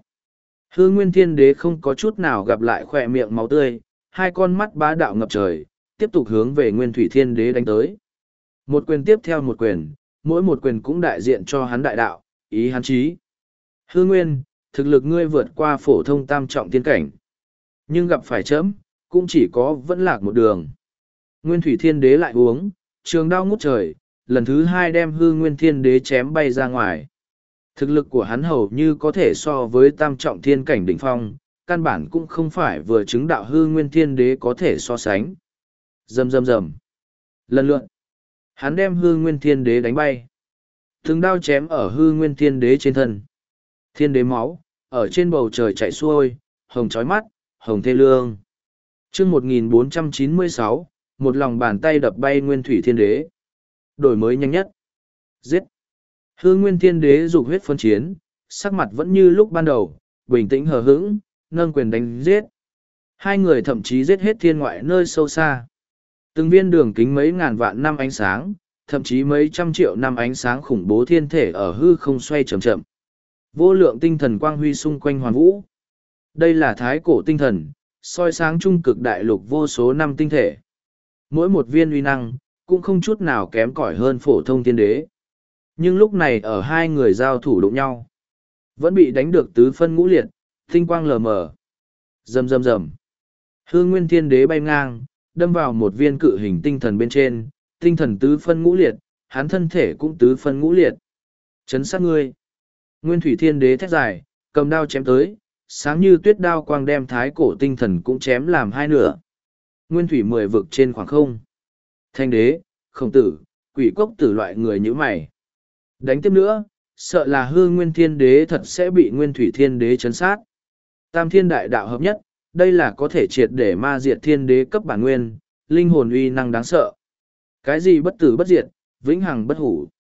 Hư Nguyên Thiên Đế không có chút nào gặp lại khỏe miệng máu tươi, hai con mắt bá đạo ngập trời, tiếp tục hướng về Nguyên Thủy Thiên Đế đánh tới. Một quyền tiếp theo một quyền, mỗi một quyền cũng đại diện cho hắn đại đạo, ý hắn chí. Hư Nguyên, thực lực ngươi vượt qua phổ thông tam trọng tiên cảnh. Nhưng gặp phải chấm, cũng chỉ có vẫn lạc một đường. Nguyên Thủy Thiên Đế lại uống, trường đao ngút trời, lần thứ hai đem hư Nguyên Thiên Đế chém bay ra ngoài. Thực lực của hắn hầu như có thể so với tam trọng thiên cảnh đỉnh phong, căn bản cũng không phải vừa chứng đạo hư Nguyên Thiên Đế có thể so sánh. Rầm rầm rầm. Lần lượt, hắn đem hư Nguyên Thiên Đế đánh bay. Từng đao chém ở hư Nguyên Thiên Đế trên thân. Thiên Đế máu, ở trên bầu trời chạy xuôi, hồng chói mắt, hồng thê lương. Chương một nghìn bốn trăm chín mươi sáu, một lòng bàn tay đập bay Nguyên Thủy Thiên Đế. Đổi mới nhanh nhất. Giết. Hư Nguyên Thiên Đế dục huyết phân chiến, sắc mặt vẫn như lúc ban đầu, bình tĩnh hờ hững, nâng quyền đánh giết. Hai người thậm chí giết hết thiên ngoại nơi sâu xa. Từng viên đường kính mấy ngàn vạn năm ánh sáng, thậm chí mấy trăm triệu năm ánh sáng khủng bố thiên thể ở hư không xoay chậm chậm. Vô lượng tinh thần quang huy xung quanh hoàn vũ. Đây là thái cổ tinh thần, soi sáng trung cực đại lục vô số năm tinh thể. Mỗi một viên uy năng, cũng không chút nào kém cỏi hơn phổ thông thiên đế. Nhưng lúc này ở hai người giao thủ đụng nhau. Vẫn bị đánh được tứ phân ngũ liệt, tinh quang lờ mờ. Rầm rầm rầm. Hư Nguyên Thiên Đế bay ngang, đâm vào một viên cự hình tinh thần bên trên, tinh thần tứ phân ngũ liệt, hắn thân thể cũng tứ phân ngũ liệt. Chấn sát ngươi. Nguyên Thủy Thiên Đế thét dài, cầm đao chém tới, sáng như tuyết đao quang đem thái cổ tinh thần cũng chém làm hai nửa. Nguyên Thủy mười vực trên khoảng không. Thanh Đế, Khổng Tử, Quỷ Cốc Tử loại người như mày. Đánh tiếp nữa, sợ là Hư Nguyên Thiên Đế thật sẽ bị Nguyên Thủy Thiên Đế chấn sát. Tam Thiên Đại Đạo hợp nhất, đây là có thể triệt để ma diệt Thiên Đế cấp bản nguyên, linh hồn uy năng đáng sợ. Cái gì bất tử bất diệt, vĩnh hằng bất hủ.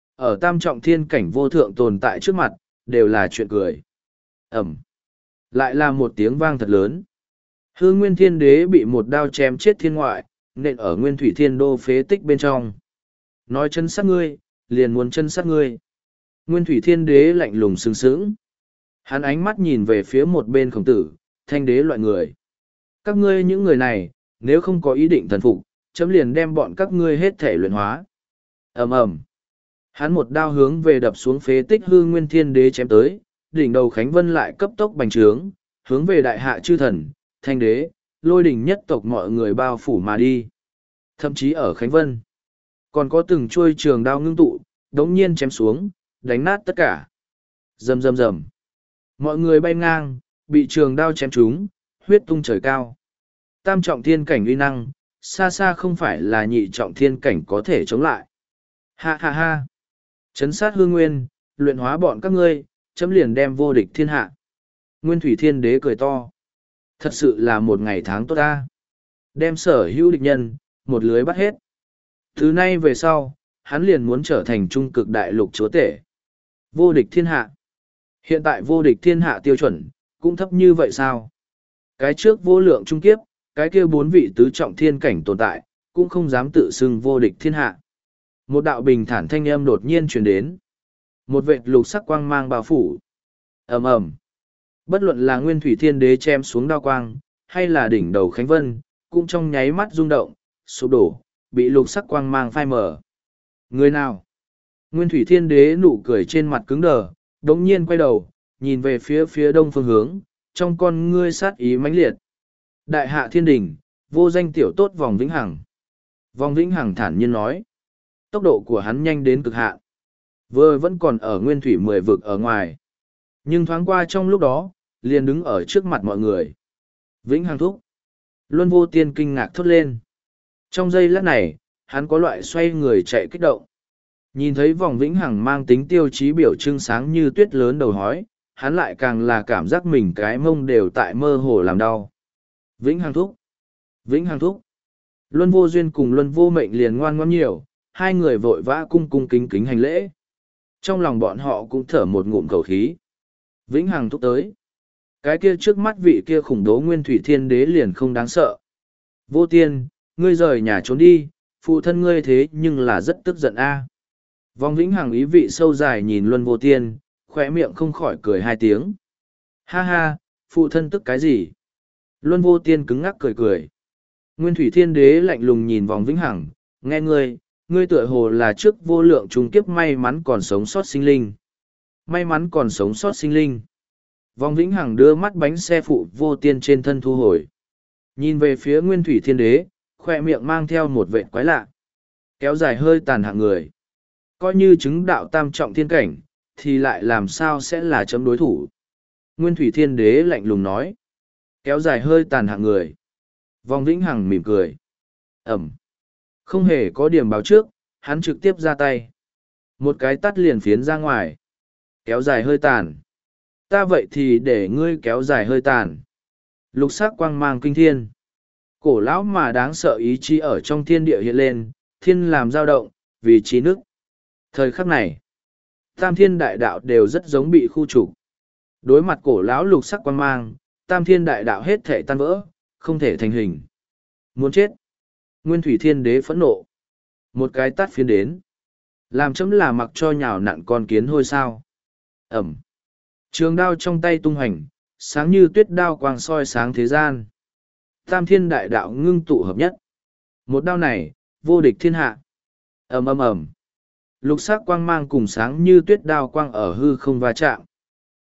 Ở tam trọng thiên cảnh vô thượng tồn tại trước mặt, đều là chuyện cười. Ẩm. Lại là một tiếng vang thật lớn. Hư Nguyên Thiên Đế bị một đao chém chết thiên ngoại, nện ở Nguyên Thủy Thiên Đô phế tích bên trong. Nói chân sát ngươi, liền muốn chân sát ngươi. Nguyên Thủy Thiên Đế lạnh lùng sừng sững. Hắn ánh mắt nhìn về phía một bên Khổng Tử, Thanh Đế loại người. Các ngươi những người này, nếu không có ý định thần phục, chấm liền đem bọn các ngươi hết thể luyện hóa. Ầm ầm. Hắn một đao hướng về đập xuống phế tích Hư Nguyên Thiên Đế chém tới, đỉnh đầu Khánh Vân lại cấp tốc bành trướng, hướng về đại hạ chư thần, Thanh Đế, Lôi Đỉnh nhất tộc mọi người bao phủ mà đi. Thậm chí ở Khánh Vân, còn có từng chuôi trường đao ngưng tụ, đống nhiên chém xuống, đánh nát tất cả. Rầm rầm rầm. Mọi người bay ngang, bị trường đao chém trúng, huyết tung trời cao. Tam trọng thiên cảnh uy năng, xa xa không phải là nhị trọng thiên cảnh có thể chống lại. Ha ha ha. Chấn sát Hư Nguyên, luyện hóa bọn các ngươi, chấm liền đem vô địch thiên hạ. Nguyên Thủy Thiên Đế cười to. Thật sự là một ngày tháng tốt ta. Đem sở hữu địch nhân, một lưới bắt hết. Từ nay về sau, hắn liền muốn trở thành trung cực đại lục chúa tể. Vô địch thiên hạ. Hiện tại vô địch thiên hạ tiêu chuẩn, cũng thấp như vậy sao? Cái trước vô lượng trung kiếp, cái kia bốn vị tứ trọng thiên cảnh tồn tại, cũng không dám tự xưng vô địch thiên hạ. Một đạo bình thản thanh âm đột nhiên truyền đến. Một vệt lục sắc quang mang bao phủ. Ầm ầm. Bất luận là Nguyên Thủy Thiên Đế chém xuống đao quang, hay là đỉnh đầu Khánh Vân, cũng trong nháy mắt rung động, sụp đổ, bị lục sắc quang mang phai mờ. Người nào? Nguyên Thủy Thiên Đế nụ cười trên mặt cứng đờ, đống nhiên quay đầu, nhìn về phía phía đông phương hướng, trong con ngươi sát ý mãnh liệt. Đại hạ thiên đình, vô danh tiểu tốt vòng vĩnh hằng. Vòng vĩnh hằng thản nhiên nói. Tốc độ của hắn nhanh đến cực hạn. Vừa vẫn còn ở nguyên thủy mười vực ở ngoài. Nhưng thoáng qua trong lúc đó, liền đứng ở trước mặt mọi người. Vĩnh hằng thúc. Luân Vô Tiên kinh ngạc thốt lên. Trong giây lát này, hắn có loại xoay người chạy kích động. Nhìn thấy vòng vĩnh hằng mang tính tiêu chí biểu trưng sáng như tuyết lớn đầu hói, hắn lại càng là cảm giác mình cái mông đều tại mơ hồ làm đau. Vĩnh hằng thúc. Vĩnh hằng thúc. Luân Vô Duyên cùng Luân Vô Mệnh liền ngoan ngoãn nhiều, hai người vội vã cung cung kính kính hành lễ. Trong lòng bọn họ cũng thở một ngụm khẩu khí. Vĩnh hằng thúc tới. Cái kia trước mắt vị kia khủng bố nguyên thủy thiên đế liền không đáng sợ. Vô Tiên, ngươi rời nhà trốn đi, phụ thân ngươi thế nhưng là rất tức giận a. Vong Vĩnh Hằng ý vị sâu dài nhìn Luân Vô Tiên, khóe miệng không khỏi cười hai tiếng. Ha ha, phụ thân tức cái gì? Luân Vô Tiên cứng ngắc cười cười. Nguyên Thủy Thiên Đế lạnh lùng nhìn Vong Vĩnh Hằng, nghe ngươi, ngươi tựa hồ là trước vô lượng trung kiếp may mắn còn sống sót sinh linh. May mắn còn sống sót sinh linh. Vong Vĩnh Hằng đưa mắt bánh xe phụ Vô Tiên trên thân thu hồi. Nhìn về phía Nguyên Thủy Thiên Đế, khoe miệng mang theo một vệt quái lạ. Kéo dài hơi tàn hạng người. Coi như chứng đạo tam trọng thiên cảnh, thì lại làm sao sẽ là chấm đối thủ. Nguyên Thủy Thiên Đế lạnh lùng nói. Kéo dài hơi tàn hạng người. Vong Vĩnh Hằng mỉm cười. Ẩm. Không hề có điểm báo trước, hắn trực tiếp ra tay. Một cái tắt liền phiến ra ngoài. Kéo dài hơi tàn. Ta vậy thì để ngươi kéo dài hơi tàn. Lục sắc quang mang kinh thiên. Cổ lão mà đáng sợ ý chí ở trong thiên địa hiện lên, thiên làm dao động, vì trí nước. Thời khắc này, tam thiên đại đạo đều rất giống bị khu trục. Đối mặt cổ lão lục sắc quang mang, tam thiên đại đạo hết thể tan vỡ, không thể thành hình. Muốn chết. Nguyên Thủy Thiên Đế phẫn nộ. Một cái tát phiến đến. Làm chấm là mặc cho nhào nặn con kiến hôi sao. Ẩm. Trường đao trong tay tung hành, sáng như tuyết đao quang soi sáng thế gian. Tam thiên đại đạo ngưng tụ hợp nhất. Một đao này, vô địch thiên hạ. Ầm ầm ầm. Lục sắc quang mang cùng sáng như tuyết đao quang ở hư không va chạm.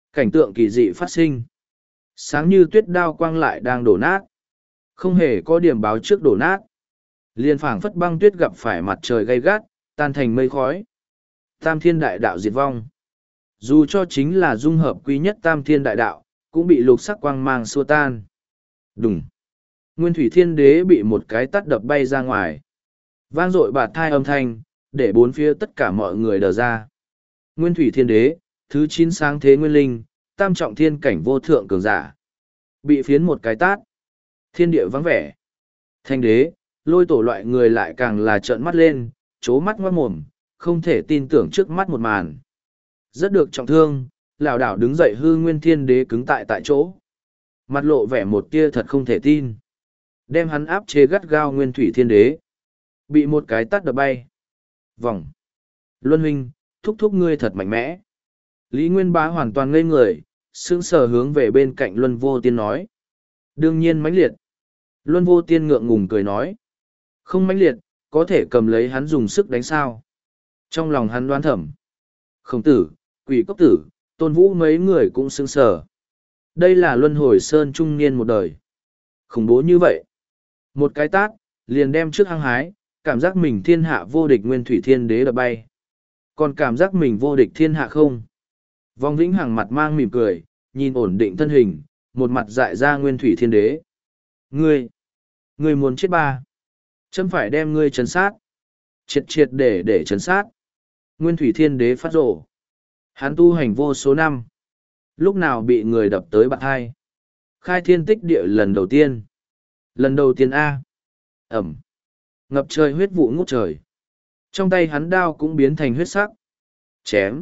Cảnh tượng kỳ dị phát sinh. Sáng như tuyết đao quang lại đang đổ nát. Không hề có điểm báo trước đổ nát. Liên phảng phất băng tuyết gặp phải mặt trời gay gắt, tan thành mây khói. Tam thiên đại đạo diệt vong. Dù cho chính là dung hợp quý nhất tam thiên đại đạo, cũng bị lục sắc quang mang xua tan. Đùng. Nguyên thủy thiên đế bị một cái tát đập bay ra ngoài. Vang dội bạt thai âm thanh, để bốn phía tất cả mọi người đờ ra. Nguyên thủy thiên đế, thứ chín sáng thế nguyên linh, tam trọng thiên cảnh vô thượng cường giả. Bị phiến một cái tát. Thiên địa vắng vẻ. Thanh đế, lôi tổ loại người lại càng là trợn mắt lên, chố mắt ngoát mồm, không thể tin tưởng trước mắt một màn. Rất được trọng thương, lảo đảo đứng dậy hư nguyên thiên đế cứng tại tại chỗ. Mặt lộ vẻ một tia thật không thể tin. Đem hắn áp chế gắt gao nguyên thủy thiên đế. Bị một cái tát đập bay. Vòng. Luân huynh, thúc thúc ngươi thật mạnh mẽ. Lý Nguyên Bá hoàn toàn ngây người, sững sờ hướng về bên cạnh Luân Vô Tiên nói. Đương nhiên mãnh liệt. Luân Vô Tiên ngượng ngùng cười nói. Không mãnh liệt, có thể cầm lấy hắn dùng sức đánh sao. Trong lòng hắn đoán thẩm. Khổng tử, Quỷ Cốc Tử, Tôn Vũ mấy người cũng sững sờ. Đây là Luân Hồi Sơn trung niên một đời. Khủng bố như vậy. Một cái tát, liền đem trước hăng hái, cảm giác mình thiên hạ vô địch nguyên thủy thiên đế đập bay. Còn cảm giác mình vô địch thiên hạ không? Vong Vĩnh Hằng mặt mang mỉm cười, nhìn ổn định thân hình, một mặt dại ra nguyên thủy thiên đế. Ngươi, ngươi muốn chết ba. Chấm phải đem ngươi trấn sát. Triệt triệt để để trấn sát. Nguyên thủy thiên đế phát rổ. Hắn tu hành vô số năm. Lúc nào bị người đập tới bạn hai. Khai thiên tích địa lần đầu tiên. Lần đầu tiên A. Ẩm. Ngập trời huyết vụ ngút trời. Trong tay hắn đao cũng biến thành huyết sắc. Chém.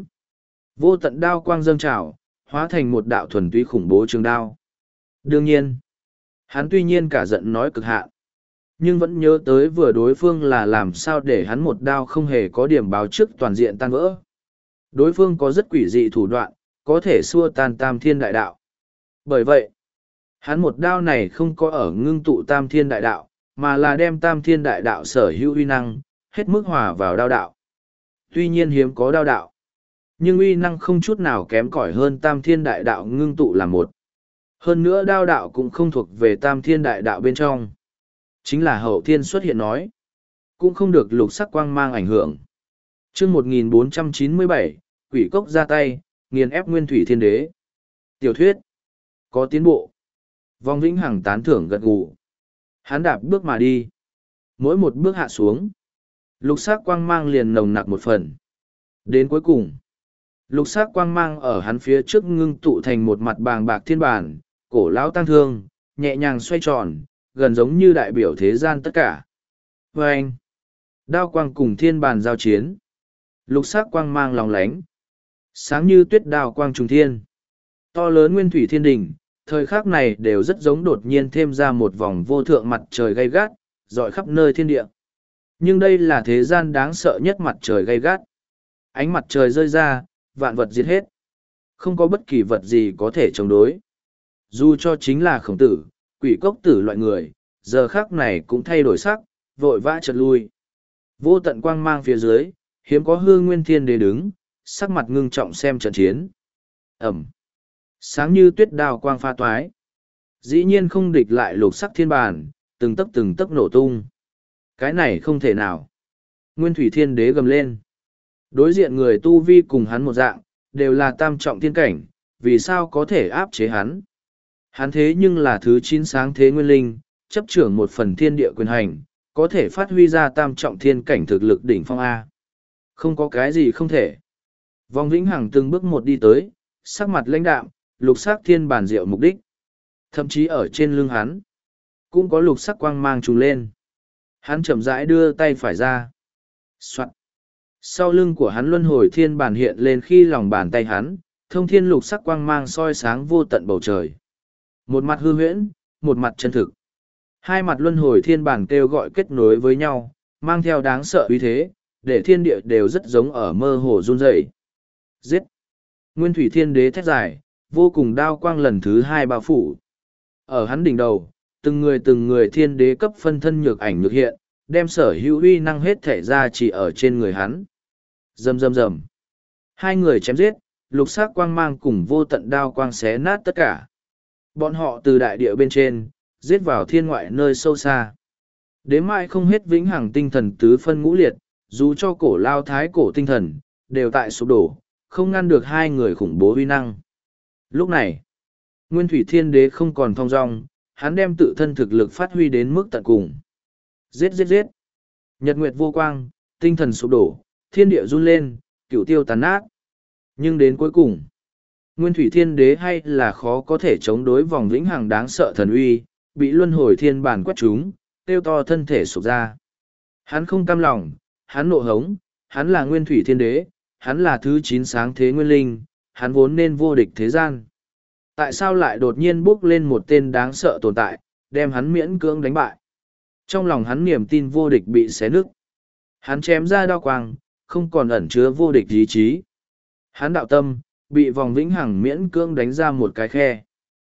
Vô tận đao quang dâng trào, hóa thành một đạo thuần túy khủng bố trường đao. Đương nhiên, hắn tuy nhiên cả giận nói cực hạn, nhưng vẫn nhớ tới vừa đối phương là làm sao để hắn một đao không hề có điểm báo trước toàn diện tan vỡ. Đối phương có rất quỷ dị thủ đoạn, có thể xua tan tam thiên đại đạo. Bởi vậy, hắn một đao này không có ở ngưng tụ tam thiên đại đạo, mà là đem tam thiên đại đạo sở hữu uy năng, hết mức hòa vào đao đạo. Tuy nhiên hiếm có đao đạo, nhưng uy năng không chút nào kém cỏi hơn tam thiên đại đạo ngưng tụ là một. Hơn nữa đao đạo cũng không thuộc về tam thiên đại đạo bên trong. Chính là hậu thiên xuất hiện nói. Cũng không được lục sắc quang mang ảnh hưởng. chương một nghìn bốn trăm chín mươi bảy, Quỷ Cốc ra tay, nghiền ép nguyên thủy thiên đế. Tiểu thuyết. Có tiến bộ. Vong Vĩnh Hằng tán thưởng gật gù. Hắn đạp bước mà đi. Mỗi một bước hạ xuống, lục sắc quang mang liền nồng nặc một phần. Đến cuối cùng, lục sắc quang mang ở hắn phía trước ngưng tụ thành một mặt bàng bạc thiên bản, cổ lão tăng thương, nhẹ nhàng xoay tròn, gần giống như đại biểu thế gian tất cả. Và anh, đao quang cùng thiên bản giao chiến. Lục sắc quang mang lòng lánh. Sáng như tuyết đao quang trùng thiên. To lớn nguyên thủy thiên đỉnh, thời khắc này đều rất giống đột nhiên thêm ra một vòng vô thượng mặt trời gay gắt, rọi khắp nơi thiên địa. Nhưng đây là thế gian đáng sợ nhất mặt trời gay gắt. Ánh mặt trời rơi ra, vạn vật diệt hết. Không có bất kỳ vật gì có thể chống đối. Dù cho chính là Khổng Tử, Quỷ Cốc Tử loại người, giờ khắc này cũng thay đổi sắc, vội vã chợt lui. Vô tận quang mang phía dưới, hiếm có hư nguyên thiên đế đứng, sắc mặt ngưng trọng xem trận chiến. Ẩm. Sáng như tuyết đào quang pha toái. Dĩ nhiên không địch lại lục sắc thiên bản, từng tấc từng tấc nổ tung. Cái này không thể nào. Nguyên thủy thiên đế gầm lên. Đối diện người tu vi cùng hắn một dạng, đều là tam trọng thiên cảnh, vì sao có thể áp chế hắn. Hắn thế nhưng là thứ chín sáng thế nguyên linh, chấp trưởng một phần thiên địa quyền hành, có thể phát huy ra tam trọng thiên cảnh thực lực đỉnh phong A. Không có cái gì không thể. Vong Vĩnh Hằng từng bước một đi tới, sắc mặt lãnh đạm, lục sắc thiên bản diệu mục đích. Thậm chí ở trên lưng hắn, cũng có lục sắc quang mang trùng lên. Hắn chậm rãi đưa tay phải ra. Soạn. Sau lưng của hắn luân hồi thiên bản hiện lên khi lòng bàn tay hắn, thông thiên lục sắc quang mang soi sáng vô tận bầu trời. Một mặt hư huyễn, một mặt chân thực. Hai mặt luân hồi thiên bản kêu gọi kết nối với nhau, mang theo đáng sợ uy thế, để thiên địa đều rất giống ở mơ hồ run rẩy. Giết! Nguyên thủy thiên đế thét dài, vô cùng đao quang lần thứ hai bao phủ. Ở hắn đỉnh đầu, từng người từng người thiên đế cấp phân thân nhược ảnh nhược hiện, đem sở hữu uy năng hết thể ra chỉ ở trên người hắn. Rầm rầm rầm. Hai người chém giết, lục sắc quang mang cùng vô tận đao quang xé nát tất cả. Bọn họ từ đại địa bên trên, giết vào thiên ngoại nơi sâu xa. Đến mãi không hết vĩnh hằng tinh thần tứ phân ngũ liệt, dù cho cổ lao thái cổ tinh thần, đều tại sụp đổ, không ngăn được hai người khủng bố uy năng. Lúc này, Nguyên Thủy Thiên Đế không còn thong dong, hắn đem tự thân thực lực phát huy đến mức tận cùng. Giết giết giết. Nhật nguyệt vô quang, tinh thần sụp đổ, thiên địa run lên, cửu tiêu tàn nát. Nhưng đến cuối cùng, Nguyên Thủy Thiên Đế hay là khó có thể chống đối vòng vĩnh hằng đáng sợ thần uy, bị luân hồi thiên bản quét trúng, tiêu to thân thể sụp ra. Hắn không cam lòng, hắn nộ hống, hắn là Nguyên Thủy Thiên Đế, hắn là thứ chín sáng thế nguyên linh, hắn vốn nên vô địch thế gian. Tại sao lại đột nhiên bước lên một tên đáng sợ tồn tại, đem hắn miễn cưỡng đánh bại? Trong lòng hắn niềm tin vô địch bị xé nứt. Hắn chém ra đao quang, không còn ẩn chứa vô địch ý chí. Hắn đạo tâm, bị vòng vĩnh hằng miễn cưỡng đánh ra một cái khe.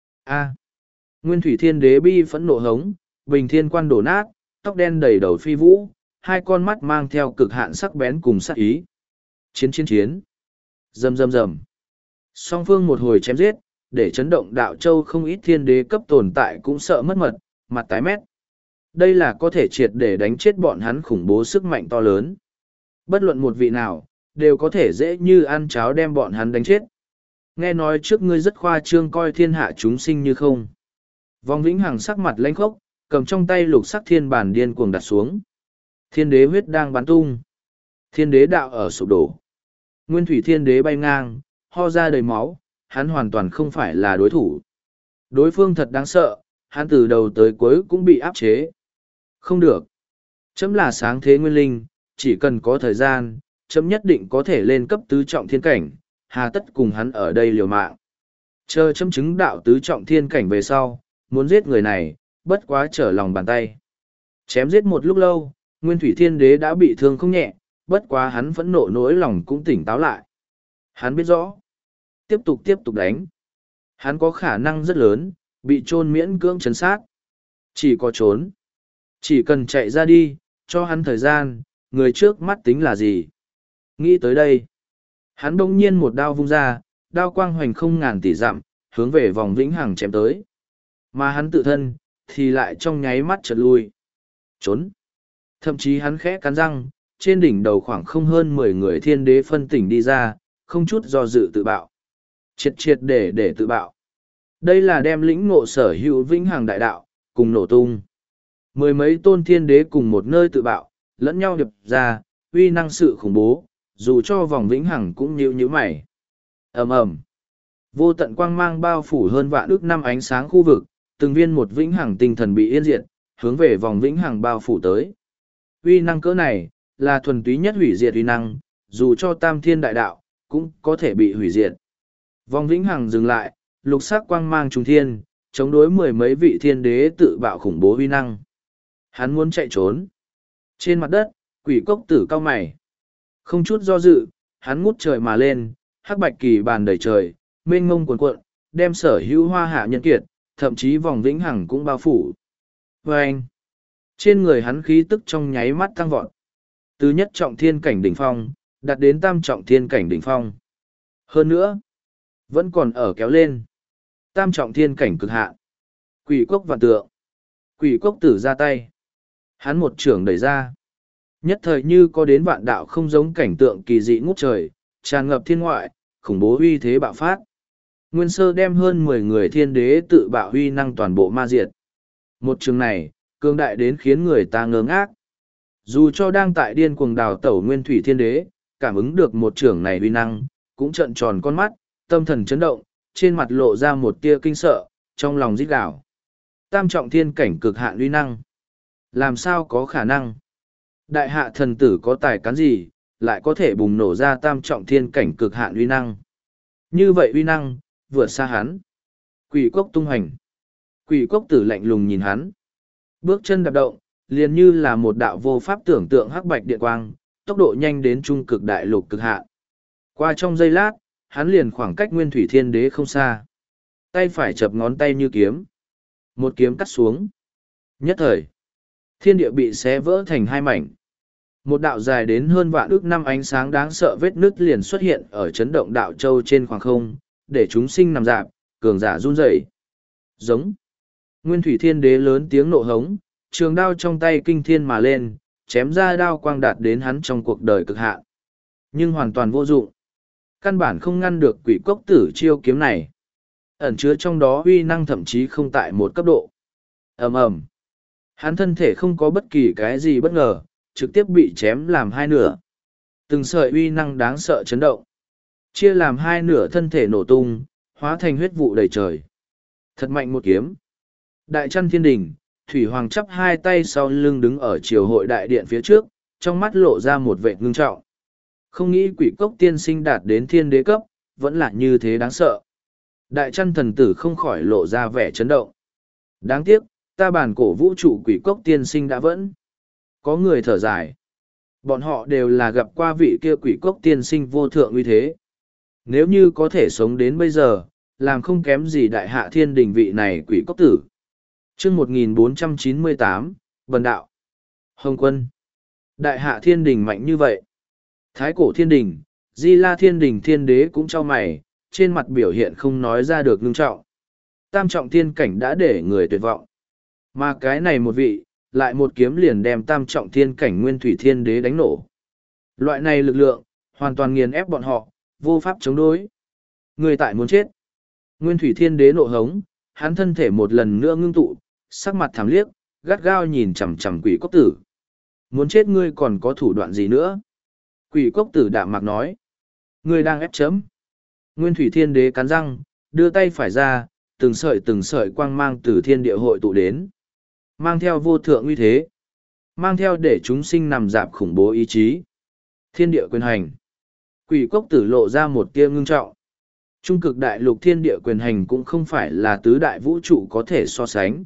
A. Nguyên Thủy Thiên Đế bi phẫn nộ hống, bình thiên quan đổ nát, tóc đen đầy đầu phi vũ, hai con mắt mang theo cực hạn sắc bén cùng sát ý. Chiến chiến chiến. Rầm rầm rầm. Song phương một hồi chém giết, để chấn động đạo châu không ít thiên đế cấp tồn tại cũng sợ mất mật, mặt tái mét. Đây là có thể triệt để đánh chết bọn hắn khủng bố sức mạnh to lớn. Bất luận một vị nào, đều có thể dễ như ăn cháo đem bọn hắn đánh chết. Nghe nói trước ngươi rất khoa trương coi thiên hạ chúng sinh như không. Vong Vĩnh Hằng sắc mặt lãnh khốc, cầm trong tay lục sắc thiên bản điên cuồng đặt xuống. Thiên đế huyết đang bắn tung. Thiên đế đạo ở sụp đổ. Nguyên Thủy Thiên Đế bay ngang, ho ra đầy máu, hắn hoàn toàn không phải là đối thủ. Đối phương thật đáng sợ, hắn từ đầu tới cuối cũng bị áp chế. Không được. Chấm là sáng thế nguyên linh, chỉ cần có thời gian, chấm nhất định có thể lên cấp tứ trọng thiên cảnh, hà tất cùng hắn ở đây liều mạng. Chờ chấm chứng đạo tứ trọng thiên cảnh về sau, muốn giết người này, bất quá trở lòng bàn tay. Chém giết một lúc lâu, Nguyên Thủy Thiên Đế đã bị thương không nhẹ, bất quá hắn phẫn nộ nỗi lòng cũng tỉnh táo lại. Hắn biết rõ, tiếp tục tiếp tục đánh. Hắn có khả năng rất lớn, bị chôn miễn cưỡng chấn sát. Chỉ có trốn. Chỉ cần chạy ra đi, cho hắn thời gian, người trước mắt tính là gì. Nghĩ tới đây. Hắn đông nhiên một đao vung ra, đao quang hoành không ngàn tỷ dặm, hướng về vòng vĩnh hằng chém tới. Mà hắn tự thân, thì lại trong nháy mắt chợt lui. Trốn. Thậm chí hắn khẽ cắn răng, trên đỉnh đầu khoảng không hơn mười người thiên đế phân tỉnh đi ra, không chút do dự tự bạo. Triệt triệt để để tự bạo. Đây là đem lĩnh ngộ sở hữu vĩnh hằng đại đạo, cùng nổ tung. Mười mấy tôn thiên đế cùng một nơi tự bạo, lẫn nhau điệp ra, uy năng sự khủng bố, dù cho vòng vĩnh hằng cũng nhíu nhíu mày. Ầm ầm. Vô tận quang mang bao phủ hơn vạn ước năm ánh sáng khu vực, từng viên một vĩnh hằng tinh thần bị yên diệt, hướng về vòng vĩnh hằng bao phủ tới. Uy năng cỡ này, là thuần túy nhất hủy diệt uy năng, dù cho tam thiên đại đạo, cũng có thể bị hủy diệt. Vòng vĩnh hằng dừng lại, lục sắc quang mang trùng thiên, chống đối mười mấy vị thiên đế tự bạo khủng bố uy năng. Hắn muốn chạy trốn. Trên mặt đất, quỷ cốc tử cao mày. Không chút do dự, hắn ngút trời mà lên, hắc bạch kỳ bàn đầy trời, mênh ngông cuồn cuộn, đem sở hữu hoa hạ nhân kiệt, thậm chí vòng vĩnh hằng cũng bao phủ. Vâng! Trên người hắn khí tức trong nháy mắt tăng vọt. Từ nhất trọng thiên cảnh đỉnh phong, đạt đến tam trọng thiên cảnh đỉnh phong. Hơn nữa, vẫn còn ở kéo lên. Tam trọng thiên cảnh cực hạn. Quỷ cốc vạn tượng. Quỷ cốc tử ra tay. Hắn một trưởng đẩy ra. Nhất thời như có đến vạn đạo không giống cảnh tượng kỳ dị ngút trời, tràn ngập thiên ngoại, khủng bố uy thế bạo phát. Nguyên sơ đem hơn mười người thiên đế tự bạo uy năng toàn bộ ma diệt. Một trường này, cường đại đến khiến người ta ngơ ngác. Dù cho đang tại điên cuồng đào tẩu nguyên thủy thiên đế, cảm ứng được một trường này uy năng, cũng trợn tròn con mắt, tâm thần chấn động, trên mặt lộ ra một tia kinh sợ, trong lòng rít gào. Tam trọng thiên cảnh cực hạn uy năng. Làm sao có khả năng? Đại hạ thần tử có tài cán gì, lại có thể bùng nổ ra tam trọng thiên cảnh cực hạn uy năng. Như vậy uy năng, vượt xa hắn. Quỷ cốc tung hành. Quỷ cốc tử lạnh lùng nhìn hắn. Bước chân đạp động, liền như là một đạo vô pháp tưởng tượng hắc bạch điện quang, tốc độ nhanh đến trung cực đại lục cực hạn. Qua trong giây lát, hắn liền khoảng cách nguyên thủy thiên đế không xa. Tay phải chập ngón tay như kiếm. Một kiếm cắt xuống. Nhất thời, thiên địa bị xé vỡ thành hai mảnh. Một đạo dài đến hơn vạn ước năm ánh sáng đáng sợ vết nứt liền xuất hiện ở chấn động đạo châu trên khoảng không, để chúng sinh nằm dạp, cường giả run rẩy. Giống. Nguyên thủy thiên đế lớn tiếng nộ hống, trường đao trong tay kinh thiên mà lên, chém ra đao quang đạt đến hắn trong cuộc đời cực hạn. Nhưng hoàn toàn vô dụng. Căn bản không ngăn được quỷ cốc tử chiêu kiếm này. Ẩn chứa trong đó uy năng thậm chí không tại một cấp độ. Ầm ầm. Hắn thân thể không có bất kỳ cái gì bất ngờ, trực tiếp bị chém làm hai nửa. Từng sợi uy năng đáng sợ chấn động. Chia làm hai nửa thân thể nổ tung, hóa thành huyết vụ đầy trời. Thật mạnh một kiếm. Đại Trăn Thiên Đình, Thủy Hoàng chắp hai tay sau lưng đứng ở triều hội đại điện phía trước, trong mắt lộ ra một vẻ ngưng trọng. Không nghĩ quỷ cốc tiên sinh đạt đến thiên đế cấp, vẫn là như thế đáng sợ. Đại Trăn thần tử không khỏi lộ ra vẻ chấn động. Đáng tiếc, ta bản cổ vũ trụ quỷ cốc tiên sinh đã vẫn. Có người thở dài. Bọn họ đều là gặp qua vị kia quỷ cốc tiên sinh vô thượng uy thế. Nếu như có thể sống đến bây giờ, làm không kém gì đại hạ thiên đình vị này quỷ cốc tử. Chương một nghìn bốn trăm chín mươi tám, Vân Đạo. Hồng Quân. Đại hạ thiên đình mạnh như vậy. Thái cổ thiên đình, Di La thiên đình thiên đế cũng trao mày, trên mặt biểu hiện không nói ra được ngưng trọng. Tam trọng thiên cảnh đã để người tuyệt vọng. Mà cái này một vị, lại một kiếm liền đem tam trọng thiên cảnh nguyên thủy thiên đế đánh nổ. Loại này lực lượng, hoàn toàn nghiền ép bọn họ, vô pháp chống đối. Người tại muốn chết. Nguyên thủy thiên đế nộ hống, hắn thân thể một lần nữa ngưng tụ, sắc mặt thảm liếc, gắt gao nhìn chằm chằm quỷ cốc tử. Muốn chết ngươi còn có thủ đoạn gì nữa? Quỷ cốc tử đạm mạc nói. Ngươi đang ép chấm. Nguyên thủy thiên đế cắn răng, đưa tay phải ra, từng sợi từng sợi quang mang từ thiên địa hội tụ đến. Mang theo vô thượng uy thế. Mang theo để chúng sinh nằm dạp khủng bố ý chí. Thiên địa quyền hành. Quỷ cốc tử lộ ra một tia ngưng trọng. Trung cực đại lục thiên địa quyền hành cũng không phải là tứ đại vũ trụ có thể so sánh.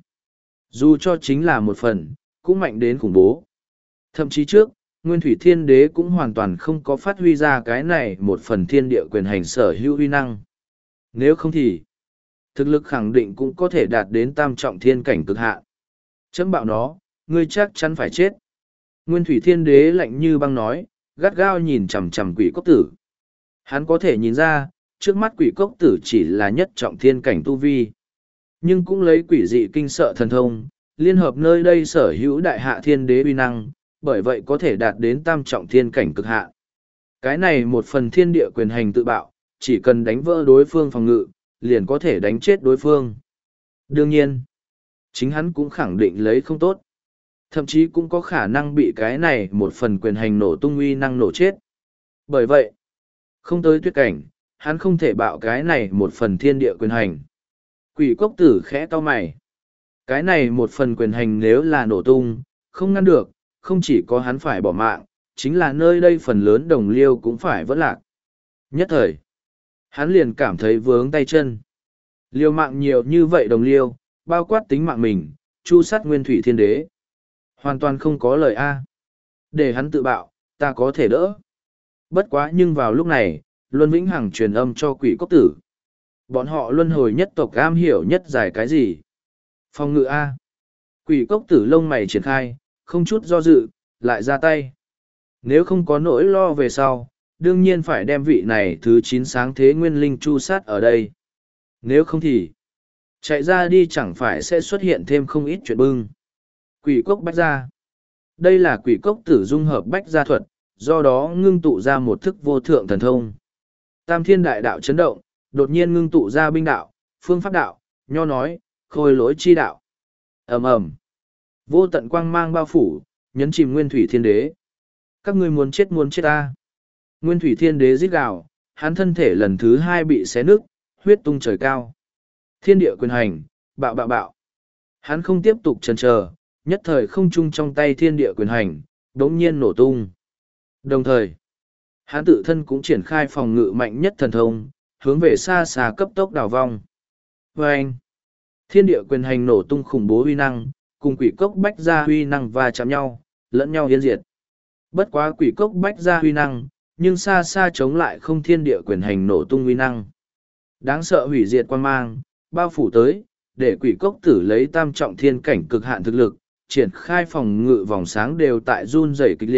Dù cho chính là một phần, cũng mạnh đến khủng bố. Thậm chí trước, Nguyên Thủy Thiên Đế cũng hoàn toàn không có phát huy ra cái này một phần thiên địa quyền hành sở hữu uy năng. Nếu không thì, thực lực khẳng định cũng có thể đạt đến tam trọng thiên cảnh cực hạn. Chấm bạo nó, ngươi chắc chắn phải chết. Nguyên Thủy Thiên Đế lạnh như băng nói, gắt gao nhìn chằm chằm quỷ cốc tử. Hắn có thể nhìn ra, trước mắt quỷ cốc tử chỉ là nhất trọng thiên cảnh tu vi. Nhưng cũng lấy quỷ dị kinh sợ thần thông, liên hợp nơi đây sở hữu đại hạ thiên đế uy năng, bởi vậy có thể đạt đến tam trọng thiên cảnh cực hạ. Cái này một phần thiên địa quyền hành tự bạo, chỉ cần đánh vỡ đối phương phòng ngự, liền có thể đánh chết đối phương. Đương nhiên, chính hắn cũng khẳng định lấy không tốt. Thậm chí cũng có khả năng bị cái này một phần quyền hành nổ tung uy năng nổ chết. Bởi vậy, không tới tuyệt cảnh, hắn không thể bạo cái này một phần thiên địa quyền hành. Quỷ cốc tử khẽ to mày. Cái này một phần quyền hành nếu là nổ tung, không ngăn được, không chỉ có hắn phải bỏ mạng, chính là nơi đây phần lớn đồng liêu cũng phải vỡ lạc. Nhất thời, hắn liền cảm thấy vướng tay chân. Liêu mạng nhiều như vậy đồng liêu, bao quát tính mạng mình, chu sát nguyên thủy thiên đế. Hoàn toàn không có lời A. Để hắn tự bạo, ta có thể đỡ. Bất quá nhưng vào lúc này, Luân Vĩnh Hằng truyền âm cho quỷ cốc tử. Bọn họ luân hồi nhất tộc am hiểu nhất giải cái gì? Phòng ngự A. Quỷ cốc tử lông mày triển khai, không chút do dự, lại ra tay. Nếu không có nỗi lo về sau, đương nhiên phải đem vị này thứ chín sáng thế nguyên linh chu sát ở đây. Nếu không thì, chạy ra đi chẳng phải sẽ xuất hiện thêm không ít chuyện bưng. Quỷ cốc bách gia. Đây là quỷ cốc tử dung hợp bách gia thuật, do đó ngưng tụ ra một thức vô thượng thần thông. Tam thiên đại đạo chấn động, đột nhiên ngưng tụ ra binh đạo, phương pháp đạo, nho nói, khôi lỗi chi đạo. Ầm ầm, vô tận quang mang bao phủ, nhấn chìm nguyên thủy thiên đế. Các ngươi muốn chết muốn chết ta. Nguyên thủy thiên đế rít gào, hắn thân thể lần thứ hai bị xé nứt, huyết tung trời cao. Thiên địa quyền hành, bạo bạo bạo. Hắn không tiếp tục chần chờ, nhất thời không chung trong tay thiên địa quyền hành, đống nhiên nổ tung. Đồng thời, hắn tự thân cũng triển khai phòng ngự mạnh nhất thần thông, hướng về xa xa cấp tốc đào vong. Và anh, thiên địa quyền hành nổ tung khủng bố huy năng, cùng quỷ cốc bách gia huy năng va chạm nhau, lẫn nhau yên diệt. Bất quá quỷ cốc bách gia huy năng, nhưng xa xa chống lại không thiên địa quyền hành nổ tung huy năng. Đáng sợ hủy diệt quan mang, bao phủ tới, để quỷ cốc tử lấy tam trọng thiên cảnh cực hạn thực lực, triển khai phòng ngự vòng sáng đều tại run rẩy kịch liệt,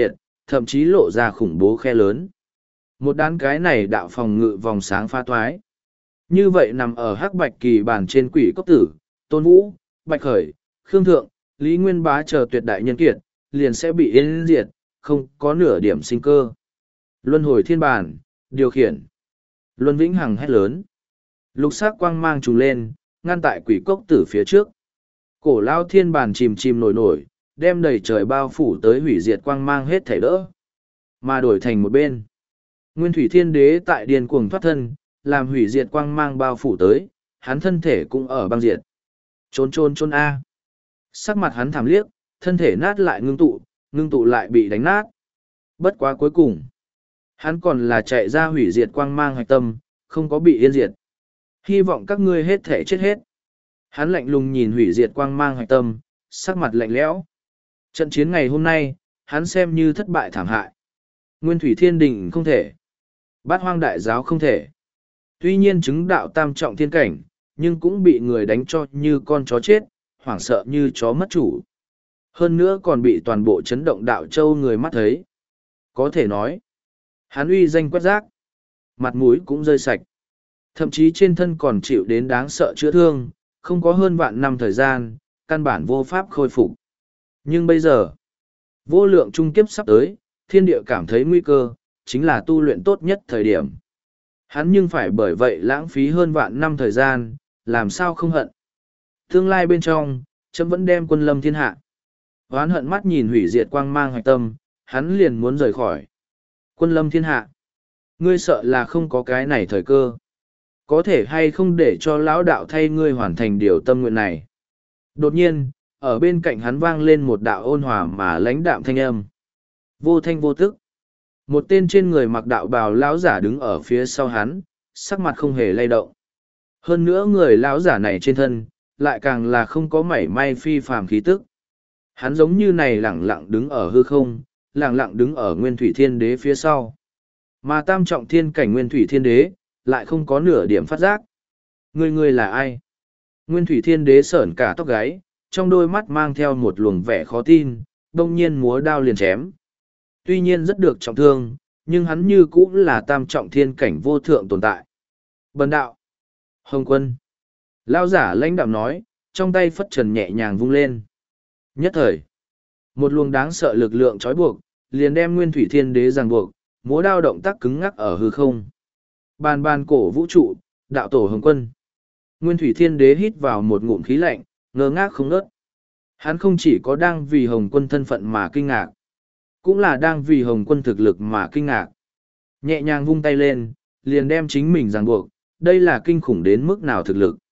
thậm chí lộ ra khủng bố khe lớn. Một đán cái này đạo phòng ngự vòng sáng phá thoái. Như vậy nằm ở hắc bạch kỳ bàn trên quỷ cốc tử, Tôn Vũ, Bạch Khởi, Khương Thượng, Lý Nguyên Bá chờ tuyệt đại nhân kiệt, liền sẽ bị yên diệt, không có nửa điểm sinh cơ. Luân hồi thiên bản, điều khiển. Luân Vĩnh Hằng hét lớn. Lục sắc quang mang trùng lên, ngăn tại quỷ cốc tử phía trước. Cổ lao thiên bản chìm chìm nổi nổi, đem đầy trời bao phủ tới hủy diệt quang mang hết thảy đỡ. Mà đổi thành một bên. Nguyên thủy thiên đế tại điền cuồng thoát thân, làm hủy diệt quang mang bao phủ tới, hắn thân thể cũng ở băng diệt. Trốn trốn trốn A. Sắc mặt hắn thảm liếc, thân thể nát lại ngưng tụ, ngưng tụ lại bị đánh nát. Bất quá cuối cùng. Hắn còn là chạy ra hủy diệt quang mang hạch tâm, không có bị yên diệt. Hy vọng các ngươi hết thể chết hết. Hắn lạnh lùng nhìn hủy diệt quang mang hạch tâm, sắc mặt lạnh lẽo. Trận chiến ngày hôm nay, hắn xem như thất bại thảm hại. Nguyên thủy thiên đình không thể. Bát hoang đại giáo không thể. Tuy nhiên chứng đạo tam trọng thiên cảnh, nhưng cũng bị người đánh cho như con chó chết, hoảng sợ như chó mất chủ. Hơn nữa còn bị toàn bộ chấn động đạo châu người mắt thấy. Có thể nói, hắn uy danh quét rác, mặt mũi cũng rơi sạch. Thậm chí trên thân còn chịu đến đáng sợ chữa thương, không có hơn vạn năm thời gian, căn bản vô pháp khôi phục. Nhưng bây giờ, vô lượng trung kiếp sắp tới, thiên địa cảm thấy nguy cơ, chính là tu luyện tốt nhất thời điểm. Hắn nhưng phải bởi vậy lãng phí hơn vạn năm thời gian, làm sao không hận. Tương lai bên trong, chấm vẫn đem quân lâm thiên hạ. Hoán hận mắt nhìn hủy diệt quang mang hoạch tâm, hắn liền muốn rời khỏi. Quân lâm thiên hạ. Ngươi sợ là không có cái này thời cơ. Có thể hay không để cho lão đạo thay ngươi hoàn thành điều tâm nguyện này. Đột nhiên, ở bên cạnh hắn vang lên một đạo ôn hòa mà lãnh đạm thanh âm. Vô thanh vô tức. Một tên trên người mặc đạo bào lão giả đứng ở phía sau hắn, sắc mặt không hề lay động. Hơn nữa người lão giả này trên thân, lại càng là không có mảy may phi phàm khí tức. Hắn giống như này lẳng lặng đứng ở hư không, lẳng lặng đứng ở nguyên thủy thiên đế phía sau. Mà tam trọng thiên cảnh nguyên thủy thiên đế, lại không có nửa điểm phát giác. Người người là ai? Nguyên thủy thiên đế sởn cả tóc gáy, trong đôi mắt mang theo một luồng vẻ khó tin, đông nhiên múa đao liền chém. Tuy nhiên rất được trọng thương, nhưng hắn như cũng là tam trọng thiên cảnh vô thượng tồn tại. Bần đạo. Hồng quân. Lao giả lãnh đạm nói, trong tay phất trần nhẹ nhàng vung lên. Nhất thời, một luồng đáng sợ lực lượng trói buộc, liền đem nguyên thủy thiên đế ràng buộc, múa đao động tác cứng ngắc ở hư không. Bàn bàn cổ vũ trụ, đạo tổ hồng quân. Nguyên thủy thiên đế hít vào một ngụm khí lạnh, ngơ ngác không ngớt. Hắn không chỉ có đang vì hồng quân thân phận mà kinh ngạc, cũng là đang vì hồng quân thực lực mà kinh ngạc. Nhẹ nhàng vung tay lên, liền đem chính mình ràng buộc, đây là kinh khủng đến mức nào thực lực.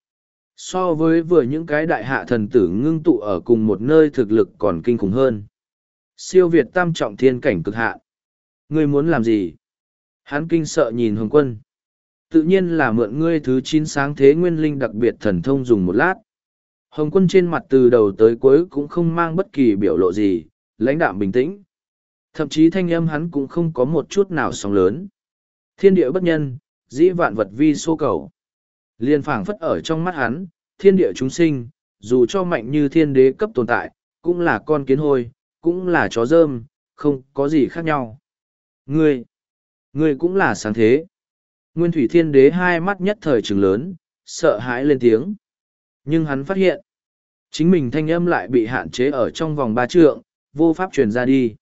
So với vừa những cái đại hạ thần tử ngưng tụ ở cùng một nơi thực lực còn kinh khủng hơn. Siêu việt tam trọng thiên cảnh cực hạ. Ngươi muốn làm gì? Hắn kinh sợ nhìn hồng quân. Tự nhiên là mượn ngươi thứ chín sáng thế nguyên linh đặc biệt thần thông dùng một lát. Hồng quân trên mặt từ đầu tới cuối cũng không mang bất kỳ biểu lộ gì, lãnh đạm bình tĩnh. Thậm chí thanh âm hắn cũng không có một chút nào sóng lớn. Thiên địa bất nhân, dĩ vạn vật vi số cầu. Liên phảng phất ở trong mắt hắn, thiên địa chúng sinh, dù cho mạnh như thiên đế cấp tồn tại, cũng là con kiến hôi, cũng là chó rơm, không có gì khác nhau. Ngươi, ngươi cũng là sáng thế. Nguyên thủy thiên đế hai mắt nhất thời trừng lớn, sợ hãi lên tiếng. Nhưng hắn phát hiện, chính mình thanh âm lại bị hạn chế ở trong vòng ba trượng, vô pháp truyền ra đi.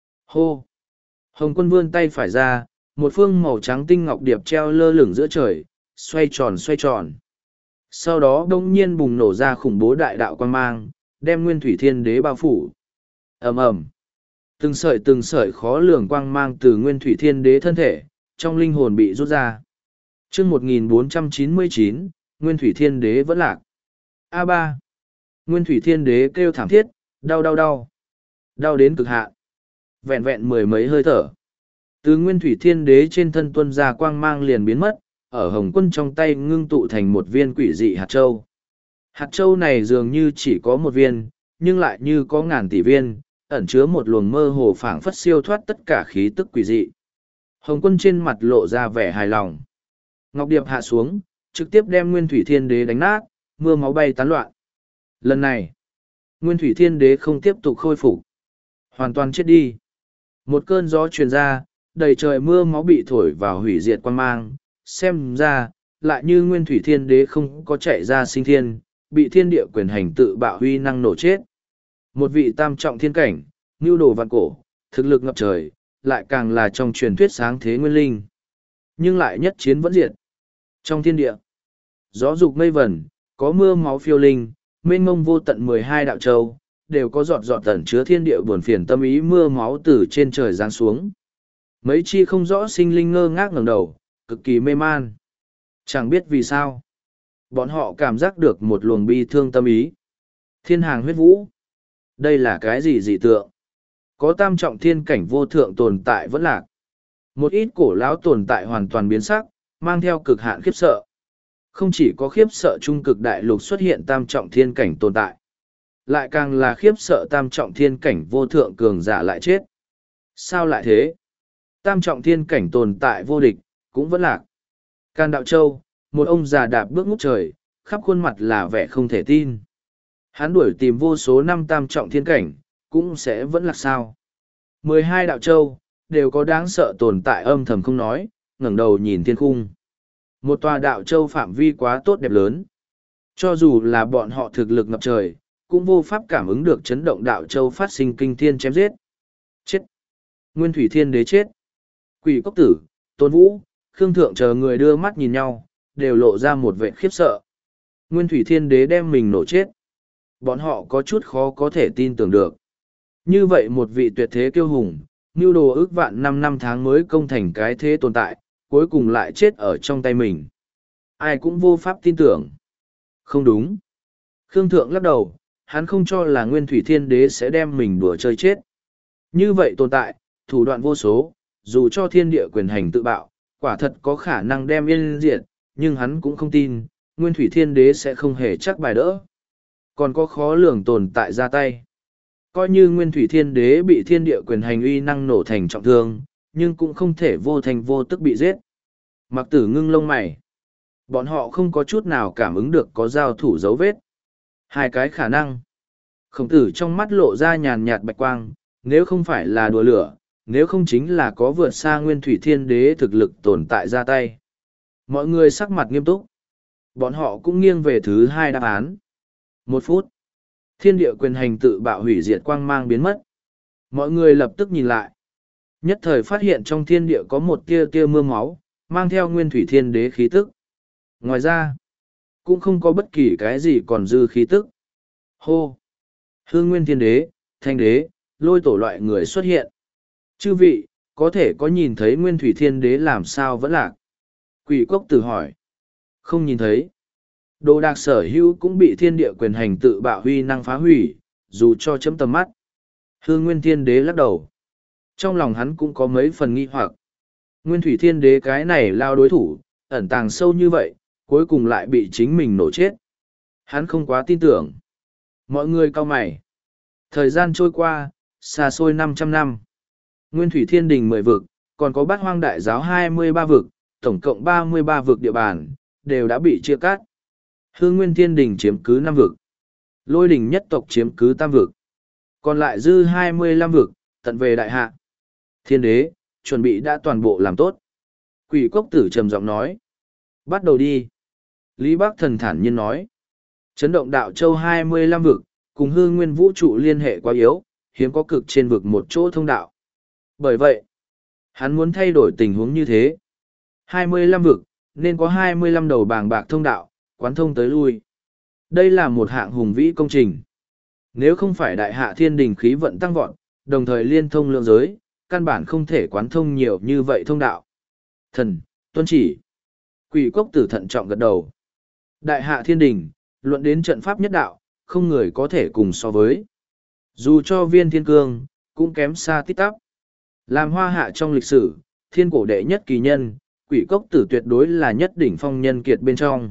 Hô! Hồng quân vươn tay phải ra, một phương màu trắng tinh ngọc điệp treo lơ lửng giữa trời, xoay tròn xoay tròn. Sau đó đông nhiên bùng nổ ra khủng bố đại đạo quang mang, đem nguyên thủy thiên đế bao phủ. Ầm ầm! Từng sợi từng sợi khó lường quang mang từ nguyên thủy thiên đế thân thể, trong linh hồn bị rút ra. Chương một nghìn bốn trăm chín mươi chín, Nguyên thủy thiên đế vẫn lạc. A ba. Nguyên thủy thiên đế kêu thảm thiết, đau đau đau. Đau đến cực hạn. Vẹn vẹn mười mấy hơi thở. Từ nguyên thủy thiên đế trên thân tuân ra quang mang liền biến mất, ở hồng quân trong tay ngưng tụ thành một viên quỷ dị hạt châu. Hạt châu này dường như chỉ có một viên, nhưng lại như có ngàn tỷ viên, ẩn chứa một luồng mơ hồ phảng phất siêu thoát tất cả khí tức quỷ dị. Hồng quân trên mặt lộ ra vẻ hài lòng. Ngọc điệp hạ xuống, trực tiếp đem nguyên thủy thiên đế đánh nát, mưa máu bay tán loạn. Lần này, nguyên thủy thiên đế không tiếp tục khôi phục, hoàn toàn chết đi. Một cơn gió truyền ra, đầy trời mưa máu bị thổi vào hủy diệt quan mang, xem ra, lại như nguyên thủy thiên đế không có chạy ra sinh thiên, bị thiên địa quyền hành tự bạo huy năng nổ chết. Một vị tam trọng thiên cảnh, nhu đồ vạn cổ, thực lực ngập trời, lại càng là trong truyền thuyết sáng thế nguyên linh. Nhưng lại nhất chiến vẫn diệt. Trong thiên địa, gió dục mây vẩn, có mưa máu phiêu linh, mênh mông vô tận mười hai đạo châu, đều có giọt giọt tẩn chứa thiên địa buồn phiền tâm ý mưa máu từ trên trời giáng xuống. Mấy chi không rõ sinh linh ngơ ngác ngẩng đầu, cực kỳ mê man. Chẳng biết vì sao. Bọn họ cảm giác được một luồng bi thương tâm ý. Thiên hàng huyết vũ. Đây là cái gì dị tượng? Có tam trọng thiên cảnh vô thượng tồn tại vẫn lạc. Một ít cổ lão tồn tại hoàn toàn biến sắc, mang theo cực hạn khiếp sợ. Không chỉ có khiếp sợ trung cực đại lục xuất hiện tam trọng thiên cảnh tồn tại, lại càng là khiếp sợ tam trọng thiên cảnh vô thượng cường giả lại chết. Sao lại thế? Tam trọng thiên cảnh tồn tại vô địch, cũng vẫn lạc. Can Đạo Châu, một ông già đạp bước ngút trời, khắp khuôn mặt là vẻ không thể tin. Hắn đuổi tìm vô số năm tam trọng thiên cảnh, cũng sẽ vẫn lạc sao. Mười hai đạo châu, đều có đáng sợ tồn tại âm thầm không nói, ngẩng đầu nhìn thiên khung. Một tòa đạo châu phạm vi quá tốt đẹp lớn. Cho dù là bọn họ thực lực ngập trời, cũng vô pháp cảm ứng được chấn động đạo châu phát sinh kinh thiên chém giết. Chết! Nguyên thủy thiên đế chết! Quỷ cốc tử, Tôn Vũ, Khương Thượng chờ người đưa mắt nhìn nhau, đều lộ ra một vẻ khiếp sợ. Nguyên thủy thiên đế đem mình nổ chết. Bọn họ có chút khó có thể tin tưởng được. Như vậy một vị tuyệt thế kiêu hùng, mưu đồ ước vạn năm năm tháng mới công thành cái thế tồn tại, cuối cùng lại chết ở trong tay mình. Ai cũng vô pháp tin tưởng. Không đúng. Khương Thượng lắc đầu, hắn không cho là Nguyên thủy thiên đế sẽ đem mình đùa chơi chết. Như vậy tồn tại, thủ đoạn vô số, dù cho thiên địa quyền hành tự bạo, quả thật có khả năng đem yên diệt, nhưng hắn cũng không tin, Nguyên thủy thiên đế sẽ không hề chắc bài đỡ. Còn có khó lường tồn tại ra tay. Coi như Nguyên thủy thiên đế bị thiên địa quyền hành uy năng nổ thành trọng thương, nhưng cũng không thể vô thành vô tức bị giết. Mặc Tử ngưng lông mày. Bọn họ không có chút nào cảm ứng được có giao thủ dấu vết. Hai cái khả năng. Khổng Tử trong mắt lộ ra nhàn nhạt bạch quang, nếu không phải là đùa lửa, nếu không chính là có vượt xa Nguyên thủy thiên đế thực lực tồn tại ra tay. Mọi người sắc mặt nghiêm túc. Bọn họ cũng nghiêng về thứ hai đáp án. Một phút. Thiên địa quyền hành tự bạo hủy diệt quang mang biến mất. Mọi người lập tức nhìn lại. Nhất thời phát hiện trong thiên địa có một tia tia mưa máu, mang theo Nguyên thủy thiên đế khí tức. Ngoài ra, cũng không có bất kỳ cái gì còn dư khí tức. Hô! Hương Nguyên thiên đế, thanh đế, lôi tổ loại người xuất hiện. Chư vị, có thể có nhìn thấy Nguyên thủy thiên đế làm sao vẫn lạc? Quỷ cốc tử hỏi. Không nhìn thấy. Đồ đạc sở hữu cũng bị thiên địa quyền hành tự bạo huy năng phá hủy, dù cho chấm tầm mắt. Hương Nguyên thiên đế lắc đầu. Trong lòng hắn cũng có mấy phần nghi hoặc. Nguyên thủy thiên đế cái này lao đối thủ, ẩn tàng sâu như vậy, cuối cùng lại bị chính mình nổ chết. Hắn không quá tin tưởng. Mọi người cau mày. Thời gian trôi qua, xa xôi năm trăm năm. Nguyên thủy thiên đình mười vực, còn có bát hoang đại giáo hai mươi ba vực, tổng cộng ba mươi ba vực địa bàn, đều đã bị chia cắt. Hương Nguyên Thiên Đình chiếm cứ năm vực. Lôi Đình nhất tộc chiếm cứ tam vực. Còn lại dư hai mươi lăm vực, tận về đại hạ. Thiên đế, chuẩn bị đã toàn bộ làm tốt. Quỷ cốc tử trầm giọng nói. Bắt đầu đi. Lý Bắc Thần thản nhiên nói. Chấn động đạo châu hai mươi lăm vực, cùng Hương Nguyên vũ trụ liên hệ quá yếu, hiếm có cực trên vực một chỗ thông đạo. Bởi vậy, hắn muốn thay đổi tình huống như thế. hai mươi lăm vực, nên có hai mươi lăm đầu bàng bạc thông đạo, quán thông tới lui. Đây là một hạng hùng vĩ công trình. Nếu không phải đại hạ thiên đình khí vận tăng vọt, đồng thời liên thông lượng giới, căn bản không thể quán thông nhiều như vậy thông đạo. Thần, tuân chỉ. Quỷ cốc tử thận trọng gật đầu. Đại hạ thiên đình, luận đến trận pháp nhất đạo, không người có thể cùng so với. Dù cho viên thiên cương, cũng kém xa tít tắp. Làm hoa hạ trong lịch sử, thiên cổ đệ nhất kỳ nhân, quỷ cốc tử tuyệt đối là nhất đỉnh phong nhân kiệt bên trong.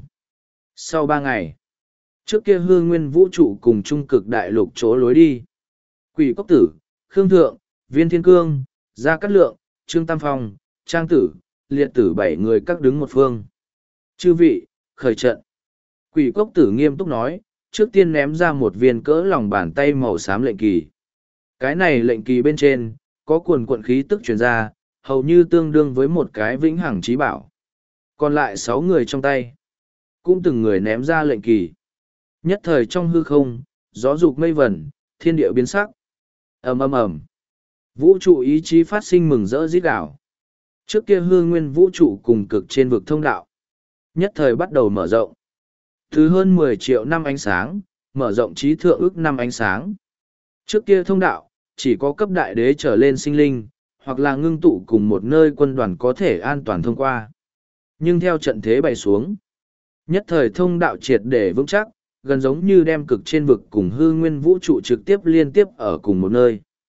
Sau ba ngày, trước kia Hương Nguyên vũ trụ cùng trung cực đại lục chỗ lối đi. Quỷ cốc tử, Khương Thượng, Viên Thiên Cương, Gia Cát Lượng, Trương Tam Phong, Trang Tử, Liệt Tử bảy người các đứng một phương. Chư vị, khởi trận. Quỷ cốc tử nghiêm túc nói, trước tiên ném ra một viên cỡ lòng bàn tay màu xám lệnh kỳ. Cái này lệnh kỳ bên trên, có cuồn cuộn khí tức truyền ra, hầu như tương đương với một cái vĩnh hằng trí bảo. Còn lại sáu người trong tay, cũng từng người ném ra lệnh kỳ. Nhất thời trong hư không, gió dục mây vẩn, thiên địa biến sắc. Ầm ầm ầm. Vũ trụ ý chí phát sinh mừng rỡ rít gào. Trước kia hư nguyên vũ trụ cùng cực trên vực thông đạo, nhất thời bắt đầu mở rộng. Từ hơn mười triệu năm ánh sáng, mở rộng trí thượng ước năm ánh sáng. Trước kia thông đạo, chỉ có cấp đại đế trở lên sinh linh, hoặc là ngưng tụ cùng một nơi quân đoàn có thể an toàn thông qua. Nhưng theo trận thế bày xuống, nhất thời thông đạo triệt để vững chắc, gần giống như đem cực trên vực cùng hư nguyên vũ trụ trực tiếp liên tiếp ở cùng một nơi.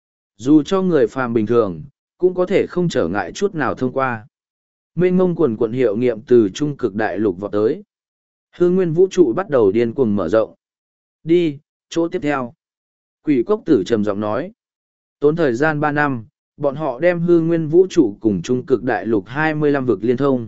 Dù cho người phàm bình thường, cũng có thể không trở ngại chút nào thông qua. Mênh mông quần quận hiệu nghiệm từ trung cực đại lục vọt tới. Hư nguyên vũ trụ bắt đầu điên cuồng mở rộng. Đi, chỗ tiếp theo. Quỷ cốc tử trầm giọng nói. Tốn thời gian ba năm, bọn họ đem hư nguyên vũ trụ cùng trung cực đại lục hai mươi lăm vực liên thông.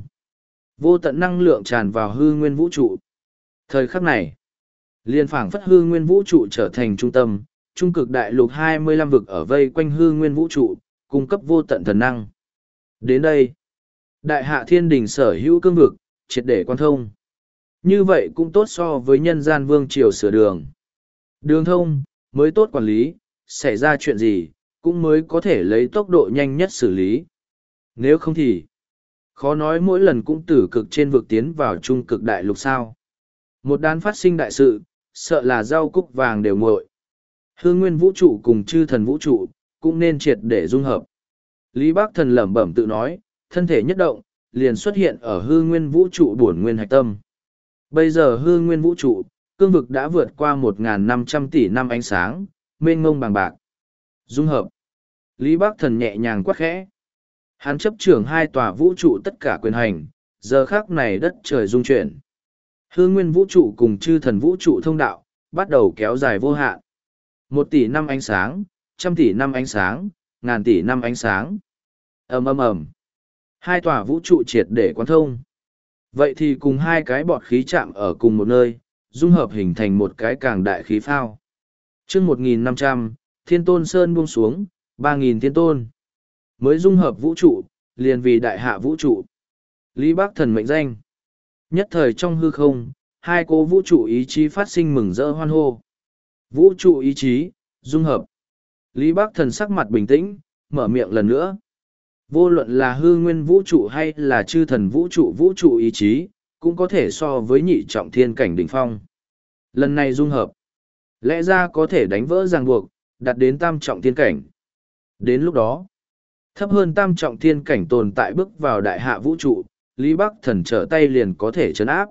Vô tận năng lượng tràn vào hư nguyên vũ trụ. Thời khắc này, liên phảng phất hư nguyên vũ trụ trở thành trung tâm, trung cực đại lục hai mươi lăm vực ở vây quanh hư nguyên vũ trụ, cung cấp vô tận thần năng. Đến đây, đại hạ thiên đình sở hữu cương vực, triệt để quan thông. Như vậy cũng tốt so với nhân gian vương triều sửa đường. Đường thông, mới tốt quản lý, xảy ra chuyện gì, cũng mới có thể lấy tốc độ nhanh nhất xử lý. Nếu không thì, khó nói mỗi lần cũng từ cực trên vực tiến vào trung cực đại lục sao. Một đán phát sinh đại sự, sợ là rau cúc vàng đều nguội. Hư nguyên vũ trụ cùng chư thần vũ trụ, cũng nên triệt để dung hợp. Lý Bác Thần lẩm bẩm tự nói, thân thể nhất động, liền xuất hiện ở hư nguyên vũ trụ bổn nguyên hạch tâm. Bây giờ hư nguyên vũ trụ, cương vực đã vượt qua một nghìn năm trăm tỷ năm ánh sáng, mênh mông bằng bạc. Dung hợp. Lý Bác Thần nhẹ nhàng quát khẽ. Hắn chấp trưởng hai tòa vũ trụ tất cả quyền hành, giờ khác này đất trời rung chuyển. Hư nguyên vũ trụ cùng chư thần vũ trụ thông đạo, bắt đầu kéo dài vô hạn. Một tỷ năm ánh sáng, trăm tỷ năm ánh sáng, ngàn tỷ năm ánh sáng. Ầm ầm ầm. Hai tòa vũ trụ triệt để quán thông. Vậy thì cùng hai cái bọt khí chạm ở cùng một nơi, dung hợp hình thành một cái càng đại khí phao. Trước một nghìn năm trăm, Thiên Tôn Sơn buông xuống, ba nghìn thiên tôn. Mới dung hợp vũ trụ, liền vì đại hạ vũ trụ. Lý Bác Thần mệnh danh. Nhất thời trong hư không, hai cố vũ trụ ý chí phát sinh mừng rỡ hoan hô. Vũ trụ ý chí, dung hợp. Lý Bác Thần sắc mặt bình tĩnh, mở miệng lần nữa. Vô luận là hư nguyên vũ trụ hay là chư thần vũ trụ vũ trụ ý chí, cũng có thể so với nhị trọng thiên cảnh đỉnh phong. Lần này dung hợp, lẽ ra có thể đánh vỡ ràng buộc, đạt đến tam trọng thiên cảnh. Đến lúc đó, thấp hơn tam trọng thiên cảnh tồn tại bước vào đại hạ vũ trụ, Lý Bắc Thần trở tay liền có thể chấn áp.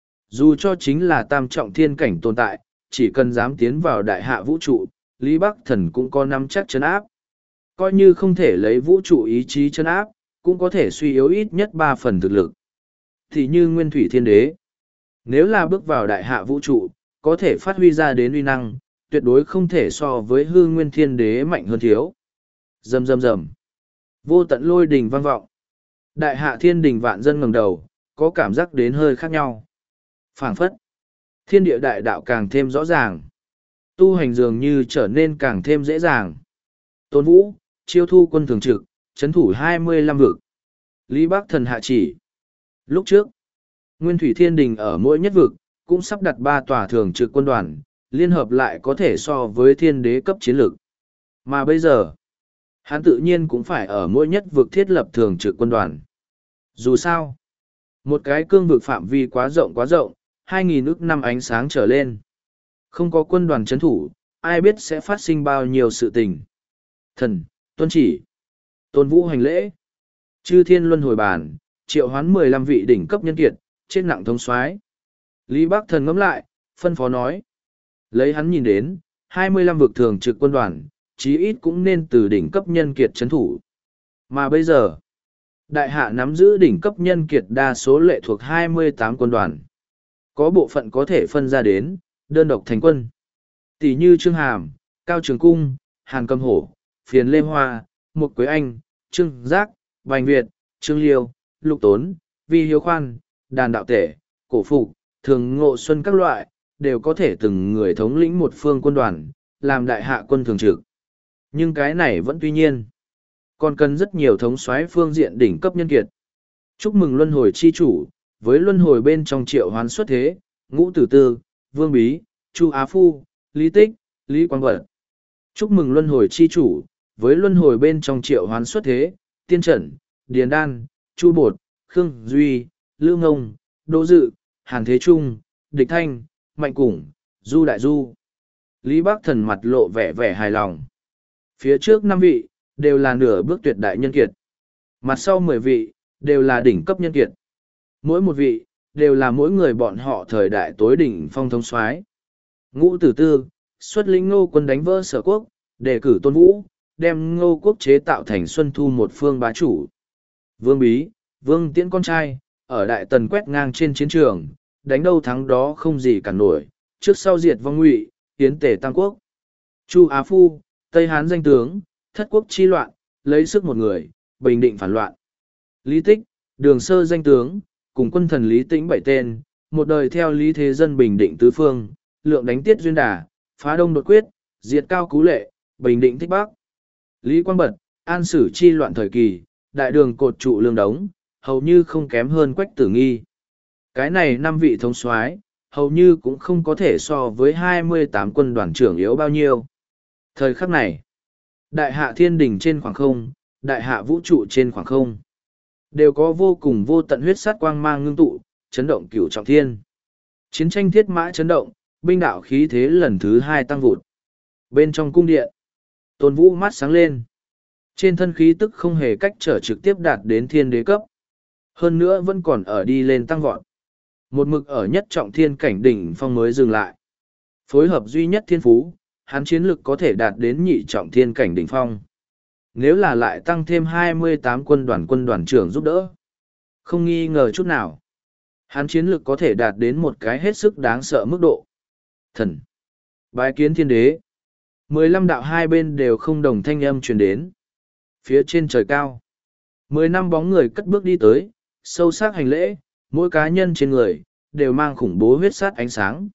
Dù cho chính là tam trọng thiên cảnh tồn tại, chỉ cần dám tiến vào đại hạ vũ trụ, Lý Bắc Thần cũng có nắm chắc chấn áp. Coi như không thể lấy vũ trụ ý chí chấn áp, cũng có thể suy yếu ít nhất ba phần thực lực. Thì như Nguyên Thủy Thiên Đế, nếu là bước vào đại hạ vũ trụ, có thể phát huy ra đến uy năng, tuyệt đối không thể so với hư Nguyên Thiên Đế mạnh hơn thiếu. Rầm rầm rầm. Vô tận lôi đình vang vọng. Đại hạ thiên đình vạn dân ngẩng đầu, có cảm giác đến hơi khác nhau. Phảng phất. Thiên địa đại đạo càng thêm rõ ràng. Tu hành dường như trở nên càng thêm dễ dàng. Tôn Vũ, chiêu thu quân thường trực, chấn thủ hai mươi lăm vực. Lý Bác Thần hạ chỉ. Lúc trước, Nguyên Thủy Thiên Đình ở mỗi nhất vực, cũng sắp đặt ba tòa thường trực quân đoàn, liên hợp lại có thể so với thiên đế cấp chiến lược. Mà bây giờ, hắn tự nhiên cũng phải ở mỗi nhất vực thiết lập thường trực quân đoàn. Dù sao, một cái cương vực phạm vi quá rộng quá rộng, hai nghìn ức năm ánh sáng trở lên. Không có quân đoàn chấn thủ, ai biết sẽ phát sinh bao nhiêu sự tình. Thần, tuân chỉ, Tôn Vũ hành lễ, chư thiên luân hồi bàn, triệu hoán mười lăm vị đỉnh cấp nhân kiệt, trên nặng thống soái. Lý Bác Thần ngẫm lại, phân phó nói. Lấy hắn nhìn đến, hai mươi lăm vực thường trực quân đoàn, chí ít cũng nên từ đỉnh cấp nhân kiệt chấn thủ. Mà bây giờ, đại hạ nắm giữ đỉnh cấp nhân kiệt đa số lệ thuộc hai mươi tám quân đoàn. Có bộ phận có thể phân ra đến, đơn độc thành quân. Tỷ như Trương Hàm, Cao Trường Cung, Hàn Cầm Hổ, Phiền Lê Hoa, Mục Quế Anh, Trương Giác, Bành Việt, Trương Liêu, Lục Tốn, Vi Hiếu Khoan, Đàn Đạo Tể, Cổ Phục, Thường Ngộ Xuân các loại, đều có thể từng người thống lĩnh một phương quân đoàn, làm đại hạ quân thường trực. Nhưng cái này vẫn tuy nhiên. Còn cần rất nhiều thống soái phương diện đỉnh cấp nhân kiệt. Chúc mừng luân hồi chi chủ, với luân hồi bên trong triệu hoán xuất thế, Ngũ Tử Tư, Vương Bí, Chu Á Phu, Lý Tích, Lý Quang Vật. Chúc mừng luân hồi chi chủ, với luân hồi bên trong triệu hoán xuất thế, Tiên Trần, Điền Đan, Chu Bột, Khương Duy, Lữ Ngông, Đỗ Dự, Hàn Thế Trung, Địch Thanh, Mạnh Củng, Du Đại Du. Lý Bác Thần mặt lộ vẻ vẻ hài lòng. Phía trước năm vị, đều là nửa bước tuyệt đại nhân kiệt. Mặt sau mười vị, đều là đỉnh cấp nhân kiệt. Mỗi một vị, đều là mỗi người bọn họ thời đại tối đỉnh phong thống soái. Ngũ Tử Tư, xuất lĩnh Ngô quân đánh vỡ Sở Quốc, đề cử Tôn Vũ, đem Ngô quốc chế tạo thành Xuân Thu một phương bá chủ. Vương Bí, Vương Tiễn con trai, ở Đại Tần quét ngang trên chiến trường, đánh đâu thắng đó không gì cản nổi, trước sau diệt vong Ngụy, tiến tề tam quốc. Chu Á Phu, Tây Hán danh tướng, thất quốc chi loạn, lấy sức một người, bình định phản loạn. Lý Tích, Đường Sơ danh tướng, cùng quân thần Lý Tĩnh bảy tên, một đời theo Lý Thế Dân bình định tứ phương, lượng đánh Tiết Duyên Đà, phá Đông đột quyết, diệt Cao Cú Lệ, bình định Thích Bắc. Lý Quang Bật, an sử chi loạn thời kỳ, đại đường cột trụ lương đống, hầu như không kém hơn Quách Tử Nghi. Cái này năm vị thống soái, hầu như cũng không có thể so với hai mươi tám quân đoàn trưởng yếu bao nhiêu. Thời khắc này, đại hạ thiên đình trên khoảng không, đại hạ vũ trụ trên khoảng không, đều có vô cùng vô tận huyết sát quang mang ngưng tụ, chấn động cửu trọng thiên. Chiến tranh thiết mã chấn động, binh đạo khí thế lần thứ hai tăng vụt. Bên trong cung điện, Tôn Vũ mắt sáng lên. Trên thân khí tức không hề cách trở trực tiếp đạt đến thiên đế cấp. Hơn nữa vẫn còn ở đi lên tăng vọt. Một mực ở nhất trọng thiên cảnh đỉnh phong mới dừng lại. Phối hợp duy nhất thiên phú, hắn chiến lực có thể đạt đến nhị trọng thiên cảnh đỉnh phong. Nếu là lại tăng thêm hai mươi tám quân đoàn quân đoàn trưởng giúp đỡ. Không nghi ngờ chút nào. Hắn chiến lực có thể đạt đến một cái hết sức đáng sợ mức độ. Thần. Bái kiến thiên đế. Mười lăm đạo hai bên đều không đồng thanh âm truyền đến. Phía trên trời cao. Mười năm bóng người cất bước đi tới, sâu sắc hành lễ, mỗi cá nhân trên người, đều mang khủng bố huyết sát ánh sáng.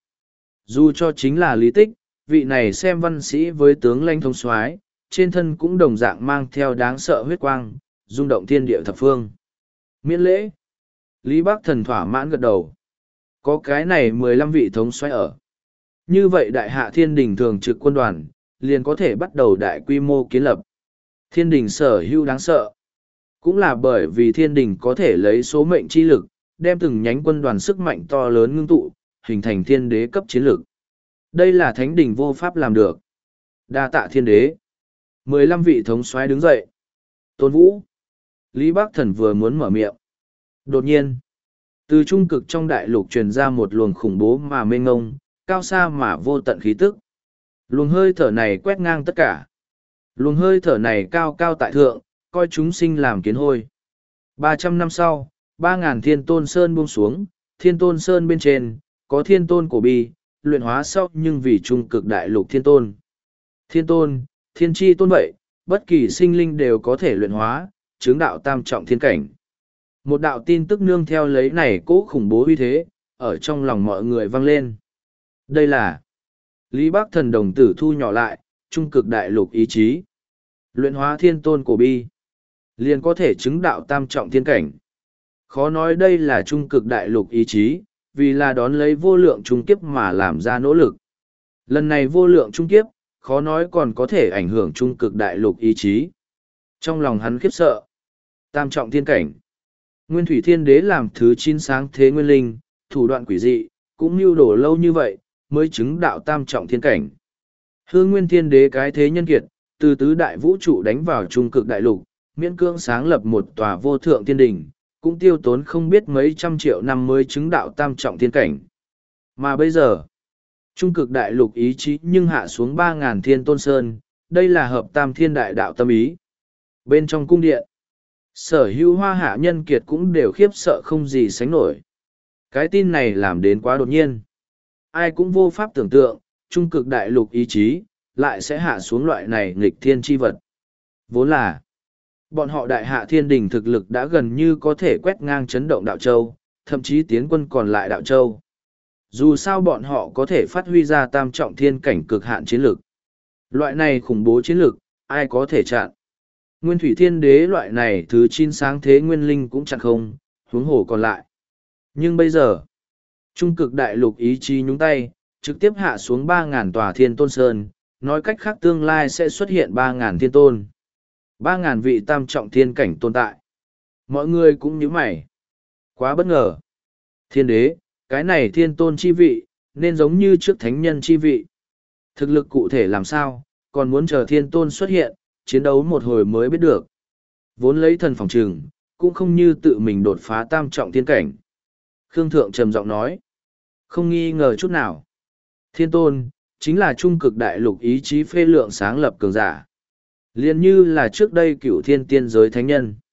Dù cho chính là Lý Tích, vị này xem văn sĩ với tướng lãnh thống soái, trên thân cũng đồng dạng mang theo đáng sợ huyết quang, rung động thiên địa thập phương. Miễn lễ. Lý Bác Thần thỏa mãn gật đầu. Có cái này mười lăm vị thống soái ở. Như vậy đại hạ thiên đình thường trực quân đoàn, liền có thể bắt đầu đại quy mô kiến lập. Thiên đình sở hữu đáng sợ. Cũng là bởi vì thiên đình có thể lấy số mệnh chi lực, đem từng nhánh quân đoàn sức mạnh to lớn ngưng tụ, hình thành thiên đế cấp chiến lực. Đây là thánh đình vô pháp làm được. Đa tạ thiên đế. Mười lăm vị thống soái đứng dậy. Tôn Vũ. Lý Bác Thần vừa muốn mở miệng. Đột nhiên, từ trung cực trong đại lục truyền ra một luồng khủng bố mà mênh ngông, cao xa mà vô tận khí tức. Luồng hơi thở này quét ngang tất cả. Luồng hơi thở này cao cao tại thượng, coi chúng sinh làm kiến hôi. Ba trăm năm sau, ba ngàn thiên tôn sơn buông xuống, thiên tôn sơn bên trên, có thiên tôn cổ bi, luyện hóa sau nhưng vì trung cực đại lục thiên tôn. Thiên tôn, thiên tri tôn vậy, bất kỳ sinh linh đều có thể luyện hóa, chứng đạo tam trọng thiên cảnh. Một đạo tin tức nương theo lấy này cố khủng bố uy thế, ở trong lòng mọi người vang lên. Đây là Lý Bác Thần đồng tử thu nhỏ lại, trung cực đại lục ý chí. Luyện hóa thiên tôn cổ bi, liền có thể chứng đạo tam trọng thiên cảnh. Khó nói đây là trung cực đại lục ý chí, vì là đón lấy vô lượng trung kiếp mà làm ra nỗ lực. Lần này vô lượng trung kiếp, khó nói còn có thể ảnh hưởng trung cực đại lục ý chí. Trong lòng hắn khiếp sợ. Tam trọng thiên cảnh. Nguyên Thủy Thiên Đế làm thứ chín sáng thế nguyên linh, thủ đoạn quỷ dị, cũng mưu đồ lâu như vậy, mới chứng đạo tam trọng thiên cảnh. Hư Nguyên Thiên Đế cái thế nhân kiệt, từ tứ đại vũ trụ đánh vào trung cực đại lục, miễn cưỡng sáng lập một tòa vô thượng thiên đình, cũng tiêu tốn không biết mấy trăm triệu năm mới chứng đạo tam trọng thiên cảnh. Mà bây giờ, trung cực đại lục ý chí nhưng hạ xuống ba ngàn thiên tôn sơn, đây là hợp tam thiên đại đạo tâm ý. Bên trong cung điện, sở hữu hoa hạ nhân kiệt cũng đều khiếp sợ không gì sánh nổi. Cái tin này làm đến quá đột nhiên. Ai cũng vô pháp tưởng tượng, trung cực đại lục ý chí, lại sẽ hạ xuống loại này nghịch thiên chi vật. Vốn là, bọn họ đại hạ thiên đình thực lực đã gần như có thể quét ngang chấn động đạo châu, thậm chí tiến quân còn lại đạo châu. Dù sao bọn họ có thể phát huy ra tam trọng thiên cảnh cực hạn chiến lực. Loại này khủng bố chiến lực, ai có thể chặn. Nguyên thủy thiên đế loại này thứ chín sáng thế nguyên linh cũng chẳng không, huống hồ còn lại. Nhưng bây giờ, trung cực đại lục ý chí nhúng tay, trực tiếp hạ xuống ba ngàn tòa thiên tôn sơn, nói cách khác tương lai sẽ xuất hiện ba ngàn thiên tôn. ba ngàn vị tam trọng thiên cảnh tồn tại. Mọi người cũng như mày. Quá bất ngờ. Thiên đế, cái này thiên tôn chi vị, nên giống như trước thánh nhân chi vị. Thực lực cụ thể làm sao, còn muốn chờ thiên tôn xuất hiện, chiến đấu một hồi mới biết được. Vốn lấy thần phòng trừng, cũng không như tự mình đột phá tam trọng thiên cảnh. Khương Thượng trầm giọng nói. Không nghi ngờ chút nào. Thiên tôn, chính là trung cực đại lục ý chí phê lượng sáng lập cường giả. Liên như là trước đây cửu thiên tiên giới thánh nhân.